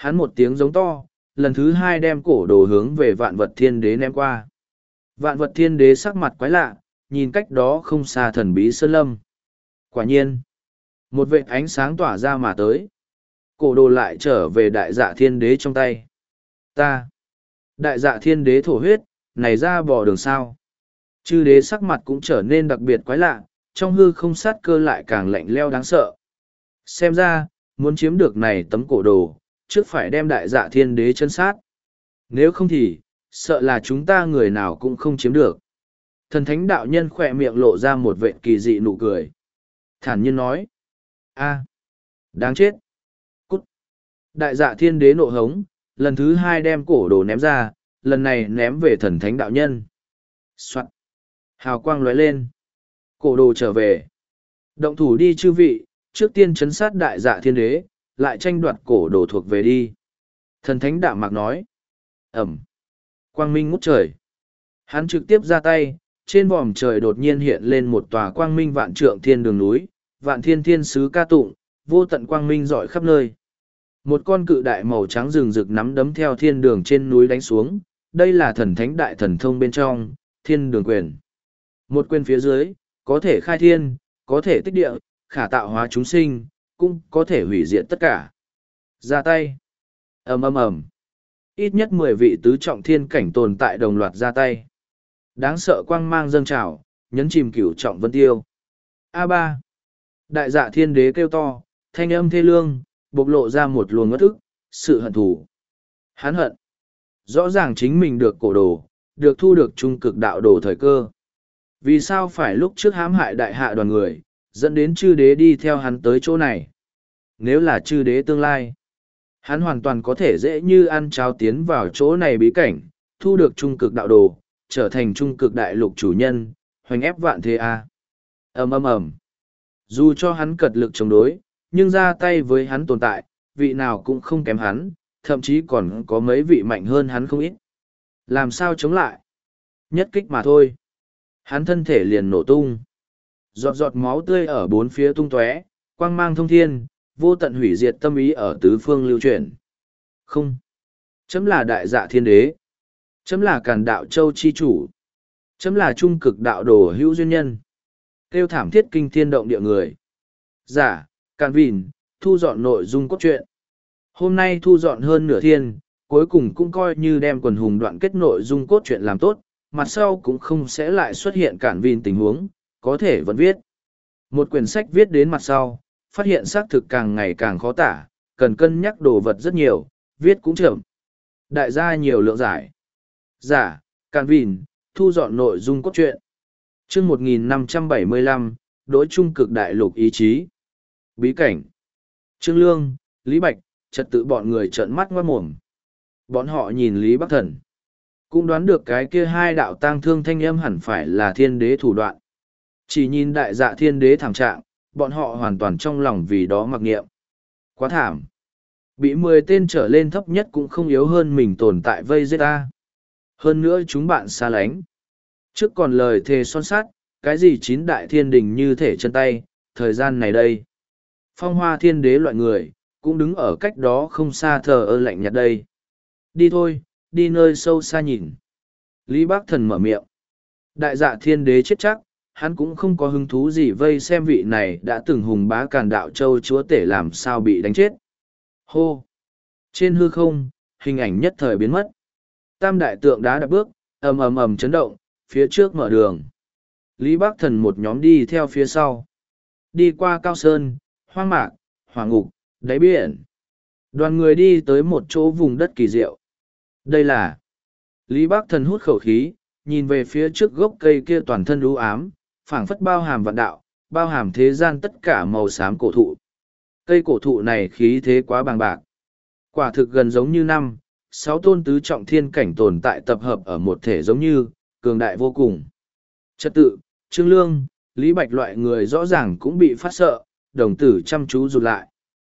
Hắn một tiếng giống to, lần thứ hai đem cổ đồ hướng về vạn vật thiên đế ném qua. Vạn vật thiên đế sắc mặt quái lạ, nhìn cách đó không xa thần bí sơn lâm. Quả nhiên, một vệt ánh sáng tỏa ra mà tới. Cổ đồ lại trở về đại dạ thiên đế trong tay. Ta! Đại dạ thiên đế thổ huyết, này ra bỏ đường sao. Chư đế sắc mặt cũng trở nên đặc biệt quái lạ, trong hư không sát cơ lại càng lạnh leo đáng sợ. Xem ra, muốn chiếm được này tấm cổ đồ, trước phải đem đại dạ thiên đế chân sát. Nếu không thì, sợ là chúng ta người nào cũng không chiếm được. Thần thánh đạo nhân khỏe miệng lộ ra một vệ kỳ dị nụ cười. Thản nhiên nói. a đáng chết. Cút. Đại dạ thiên đế nộ hống, lần thứ hai đem cổ đồ ném ra, lần này ném về thần thánh đạo nhân. Soạn. Hào quang lóe lên. Cổ đồ trở về. Động thủ đi chư vị, trước tiên chấn sát đại dạ thiên đế, lại tranh đoạt cổ đồ thuộc về đi. Thần thánh đạo mạc nói. Ẩm. Quang minh ngút trời. Hắn trực tiếp ra tay, trên vòm trời đột nhiên hiện lên một tòa quang minh vạn trượng thiên đường núi, vạn thiên thiên sứ ca tụng, vô tận quang minh rọi khắp nơi. Một con cự đại màu trắng rừng rực nắm đấm theo thiên đường trên núi đánh xuống, đây là thần thánh đại thần thông bên trong, thiên đường quyền. Một quyền phía dưới, có thể khai thiên, có thể tích địa, khả tạo hóa chúng sinh, cũng có thể hủy diệt tất cả. Ra tay. ầm ầm ầm. Ít nhất mười vị tứ trọng thiên cảnh tồn tại đồng loạt ra tay. Đáng sợ quang mang dâng trào, nhấn chìm cửu trọng vân tiêu. a ba. Đại dạ thiên đế kêu to, thanh âm thê lương, bộc lộ ra một luồng ngất ức, sự hận thù. Hắn hận. Rõ ràng chính mình được cổ đồ, được thu được trung cực đạo đồ thời cơ. Vì sao phải lúc trước hãm hại đại hạ đoàn người, dẫn đến chư đế đi theo hắn tới chỗ này? Nếu là chư đế tương lai, hắn hoàn toàn có thể dễ như ăn cháo tiến vào chỗ này bí cảnh, thu được trung cực đạo đồ, trở thành trung cực đại lục chủ nhân, hoành ép vạn thế a. ầm ầm ầm. Dù cho hắn cật lực chống đối, nhưng ra tay với hắn tồn tại, vị nào cũng không kém hắn, thậm chí còn có mấy vị mạnh hơn hắn không ít. Làm sao chống lại? Nhất kích mà thôi. Hắn thân thể liền nổ tung. Giọt giọt máu tươi ở bốn phía tung tóe, quang mang thông thiên, vô tận hủy diệt tâm ý ở tứ phương lưu truyền. Không. Chấm là đại dạ thiên đế. Chấm là càn đạo châu chi chủ. Chấm là trung cực đạo đồ hữu duyên nhân. Kêu thảm thiết kinh thiên động địa người. Giả, càn vìn, thu dọn nội dung cốt truyện. Hôm nay thu dọn hơn nửa thiên, cuối cùng cũng coi như đem quần hùng đoạn kết nội dung cốt truyện làm tốt, mặt sau cũng không sẽ lại xuất hiện cản vìn tình huống, có thể vẫn viết. Một quyển sách viết đến mặt sau, phát hiện xác thực càng ngày càng khó tả, cần cân nhắc đồ vật rất nhiều, viết cũng chậm. Đại gia nhiều lượng giải. Giả, cản vìn, thu dọn nội dung cốt truyện. chương một nghìn năm trăm bảy mươi lăm, đối trung cực đại lục ý chí. Bí cảnh. Trương Lương, Lý Bạch, trật tự bọn người trợn mắt ngoát mồm. Bọn họ nhìn Lý Bắc Thần. Cũng đoán được cái kia hai đạo tang thương thanh âm hẳn phải là thiên đế thủ đoạn. Chỉ nhìn đại dạ thiên đế thảm trạng, bọn họ hoàn toàn trong lòng vì đó mặc nghiệm. Quá thảm. Bị mười tên trở lên thấp nhất cũng không yếu hơn mình tồn tại vây giết ta. Hơn nữa chúng bạn xa lánh. Trước còn lời thề son sát, cái gì chín đại thiên đình như thể chân tay, thời gian này đây. Phong hoa thiên đế loại người, cũng đứng ở cách đó không xa thờ ơ lạnh nhạt đây. Đi thôi, đi nơi sâu xa nhìn. Lý Bác Thần mở miệng. Đại dạ thiên đế chết chắc, hắn cũng không có hứng thú gì vây xem vị này đã từng hùng bá càn đạo châu chúa tể làm sao bị đánh chết. Hô! Trên hư không, hình ảnh nhất thời biến mất. Tam đại tượng đá đạp bước, ầm ầm ầm chấn động, phía trước mở đường. Lý Bác Thần một nhóm đi theo phía sau. Đi qua cao sơn, hoang mạc, hỏa ngục, đáy biển. Đoàn người đi tới một chỗ vùng đất kỳ diệu. Đây là... Lý Bác Thần hút khẩu khí, nhìn về phía trước gốc cây kia toàn thân u ám, phảng phất bao hàm vạn đạo, bao hàm thế gian tất cả màu xám cổ thụ. Cây cổ thụ này khí thế quá bằng bạc. Quả thực gần giống như năm, sáu tôn tứ trọng thiên cảnh tồn tại tập hợp ở một thể giống như, cường đại vô cùng. Trật tự, Trương Lương, Lý Bạch loại người rõ ràng cũng bị phát sợ, đồng tử chăm chú rụt lại.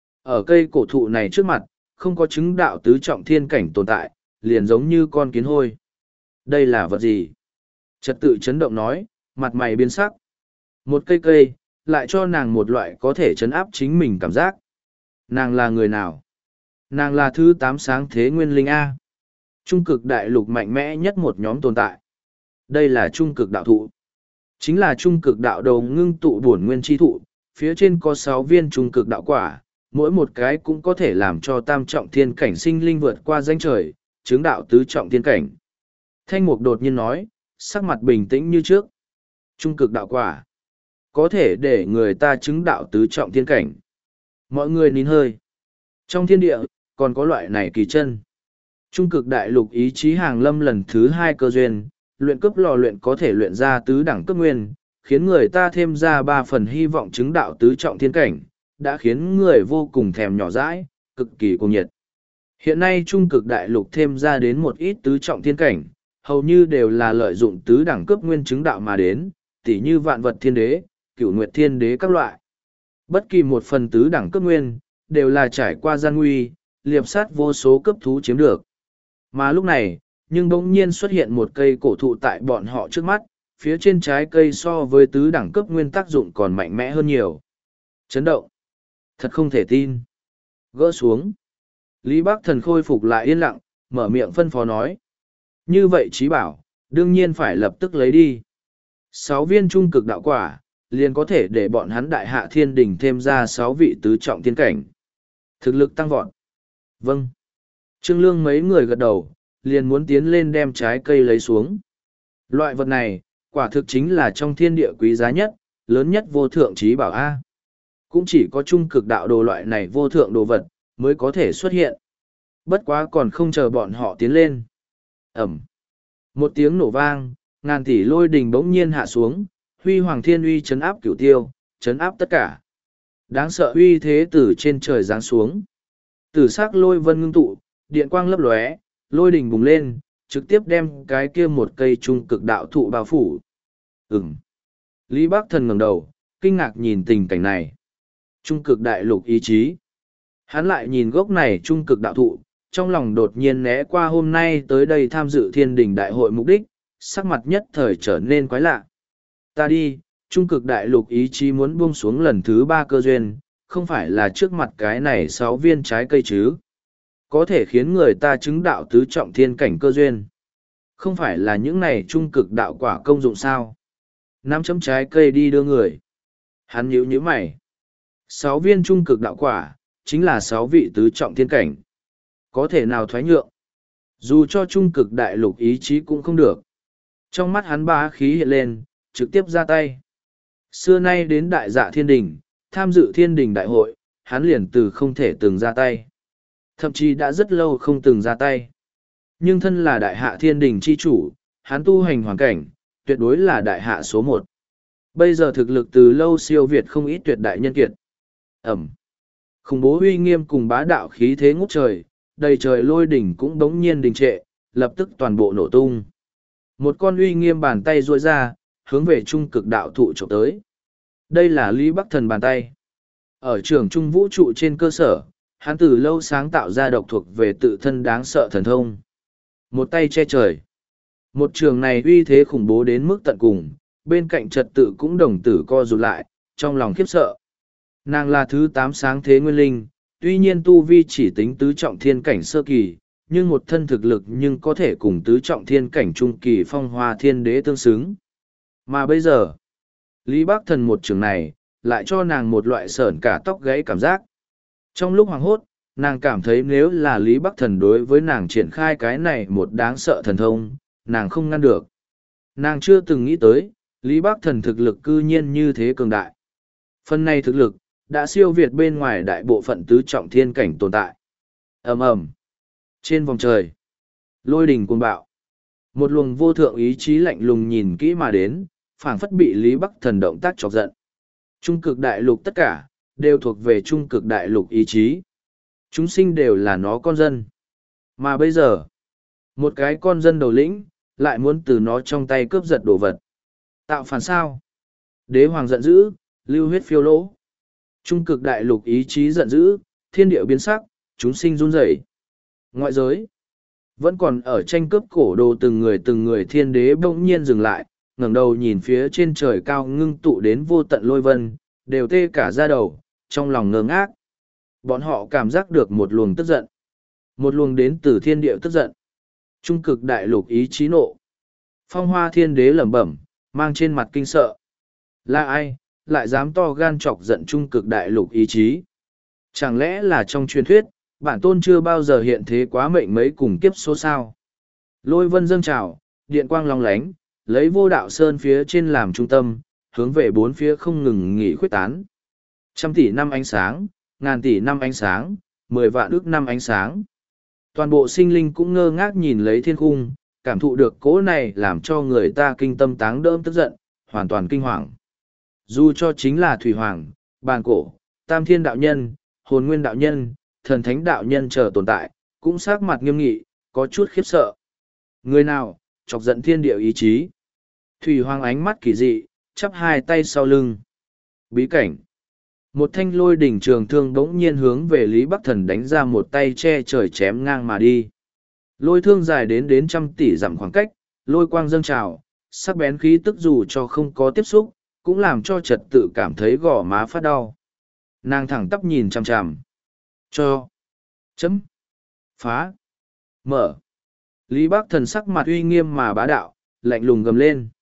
Ở cây cổ thụ này trước mặt, không có chứng đạo tứ trọng thiên cảnh tồn tại, liền giống như con kiến hôi. Đây là vật gì? Trật tự chấn động nói, mặt mày biến sắc. Một cây cây, lại cho nàng một loại có thể chấn áp chính mình cảm giác. Nàng là người nào? Nàng là thứ tám sáng thế nguyên linh A. Trung cực đại lục mạnh mẽ nhất một nhóm tồn tại. Đây là trung cực đạo thụ. Chính là trung cực đạo đầu ngưng tụ bổn nguyên chi thụ, phía trên có sáu viên trung cực đạo quả, mỗi một cái cũng có thể làm cho tam trọng thiên cảnh sinh linh vượt qua danh trời, chứng đạo tứ trọng thiên cảnh. Thanh mục đột nhiên nói, sắc mặt bình tĩnh như trước. Trung cực đạo quả, có thể để người ta chứng đạo tứ trọng thiên cảnh. Mọi người nín hơi. Trong thiên địa, còn có loại này kỳ chân. Trung cực đại lục ý chí hàng lâm lần thứ hai cơ duyên, luyện cấp lò luyện có thể luyện ra tứ đẳng cấp nguyên, khiến người ta thêm ra ba phần hy vọng chứng đạo tứ trọng thiên cảnh, đã khiến người vô cùng thèm nhỏ dãi, cực kỳ cuồng nhiệt. Hiện nay trung cực đại lục thêm ra đến một ít tứ trọng thiên cảnh, hầu như đều là lợi dụng tứ đẳng cấp nguyên chứng đạo mà đến, tỉ như vạn vật thiên đế, cửu nguyệt thiên đế các loại. Bất kỳ một phần tứ đẳng cấp nguyên, đều là trải qua gian nguy, liệp sát vô số cấp thú chiếm được. Mà lúc này, nhưng bỗng nhiên xuất hiện một cây cổ thụ tại bọn họ trước mắt, phía trên trái cây so với tứ đẳng cấp nguyên tác dụng còn mạnh mẽ hơn nhiều. Chấn động. Thật không thể tin. Gỡ xuống. Lý Bắc Thần khôi phục lại yên lặng, mở miệng phân phó nói. Như vậy trí bảo, đương nhiên phải lập tức lấy đi. Sáu viên trung cực đạo quả, liền có thể để bọn hắn đại hạ thiên đình thêm ra sáu vị tứ trọng thiên cảnh. Thực lực tăng vọt. Vâng. Trương Lương mấy người gật đầu, liền muốn tiến lên đem trái cây lấy xuống. Loại vật này, quả thực chính là trong thiên địa quý giá nhất, lớn nhất vô thượng trí bảo A. Cũng chỉ có trung cực đạo đồ loại này vô thượng đồ vật, mới có thể xuất hiện. Bất quá còn không chờ bọn họ tiến lên. Ẩm. Một tiếng nổ vang, ngàn tỷ lôi đình bỗng nhiên hạ xuống, huy hoàng thiên uy chấn áp cửu tiêu, chấn áp tất cả. Đáng sợ uy thế từ trên trời giáng xuống. Tử sắc lôi vân ngưng tụ, điện quang lấp lóe, lôi đình bùng lên, trực tiếp đem cái kia một cây trung cực đạo thụ bao phủ. Ừm. Lý Bắc Thần ngẩng đầu, kinh ngạc nhìn tình cảnh này. Trung cực đại lục ý chí. Hắn lại nhìn gốc này trung cực đạo thụ, trong lòng đột nhiên né qua hôm nay tới đây tham dự thiên đình đại hội mục đích, sắc mặt nhất thời trở nên quái lạ. Ta đi, trung cực đại lục ý chí muốn buông xuống lần thứ ba cơ duyên, không phải là trước mặt cái này sáu viên trái cây chứ. Có thể khiến người ta chứng đạo tứ trọng thiên cảnh cơ duyên. Không phải là những này trung cực đạo quả công dụng sao. Năm chấm trái cây đi đưa người. Hắn nhíu nhíu mày. Sáu viên trung cực đạo quả, chính là sáu vị tứ trọng thiên cảnh. Có thể nào thoái nhượng. Dù cho trung cực đại lục ý chí cũng không được. Trong mắt hắn bá khí hiện lên, trực tiếp ra tay. Xưa nay đến đại dạ thiên đình, tham dự thiên đình đại hội, hắn liền từ không thể từng ra tay. Thậm chí đã rất lâu không từng ra tay. Nhưng thân là đại hạ thiên đình chi chủ, hắn tu hành hoàn cảnh, tuyệt đối là đại hạ số một. Bây giờ thực lực từ lâu siêu việt không ít tuyệt đại nhân kiệt. Ẩm. Khủng bố uy nghiêm cùng bá đạo khí thế ngút trời, đầy trời lôi đỉnh cũng đống nhiên đình trệ, lập tức toàn bộ nổ tung. Một con uy nghiêm bàn tay duỗi ra, hướng về trung cực đạo thụ chụp tới. Đây là Lý Bắc Thần bàn tay. Ở trường trung vũ trụ trên cơ sở, hắn từ lâu sáng tạo ra độc thuộc về tự thân đáng sợ thần thông. Một tay che trời. Một trường này uy thế khủng bố đến mức tận cùng, bên cạnh trật tự cũng đồng tử co rụt lại, trong lòng khiếp sợ. Nàng là thứ tám sáng thế nguyên linh, tuy nhiên tu vi chỉ tính tứ trọng thiên cảnh sơ kỳ, nhưng một thân thực lực nhưng có thể cùng tứ trọng thiên cảnh trung kỳ phong hoa thiên đế tương xứng. Mà bây giờ, Lý Bắc Thần một trường này, lại cho nàng một loại sởn cả tóc gáy cảm giác. Trong lúc hoảng hốt, nàng cảm thấy nếu là Lý Bắc Thần đối với nàng triển khai cái này một đáng sợ thần thông, nàng không ngăn được. Nàng chưa từng nghĩ tới, Lý Bắc Thần thực lực cư nhiên như thế cường đại. Phần này thực lực, đã siêu việt bên ngoài đại bộ phận tứ trọng thiên cảnh tồn tại. Ầm ầm. Trên vòng trời, lôi đình cuồng bạo. Một luồng vô thượng ý chí lạnh lùng nhìn kỹ mà đến, phảng phất bị Lý Bắc Thần động tác chọc giận. Trung cực đại lục tất cả, đều thuộc về trung cực đại lục ý chí. Chúng sinh đều là nó con dân. Mà bây giờ, một cái con dân đầu lĩnh, lại muốn từ nó trong tay cướp giật đồ vật. Tạo phản sao? Đế hoàng giận dữ, lưu huyết phiêu lỗ. Trung cực đại lục ý chí giận dữ, thiên địa biến sắc, chúng sinh run rẩy. Ngoại giới, vẫn còn ở tranh cướp cổ đồ từng người từng người thiên đế bỗng nhiên dừng lại, ngẩng đầu nhìn phía trên trời cao ngưng tụ đến vô tận lôi vân, đều tê cả da đầu, trong lòng ngơ ngác. Bọn họ cảm giác được một luồng tức giận. Một luồng đến từ thiên địa tức giận. Trung cực đại lục ý chí nộ. Phong hoa thiên đế lẩm bẩm, mang trên mặt kinh sợ. Là ai, lại dám to gan chọc giận trung cực đại lục ý chí? Chẳng lẽ là trong truyền thuyết, bản tôn chưa bao giờ hiện thế quá mệnh mấy cùng kiếp số sao? Lôi vân dâng trào, điện quang long lánh, lấy vô đạo sơn phía trên làm trung tâm, hướng về bốn phía không ngừng nghỉ khuyết tán. Trăm tỷ năm ánh sáng, ngàn tỷ năm ánh sáng, mười vạn ước năm ánh sáng. Toàn bộ sinh linh cũng ngơ ngác nhìn lấy thiên khung, cảm thụ được cỗ này làm cho người ta kinh tâm táng đỡm tức giận, hoàn toàn kinh hoàng. Dù cho chính là Thủy Hoàng, Bàn Cổ, Tam Thiên Đạo Nhân, Hồn Nguyên Đạo Nhân, Thần Thánh Đạo Nhân chờ tồn tại, cũng sắc mặt nghiêm nghị, có chút khiếp sợ. Người nào, chọc giận thiên địa ý chí. Thủy Hoàng ánh mắt kỳ dị, chắp hai tay sau lưng. Bí cảnh. Một thanh lôi đỉnh trường thương bỗng nhiên hướng về Lý Bắc Thần đánh ra một tay che trời chém ngang mà đi. Lôi thương dài đến đến trăm tỷ dặm khoảng cách, lôi quang dâng trào, sắc bén khí tức dù cho không có tiếp xúc, cũng làm cho trật tự cảm thấy gò má phát đau. Nàng thẳng tắp nhìn chằm chằm. Cho. Chấm. Phá. Mở. Lý Bắc Thần sắc mặt uy nghiêm mà bá đạo, lạnh lùng gầm lên.